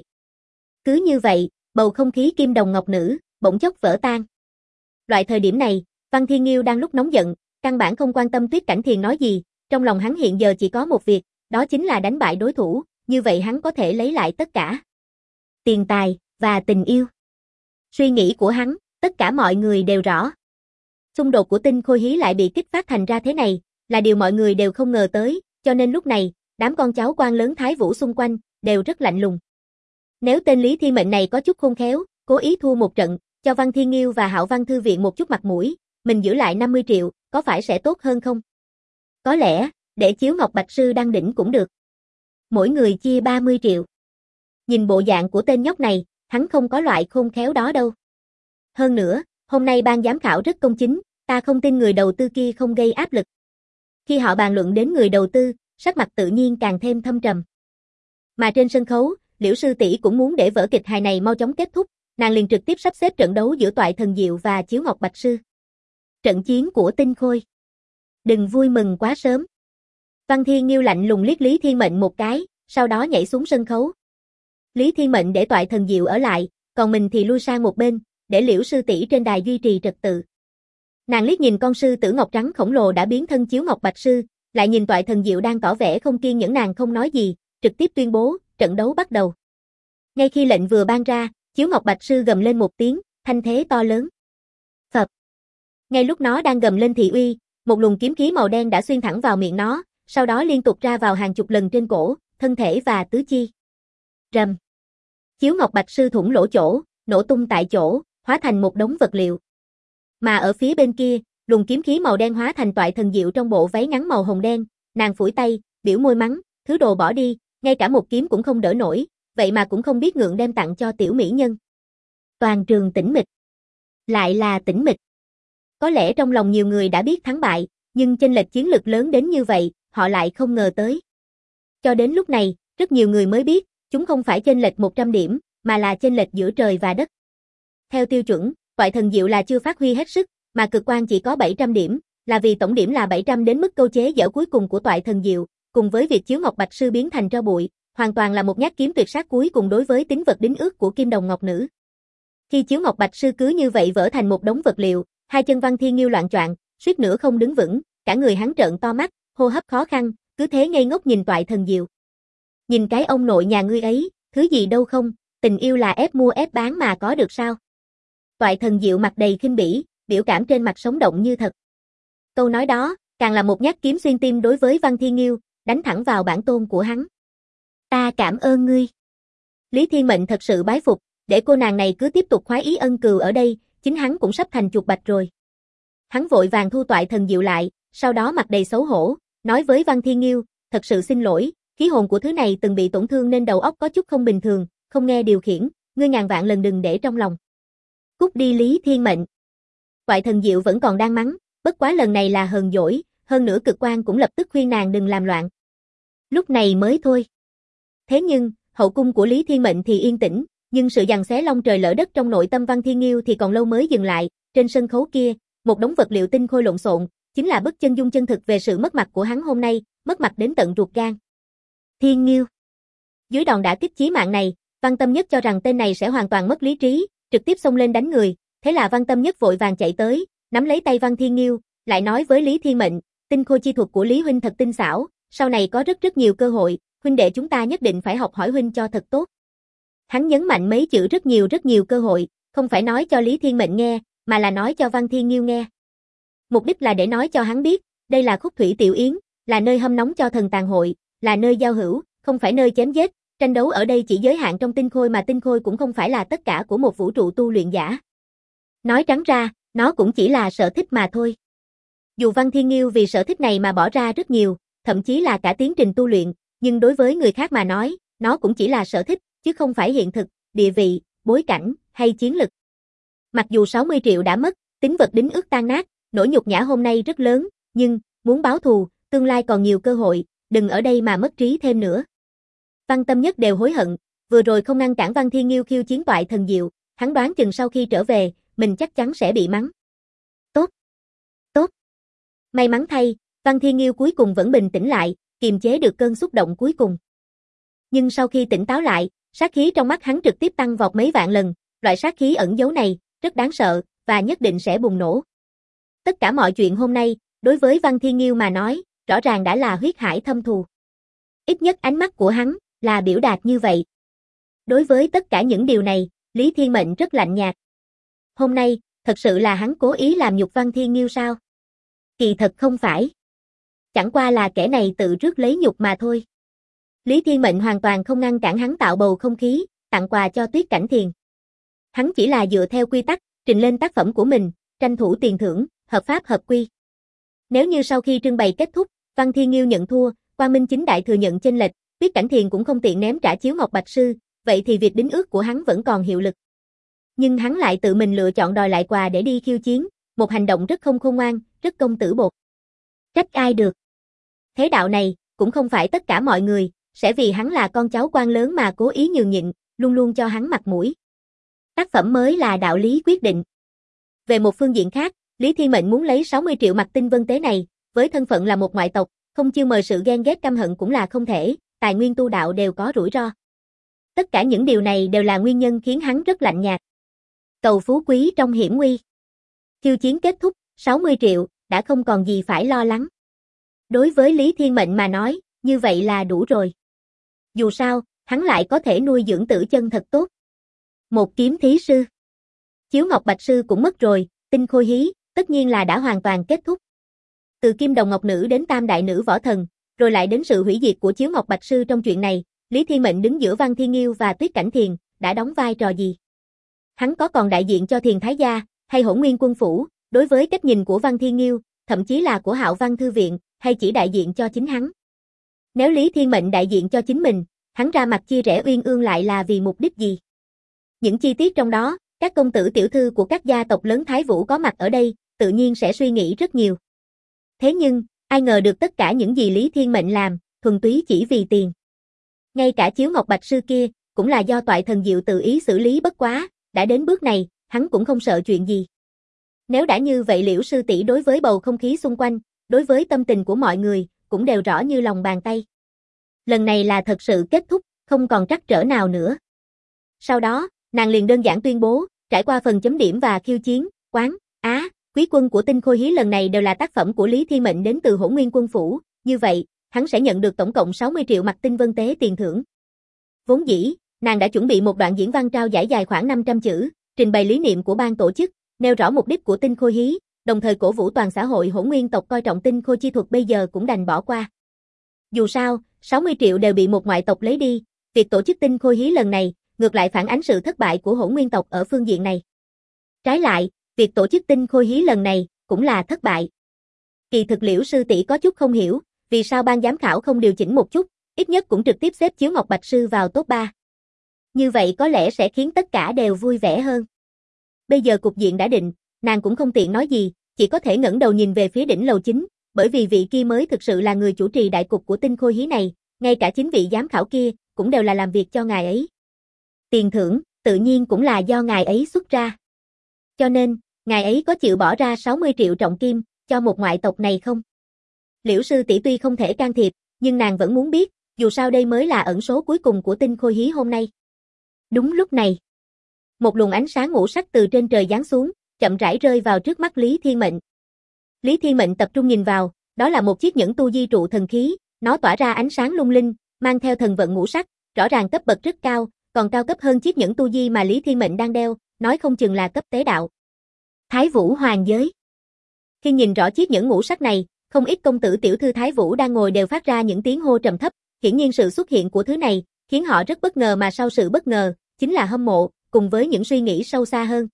Cứ như vậy, bầu không khí kim đồng ngọc nữ, bỗng chốc vỡ tan. Loại thời điểm này, Văn Thiên Nghiêu đang lúc nóng giận, căn bản không quan tâm Tuyết Cảnh Thiền nói gì, trong lòng hắn hiện giờ chỉ có một việc, đó chính là đánh bại đối thủ, như vậy hắn có thể lấy lại tất cả. Tiền tài, và tình yêu. Suy nghĩ của hắn, tất cả mọi người đều rõ. Xung đột của Tinh Khôi Hí lại bị kích phát thành ra thế này, là điều mọi người đều không ngờ tới, cho nên lúc này, đám con cháu quan lớn Thái Vũ xung quanh, đều rất lạnh lùng. Nếu tên Lý Thi Mệnh này có chút khôn khéo, cố ý thua một trận, cho Văn Thiên Nghiêu và Hạo Văn Thư viện một chút mặt mũi, mình giữ lại 50 triệu, có phải sẽ tốt hơn không? Có lẽ, để Chiếu Ngọc Bạch Sư đăng đỉnh cũng được. Mỗi người chia 30 triệu. Nhìn bộ dạng của tên nhóc này, hắn không có loại khôn khéo đó đâu. Hơn nữa, hôm nay ban giám khảo rất công chính, ta không tin người đầu tư kia không gây áp lực. Khi họ bàn luận đến người đầu tư, sắc mặt tự nhiên càng thêm thâm trầm. Mà trên sân khấu, Liễu sư tỷ cũng muốn để vở kịch hài này mau chóng kết thúc, nàng liền trực tiếp sắp xếp trận đấu giữa Toại Thần Diệu và Chiếu Ngọc Bạch Sư. Trận chiến của Tinh Khôi. Đừng vui mừng quá sớm. Văn Thiên Nghiêu lạnh lùng liếc Lý Thiên Mệnh một cái, sau đó nhảy xuống sân khấu. Lý Thiên Mệnh để Toại Thần Diệu ở lại, còn mình thì lui sang một bên, để Liễu sư tỷ trên đài duy trì trật tự. Nàng liếc nhìn con sư tử ngọc trắng khổng lồ đã biến thân Chiếu Ngọc Bạch Sư, lại nhìn Toại Thần Diệu đang tỏ vẻ không kiên nhẫn, nàng không nói gì, trực tiếp tuyên bố, trận đấu bắt đầu. Ngay khi lệnh vừa ban ra, Chiếu Ngọc Bạch Sư gầm lên một tiếng, thanh thế to lớn. Phập. Ngay lúc nó đang gầm lên thị uy, một luồng kiếm khí màu đen đã xuyên thẳng vào miệng nó, sau đó liên tục ra vào hàng chục lần trên cổ, thân thể và tứ chi. Rầm. Chiếu Ngọc Bạch Sư thủng lỗ chỗ, nổ tung tại chỗ, hóa thành một đống vật liệu. Mà ở phía bên kia, luồng kiếm khí màu đen hóa thành Toại Thần Diệu trong bộ váy ngắn màu hồng đen, nàng phủi tay, biểu môi mắng, thứ đồ bỏ đi, ngay cả một kiếm cũng không đỡ nổi, vậy mà cũng không biết ngượng đem tặng cho tiểu mỹ nhân. Toàn trường tĩnh mịch. Lại là tĩnh mịch. Có lẽ trong lòng nhiều người đã biết thắng bại, nhưng chênh lệch chiến lực lớn đến như vậy, họ lại không ngờ tới. Cho đến lúc này, rất nhiều người mới biết, chúng không phải chênh lệch 100 điểm, mà là chênh lệch giữa trời và đất. Theo tiêu chuẩn, Toại Thần Diệu là chưa phát huy hết sức, mà cực quan chỉ có 700 điểm, là vì tổng điểm là 700 đến mức câu chế dở cuối cùng của Toại Thần Diệu, cùng với việc Chiếu Ngọc Bạch Sư biến thành tro bụi, hoàn toàn là một nhát kiếm tuyệt sát cuối cùng đối với tính vật đính ước của Kim Đồng Ngọc Nữ. Khi Chiếu Ngọc Bạch Sư cứ như vậy vỡ thành một đống vật liệu, hai chân Văn Thiên Nghiêu loạng choạng, suýt nữa không đứng vững, cả người hắn trợn to mắt, hô hấp khó khăn, cứ thế ngây ngốc nhìn Toại Thần Diệu. Nhìn cái ông nội nhà ngươi ấy, thứ gì đâu không, tình yêu là ép mua ép bán mà có được sao? Toại Thần Diệu mặt đầy khinh bỉ, biểu cảm trên mặt sống động như thật. Câu nói đó, càng là một nhát kiếm xuyên tim đối với Văn Thiên Nghiêu, đánh thẳng vào bản tôn của hắn. Ta cảm ơn ngươi. Lý Thiên Mệnh thật sự bái phục, để cô nàng này cứ tiếp tục khoái ý ân cừu ở đây, chính hắn cũng sắp thành chuột bạch rồi. Hắn vội vàng thu Toại Thần Diệu lại, sau đó mặt đầy xấu hổ, nói với Văn Thiên Nghiêu, thật sự xin lỗi, khí hồn của thứ này từng bị tổn thương nên đầu óc có chút không bình thường, không nghe điều khiển, ngươi ngàn vạn lần đừng để trong lòng. Cút đi Lý Thiên Mệnh. Toại Thần Diệu vẫn còn đang mắng, bất quá lần này là hờn dỗi, hơn nữa cực quan cũng lập tức khuyên nàng đừng làm loạn. Lúc này mới thôi. Thế nhưng, hậu cung của Lý Thiên Mệnh thì yên tĩnh, nhưng sự giằng xé long trời lở đất trong nội tâm Văn Thiên Nghiêu thì còn lâu mới dừng lại, trên sân khấu kia, một đống vật liệu tinh khôi lộn xộn, chính là bức chân dung chân thực về sự mất mặt của hắn hôm nay, mất mặt đến tận ruột gan. Thiên Nghiêu. Dưới đòn đả kích chí mạng này, Văn Tâm Nhất cho rằng tên này sẽ hoàn toàn mất lý trí, trực tiếp xông lên đánh người, thế là Văn Tâm Nhất vội vàng chạy tới, nắm lấy tay Văn Thiên Nghiêu, lại nói với Lý Thiên Mệnh, tinh khôi chi thuật của Lý huynh thật tinh xảo, sau này có rất nhiều cơ hội, huynh đệ chúng ta nhất định phải học hỏi huynh cho thật tốt. Hắn nhấn mạnh mấy chữ rất nhiều cơ hội, không phải nói cho Lý Thiên Mệnh nghe, mà là nói cho Văn Thiên Nghiêu nghe. Mục đích là để nói cho hắn biết, đây là Khúc Thủy Tiểu Yến, là nơi hâm nóng cho thần tàn hội, là nơi giao hữu, không phải nơi chém giết, tranh đấu ở đây chỉ giới hạn trong tinh khôi mà tinh khôi cũng không phải là tất cả của một vũ trụ tu luyện giả. Nói trắng ra, nó cũng chỉ là sở thích mà thôi. Dù Văn Thiên Nghiêu vì sở thích này mà bỏ ra rất nhiều, thậm chí là cả tiến trình tu luyện, nhưng đối với người khác mà nói, nó cũng chỉ là sở thích, chứ không phải hiện thực, địa vị, bối cảnh, hay chiến lực. Mặc dù 60 triệu đã mất, tính vật đính ước tan nát, nỗi nhục nhã hôm nay rất lớn, nhưng, muốn báo thù, tương lai còn nhiều cơ hội, đừng ở đây mà mất trí thêm nữa. Văn Tâm Nhất đều hối hận, vừa rồi không ngăn cản Văn Thiên Nghiêu khiêu chiến toại thần diệu, hắn đoán chừng sau khi trở về, mình chắc chắn sẽ bị mắng. Tốt. May mắn thay, Văn Thiên Nghiêu cuối cùng vẫn bình tĩnh lại, kiềm chế được cơn xúc động cuối cùng. Nhưng sau khi tỉnh táo lại, sát khí trong mắt hắn trực tiếp tăng vọt mấy vạn lần, loại sát khí ẩn giấu này, rất đáng sợ, và nhất định sẽ bùng nổ. Tất cả mọi chuyện hôm nay, đối với Văn Thiên Nghiêu mà nói, rõ ràng đã là huyết hải thâm thù. Ít nhất ánh mắt của hắn, là biểu đạt như vậy. Đối với tất cả những điều này, Lý Thiên Mệnh rất lạnh nhạt. Hôm nay, thật sự là hắn cố ý làm nhục Văn Thiên Nghiêu sao? Kỳ thật không phải. Chẳng qua là kẻ này tự rước lấy nhục mà thôi. Lý Thiên Mệnh hoàn toàn không ngăn cản hắn tạo bầu không khí, tặng quà cho Tuyết Cảnh Thiền. Hắn chỉ là dựa theo quy tắc, trình lên tác phẩm của mình, tranh thủ tiền thưởng, hợp pháp hợp quy. Nếu như sau khi trưng bày kết thúc, Văn Thiên Nghiêu nhận thua, Quang Minh Chính Đại thừa nhận chênh lệch, Tuyết Cảnh Thiền cũng không tiện ném trả chiếu ngọc bạch sư, vậy thì việc đính ước của hắn vẫn còn hiệu lực. Nhưng hắn lại tự mình lựa chọn đòi lại quà để đi khiêu chiến, một hành động rất không khôn ngoan, rất công tử bột. Trách ai được. Thế đạo này, cũng không phải tất cả mọi người, sẽ vì hắn là con cháu quan lớn mà cố ý nhường nhịn, luôn luôn cho hắn mặt mũi. Tác phẩm mới là đạo lý quyết định. Về một phương diện khác, Lý Thiên Mệnh muốn lấy 60 triệu mặt tinh vân tế này, với thân phận là một ngoại tộc, không chiêu mời sự ghen ghét căm hận cũng là không thể, tài nguyên tu đạo đều có rủi ro. Tất cả những điều này đều là nguyên nhân khiến hắn rất lạnh nhạt. Cầu phú quý trong hiểm nguy. Khiêu chiến kết thúc, 60 triệu, đã không còn gì phải lo lắng. Đối với Lý Thiên Mệnh mà nói, như vậy là đủ rồi. Dù sao, hắn lại có thể nuôi dưỡng tử chân thật tốt. Một kiếm thí sư. Chiếu ngọc bạch sư cũng mất rồi, tinh khôi hí, tất nhiên là đã hoàn toàn kết thúc. Từ Kim Đồng Ngọc Nữ đến Tam Đại Nữ Võ Thần, rồi lại đến sự hủy diệt của chiếu ngọc bạch sư trong chuyện này, Lý Thiên Mệnh đứng giữa Văn Thiên Nghiêu và Tuyết Cảnh Thiền, đã đóng vai trò gì? Hắn có còn đại diện cho Thiền Thái Gia, hay Hỗn Nguyên Quân Phủ, đối với cách nhìn của Văn Thiên Nghiêu, thậm chí là của Hạo Văn Thư Viện, hay chỉ đại diện cho chính hắn? Nếu Lý Thiên Mệnh đại diện cho chính mình, hắn ra mặt chia rẽ Uyên Ương lại là vì mục đích gì? Những chi tiết trong đó, các công tử tiểu thư của các gia tộc lớn Thái Vũ có mặt ở đây, tự nhiên sẽ suy nghĩ rất nhiều. Thế nhưng, ai ngờ được tất cả những gì Lý Thiên Mệnh làm, thuần túy chỉ vì tiền. Ngay cả chiếu ngọc bạch sư kia, cũng là do toại thần diệu tự ý xử lý bất quá, đã đến bước này, hắn cũng không sợ chuyện gì. Nếu đã như vậy Liễu sư tỷ đối với bầu không khí xung quanh, đối với tâm tình của mọi người, cũng đều rõ như lòng bàn tay. Lần này là thật sự kết thúc, không còn trắc trở nào nữa. Sau đó, nàng liền đơn giản tuyên bố, trải qua phần chấm điểm và khiêu chiến, quán, quý quân của tinh khôi hí lần này đều là tác phẩm của Lý Thiên Mệnh đến từ Hỗn Nguyên Quân Phủ, như vậy, hắn sẽ nhận được tổng cộng 60 triệu mặt tinh vân tế tiền thưởng. Vốn dĩ, nàng đã chuẩn bị một đoạn diễn văn trao giải dài khoảng 500 chữ, trình bày lý niệm của ban tổ chức, nêu rõ mục đích của tinh khôi hí, đồng thời cổ vũ toàn xã hội Hỗn Nguyên tộc coi trọng tinh khôi chi thuật bây giờ cũng đành bỏ qua. Dù sao, 60 triệu đều bị một ngoại tộc lấy đi, việc tổ chức tinh khôi hí lần này, ngược lại phản ánh sự thất bại của Hỗn Nguyên tộc ở phương diện này. Trái lại, việc tổ chức tinh khôi hí lần này, cũng là thất bại. Kỳ thực Liễu sư tỷ có chút không hiểu, vì sao ban giám khảo không điều chỉnh một chút, ít nhất cũng trực tiếp xếp chiếu ngọc bạch sư vào top 3. Như vậy có lẽ sẽ khiến tất cả đều vui vẻ hơn. Bây giờ cục diện đã định, nàng cũng không tiện nói gì, chỉ có thể ngẩng đầu nhìn về phía đỉnh lầu chính, bởi vì vị kia mới thực sự là người chủ trì đại cục của tinh khôi hí này, ngay cả chính vị giám khảo kia, cũng đều là làm việc cho ngài ấy. Tiền thưởng, tự nhiên cũng là do ngài ấy xuất ra. Cho nên, ngài ấy có chịu bỏ ra 60 triệu trọng kim, cho một ngoại tộc này không? Liễu sư tỷ tuy không thể can thiệp, nhưng nàng vẫn muốn biết, dù sao đây mới là ẩn số cuối cùng của tinh khôi hí hôm nay. Đúng lúc này, một luồng ánh sáng ngũ sắc từ trên trời giáng xuống, chậm rãi rơi vào trước mắt Lý Thiên Mệnh. Lý Thiên Mệnh tập trung nhìn vào, đó là một chiếc nhẫn tu di trụ thần khí, nó tỏa ra ánh sáng lung linh, mang theo thần vận ngũ sắc, rõ ràng cấp bậc rất cao, còn cao cấp hơn chiếc nhẫn tu di mà Lý Thiên Mệnh đang đeo, nói không chừng là cấp tế đạo. Thái Vũ Hoàng giới. Khi nhìn rõ chiếc nhẫn ngũ sắc này, không ít công tử tiểu thư Thái Vũ đang ngồi đều phát ra những tiếng hô trầm thấp, Hiển nhiên sự xuất hiện của thứ này khiến họ rất bất ngờ, mà sau sự bất ngờ chính là hâm mộ, cùng với những suy nghĩ sâu xa hơn.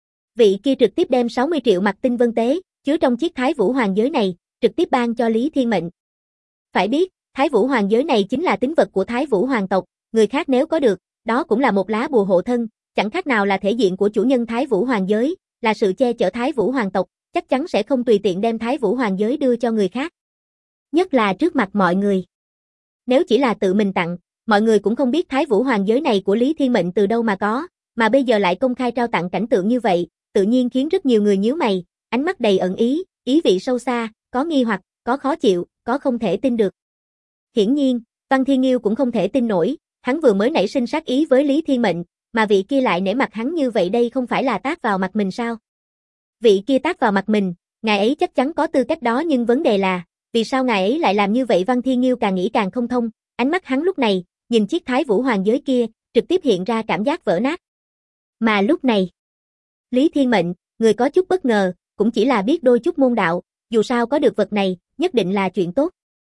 Vị kia trực tiếp đem 60 triệu mặt tinh vân tế chứa trong chiếc Thái Vũ Hoàng giới này, trực tiếp ban cho Lý Thiên Mệnh. Phải biết, Thái Vũ Hoàng giới này chính là tín vật của Thái Vũ Hoàng tộc, người khác nếu có được, đó cũng là một lá bùa hộ thân, chẳng khác nào là thể diện của chủ nhân Thái Vũ Hoàng giới, là sự che chở Thái Vũ Hoàng tộc, chắc chắn sẽ không tùy tiện đem Thái Vũ Hoàng giới đưa cho người khác. Nhất là trước mặt mọi người. Nếu chỉ là tự mình tặng, mọi người cũng không biết Thái Vũ Hoàng giới này của Lý Thiên Mệnh từ đâu mà có, mà bây giờ lại công khai trao tặng cảnh tượng như vậy, tự nhiên khiến rất nhiều người nhíu mày, ánh mắt đầy ẩn ý, ý vị sâu xa, có nghi hoặc, có khó chịu, có không thể tin được. Hiển nhiên, Văn Thiên Nghiêu cũng không thể tin nổi, hắn vừa mới nảy sinh sát ý với Lý Thiên Mệnh, mà vị kia lại nể mặt hắn như vậy, đây không phải là tát vào mặt mình sao? Vị kia tát vào mặt mình, ngài ấy chắc chắn có tư cách đó, nhưng vấn đề là, vì sao ngài ấy lại làm như vậy? Văn Thiên Nghiêu càng nghĩ càng không thông, ánh mắt hắn lúc này, nhìn chiếc Thái Vũ Hoàng giới kia, trực tiếp hiện ra cảm giác vỡ nát. Mà lúc này, Lý Thiên Mệnh, người có chút bất ngờ, cũng chỉ là biết đôi chút môn đạo, dù sao có được vật này, nhất định là chuyện tốt.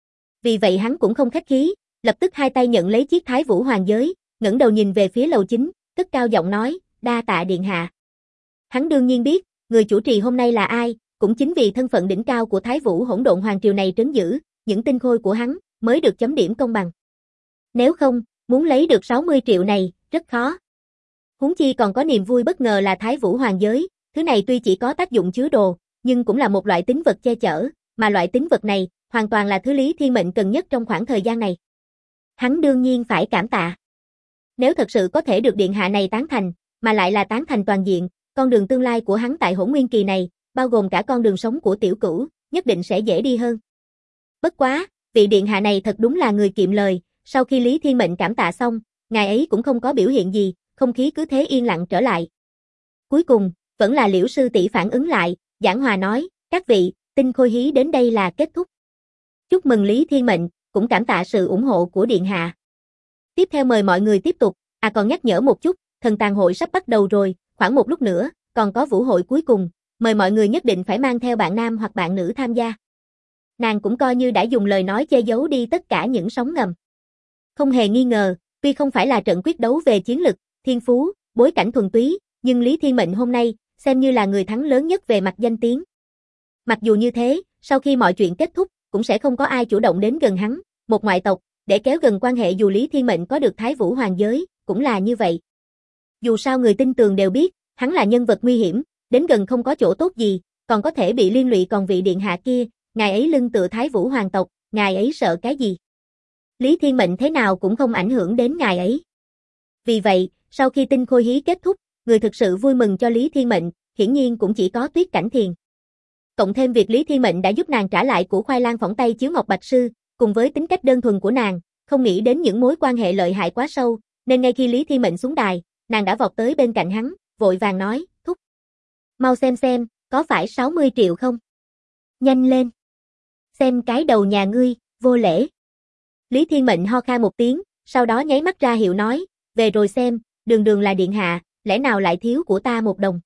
Vì vậy hắn cũng không khách khí, lập tức hai tay nhận lấy chiếc Thái Vũ Hoàng giới, ngẩng đầu nhìn về phía lầu chính, cất cao giọng nói, đa tạ điện hạ. Hắn đương nhiên biết, người chủ trì hôm nay là ai, cũng chính vì thân phận đỉnh cao của Thái Vũ Hỗn Độn Hoàng triều này trấn giữ, những tinh khôi của hắn mới được chấm điểm công bằng. Nếu không, muốn lấy được 60 triệu này, rất khó. Huống chi còn có niềm vui bất ngờ là Thái Vũ Hoàng giới, thứ này tuy chỉ có tác dụng chứa đồ, nhưng cũng là một loại tín vật che chở, mà loại tín vật này hoàn toàn là thứ Lý Thiên Mệnh cần nhất trong khoảng thời gian này. Hắn đương nhiên phải cảm tạ. Nếu thật sự có thể được điện hạ này tán thành, mà lại là tán thành toàn diện, con đường tương lai của hắn tại Hỗn Nguyên kỳ này, bao gồm cả con đường sống của Tiểu Cửu, nhất định sẽ dễ đi hơn. Bất quá, vị điện hạ này thật đúng là người kiệm lời, sau khi Lý Thiên Mệnh cảm tạ xong, ngài ấy cũng không có biểu hiện gì, không khí cứ thế yên lặng trở lại. Cuối cùng, vẫn là Liễu sư tỷ phản ứng lại, giảng hòa nói, các vị, tinh khôi hí đến đây là kết thúc. Chúc mừng Lý Thiên Mệnh, cũng cảm tạ sự ủng hộ của điện hạ. Tiếp theo mời mọi người tiếp tục, còn nhắc nhở một chút, thần tàn hội sắp bắt đầu rồi, khoảng một lúc nữa, còn có vũ hội cuối cùng, mời mọi người nhất định phải mang theo bạn nam hoặc bạn nữ tham gia. Nàng cũng coi như đã dùng lời nói che giấu đi tất cả những sóng ngầm. Không hề nghi ngờ, tuy không phải là trận quyết đấu về chiến lực, thiên phú, bối cảnh thuần túy, nhưng Lý Thiên Mệnh hôm nay, xem như là người thắng lớn nhất về mặt danh tiếng. Mặc dù như thế, sau khi mọi chuyện kết thúc, cũng sẽ không có ai chủ động đến gần hắn, một ngoại tộc, để kéo gần quan hệ dù Lý Thiên Mệnh có được Thái Vũ Hoàng giới, cũng là như vậy. Dù sao người tin tường đều biết, hắn là nhân vật nguy hiểm, đến gần không có chỗ tốt gì, còn có thể bị liên lụy, còn vị điện hạ kia, ngài ấy lưng tựa Thái Vũ Hoàng tộc, ngài ấy sợ cái gì? Lý Thiên Mệnh thế nào cũng không ảnh hưởng đến ngài ấy. Vì vậy, sau khi tinh khôi hí kết thúc, người thực sự vui mừng cho Lý Thiên Mệnh, hiển nhiên cũng chỉ có Tuyết Cảnh Thiền. Cộng thêm việc Lý Thiên Mệnh đã giúp nàng trả lại củ khoai lang phỏng tay chiếu ngọc bạch sư, cùng với tính cách đơn thuần của nàng, không nghĩ đến những mối quan hệ lợi hại quá sâu, nên ngay khi Lý Thiên Mệnh xuống đài, nàng đã vọt tới bên cạnh hắn, vội vàng nói, thúc. Mau xem, có phải 60 triệu không? Nhanh lên. Xem cái đầu nhà ngươi, vô lễ. Lý Thiên Mệnh ho khan một tiếng, sau đó nháy mắt ra hiệu nói, về rồi xem, đường là điện hạ, lẽ nào lại thiếu của ta một đồng?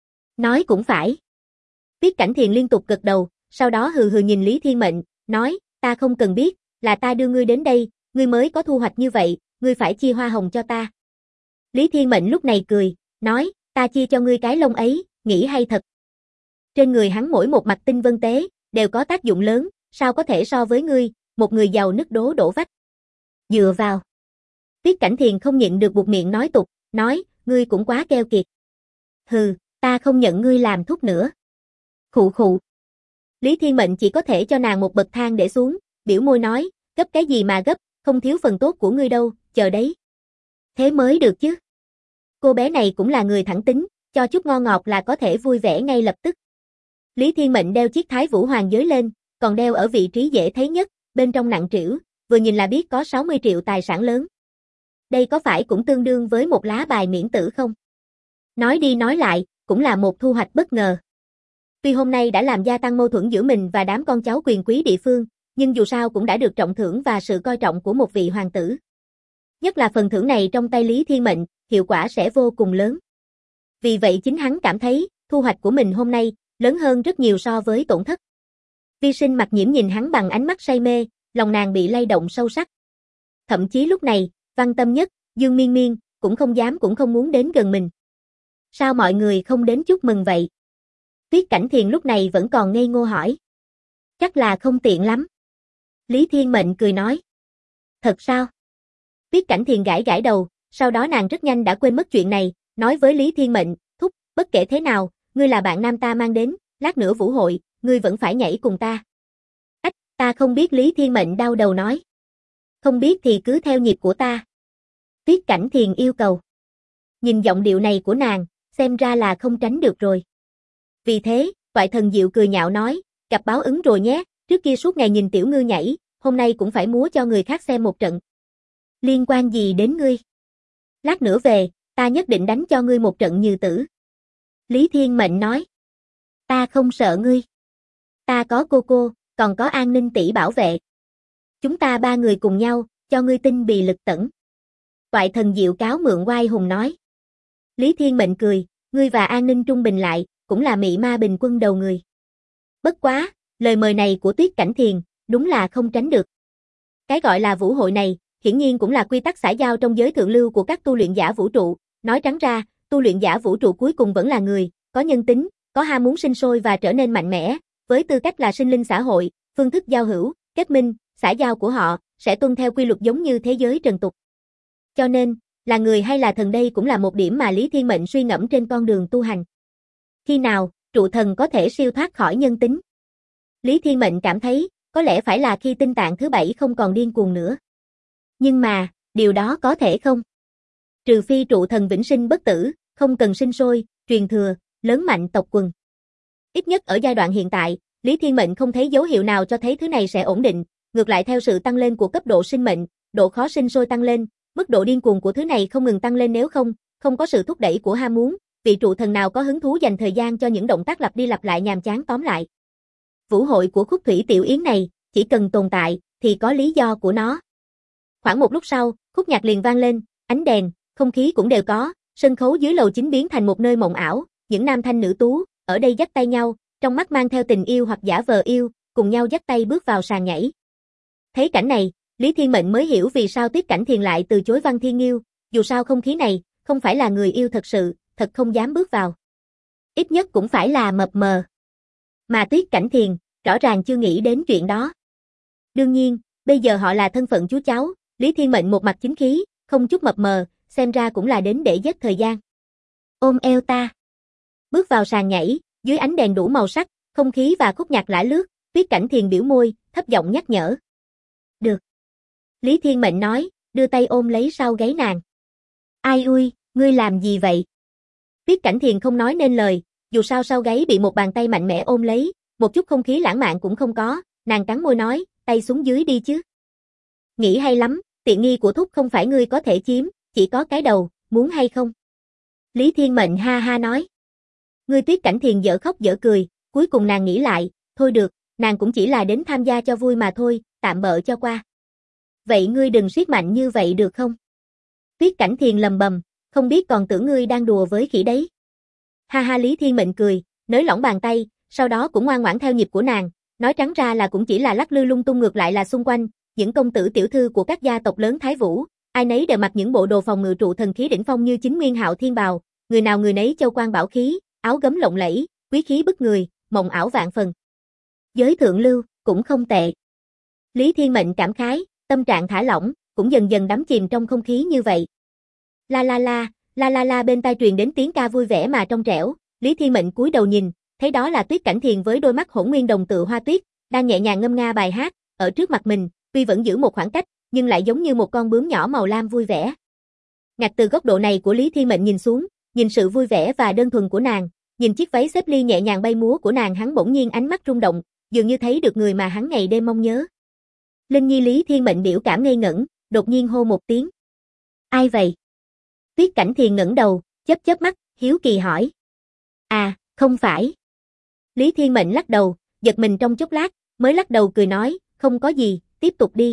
Nói cũng phải. Tuyết Cảnh Thiền liên tục gật đầu, sau đó hừ hừ nhìn Lý Thiên Mệnh, nói, ta không cần biết, là ta đưa ngươi đến đây, ngươi mới có thu hoạch như vậy, ngươi phải chia hoa hồng cho ta. Lý Thiên Mệnh lúc này cười, nói, ta chia cho ngươi cái lông ấy, nghĩ hay thật. Trên người hắn mỗi một mặt tinh vân tế, đều có tác dụng lớn, sao có thể so với ngươi, một người giàu nứt đổ vách. Dựa vào. Tuyết Cảnh Thiền không nhịn được buột miệng nói tục, nói, ngươi cũng quá keo kiệt. Hừ, ta không nhận ngươi làm thúc nữa. Khụ. Lý Thiên Mệnh chỉ có thể cho nàng một bậc thang để xuống, biểu môi nói, gấp cái gì mà gấp, không thiếu phần tốt của ngươi đâu, chờ đấy. Thế mới được chứ. Cô bé này cũng là người thẳng tính, cho chút ngon ngọt là có thể vui vẻ ngay lập tức. Lý Thiên Mệnh đeo chiếc Thái Vũ Hoàng giới lên, còn đeo ở vị trí dễ thấy nhất, bên trong nặng trĩu, vừa nhìn là biết có 60 triệu tài sản lớn. Đây có phải cũng tương đương với một lá bài miễn tử không? Nói đi nói lại, cũng là một thu hoạch bất ngờ. Tuy hôm nay đã làm gia tăng mâu thuẫn giữa mình và đám con cháu quyền quý địa phương, nhưng dù sao cũng đã được trọng thưởng và sự coi trọng của một vị hoàng tử. Nhất là phần thưởng này trong tay Lý Thiên Mệnh, hiệu quả sẽ vô cùng lớn. Vì vậy chính hắn cảm thấy, thu hoạch của mình hôm nay, lớn hơn rất nhiều so với tổn thất. Vi Sinh Mặc Nhiễm nhìn hắn bằng ánh mắt say mê, lòng nàng bị lay động sâu sắc. thậm chí lúc này, Văn Tâm Nhất, Dương Miên Miên, cũng không dám cũng không muốn đến gần mình. Sao mọi người không đến chúc mừng vậy? Tuyết Cảnh Thiền lúc này vẫn còn ngây ngô hỏi. Chắc là không tiện lắm. Lý Thiên Mệnh cười nói. Thật sao? Tuyết Cảnh Thiền gãi gãi đầu, sau đó nàng rất nhanh đã quên mất chuyện này, nói với Lý Thiên Mệnh, thúc, bất kể thế nào, ngươi là bạn nam ta mang đến, lát nữa vũ hội, ngươi vẫn phải nhảy cùng ta. Ách, ta không biết. Lý Thiên Mệnh đau đầu nói. Không biết thì cứ theo nhịp của ta. Tuyết Cảnh Thiền yêu cầu. Nhìn giọng điệu này của nàng, xem ra là không tránh được rồi. Vì thế, Toại Thần Diệu cười nhạo nói, gặp báo ứng rồi nhé, trước kia suốt ngày nhìn tiểu ngư nhảy, hôm nay cũng phải múa cho người khác xem một trận. Liên quan gì đến ngươi? Lát nữa về, ta nhất định đánh cho ngươi một trận như tử. Lý Thiên Mệnh nói. Ta không sợ ngươi. Ta có cô, còn có An Ninh tỷ bảo vệ. Chúng ta ba người cùng nhau, cho ngươi tinh bì lực tẩn. Toại Thần Diệu cáo mượn oai hùng nói. Lý Thiên Mệnh cười, ngươi và An Ninh trung bình lại, cũng là mị ma bình quân đầu người. Bất quá, lời mời này của Tuyết Cảnh Thiền, đúng là không tránh được. Cái gọi là vũ hội này, hiển nhiên cũng là quy tắc xã giao trong giới thượng lưu của các tu luyện giả vũ trụ. Nói trắng ra, tu luyện giả vũ trụ cuối cùng vẫn là người, có nhân tính, có ham muốn sinh sôi và trở nên mạnh mẽ, với tư cách là sinh linh xã hội, phương thức giao hữu, kết minh, xã giao của họ, sẽ tuân theo quy luật giống như thế giới trần tục. Cho nên, là người hay là thần đây cũng là một điểm mà Lý Thiên Mệnh suy ngẫm trên con đường tu hành. Khi nào, trụ thần có thể siêu thoát khỏi nhân tính? Lý Thiên Mệnh cảm thấy, có lẽ phải là khi tinh tạng thứ 7 không còn điên cuồng nữa. Nhưng mà, điều đó có thể không? Trừ phi trụ thần vĩnh sinh bất tử, không cần sinh sôi, truyền thừa, lớn mạnh tộc quần. Ít nhất ở giai đoạn hiện tại, Lý Thiên Mệnh không thấy dấu hiệu nào cho thấy thứ này sẽ ổn định, ngược lại theo sự tăng lên của cấp độ sinh mệnh, độ khó sinh sôi tăng lên, mức độ điên cuồng của thứ này không ngừng tăng lên, nếu không có sự thúc đẩy của ham muốn, vị trụ thần nào có hứng thú dành thời gian cho những động tác lặp đi lặp lại nhàm chán. Tóm lại, vũ hội của Khúc Thủy Tiểu Yến này, chỉ cần tồn tại, thì có lý do của nó. Khoảng một lúc sau, khúc nhạc liền vang lên, ánh đèn, không khí cũng đều có, sân khấu dưới lầu chính biến thành một nơi mộng ảo, những nam thanh nữ tú, ở đây dắt tay nhau, trong mắt mang theo tình yêu hoặc giả vờ yêu, cùng nhau dắt tay bước vào sàn nhảy. Thấy cảnh này, Lý Thiên Mệnh mới hiểu vì sao Tuyết Cảnh Thiền lại từ chối Văn Thiên Nghiêu, dù sao không khí này, không phải là người yêu thật sự, thật không dám bước vào. Ít nhất cũng phải là mập mờ. Mà Tuyết Cảnh Thiền, rõ ràng chưa nghĩ đến chuyện đó. Đương nhiên, bây giờ họ là thân phận chú cháu, Lý Thiên Mệnh một mặt chính khí, không chút mập mờ, xem ra cũng là đến để giết thời gian. Ôm eo ta. Bước vào sàn nhảy, dưới ánh đèn đủ màu sắc, không khí và khúc nhạc lả lướt, Tuyết Cảnh Thiền biểu môi, thấp giọng nhắc nhở. Được. Lý Thiên Mệnh nói, đưa tay ôm lấy sau gáy nàng. Ai ui, ngươi làm gì vậy? Tuyết Cảnh Thiền không nói nên lời, dù sao sau gáy bị một bàn tay mạnh mẽ ôm lấy, một chút không khí lãng mạn cũng không có, nàng cắn môi nói, tay xuống dưới đi chứ. Nghĩ hay lắm, tiện nghi của thúc không phải ngươi có thể chiếm, chỉ có cái đầu, muốn hay không? Lý Thiên Mệnh ha ha nói. Ngươi Tuyết Cảnh Thiền dở khóc dở cười, cuối cùng nàng nghĩ lại, thôi được, nàng cũng chỉ là đến tham gia cho vui mà thôi, tạm bợ cho qua. Vậy ngươi đừng siết mạnh như vậy được không? Tuyết Cảnh Thiền lầm bầm, không biết còn tưởng ngươi đang đùa với khỉ đấy. Ha ha. Lý Thiên Mệnh cười, nới lỏng bàn tay, sau đó cũng ngoan ngoãn theo nhịp của nàng, nói trắng ra là cũng chỉ là lắc lư lung tung, ngược lại là xung quanh, những công tử tiểu thư của các gia tộc lớn Thái Vũ, ai nấy đều mặc những bộ đồ phòng ngự trụ thần khí đỉnh phong như chính Nguyên Hạo Thiên bào, người nào người nấy châu quan bảo khí, áo gấm lộng lẫy, quý khí bức người, mộng ảo vạn phần. Giới thượng lưu, cũng không tệ. Lý Thiên Mệnh cảm khái, tâm trạng thả lỏng, cũng dần dần đắm chìm trong không khí như vậy. La la la, la la la, bên tai truyền đến tiếng ca vui vẻ mà trong trẻo, Lý Thiên Mệnh cúi đầu nhìn, thấy đó là Tuyết Cảnh Thiền với đôi mắt hỗn nguyên đồng tựa hoa tuyết, đang nhẹ nhàng ngâm nga bài hát, ở trước mặt mình, tuy vẫn giữ một khoảng cách, nhưng lại giống như một con bướm nhỏ màu lam vui vẻ. Ngặt từ góc độ này của Lý Thiên Mệnh nhìn xuống, nhìn sự vui vẻ và đơn thuần của nàng, nhìn chiếc váy xếp ly nhẹ nhàng bay múa của nàng, hắn bỗng nhiên ánh mắt rung động, dường như thấy được người mà hắn ngày đêm mong nhớ. Linh Nhi. Lý Thiên Mệnh biểu cảm ngây ngẩn, đột nhiên hô một tiếng. Ai vậy? Tuyết Cảnh Thiền ngẩng đầu, chớp mắt, hiếu kỳ hỏi. À, không phải. Lý Thiên Mệnh lắc đầu, giật mình trong chốc lát, mới lắc đầu cười nói, không có gì, tiếp tục đi.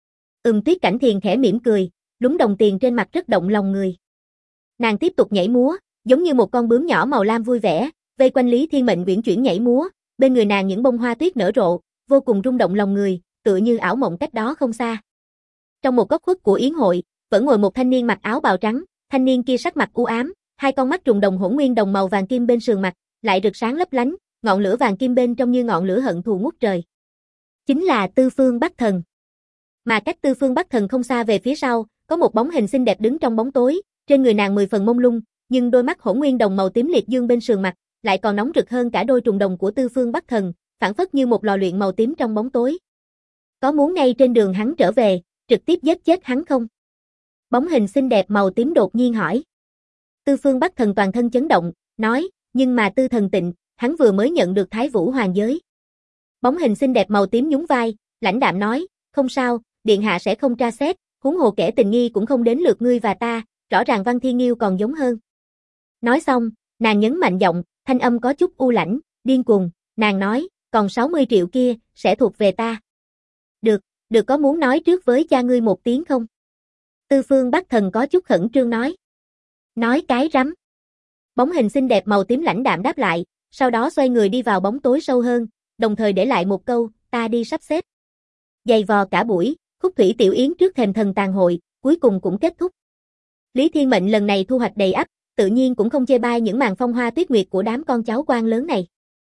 Tuyết Cảnh Thiền khẽ mỉm cười, lúm đồng tiền trên mặt rất động lòng người. Nàng tiếp tục nhảy múa, giống như một con bướm nhỏ màu lam vui vẻ, vây quanh Lý Thiên Mệnh uyển chuyển nhảy múa, bên người nàng những bông hoa tuyết nở rộ, vô cùng rung động lòng người, tựa như ảo mộng cách đó không xa. Trong một góc khuất của yến hội, vẫn ngồi một thanh niên mặc áo bào trắng, thanh niên kia sắc mặt u ám, hai con mắt trùng đồng hỗn nguyên đồng màu vàng kim bên sườn mặt, lại rực sáng lấp lánh, ngọn lửa vàng kim bên trong như ngọn lửa hận thù ngút trời. Chính là Tư Phương Bắc Thần. Mà cách Tư Phương Bắc Thần không xa về phía sau, có một bóng hình xinh đẹp đứng trong bóng tối, trên người nàng 10 phần mông lung, nhưng đôi mắt hỗn nguyên đồng màu tím liệt dương bên sườn mặt, lại còn nóng rực hơn cả đôi trùng đồng của Tư Phương Bắc Thần, phảng phất như một lò luyện màu tím trong bóng tối. Có muốn ngay trên đường hắn trở về, trực tiếp giết chết hắn không? Bóng hình xinh đẹp màu tím đột nhiên hỏi. Tư Phương Bắc Thần toàn thân chấn động, nói, nhưng mà Tư Thần Tịnh, hắn vừa mới nhận được Thái Vũ Hoàng giới. Bóng hình xinh đẹp màu tím nhún vai, lãnh đạm nói, không sao, điện hạ sẽ không tra xét, huống hồ kẻ tình nghi cũng không đến lượt ngươi và ta, rõ ràng Văn Thiên Nghiêu còn giống hơn. Nói xong, nàng nhấn mạnh giọng, thanh âm có chút u lãnh, điên cuồng, nàng nói, còn 60 triệu kia, sẽ thuộc về ta. Được có muốn nói trước với cha ngươi một tiếng không? Tư Phương Bắc Thần có chút khẩn trương nói. Nói cái rắm. Bóng hình xinh đẹp màu tím lãnh đạm đáp lại, sau đó xoay người đi vào bóng tối sâu hơn, đồng thời để lại một câu, ta đi sắp xếp. Giày vò cả buổi, Khúc Thủy Tiểu Yến trước thềm thần tàn hội, cuối cùng cũng kết thúc. Lý Thiên Mệnh lần này thu hoạch đầy ắp, tự nhiên cũng không chê bai những màn phong hoa tuyết nguyệt của đám con cháu quan lớn này.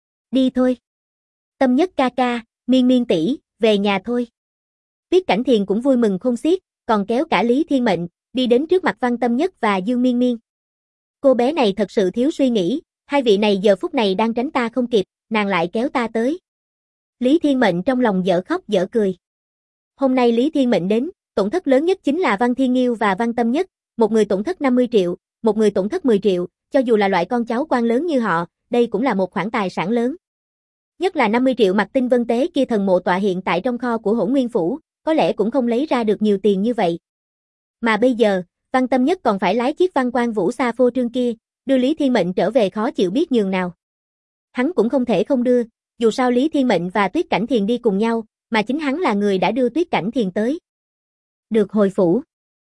Đi thôi. Tâm Nhất ca ca, Miên Miên tỷ, về nhà thôi. Tuyết Cảnh Thiền cũng vui mừng khôn xiết, còn kéo cả Lý Thiên Mệnh, đi đến trước mặt Văn Tâm Nhất và Dương Miên Miên. Cô bé này thật sự thiếu suy nghĩ, hai vị này giờ phút này đang tránh ta không kịp, nàng lại kéo ta tới. Lý Thiên Mệnh trong lòng dở khóc dở cười. Hôm nay Lý Thiên Mệnh đến, tổn thất lớn nhất chính là Văn Thiên Nghiêu và Văn Tâm Nhất, một người tổn thất 50 triệu, một người tổn thất 10 triệu, cho dù là loại con cháu quan lớn như họ, đây cũng là một khoản tài sản lớn. Nhất là 50 triệu mặt tinh vân tế kia thần mộ tọa hiện tại trong kho của Hỗn Nguyên Phủ, có lẽ cũng không lấy ra được nhiều tiền như vậy. Mà bây giờ, Văn Tâm Nhất còn phải lái chiếc Văn Quan Vũ xa phô trương kia, đưa Lý Thiên Mệnh trở về khó chịu biết nhường nào. Hắn cũng không thể không đưa, dù sao Lý Thiên Mệnh và Tuyết Cảnh Thiền đi cùng nhau, mà chính hắn là người đã đưa Tuyết Cảnh Thiền tới. Được hồi phủ.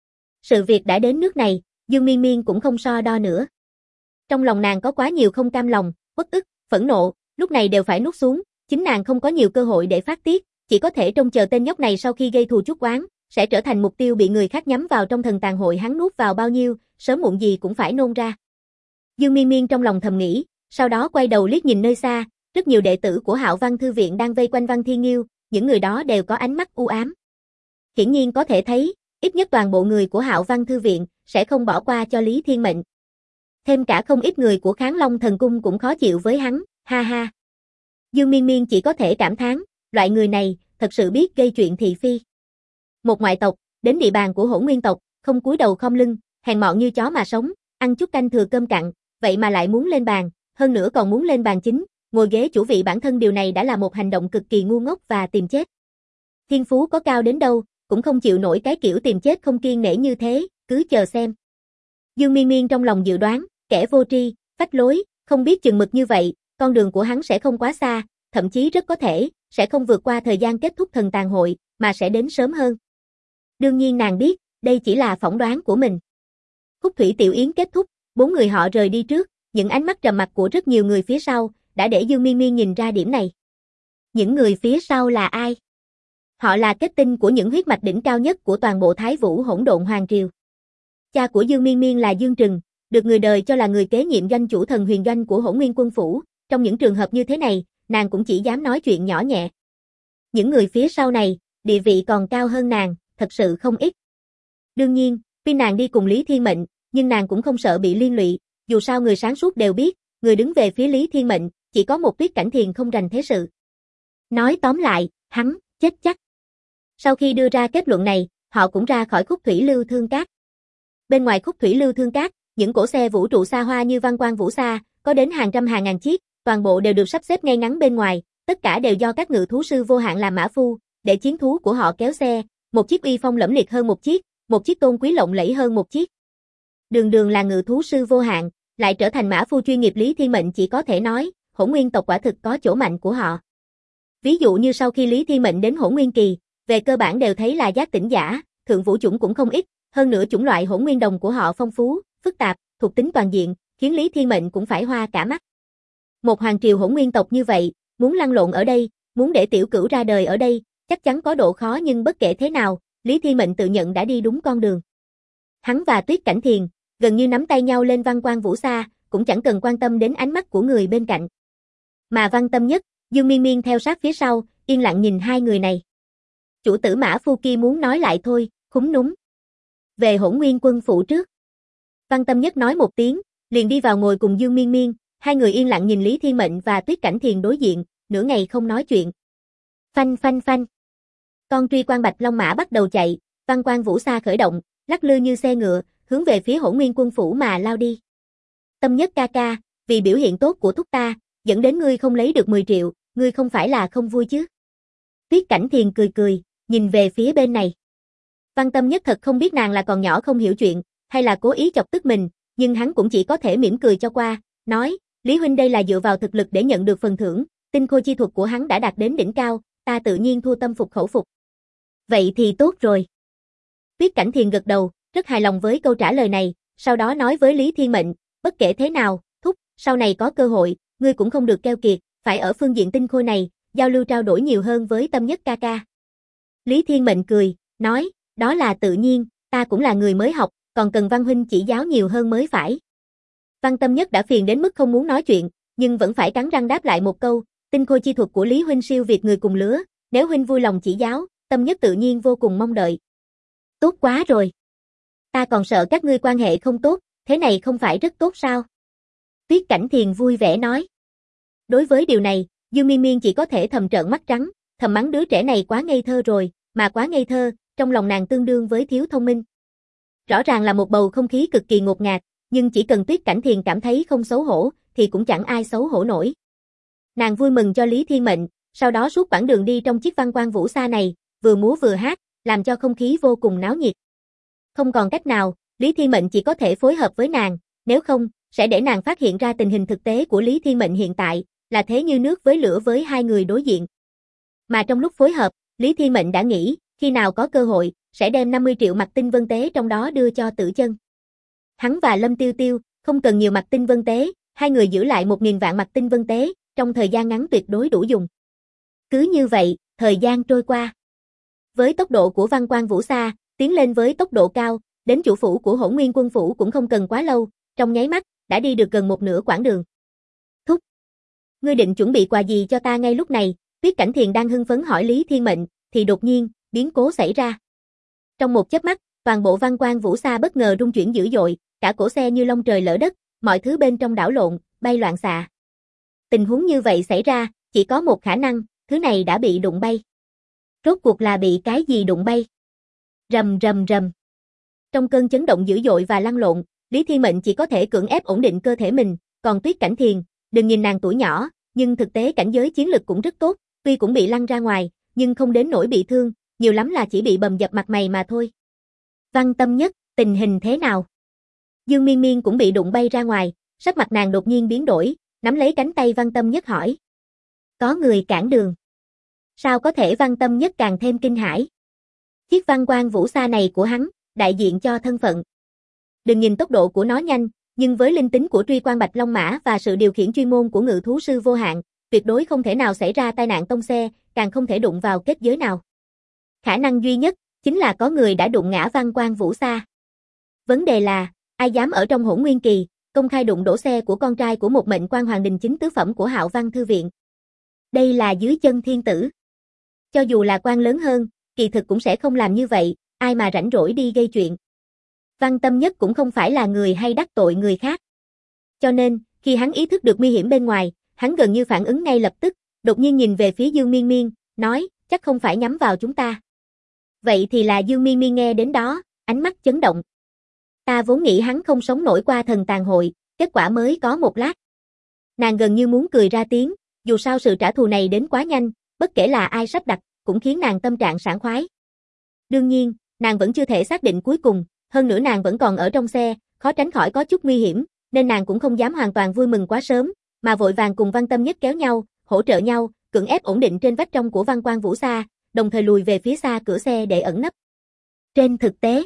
Sự việc đã đến nước này, Dương Miên Miên cũng không so đo nữa. Trong lòng nàng có quá nhiều không cam lòng, uất ức, phẫn nộ, lúc này đều phải nuốt xuống, chính nàng không có nhiều cơ hội để phát tiết, chỉ có thể trông chờ tên nhóc này sau khi gây thù chuốc oán, sẽ trở thành mục tiêu bị người khác nhắm vào trong thần tàn hội hắn nuốt vào bao nhiêu, sớm muộn gì cũng phải nôn ra. Dương Miên Miên trong lòng thầm nghĩ, sau đó quay đầu liếc nhìn nơi xa, rất nhiều đệ tử của Hạo Văn Thư Viện đang vây quanh Văn Thiên Nghiêu, những người đó đều có ánh mắt u ám. Hiển nhiên có thể thấy, ít nhất toàn bộ người của Hạo Văn Thư Viện sẽ không bỏ qua cho Lý Thiên Mệnh. Thêm cả không ít người của Kháng Long Thần Cung cũng khó chịu với hắn, ha ha. Dương Miên Miên chỉ có thể cảm thán, loại người này, thật sự biết gây chuyện thị phi. Một ngoại tộc, đến địa bàn của Hỗn Nguyên tộc, không cúi đầu khom lưng, hèn mọn như chó mà sống, ăn chút canh thừa cơm cặn, vậy mà lại muốn lên bàn, hơn nữa còn muốn lên bàn chính, ngồi ghế chủ vị bản thân điều này đã là một hành động cực kỳ ngu ngốc và tìm chết. Thiên phú có cao đến đâu, cũng không chịu nổi cái kiểu tìm chết không kiêng nể như thế, cứ chờ xem. Dương Miên Miên trong lòng dự đoán, kẻ vô tri, phách lối, không biết chừng mực như vậy, con đường của hắn sẽ không quá xa, thậm chí rất có thể, sẽ không vượt qua thời gian kết thúc thần tàn hội, mà sẽ đến sớm hơn. Đương nhiên nàng biết, đây chỉ là phỏng đoán của mình. Khúc Thủy Tiểu Yến kết thúc, 4 người họ rời đi trước, những ánh mắt trầm mặc của rất nhiều người phía sau, đã để Dương Miên Miên nhìn ra điểm này. Những người phía sau là ai? Họ là kết tinh của những huyết mạch đỉnh cao nhất của toàn bộ Thái Vũ Hỗn Độn Hoàng Triều. Cha của Dương Miên Miên là Dương Trừng, được người đời cho là người kế nhiệm doanh chủ thần huyền doanh của Hỗn Nguyên Quân Phủ, trong những trường hợp như thế này, nàng cũng chỉ dám nói chuyện nhỏ nhẹ. Những người phía sau này, địa vị còn cao hơn nàng, thật sự không ít. Đương nhiên, tuy nàng đi cùng Lý Thiên Mệnh, nhưng nàng cũng không sợ bị liên lụy, dù sao người sáng suốt đều biết, người đứng về phía Lý Thiên Mệnh, chỉ có một Tuyết Cảnh Thiền không rành thế sự. Nói tóm lại, hắn, chết chắc. Sau khi đưa ra kết luận này, họ cũng ra khỏi Khúc Thủy Lưu Thương Cát. Bên ngoài Khúc Thủy Lưu Thương Cát, những cỗ xe vũ trụ xa hoa như Văn Quan Vũ Xa, có đến hàng trăm hàng ngàn chiếc, toàn bộ đều được sắp xếp ngay ngắn bên ngoài, tất cả đều do các ngự thú sư vô hạn làm mã phu, để chiến thú của họ kéo xe, một chiếc uy phong lẫm liệt hơn một chiếc tôn quý lộng lẫy hơn một chiếc. Đường đường là ngự thú sư vô hạn, lại trở thành mã phu chuyên nghiệp Lý Thiên Mệnh chỉ có thể nói, Hỗn Nguyên tộc quả thực có chỗ mạnh của họ. Ví dụ như sau khi Lý Thiên Mệnh đến Hỗn Nguyên kỳ, về cơ bản đều thấy là giác tỉnh giả, thượng vũ chủng cũng không ít, hơn nữa chủng loại Hỗn Nguyên đồng của họ phong phú, phức tạp, thuộc tính toàn diện, khiến Lý Thiên Mệnh cũng phải hoa cả mắt. Một hoàng triều Hỗn Nguyên tộc như vậy, muốn lăn lộn ở đây, muốn để tiểu cửu ra đời ở đây, chắc chắn có độ khó nhưng bất kể thế nào, Lý Thiên Mệnh tự nhận đã đi đúng con đường. Hắn và Tuyết Cảnh Thiền, gần như nắm tay nhau lên Văn Quan Vũ Sa, cũng chẳng cần quan tâm đến ánh mắt của người bên cạnh. Mà Văn Tâm Nhất, Dương Miên Miên theo sát phía sau, yên lặng nhìn hai người này. Chủ tử Mã Phu kia muốn nói lại thôi, khúm núm. Về Hỗn Nguyên Quân phủ trước. Văn Tâm Nhất nói một tiếng, liền đi vào ngồi cùng Dương Miên Miên, hai người yên lặng nhìn Lý Thiên Mệnh và Tuyết Cảnh Thiền đối diện, nửa ngày không nói chuyện. Phanh phanh phanh. Con truy quan Bạch Long Mã bắt đầu chạy, Văn Quan Vũ Sa khởi động, lắc lư như xe ngựa, hướng về phía Hỗn Nguyên Quân phủ mà lao đi. Tâm Nhất ca ca, vì biểu hiện tốt của thúc ta, dẫn đến ngươi không lấy được 10 triệu, ngươi không phải là không vui chứ? Tuyết Cảnh Thiền cười cười, nhìn về phía bên này. Văn Tâm Nhất thật không biết nàng là còn nhỏ không hiểu chuyện, hay là cố ý chọc tức mình, nhưng hắn cũng chỉ có thể mỉm cười cho qua, nói, Lý huynh đây là dựa vào thực lực để nhận được phần thưởng, tinh khôi chi thuật của hắn đã đạt đến đỉnh cao, ta tự nhiên thua tâm phục khẩu phục. Vậy thì tốt rồi. Tuyết Cảnh Thiền gật đầu, rất hài lòng với câu trả lời này, sau đó nói với Lý Thiên Mệnh, bất kể thế nào, thúc, sau này có cơ hội, ngươi cũng không được keo kiệt, phải ở phương diện tinh khôi này, giao lưu trao đổi nhiều hơn với Tâm Nhất ca ca. Lý Thiên Mệnh cười, nói, đó là tự nhiên, ta cũng là người mới học, còn cần Văn huynh chỉ giáo nhiều hơn mới phải. Văn Tâm Nhất đã phiền đến mức không muốn nói chuyện, nhưng vẫn phải cắn răng đáp lại một câu, tinh khôi chi thuật của Lý huynh siêu việt người cùng lứa, nếu huynh vui lòng chỉ giáo, Tâm Nhất tự nhiên vô cùng mong đợi. Tốt quá rồi. Ta còn sợ các ngươi quan hệ không tốt, thế này không phải rất tốt sao? Tuyết Cảnh Thiền vui vẻ nói. Đối với điều này, Dương Miên Miên chỉ có thể thầm trợn mắt trắng, thầm mắng đứa trẻ này quá ngây thơ rồi, mà quá ngây thơ, trong lòng nàng tương đương với thiếu thông minh. Rõ ràng là một bầu không khí cực kỳ ngột ngạt, nhưng chỉ cần Tuyết Cảnh Thiền cảm thấy không xấu hổ, thì cũng chẳng ai xấu hổ nổi. Nàng vui mừng cho Lý Thiên Mệnh, sau đó suốt quãng đường đi trong chiếc Văn Quan Vũ Sa này, vừa múa vừa hát, làm cho không khí vô cùng náo nhiệt. Không còn cách nào, Lý Thiên Mệnh chỉ có thể phối hợp với nàng, nếu không, sẽ để nàng phát hiện ra tình hình thực tế của Lý Thiên Mệnh hiện tại, là thế như nước với lửa với hai người đối diện. Mà trong lúc phối hợp, Lý Thiên Mệnh đã nghĩ, khi nào có cơ hội, sẽ đem 50 triệu mặt tinh vân tế trong đó đưa cho Tử Chân. Hắn và Lâm Tiêu Tiêu, không cần nhiều mặt tinh vân tế, hai người giữ lại 1.000 vạn mặt tinh vân tế, trong thời gian ngắn tuyệt đối đủ dùng. Cứ như vậy, thời gian trôi qua. Với tốc độ của Văn Quan Vũ Sa, tiến lên với tốc độ cao, đến chủ phủ của Hỗn Nguyên Quân phủ cũng không cần quá lâu, trong nháy mắt, đã đi được gần một nửa quãng đường. Thúc, ngươi định chuẩn bị quà gì cho ta ngay lúc này? Tuyết Cảnh Thiền đang hưng phấn hỏi Lý Thiên Mệnh, thì đột nhiên, biến cố xảy ra. Trong một chớp mắt, toàn bộ Văn Quan Vũ Sa bất ngờ rung chuyển dữ dội, cả cổ xe như long trời lở đất, mọi thứ bên trong đảo lộn, bay loạn xạ. Tình huống như vậy xảy ra, chỉ có một khả năng, thứ này đã bị đụng bay. Rốt cuộc là bị cái gì đụng bay? Rầm rầm rầm. Trong cơn chấn động dữ dội và lăn lộn, Lý Thiên Mệnh chỉ có thể cưỡng ép ổn định cơ thể mình, còn Tuyết Cảnh Thiền, đừng nhìn nàng tuổi nhỏ, nhưng thực tế cảnh giới chiến lực cũng rất tốt, tuy cũng bị lăn ra ngoài, nhưng không đến nỗi bị thương, nhiều lắm là chỉ bị bầm dập mặt mày mà thôi. Văn Tâm Nhất, tình hình thế nào? Dương Miên Miên cũng bị đụng bay ra ngoài, sắc mặt nàng đột nhiên biến đổi, nắm lấy cánh tay Văn Tâm Nhất hỏi. Có người cản đường. Sao có thể? Văn Tâm Nhất càng thêm kinh hãi. Chiếc Văn Quan Vũ Sa này của hắn, đại diện cho thân phận. Đừng nhìn tốc độ của nó nhanh, nhưng với linh tính của truy quan Bạch Long Mã và sự điều khiển chuyên môn của ngự thú sư vô hạn, tuyệt đối không thể nào xảy ra tai nạn tông xe, càng không thể đụng vào kết giới nào. Khả năng duy nhất, chính là có người đã đụng ngã Văn Quan Vũ Sa. Vấn đề là, ai dám ở trong Hỗn Nguyên Kỳ, công khai đụng đổ xe của con trai của một mệnh quan hoàng đình chính tứ phẩm của Hạo Văn Thư Viện. Đây là dưới chân thiên tử. Cho dù là quan lớn hơn, kỳ thực cũng sẽ không làm như vậy, ai mà rảnh rỗi đi gây chuyện. Văn Tâm Nhất cũng không phải là người hay đắc tội người khác. Cho nên, khi hắn ý thức được nguy hiểm bên ngoài, hắn gần như phản ứng ngay lập tức, đột nhiên nhìn về phía Dương Miên Miên, nói, chắc không phải nhắm vào chúng ta. Vậy thì là Dương Miên Miên nghe đến đó, ánh mắt chấn động. Ta vốn nghĩ hắn không sống nổi qua thần tàn hội, kết quả mới có một lát. Nàng gần như muốn cười ra tiếng, dù sao sự trả thù này đến quá nhanh, bất kể là ai sắp đặt, cũng khiến nàng tâm trạng sảng khoái. Đương nhiên, nàng vẫn chưa thể xác định cuối cùng, hơn nữa nàng vẫn còn ở trong xe, khó tránh khỏi có chút nguy hiểm, nên nàng cũng không dám hoàn toàn vui mừng quá sớm, mà vội vàng cùng Văn Tâm Nhất kéo nhau, hỗ trợ nhau, cưỡng ép ổn định trên vách trong của Văn Quan Vũ Sa, đồng thời lùi về phía xa cửa xe để ẩn nấp. Trên thực tế,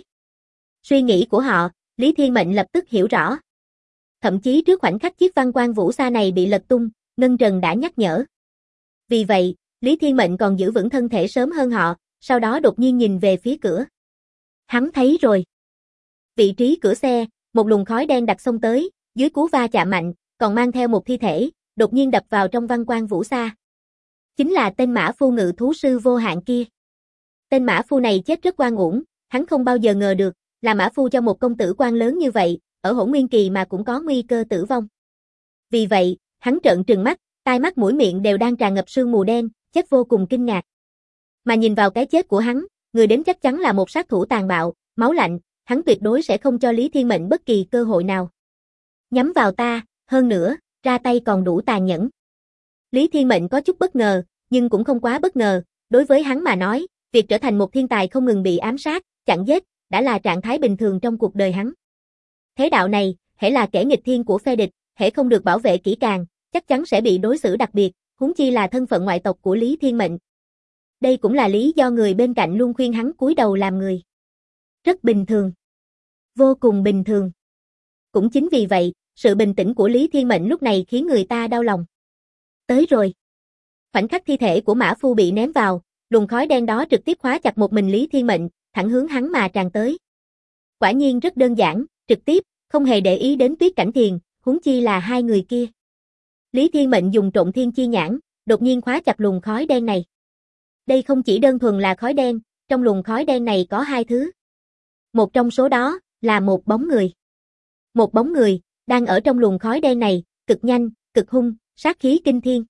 suy nghĩ của họ, Lý Thiên Mệnh lập tức hiểu rõ. Thậm chí trước khoảnh khắc chiếc Văn Quan Vũ Sa này bị lật tung, Ngân Trần đã nhắc nhở. Vì vậy, Lý Thiên Mệnh còn giữ vững thân thể sớm hơn họ, sau đó đột nhiên nhìn về phía cửa. Hắn thấy rồi. Vị trí cửa xe, một luồng khói đen đặc xông tới, dưới cú va chạm mạnh, còn mang theo một thi thể, đột nhiên đập vào trong Văn Quan Vũ Sa. Chính là tên mã phu ngự thú sư vô hạn kia. Tên mã phu này chết rất oan uổng, hắn không bao giờ ngờ được, là mã phu cho một công tử quan lớn như vậy, ở Hỗn Nguyên Kỳ mà cũng có nguy cơ tử vong. Vì vậy, hắn trợn trừng mắt, tai mắt mũi miệng đều đang tràn ngập sương mù đen, chết vô cùng kinh ngạc. Mà nhìn vào cái chết của hắn, người đến chắc chắn là một sát thủ tàn bạo, máu lạnh, hắn tuyệt đối sẽ không cho Lý Thiên Mệnh bất kỳ cơ hội nào. Nhắm vào ta, hơn nữa, ra tay còn đủ tàn nhẫn. Lý Thiên Mệnh có chút bất ngờ, nhưng cũng không quá bất ngờ, đối với hắn mà nói, việc trở thành một thiên tài không ngừng bị ám sát, chặn giết, đã là trạng thái bình thường trong cuộc đời hắn. Thế đạo này, hễ là kẻ nghịch thiên của phe địch, hễ không được bảo vệ kỹ càng, chắc chắn sẽ bị đối xử đặc biệt, huống chi là thân phận ngoại tộc của Lý Thiên Mệnh. Đây cũng là lý do người bên cạnh luôn khuyên hắn cúi đầu làm người. Rất bình thường. Vô cùng bình thường. Cũng chính vì vậy, sự bình tĩnh của Lý Thiên Mệnh lúc này khiến người ta đau lòng. Tới rồi. Khoảnh khắc thi thể của mã phu bị ném vào, luồng khói đen đó trực tiếp khóa chặt một mình Lý Thiên Mệnh, thẳng hướng hắn mà tràn tới. Quả nhiên rất đơn giản, trực tiếp, không hề để ý đến Tuyết Cảnh Thiền, huống chi là hai người kia. Lý Thiên Mệnh dùng Trộn Thiên Chi Nhãn, đột nhiên khóa chặt luồng khói đen này. Đây không chỉ đơn thuần là khói đen, trong luồng khói đen này có hai thứ. Một trong số đó là một bóng người. Một bóng người đang ở trong luồng khói đen này, cực nhanh, cực hung, sát khí kinh thiên.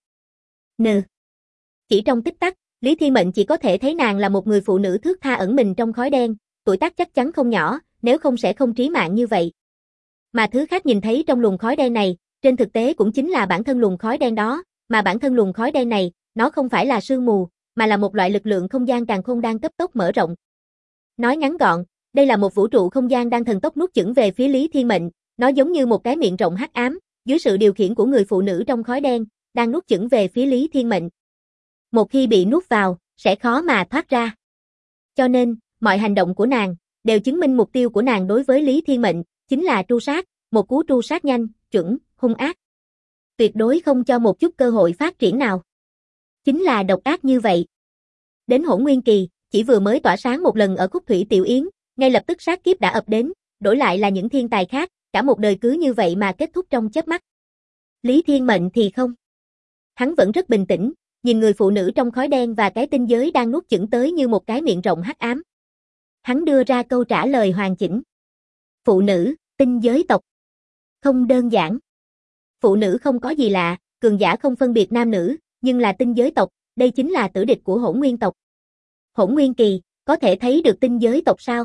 Chỉ trong tích tắc, Lý Thiên Mệnh chỉ có thể thấy nàng là một người phụ nữ thướt tha ẩn mình trong khói đen, tuổi tác chắc chắn không nhỏ, nếu không sẽ không trí mạng như vậy. Mà thứ khác nhìn thấy trong luồng khói đen này, trên thực tế cũng chính là bản thân luồng khói đen đó, mà bản thân luồng khói đen này, nó không phải là sương mù, mà là một loại lực lượng không gian càn khôn đang cấp tốc mở rộng. Nói ngắn gọn, đây là một vũ trụ không gian đang thần tốc nuốt chửng về phía Lý Thiên Mệnh, nó giống như một cái miệng rộng hắc ám, dưới sự điều khiển của người phụ nữ trong khói đen, đang nuốt chửng về phía Lý Thiên Mệnh. Một khi bị nuốt vào, sẽ khó mà thoát ra. Cho nên, mọi hành động của nàng, đều chứng minh mục tiêu của nàng đối với Lý Thiên Mệnh, chính là tru sát, một cú tru sát nhanh, chuẩn, hung ác. Tuyệt đối không cho một chút cơ hội phát triển nào. Chính là độc ác như vậy. Đến Hỗn Nguyên Kỳ, chỉ vừa mới tỏa sáng một lần ở Khúc Thủy Tiểu Yến, ngay lập tức sát kiếp đã ập đến, đổi lại là những thiên tài khác, cả một đời cứ như vậy mà kết thúc trong chớp mắt. Lý Thiên Mệnh thì không. Hắn vẫn rất bình tĩnh, nhìn người phụ nữ trong khói đen và cái tinh giới đang nuốt chửng tới như một cái miệng rộng hắc ám. Hắn đưa ra câu trả lời hoàn chỉnh. Phụ nữ, tinh giới tộc. Không đơn giản. Phụ nữ không có gì lạ, cường giả không phân biệt nam nữ, nhưng là tinh giới tộc, đây chính là tử địch của Hỗn Nguyên tộc. Hỗn Nguyên Kỳ, có thể thấy được tinh giới tộc sao?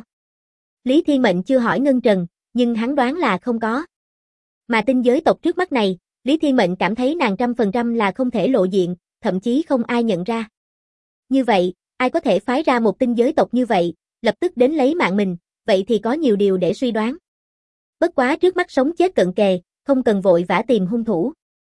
Lý Thiên Mệnh chưa hỏi Ngân Trần, nhưng hắn đoán là không có. Mà tinh giới tộc trước mắt này, Lý Thiên Mệnh cảm thấy nàng 100% là không thể lộ diện, thậm chí không ai nhận ra. Như vậy, ai có thể phái ra một tinh giới tộc như vậy, lập tức đến lấy mạng mình, vậy thì có nhiều điều để suy đoán. Bất quá trước mắt sống chết cận kề, không cần vội vã tìm hung thủ.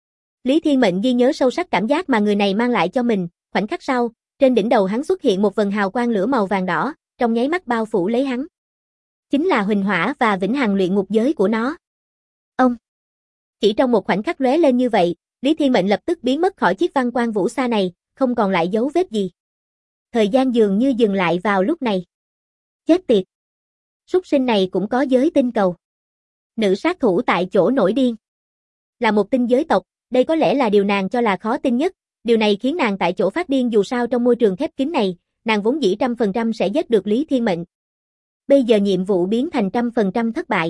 Lý Thiên Mệnh ghi nhớ sâu sắc cảm giác mà người này mang lại cho mình, khoảnh khắc sau, trên đỉnh đầu hắn xuất hiện một vần hào quang lửa màu vàng đỏ, trong nháy mắt bao phủ lấy hắn. Chính là Huỳnh Hỏa và Vĩnh Hằng luyện ngục giới của nó. Ông! Chỉ trong một khoảnh khắc lóe lên như vậy, Lý Thiên Mệnh lập tức biến mất khỏi chiếc Văn Quan Vũ Sa này, không còn lại dấu vết gì. Thời gian dường như dừng lại vào lúc này. Chết tiệt! Súc sinh này cũng có giới tinh cầu. Nữ sát thủ tại chỗ nổi điên. Là một tinh giới tộc, đây có lẽ là điều nàng cho là khó tin nhất, điều này khiến nàng tại chỗ phát điên dù sao trong môi trường khép kín này, nàng vốn dĩ 100% sẽ giết được Lý Thiên Mệnh. Bây giờ nhiệm vụ biến thành 100% thất bại.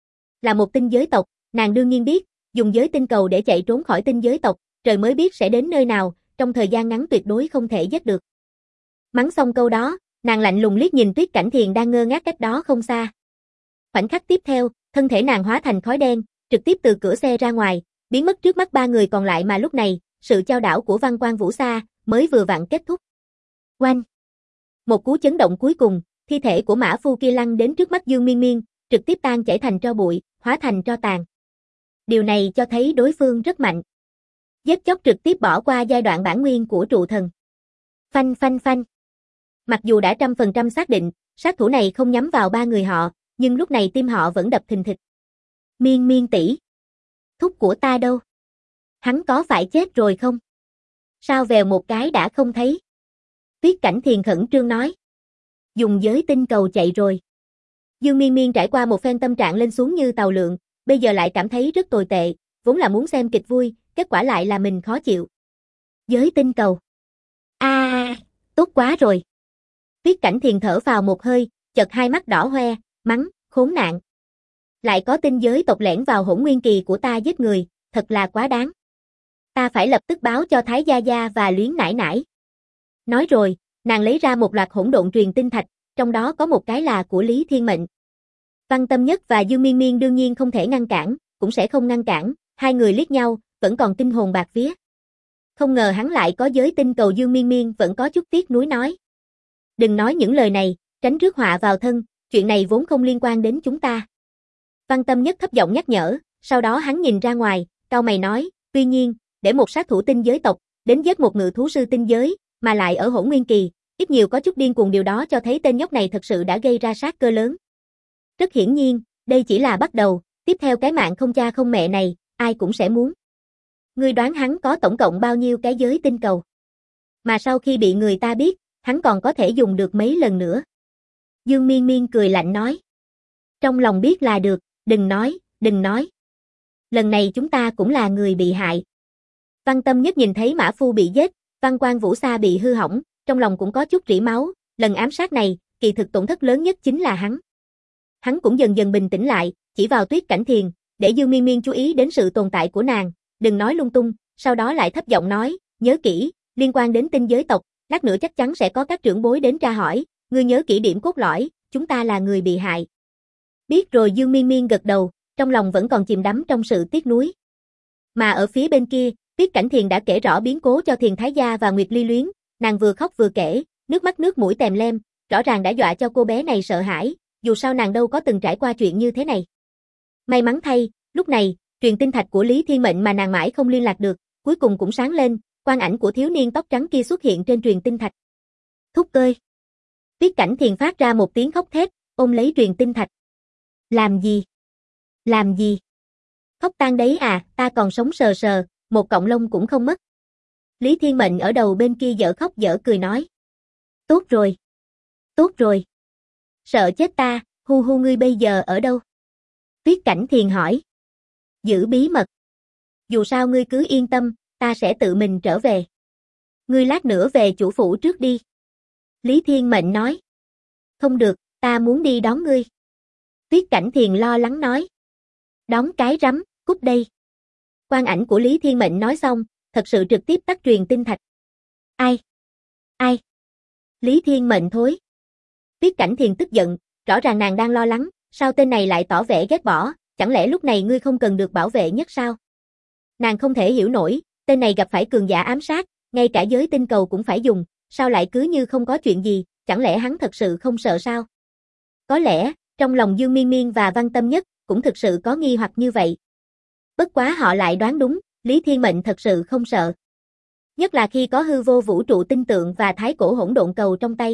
Là một tinh giới tộc, nàng đương nhiên biết, dùng giới tinh cầu để chạy trốn khỏi tinh giới tộc, trời mới biết sẽ đến nơi nào, trong thời gian ngắn tuyệt đối không thể giết được. Mắng xong câu đó, nàng lạnh lùng liếc nhìn Tuyết Cảnh Thiền đang ngơ ngác cách đó không xa. Khoảnh khắc tiếp theo, thân thể nàng hóa thành khói đen, trực tiếp từ cửa xe ra ngoài, biến mất trước mắt ba người còn lại mà lúc này, sự chao đảo của Văn Quan Vũ Sa mới vừa vặn kết thúc. Oanh! Một cú chấn động cuối cùng, thi thể của mã phu kia lăn đến trước mắt Dương Miên Miên, trực tiếp tan chảy thành tro bụi, hóa thành tro tàn. Điều này cho thấy đối phương rất mạnh. Giết chóc trực tiếp bỏ qua giai đoạn bản nguyên của trụ thần. Phanh phanh phanh. Mặc dù đã 100% xác định, sát thủ này không nhắm vào ba người họ, nhưng lúc này tim họ vẫn đập thình thịch. Miên Miên tỷ, thúc của ta đâu? Hắn có phải chết rồi không? Sao vèo một cái đã không thấy? Tuyết Cảnh Thiền khẩn trương nói. Dùng giới tinh cầu chạy rồi. Dương Miên Miên trải qua một phen tâm trạng lên xuống như tàu lượn, bây giờ lại cảm thấy rất tồi tệ, vốn là muốn xem kịch vui, kết quả lại là mình khó chịu. Giới tinh cầu. Tốt quá rồi. Tuyết Cảnh Thiền thở vào một hơi, chợt hai mắt đỏ hoe, mắng, khốn nạn. Lại có tinh giới tộc lẻn vào hỗn nguyên kỳ của ta giết người, thật là quá đáng. Ta phải lập tức báo cho Thái Gia Gia và Luyến nãi nãi. Nói rồi, nàng lấy ra một loạt hỗn độn truyền tinh thạch, trong đó có một cái là của Lý Thiên Mệnh. Văn Tâm Nhất và Dương Miên Miên đương nhiên không thể ngăn cản, cũng sẽ không ngăn cản, hai người liếc nhau, vẫn còn kinh hồn bạc vía. Không ngờ hắn lại có giới tinh cầu. Dương Miên Miên vẫn có chút tiếc nuối nói. Đừng nói những lời này, tránh rước họa vào thân, chuyện này vốn không liên quan đến chúng ta. Văn Tâm Nhất thấp giọng nhắc nhở, sau đó hắn nhìn ra ngoài, cau mày nói, tuy nhiên, để một sát thủ tinh giới tộc, đến giết một ngự thú sư tinh giới, mà lại ở hỗn nguyên kỳ, ít nhiều có chút điên cuồng, điều đó cho thấy tên nhóc này thật sự đã gây ra sát cơ lớn. Rất hiển nhiên, đây chỉ là bắt đầu, tiếp theo cái mạng không cha không mẹ này, ai cũng sẽ muốn. Ngươi đoán hắn có tổng cộng bao nhiêu cái giới tinh cầu? Mà sau khi bị người ta biết, hắn còn có thể dùng được mấy lần nữa. Dương Miên Miên cười lạnh nói. Trong lòng biết là được, đừng nói. Lần này chúng ta cũng là người bị hại. Văn Tâm Nhất nhìn thấy Mã Phu bị giết, Văn Quan Vũ Sa bị hư hỏng, trong lòng cũng có chút rỉ máu, lần ám sát này, kỳ thực tổn thất lớn nhất chính là hắn. Hắn cũng dần dần bình tĩnh lại, chỉ vào Tuyết Cảnh Thiền, để Dương Miên Miên chú ý đến sự tồn tại của nàng, đừng nói lung tung, sau đó lại thấp giọng nói, nhớ kỹ, liên quan đến tinh giới tộc, lát nữa chắc chắn sẽ có các trưởng bối đến tra hỏi, ngươi nhớ kỹ điểm cốt lõi, chúng ta là người bị hại. Biết rồi. Dương Miên Miên gật đầu, trong lòng vẫn còn chìm đắm trong sự tiếc nuối. Mà ở phía bên kia, Tuyết Cảnh Thiền đã kể rõ biến cố cho Thiền Thái Gia và Nguyệt Ly Luyến, nàng vừa khóc vừa kể, nước mắt nước mũi tèm lem, rõ ràng đã dọa cho cô bé này sợ hãi, dù sao nàng đâu có từng trải qua chuyện như thế này. May mắn thay, lúc này, truyền tinh thạch của Lý Thiên Mệnh mà nàng mãi không liên lạc được, cuối cùng cũng sáng lên, quang ảnh của thiếu niên tóc trắng kia xuất hiện trên truyền tinh thạch. Thúc ơi! Tuyết Cảnh Thiền phát ra một tiếng khóc thét, ôm lấy truyền tinh thạch. Làm gì? Làm gì? Khóc tan đấy à, ta còn sống sờ sờ, một cọng lông cũng không mất. Lý Thiên Mệnh ở đầu bên kia dở khóc dở cười nói. Tốt rồi. Tốt rồi. Sợ chết ta, hu hu, ngươi bây giờ ở đâu? Tuyết Cảnh Thiền hỏi. Giữ bí mật. Dù sao ngươi cứ yên tâm, ta sẽ tự mình trở về. Ngươi lát nữa về chủ phủ trước đi. Lý Thiên Mệnh nói. Không được, ta muốn đi đón ngươi. Tuyết Cảnh Thiền lo lắng nói. Đón cái rắm, cút đây. Quang ảnh của Lý Thiên Mệnh nói xong, thật sự trực tiếp tắt truyền tinh thạch. Ai? Ai? Lý Thiên Mệnh thối. Tuyết Cảnh Thiền tức giận, rõ ràng nàng đang lo lắng, sao tên này lại tỏ vẻ ghét bỏ, chẳng lẽ lúc này ngươi không cần được bảo vệ nhất sao? Nàng không thể hiểu nổi, tên này gặp phải cường giả ám sát, ngay cả giới tinh cầu cũng phải dùng, sao lại cứ như không có chuyện gì, chẳng lẽ hắn thật sự không sợ sao? Có lẽ, trong lòng Dương Miên Miên và Văn Tâm Nhất cũng thực sự có nghi hoặc như vậy. Bất quá họ lại đoán đúng, Lý Thiên Mệnh thật sự không sợ. Nhất là khi có hư vô vũ trụ tinh tượng và thái cổ hỗn độn cầu trong tay.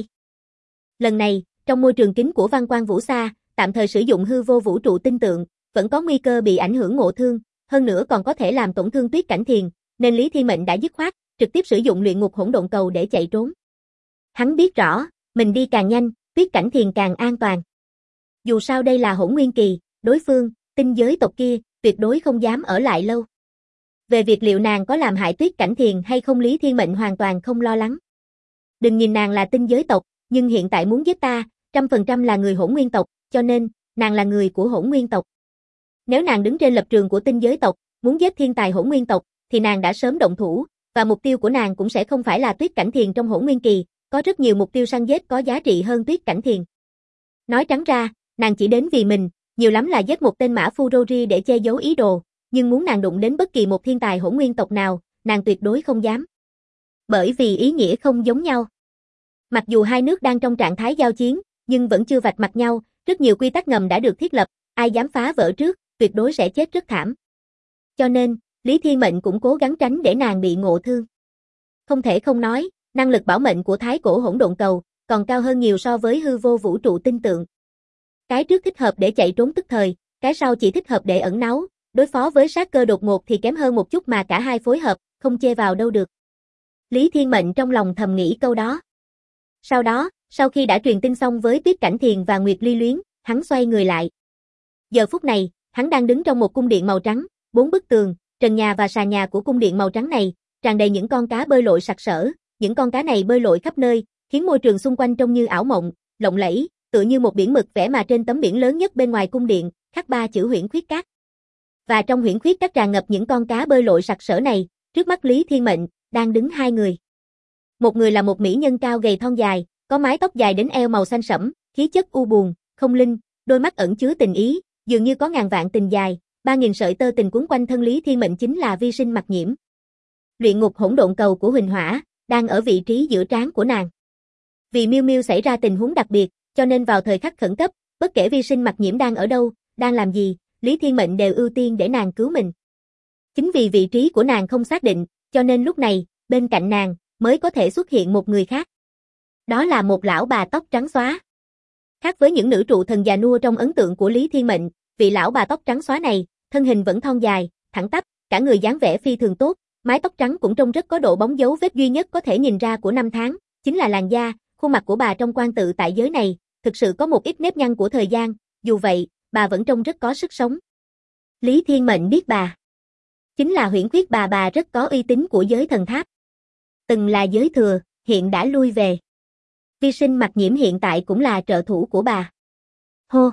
Lần này, trong môi trường kín của Văn Quan Vũ Sa, tạm thời sử dụng hư vô vũ trụ tinh tượng, vẫn có nguy cơ bị ảnh hưởng ngộ thương, hơn nữa còn có thể làm tổn thương Tuyết Cảnh Thiền, nên Lý Thiên Mệnh đã dứt khoát, trực tiếp sử dụng luyện ngục hỗn độn cầu để chạy trốn. Hắn biết rõ, mình đi càng nhanh, Tuyết Cảnh Thiền càng an toàn. Dù sao đây là hỗn nguyên kỳ, đối phương, tinh giới tộc kia, tuyệt đối không dám ở lại lâu. Về việc liệu nàng có làm hại Tuyết Cảnh Thiền hay không, Lý Thiên Mệnh hoàn toàn không lo lắng. Đừng nhìn nàng là tinh giới tộc, nhưng hiện tại muốn giết ta, 100% là người hỗn nguyên tộc, cho nên, nàng là người của hỗn nguyên tộc. Nếu nàng đứng trên lập trường của tinh giới tộc, muốn giết thiên tài hỗn nguyên tộc, thì nàng đã sớm động thủ, và mục tiêu của nàng cũng sẽ không phải là Tuyết Cảnh Thiền trong hỗn nguyên kỳ, có rất nhiều mục tiêu săn giết có giá trị hơn Tuyết Cảnh Thiền. Nói trắng ra, nàng chỉ đến vì mình, nhiều lắm là giết một tên Mã Phu Rori để che giấu ý đồ, nhưng muốn nàng đụng đến bất kỳ một thiên tài hỗn nguyên tộc nào, nàng tuyệt đối không dám. Bởi vì ý nghĩa không giống nhau. Mặc dù hai nước đang trong trạng thái giao chiến, nhưng vẫn chưa vạch mặt nhau, rất nhiều quy tắc ngầm đã được thiết lập, ai dám phá vỡ trước, tuyệt đối sẽ chết rất thảm. Cho nên, Lý Thiên Mệnh cũng cố gắng tránh để nàng bị ngộ thương. Không thể không nói, năng lực bảo mệnh của thái cổ hỗn độn cầu còn cao hơn nhiều so với hư vô vũ trụ tinh tượng. Cái trước thích hợp để chạy trốn tức thời, cái sau chỉ thích hợp để ẩn náu, đối phó với sát cơ đột ngột thì kém hơn một chút, mà cả hai phối hợp, không chê vào đâu được. Lý Thiên Mệnh trong lòng thầm nghĩ câu đó. Sau đó, sau khi đã truyền tin xong với Tuyết Cảnh Thiền và Nguyệt Ly Luyến, hắn xoay người lại. Giờ phút này, hắn đang đứng trong một cung điện màu trắng, 4 bức tường, trần nhà và sàn nhà của cung điện màu trắng này, tràn đầy những con cá bơi lội sặc sỡ, những con cá này bơi lội khắp nơi, khiến môi trường xung quanh trông như ảo mộng, lộng lẫy, tựa như một biển mực vẽ mà trên tấm biển lớn nhất bên ngoài cung điện, khắc 3 chữ Huyễn Khuyết Các. Và trong Huyễn Khuyết Các tràn ngập những con cá bơi lội sặc sỡ này, trước mắt Lý Thiên Mệnh, đang đứng 2 người. Một người là một mỹ nhân cao gầy thon dài, có mái tóc dài đến eo màu xanh sẫm, khí chất u buồn, không linh, đôi mắt ẩn chứa tình ý, dường như có ngàn vạn tình dài, 3000 sợi tơ tình quấn quanh thân Lý Thiên Mệnh chính là Vi Sinh Mặc Nhiễm. Luyện ngục hỗn độn cầu của Huỳnh Hỏa, đang ở vị trí giữa trán của nàng. Vì Miêu Miêu xảy ra tình huống đặc biệt, cho nên vào thời khắc khẩn cấp, bất kể Vi Sinh Mặc Nhiễm đang ở đâu, đang làm gì, Lý Thiên Mệnh đều ưu tiên để nàng cứu mình. Chính vì vị trí của nàng không xác định, cho nên lúc này, bên cạnh nàng, mới có thể xuất hiện một người khác. Đó là một lão bà tóc trắng xóa. Khác với những nữ trụ thần già nua trong ấn tượng của Lý Thiên Mệnh, vị lão bà tóc trắng xóa này, thân hình vẫn thon dài, thẳng tắp, cả người dáng vẻ phi thường tốt, mái tóc trắng cũng trông rất có độ bóng, dấu vết duy nhất có thể nhìn ra của năm tháng, chính là làn da, khuôn mặt của bà trong quan tự tại giới này, thực sự có một ít nếp nhăn của thời gian, dù vậy, bà vẫn trông rất có sức sống. Lý Thiên Mệnh biết bà chính là Huyễn Khuyết bà rất có uy tín của giới thần tháp. Từng là giới thừa, hiện đã lui về. Vi Sinh Mặc Nhiễm hiện tại cũng là trợ thủ của bà. Hô!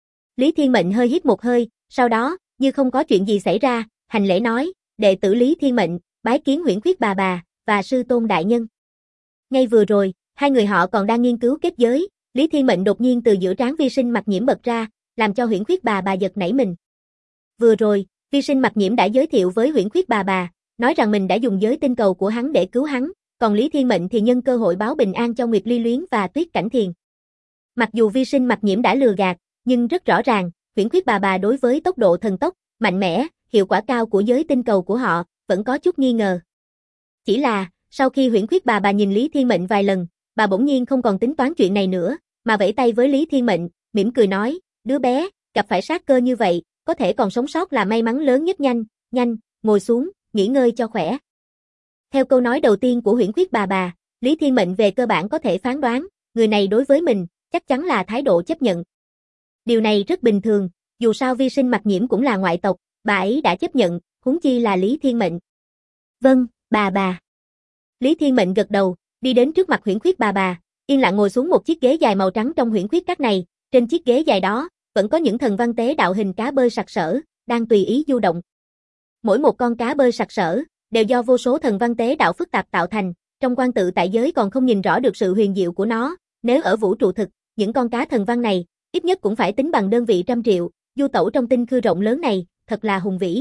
Lý Thiên Mệnh hơi hít một hơi, sau đó, như không có chuyện gì xảy ra, hành lễ nói, đệ tử Lý Thiên Mệnh, bái kiến Huyễn Khuyết bà và sư tôn đại nhân. Ngay vừa rồi, hai người họ còn đang nghiên cứu kết giới, Lý Thiên Mệnh đột nhiên từ giữa trán Vi Sinh Mặc Nhiễm bật ra, làm cho Huyễn Khuyết bà giật nảy mình. Vừa rồi, Vi Sinh Mặc Nhiễm đã giới thiệu với Huyễn Khuyết bà, nói rằng mình đã dùng giới tinh cầu của hắn để cứu hắn, còn Lý Thiên Mệnh thì nhân cơ hội báo bình an cho Nguyệt Ly Luyến và Tuyết Cảnh Thiền. Mặc dù Vi Sinh Mặc Nhiễm đã lừa gạt, nhưng rất rõ ràng, Huyễn Khuyết bà đối với tốc độ thần tốc, mạnh mẽ, hiệu quả cao của giới tinh cầu của họ, vẫn có chút nghi ngờ. Chỉ là, sau khi Huyễn Khuyết bà nhìn Lý Thiên Mệnh vài lần, bà bỗng nhiên không còn tính toán chuyện này nữa, mà vẫy tay với Lý Thiên Mệnh, mỉm cười nói, đứa bé, gặp phải sát cơ như vậy, có thể còn sống sót là may mắn lớn nhất, nhanh, ngồi xuống, nghỉ ngơi cho khỏe. Theo câu nói đầu tiên của Huyễn Khuyết bà, Lý Thiên Mệnh về cơ bản có thể phán đoán, người này đối với mình, chắc chắn là thái độ chấp nhận. Điều này rất bình thường, dù sao Vi Sinh Mặc Nhiễm cũng là ngoại tộc, bà ấy đã chấp nhận, huống chi là Lý Thiên Mệnh. Vâng, bà. Lý Thiên Mệnh gật đầu, đi đến trước mặt Huyễn Khuyết bà, yên lặng ngồi xuống một chiếc ghế dài màu trắng trong Huyễn Khuyết Các này, trên chiếc ghế dài đó, vẫn có những thần văn tế đạo hình cá bơi sặc sỡ, đang tùy ý du động. Mỗi một con cá bơi sặc sỡ, đều do vô số thần văn tế đạo phức tạp tạo thành, trong quan tự tại giới còn không nhìn rõ được sự huyền diệu của nó, nếu ở vũ trụ thực, những con cá thần văn này, ít nhất cũng phải tính bằng đơn vị trăm triệu, du tẩu trong tinh khư rộng lớn này, thật là hùng vĩ.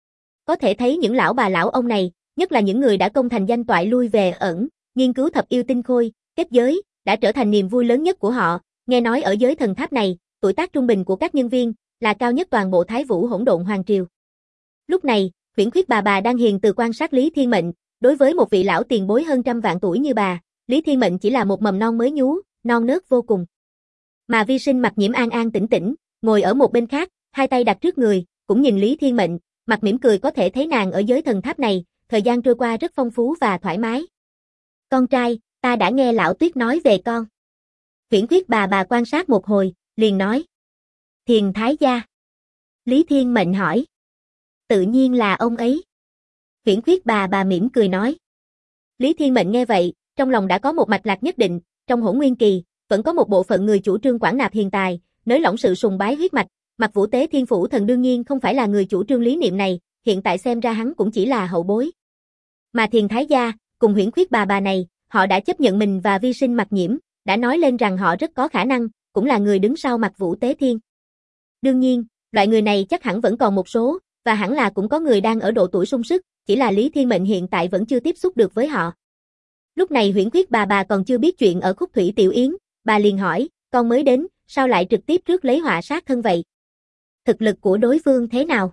Có thể thấy những lão bà lão ông này, nhất là những người đã công thành danh toại lui về ẩn, nghiên cứu thập yêu tinh khôi, kết giới, đã trở thành niềm vui lớn nhất của họ, nghe nói ở giới thần tháp này, tuổi tác trung bình của các nhân viên, là cao nhất toàn bộ Thái Vũ hỗn độn hoàng triều. Lúc này, Huyễn Khuyết bà đang hiền từ quan sát Lý Thiên Mệnh, đối với một vị lão tiền bối hơn trăm vạn tuổi như bà, Lý Thiên Mệnh chỉ là một mầm non mới nhú, non nớt vô cùng. Mà Vi Sinh Mặc Nhiễm an an tĩnh tĩnh, ngồi ở một bên khác, hai tay đặt trước người, cũng nhìn Lý Thiên Mệnh, mặt mỉm cười, có thể thấy nàng ở giới thần tháp này, thời gian trôi qua rất phong phú và thoải mái. Con trai, ta đã nghe lão Tuyết nói về con. Huyễn Khuyết bà quan sát một hồi, liền nói. Thiền Thái gia. Lý Thiên Mệnh hỏi. Tự nhiên là ông ấy. Huyễn Khuyết bà mỉm cười nói. Lý Thiên Mệnh nghe vậy, trong lòng đã có một mạch lạc nhất định, trong Hỗn Nguyên Kỳ, vẫn có một bộ phận người chủ trương quản nạp hiền tài, nới lỏng sự sùng bái huyết mạch, Mặc Vũ Tế Thiên Phủ Thần đương nhiên không phải là người chủ trương lý niệm này, hiện tại xem ra hắn cũng chỉ là hậu bối. Mà Thiền Thái gia, cùng Huyễn Khuyết bà này, họ đã chấp nhận mình và Vi Sinh Mặc Nhiễm, đã nói lên rằng họ rất có khả năng, cũng là người đứng sau Mặc Vũ Tế Thiên. Đương nhiên, loại người này chắc hẳn vẫn còn một số, và hẳn là cũng có người đang ở độ tuổi sung sức, chỉ là Lý Thiên Mệnh hiện tại vẫn chưa tiếp xúc được với họ. Lúc này Huyễn Khuyết bà còn chưa biết chuyện ở Khúc Thủy Tiểu Yến, bà liền hỏi, con mới đến, sao lại trực tiếp rước lấy họa sát thân vậy? Thực lực của đối phương thế nào?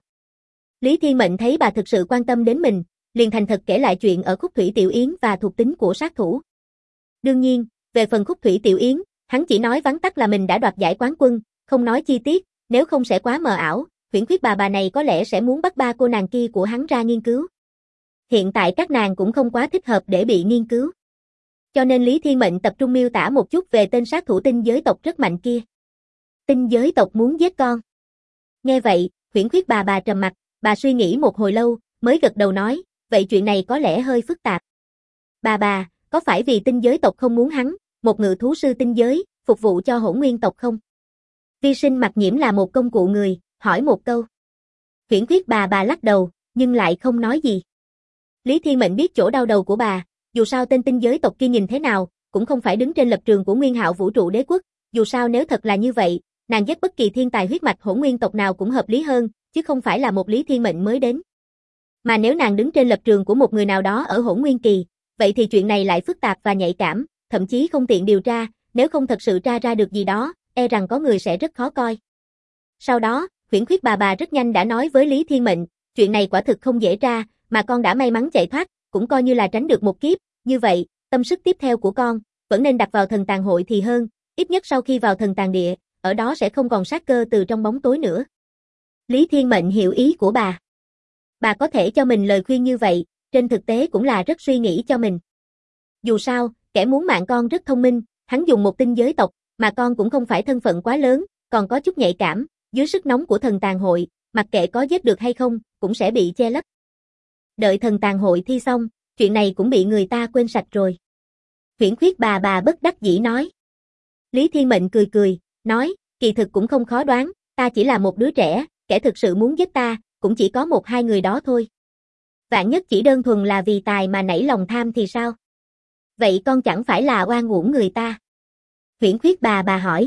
Lý Thiên Mệnh thấy bà thực sự quan tâm đến mình, liền thành thật kể lại chuyện ở Khúc Thủy Tiểu Yến và thuộc tính của sát thủ. Đương nhiên, về phần Khúc Thủy Tiểu Yến, hắn chỉ nói vắn tắt là mình đã đoạt giải quán quân, không nói chi tiết, nếu không sẽ quá mờ ảo, Huyễn Khuyết bà này có lẽ sẽ muốn bắt ba cô nàng kia của hắn ra nghiên cứu. Hiện tại các nàng cũng không quá thích hợp để bị nghiên cứu. Cho nên Lý Thiên Mệnh tập trung miêu tả một chút về tên sát thủ tinh giới tộc rất mạnh kia. Tinh giới tộc muốn giết con. Nghe vậy, Huyễn Khuyết bà trầm mặt, bà suy nghĩ một hồi lâu, mới gật đầu nói, vậy chuyện này có lẽ hơi phức tạp. Bà, có phải vì tinh giới tộc không muốn hắn, một ngự thú sư tinh giới, phục vụ cho Hỗn Nguyên tộc không? Vi Sinh Mặc Nhiễm là một công cụ người, hỏi một câu. Huyễn Khuyết bà lắc đầu, nhưng lại không nói gì. Lý Thiên Mệnh biết chỗ đau đầu của bà, dù sao tên tinh giới tộc kia nhìn thế nào, cũng không phải đứng trên lập trường của Nguyên Hạo Vũ trụ đế quốc, dù sao nếu thật là như vậy, nàng giết bất kỳ thiên tài huyết mạch Hỗn Nguyên tộc nào cũng hợp lý hơn, chứ không phải là một Lý Thiên Mệnh mới đến. Mà nếu nàng đứng trên lập trường của một người nào đó ở Hỗn Nguyên kỳ, vậy thì chuyện này lại phức tạp và nhạy cảm, thậm chí không tiện điều tra, nếu không thật sự tra ra được gì đó, e rằng có người sẽ rất khó coi. Sau đó, Huyễn Khuyết bà rất nhanh đã nói với Lý Thiên Mệnh, chuyện này quả thực không dễ tra, mà con đã may mắn chạy thoát, cũng coi như là tránh được một kiếp, như vậy, tâm sức tiếp theo của con, vẫn nên đặt vào thần tàng hội thì hơn, ít nhất sau khi vào thần tàng địa, ở đó sẽ không còn sát cơ từ trong bóng tối nữa. Lý Thiên Mệnh hiểu ý của bà. Bà có thể cho mình lời khuyên như vậy, trên thực tế cũng là rất suy nghĩ cho mình. Dù sao, kẻ muốn mạng con rất thông minh, hắn dùng một tinh giới tộc, mà con cũng không phải thân phận quá lớn, còn có chút nhạy cảm, dưới sức nóng của thần tàng hội, mặc kệ có giết được hay không, cũng sẽ bị che lấp. Đợi thần tàng hội thi xong, chuyện này cũng bị người ta quên sạch rồi. Huyễn Khuyết bà bất đắc dĩ nói. Lý Thiên Mệnh cười, nói, kỳ thực cũng không khó đoán, ta chỉ là một đứa trẻ, kẻ thực sự muốn giết ta, cũng chỉ có một hai người đó thôi. Vạn nhất chỉ đơn thuần là vì tài mà nảy lòng tham thì sao? Vậy con chẳng phải là oan uổng người ta? Huyễn Khuyết bà hỏi.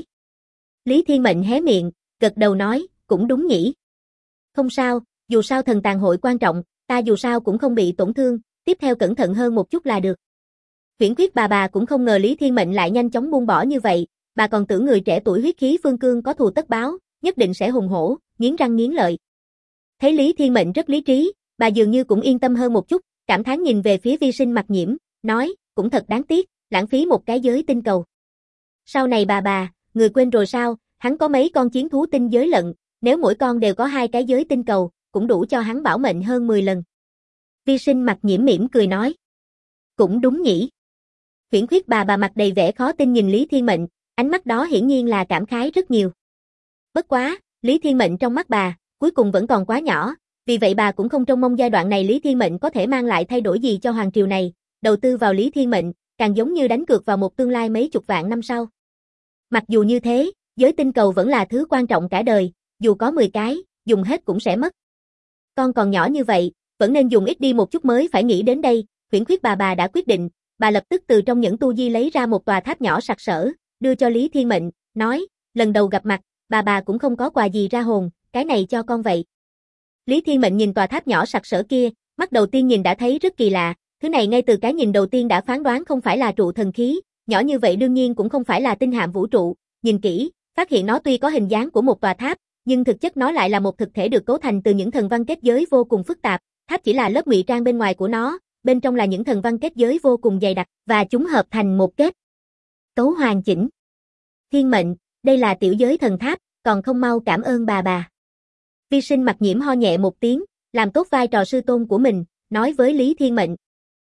Lý Thiên Mệnh hé miệng, gật đầu nói, cũng đúng nhỉ. Không sao, dù sao thần tàng hội quan trọng, ta dù sao cũng không bị tổn thương, tiếp theo cẩn thận hơn một chút là được. Huyễn Khuyết bà cũng không ngờ Lý Thiên Mệnh lại nhanh chóng buông bỏ như vậy, bà còn tưởng người trẻ tuổi huyết khí phương cương có thù tất báo, nhất định sẽ hùng hổ, nghiến răng nghiến lợi. Thấy Lý Thiên Mệnh rất lý trí, bà dường như cũng yên tâm hơn một chút, cảm thán nhìn về phía Vi Sinh Mặc Nhiễm, nói, cũng thật đáng tiếc, lãng phí một cái giới tinh cầu. Sau này bà, người quên rồi sao, hắn có mấy con chiến thú tinh giới lận, nếu mỗi con đều có 2 cái giới tinh cầu, cũng đủ cho hắn bảo mệnh hơn 10 lần. Vi Sinh Mặc Nhiễm mỉm cười nói. Cũng đúng nhỉ. Huyễn Khuyết bà mặt đầy vẻ khó tin nhìn Lý Thiên Mệnh, ánh mắt đó hiển nhiên là cảm khái rất nhiều. Bất quá, Lý Thiên Mệnh trong mắt bà, cuối cùng vẫn còn quá nhỏ, vì vậy bà cũng không trông mong giai đoạn này Lý Thiên Mệnh có thể mang lại thay đổi gì cho hoàng triều này, đầu tư vào Lý Thiên Mệnh, càng giống như đánh cược vào một tương lai mấy chục vạn năm sau. Mặc dù như thế, giới tinh cầu vẫn là thứ quan trọng cả đời, dù có 10 cái, dùng hết cũng sẽ mất. Con còn nhỏ như vậy, vẫn nên dùng ít đi một chút mới phải nghĩ đến đây, Huyễn Khuyết bà đã quyết định, bà lập tức từ trong những tu di lấy ra một tòa tháp nhỏ sặc sỡ, đưa cho Lý Thiên Mệnh, nói, lần đầu gặp mặt, bà cũng không có quà gì ra hồn, cái này cho con vậy. Lý Thiên Mệnh nhìn tòa tháp nhỏ sặc sỡ kia, mắt đầu tiên nhìn đã thấy rất kỳ lạ, thứ này ngay từ cái nhìn đầu tiên đã phán đoán không phải là trụ thần khí, nhỏ như vậy đương nhiên cũng không phải là tinh hạm vũ trụ, nhìn kỹ, phát hiện nó tuy có hình dáng của một tòa tháp, nhưng thực chất nó lại là một thực thể được cấu thành từ những thần văn kết giới vô cùng phức tạp, tháp chỉ là lớp ngụy trang bên ngoài của nó, bên trong là những thần văn kết giới vô cùng dày đặc, và chúng hợp thành một kết cấu hoàn chỉnh. Thiên Mệnh, đây là tiểu giới thần tháp, còn không mau cảm ơn bà. Vi Sinh Mặc Nhiễm ho nhẹ một tiếng, làm tốt vai trò sư tôn của mình, nói với Lý Thiên Mệnh.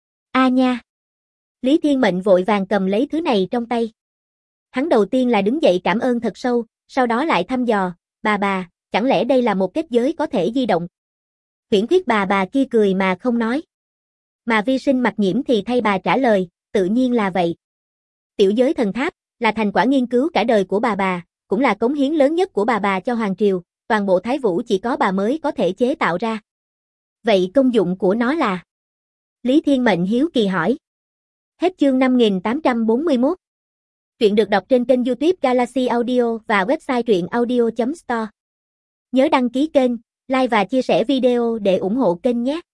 A nha! Lý Thiên Mệnh vội vàng cầm lấy thứ này trong tay. Hắn đầu tiên là đứng dậy cảm ơn thật sâu, sau đó lại thăm dò, bà, chẳng lẽ đây là một kết giới có thể di động? Huyễn Khuyết bà kia cười mà không nói. Mà Vi Sinh Mặc Nhiễm thì thay bà trả lời, tự nhiên là vậy. Tiểu giới thần tháp, là thành quả nghiên cứu cả đời của bà, cũng là cống hiến lớn nhất của bà cho hoàng triều, toàn bộ Thái Vũ chỉ có bà mới có thể chế tạo ra. Vậy công dụng của nó là? Lý Thiên Mệnh hiếu kỳ hỏi. Hết chương 5841. Truyện được đọc trên kênh YouTube Galaxy Audio và website truyệnaudio.store. Nhớ đăng ký kênh, like và chia sẻ video để ủng hộ kênh nhé.